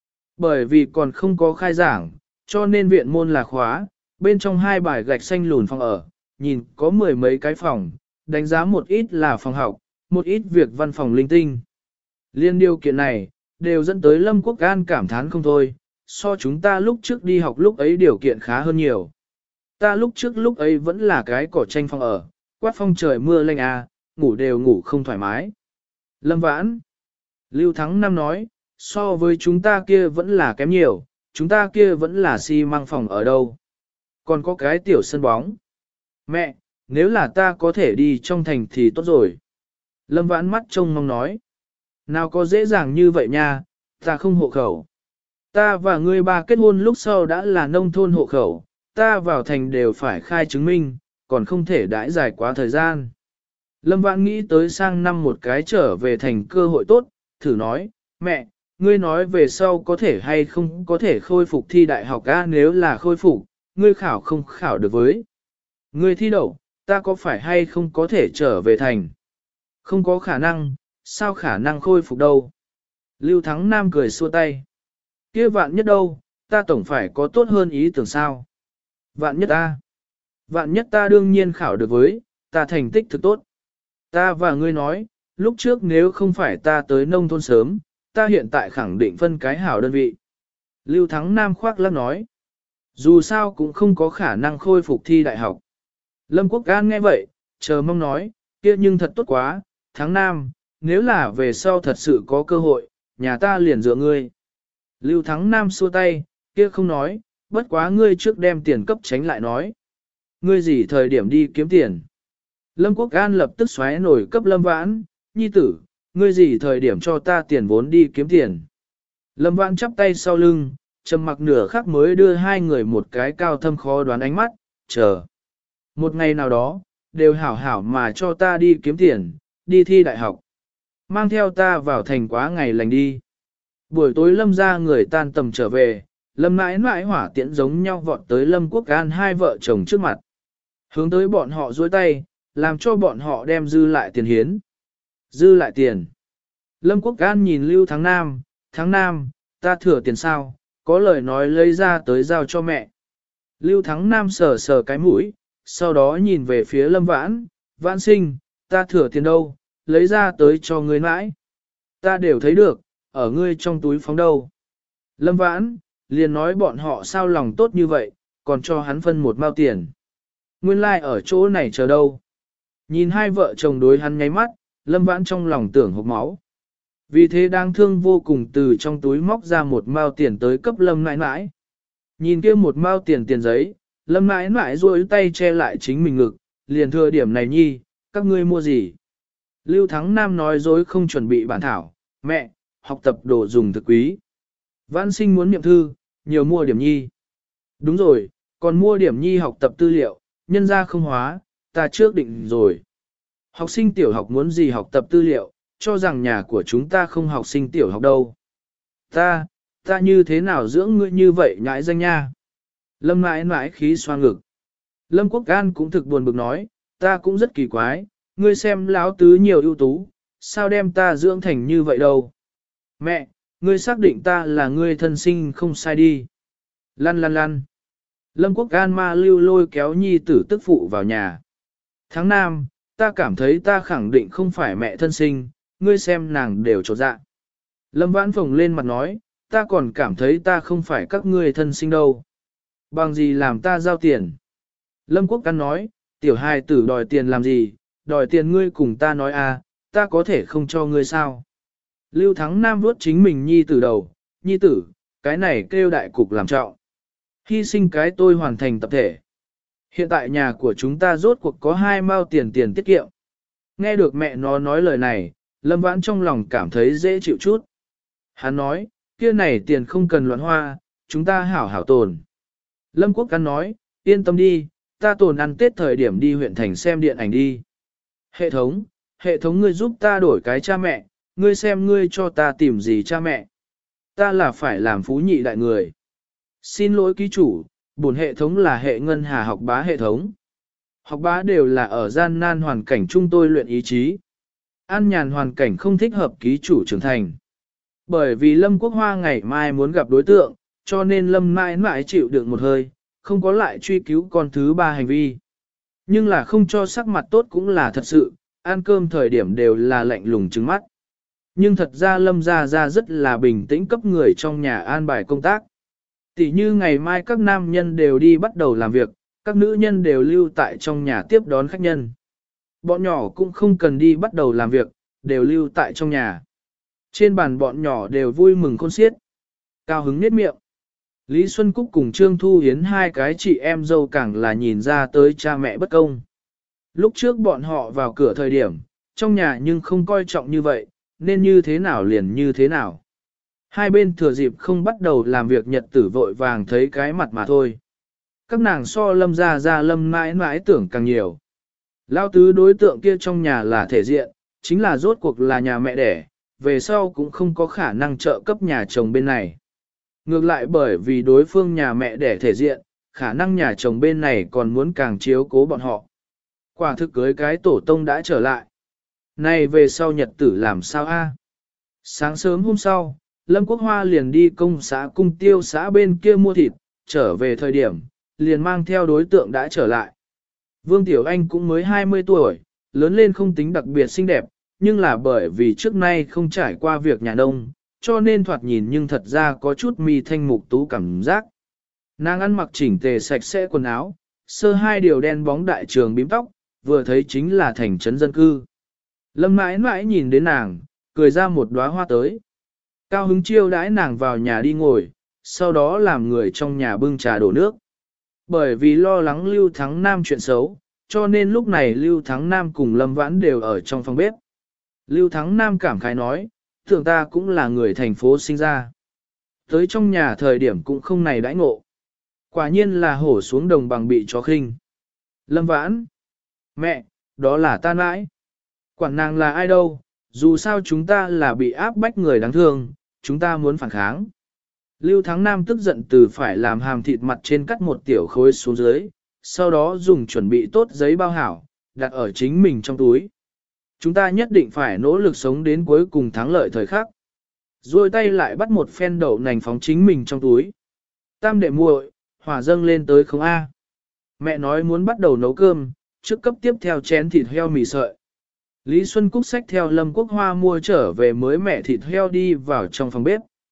A: Bởi vì còn không có khai giảng, cho nên viện môn là khóa, bên trong hai bài gạch xanh lùn phòng ở, nhìn có mười mấy cái phòng, đánh giá một ít là phòng học, một ít việc văn phòng linh tinh. Liên điều kiện này, đều dẫn tới Lâm Quốc An cảm thán không thôi, so chúng ta lúc trước đi học lúc ấy điều kiện khá hơn nhiều. Ta lúc trước lúc ấy vẫn là cái cỏ tranh phòng ở, quát phong trời mưa lạnh à, ngủ đều ngủ không thoải mái. Lâm Vãn, Lưu Thắng Năm nói, so với chúng ta kia vẫn là kém nhiều, chúng ta kia vẫn là xi măng phòng ở đâu. Còn có cái tiểu sân bóng. Mẹ, nếu là ta có thể đi trong thành thì tốt rồi. Lâm Vãn mắt trông mong nói. Nào có dễ dàng như vậy nha, ta không hộ khẩu. Ta và ngươi ba kết hôn lúc sau đã là nông thôn hộ khẩu, ta vào thành đều phải khai chứng minh, còn không thể đãi dài quá thời gian. Lâm Vãn nghĩ tới sang năm một cái trở về thành cơ hội tốt, thử nói, mẹ, ngươi nói về sau có thể hay không có thể khôi phục thi đại học a, nếu là khôi phục, ngươi khảo không khảo được với. Ngươi thi đậu, ta có phải hay không có thể trở về thành? Không có khả năng, sao khả năng khôi phục đâu? Lưu Thắng Nam cười xua tay. Kia vạn nhất đâu, ta tổng phải có tốt hơn ý tưởng sao? Vạn nhất ta. Vạn nhất ta đương nhiên khảo được với, ta thành tích thực tốt. Ta và ngươi nói, lúc trước nếu không phải ta tới nông thôn sớm, ta hiện tại khẳng định phân cái hảo đơn vị. Lưu Thắng Nam khoác lắc nói. Dù sao cũng không có khả năng khôi phục thi đại học. Lâm Quốc An nghe vậy, chờ mong nói, kia nhưng thật tốt quá, Thắng Nam, nếu là về sau thật sự có cơ hội, nhà ta liền dựa ngươi. Lưu Thắng Nam xua tay, kia không nói, bất quá ngươi trước đem tiền cấp tránh lại nói. Ngươi gì thời điểm đi kiếm tiền? Lâm Quốc An lập tức xoáy nổi cấp Lâm Vãn, nhi tử, ngươi gì thời điểm cho ta tiền vốn đi kiếm tiền? Lâm Vãn chắp tay sau lưng, trầm mặc nửa khắc mới đưa hai người một cái cao thâm khó đoán ánh mắt, chờ. Một ngày nào đó, đều hảo hảo mà cho ta đi kiếm tiền, đi thi đại học. Mang theo ta vào thành quá ngày lành đi. Buổi tối Lâm ra người tan tầm trở về, Lâm mãi mãi hỏa tiễn giống nhau vọt tới Lâm Quốc An hai vợ chồng trước mặt. Hướng tới bọn họ duỗi tay, làm cho bọn họ đem dư lại tiền hiến. Dư lại tiền. Lâm Quốc An nhìn Lưu Thắng Nam, Thắng Nam, ta thừa tiền sao, có lời nói lấy ra tới giao cho mẹ. Lưu Thắng Nam sờ sờ cái mũi, sau đó nhìn về phía Lâm Vãn, Vãn sinh, ta thừa tiền đâu, lấy ra tới cho ngươi mãi. Ta đều thấy được, ở ngươi trong túi phóng đâu. Lâm Vãn, liền nói bọn họ sao lòng tốt như vậy, còn cho hắn phân một mao tiền. Nguyên lai like ở chỗ này chờ đâu. Nhìn hai vợ chồng đối hắn nháy mắt, Lâm Vãn trong lòng tưởng hộc máu. Vì thế đáng thương vô cùng từ trong túi móc ra một mao tiền tới cấp Lâm nãi nãi. Nhìn kia một mao tiền tiền giấy, Lâm nãi nãi duỗi tay che lại chính mình ngực, liền thừa điểm này nhi, các ngươi mua gì? Lưu Thắng Nam nói dối không chuẩn bị bản thảo, mẹ, học tập đồ dùng thực quý. Vãn sinh muốn niệm thư, nhiều mua điểm nhi. Đúng rồi, còn mua điểm nhi học tập tư liệu, nhân ra không hóa, ta trước định rồi. Học sinh tiểu học muốn gì học tập tư liệu, cho rằng nhà của chúng ta không học sinh tiểu học đâu. Ta, ta như thế nào dưỡng ngươi như vậy nhãi danh nha. Lâm mãi mãi khí xoa ngực. Lâm Quốc An cũng thực buồn bực nói, ta cũng rất kỳ quái, ngươi xem láo tứ nhiều ưu tú, sao đem ta dưỡng thành như vậy đâu. Mẹ, ngươi xác định ta là ngươi thân sinh không sai đi. Lăn lăn lăn. Lâm Quốc An ma lưu lôi kéo nhi tử tức phụ vào nhà. Tháng Nam, ta cảm thấy ta khẳng định không phải mẹ thân sinh, ngươi xem nàng đều trột dạ. Lâm Vãn phồng lên mặt nói, ta còn cảm thấy ta không phải các ngươi thân sinh đâu. Bằng gì làm ta giao tiền? Lâm Quốc An nói, tiểu hài tử đòi tiền làm gì, đòi tiền ngươi cùng ta nói à, ta có thể không cho ngươi sao. Lưu Thắng Nam vuốt chính mình nhi tử đầu, nhi tử, cái này kêu đại cục làm trọng. Hy sinh cái tôi hoàn thành tập thể. Hiện tại nhà của chúng ta rốt cuộc có hai mao tiền tiền tiết kiệm. Nghe được mẹ nó nói lời này, Lâm Vãn trong lòng cảm thấy dễ chịu chút. Hắn nói, kia này tiền không cần loạn hoa, chúng ta hảo hảo tồn. Lâm Quốc Căn nói, yên tâm đi, ta tồn ăn Tết thời điểm đi huyện thành xem điện ảnh đi. Hệ thống, hệ thống ngươi giúp ta đổi cái cha mẹ, ngươi xem ngươi cho ta tìm gì cha mẹ. Ta là phải làm phú nhị đại người. Xin lỗi ký chủ, bổn hệ thống là hệ ngân hà học bá hệ thống. Học bá đều là ở gian nan hoàn cảnh chung tôi luyện ý chí. An nhàn hoàn cảnh không thích hợp ký chủ trưởng thành. Bởi vì Lâm Quốc Hoa ngày mai muốn gặp đối tượng, cho nên Lâm mãi mãi chịu đựng một hơi, không có lại truy cứu con thứ ba hành vi. Nhưng là không cho sắc mặt tốt cũng là thật sự, ăn cơm thời điểm đều là lạnh lùng trứng mắt. Nhưng thật ra Lâm Gia Gia rất là bình tĩnh cấp người trong nhà an bài công tác. Tỷ như ngày mai các nam nhân đều đi bắt đầu làm việc, các nữ nhân đều lưu tại trong nhà tiếp đón khách nhân. Bọn nhỏ cũng không cần đi bắt đầu làm việc, đều lưu tại trong nhà. Trên bàn bọn nhỏ đều vui mừng khôn xiết. Cao hứng niết miệng. Lý Xuân Cúc cùng Trương Thu Hiến hai cái chị em dâu càng là nhìn ra tới cha mẹ bất công. Lúc trước bọn họ vào cửa thời điểm, trong nhà nhưng không coi trọng như vậy, nên như thế nào liền như thế nào. Hai bên thừa dịp không bắt đầu làm việc nhật tử vội vàng thấy cái mặt mà thôi. Các nàng so Lâm ra ra Lâm mãi mãi tưởng càng nhiều. Lao tứ đối tượng kia trong nhà là thể diện, chính là rốt cuộc là nhà mẹ đẻ, về sau cũng không có khả năng trợ cấp nhà chồng bên này. Ngược lại bởi vì đối phương nhà mẹ đẻ thể diện, khả năng nhà chồng bên này còn muốn càng chiếu cố bọn họ. Quả thực cưới cái tổ tông đã trở lại. Này về sau nhật tử làm sao a? Sáng sớm hôm sau, Lâm Quốc Hoa liền đi công xã cung tiêu xã bên kia mua thịt, trở về thời điểm, liền mang theo đối tượng đã trở lại. Vương Tiểu Anh cũng mới hai mươi tuổi, lớn lên không tính đặc biệt xinh đẹp, nhưng là bởi vì trước nay không trải qua việc nhà nông, cho nên thoạt nhìn nhưng thật ra có chút mi thanh mục tú cảm giác. Nàng ăn mặc chỉnh tề sạch sẽ quần áo, sơ hai điều đen bóng đại trường bím tóc, vừa thấy chính là thành trấn dân cư. Lâm mãi mãi nhìn đến nàng, cười ra một đóa hoa tới. Cao hứng chiêu đãi nàng vào nhà đi ngồi, sau đó làm người trong nhà bưng trà đổ nước. Bởi vì lo lắng Lưu Thắng Nam chuyện xấu, cho nên lúc này Lưu Thắng Nam cùng Lâm Vãn đều ở trong phòng bếp. Lưu Thắng Nam cảm khái nói, tưởng ta cũng là người thành phố sinh ra. Tới trong nhà thời điểm cũng không này đãi ngộ. Quả nhiên là hổ xuống đồng bằng bị chó khinh. Lâm Vãn, mẹ, đó là ta mãi. Quản nàng là ai đâu, dù sao chúng ta là bị áp bách người đáng thương, chúng ta muốn phản kháng. Lưu Thắng Nam tức giận từ phải làm hàm thịt mặt trên cắt một tiểu khối xuống dưới, sau đó dùng chuẩn bị tốt giấy bao hảo, đặt ở chính mình trong túi. Chúng ta nhất định phải nỗ lực sống đến cuối cùng thắng lợi thời khắc. Rồi tay lại bắt một phen đậu nành phóng chính mình trong túi. Tam đệ muội, hỏa dâng lên tới không A. Mẹ nói muốn bắt đầu nấu cơm, trước cấp tiếp theo chén thịt heo mì sợi. Lý Xuân Cúc xách theo Lâm Quốc Hoa mua trở về mới mẹ thịt heo đi vào trong phòng bếp.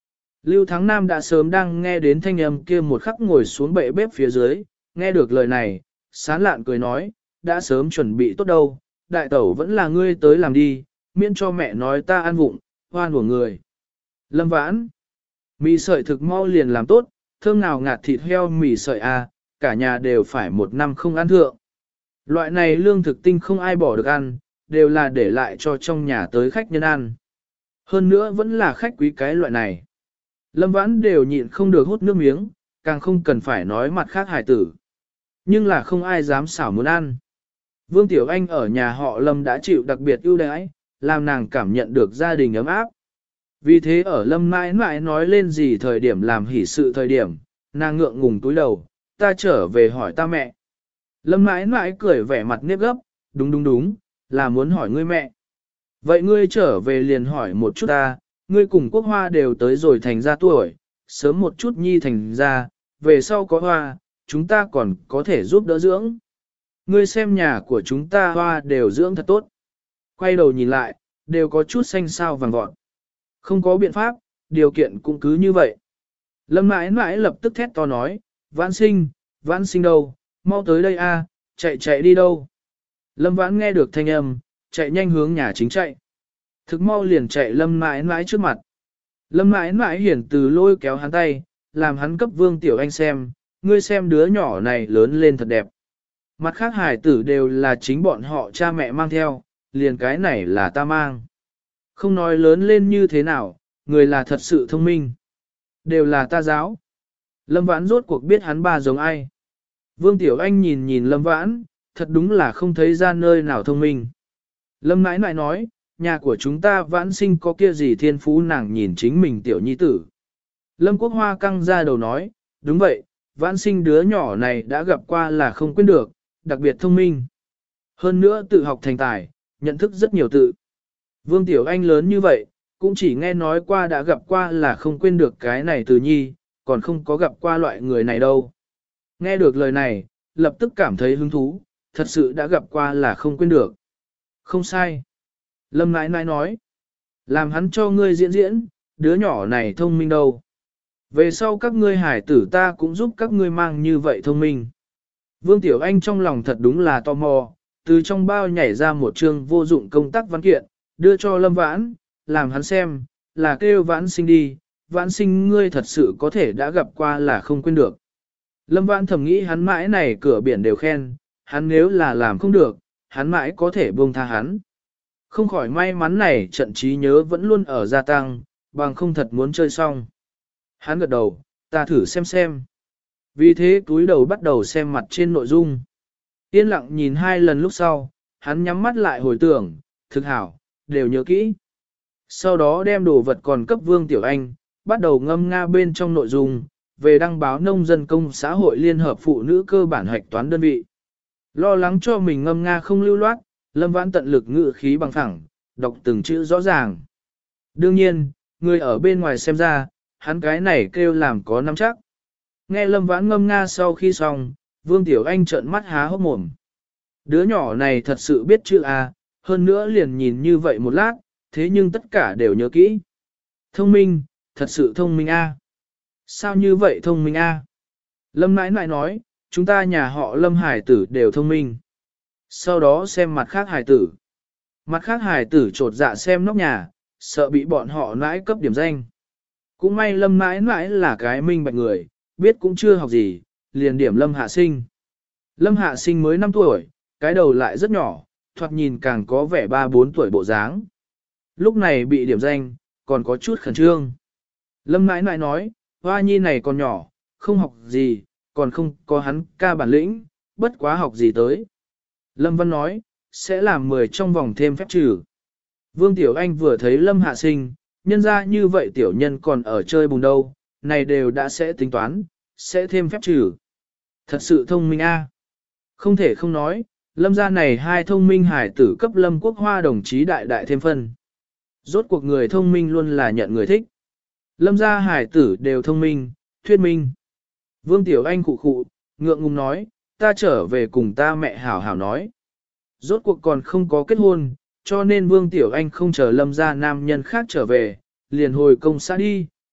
A: Lưu Thắng Nam đã sớm đang nghe đến thanh âm kia một khắc ngồi xuống bệ bếp phía dưới, nghe được lời này, sán lạn cười nói, đã sớm chuẩn bị tốt đâu, đại tẩu vẫn là ngươi tới làm đi, miễn cho mẹ nói ta ăn vụng, hoan của người. Lâm Vãn, mì sợi thực mau liền làm tốt, thơm nào ngạt thịt heo mì sợi à, cả nhà đều phải một năm không ăn thượng. Loại này lương thực tinh không ai bỏ được ăn, đều là để lại cho trong nhà tới khách nhân ăn. Hơn nữa vẫn là khách quý cái loại này. Lâm Vãn đều nhịn không được hút nước miếng, càng không cần phải nói mặt khác hài tử. Nhưng là không ai dám xảo muốn ăn. Vương Tiểu Anh ở nhà họ Lâm đã chịu đặc biệt ưu đãi, làm nàng cảm nhận được gia đình ấm áp. Vì thế ở Lâm mãi mãi nói lên gì thời điểm làm hỷ sự thời điểm, nàng ngượng ngùng túi đầu, ta trở về hỏi ta mẹ. Lâm mãi mãi cười vẻ mặt nếp gấp, đúng đúng đúng, là muốn hỏi ngươi mẹ. Vậy ngươi trở về liền hỏi một chút ta, ngươi cùng Quốc Hoa đều tới rồi thành ra tuổi, sớm một chút nhi thành ra, về sau có Hoa, chúng ta còn có thể giúp đỡ dưỡng. Ngươi xem nhà của chúng ta Hoa đều dưỡng thật tốt. Quay đầu nhìn lại, đều có chút xanh xao vàng vọt. Không có biện pháp, điều kiện cũng cứ như vậy. Lâm mãi mãi lập tức thét to nói, Vãn Sinh, Vãn Sinh đâu, mau tới đây a, chạy chạy đi đâu. Lâm Vãn nghe được thanh âm, chạy nhanh hướng nhà chính chạy. Thực mau liền chạy Lâm mãi mãi trước mặt. Lâm mãi mãi hiển từ lôi kéo hắn tay, làm hắn cấp Vương Tiểu Anh xem, ngươi xem đứa nhỏ này lớn lên thật đẹp. Mặt khác hải tử đều là chính bọn họ cha mẹ mang theo, liền cái này là ta mang. Không nói lớn lên như thế nào, người là thật sự thông minh. Đều là ta giáo. Lâm Vãn rốt cuộc biết hắn ba giống ai. Vương Tiểu Anh nhìn nhìn Lâm Vãn, thật đúng là không thấy ra nơi nào thông minh. Lâm nãi nãi nói, nhà của chúng ta Vãn Sinh có kia gì thiên phú, nàng nhìn chính mình tiểu nhi tử. Lâm Quốc Hoa căng ra đầu nói, đúng vậy, Vãn Sinh đứa nhỏ này đã gặp qua là không quên được, đặc biệt thông minh. Hơn nữa tự học thành tài, nhận thức rất nhiều tự. Vương Tiểu Anh lớn như vậy, cũng chỉ nghe nói qua đã gặp qua là không quên được cái này từ nhi, còn không có gặp qua loại người này đâu. Nghe được lời này, lập tức cảm thấy hứng thú, thật sự đã gặp qua là không quên được. Không sai. Lâm nãi nãi nói, làm hắn cho ngươi diễn diễn, đứa nhỏ này thông minh đâu. Về sau các ngươi hải tử ta cũng giúp các ngươi mang như vậy thông minh. Vương Tiểu Anh trong lòng thật đúng là tò mò, từ trong bao nhảy ra một chương vô dụng công tác văn kiện, đưa cho Lâm Vãn, làm hắn xem, là kêu Vãn Sinh đi, Vãn Sinh ngươi thật sự có thể đã gặp qua là không quên được. Lâm Vãn thầm nghĩ hắn mãi này cửa biển đều khen, hắn nếu là làm không được, hắn mãi có thể buông tha hắn. Không khỏi may mắn này trận trí nhớ vẫn luôn ở gia tăng, bằng không thật muốn chơi xong. Hắn gật đầu, ta thử xem xem. Vì thế túi đầu bắt đầu xem mặt trên nội dung. Yên lặng nhìn hai lần lúc sau, hắn nhắm mắt lại hồi tưởng, thực hảo, đều nhớ kỹ. Sau đó đem đồ vật còn cấp Vương Tiểu Anh, bắt đầu ngâm nga bên trong nội dung, về đăng báo nông dân công xã hội liên hợp phụ nữ cơ bản hạch toán đơn vị. Lo lắng cho mình ngâm nga không lưu loát, Lâm Vãn tận lực ngự khí bằng thẳng, đọc từng chữ rõ ràng. Đương nhiên, người ở bên ngoài xem ra, hắn cái này kêu làm có nắm chắc. Nghe Lâm Vãn ngâm nga sau khi xong, Vương Tiểu Anh trợn mắt há hốc mồm. Đứa nhỏ này thật sự biết chữ A, hơn nữa liền nhìn như vậy một lát, thế nhưng tất cả đều nhớ kỹ. Thông minh, thật sự thông minh A. Sao như vậy thông minh A? Lâm nãi nãi nói, chúng ta nhà họ Lâm hải tử đều thông minh. Sau đó xem mặt khác hải tử. Mặt khác hải tử trột dạ xem nóc nhà, sợ bị bọn họ nãi cấp điểm danh. Cũng may Lâm nãi nãi là cái minh bạch người, biết cũng chưa học gì, liền điểm Lâm Hạ Sinh. Lâm Hạ Sinh mới năm tuổi, cái đầu lại rất nhỏ, thoạt nhìn càng có vẻ ba bốn tuổi bộ dáng. Lúc này bị điểm danh, còn có chút khẩn trương. Lâm nãi nãi nói, Hoa nhi này còn nhỏ, không học gì, còn không có hắn ca bản lĩnh, bất quá học gì tới. Lâm Văn nói, sẽ làm mười trong vòng thêm phép trừ. Vương Tiểu Anh vừa thấy Lâm Hạ Sinh, nhân ra như vậy tiểu nhân còn ở chơi bùn đâu, này đều đã sẽ tính toán, sẽ thêm phép trừ. Thật sự thông minh a. Không thể không nói, Lâm gia này hai thông minh hải tử cấp Lâm Quốc Hoa đồng chí đại đại thêm phân. Rốt cuộc người thông minh luôn là nhận người thích. Lâm gia hải tử đều thông minh, thuyết minh. Vương Tiểu Anh khụ khụ, ngượng ngùng nói, ta trở về cùng ta mẹ hảo hảo nói. Rốt cuộc còn không có kết hôn, cho nên Vương Tiểu Anh không chờ Lâm gia nam nhân khác trở về, liền hồi công xã đi,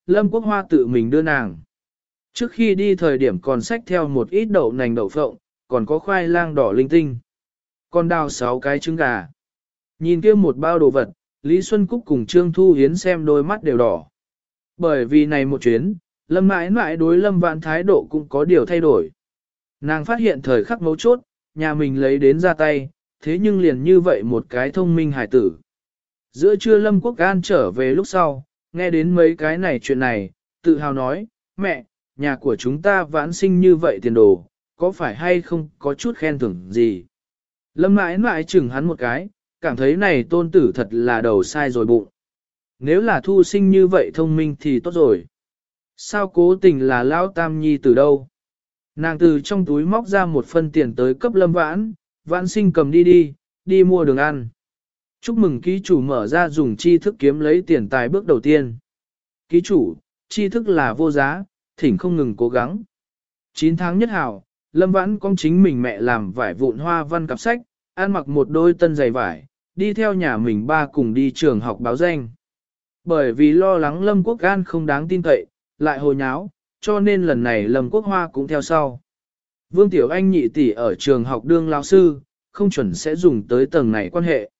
A: Lâm Quốc Hoa tự mình đưa nàng. Trước khi đi thời điểm còn xách theo một ít đậu nành đậu phộng, còn có khoai lang đỏ linh tinh. Còn đào sáu cái trứng gà. Nhìn kia một bao đồ vật, Lý Xuân Cúc cùng Trương Thu Hiến xem đôi mắt đều đỏ. Bởi vì này một chuyến, Lâm mãi mãi đối Lâm Vãn thái độ cũng có điều thay đổi. Nàng phát hiện thời khắc mấu chốt, nhà mình lấy đến ra tay, thế nhưng liền như vậy một cái thông minh hải tử. Giữa trưa Lâm Quốc An trở về lúc sau, nghe đến mấy cái này chuyện này, tự hào nói, mẹ, nhà của chúng ta vãn sinh như vậy tiền đồ, có phải hay không có chút khen thưởng gì. Lâm mãi mãi chừng hắn một cái, cảm thấy này tôn tử thật là đầu sai rồi bụng. Nếu là thu sinh như vậy thông minh thì tốt rồi. Sao cố tình là Lão Tam Nhi từ đâu? Nàng từ trong túi móc ra một phân tiền tới cấp Lâm Vãn, Vãn sinh cầm đi đi, đi mua đường ăn. Chúc mừng ký chủ mở ra dùng tri thức kiếm lấy tiền tài bước đầu tiên. Ký chủ, tri thức là vô giá, thỉnh không ngừng cố gắng. chín tháng nhất hảo, Lâm Vãn con chính mình mẹ làm vải vụn hoa văn cặp sách, ăn mặc một đôi tân giày vải, đi theo nhà mình ba cùng đi trường học báo danh. Bởi vì lo lắng Lâm Quốc An không đáng tin cậy, lại hồ nháo, cho nên lần này Lâm Quốc Hoa cũng theo sau. Vương Tiểu Anh nhị tỷ ở trường học đương lao sư, không chuẩn sẽ dùng tới tầng này quan hệ.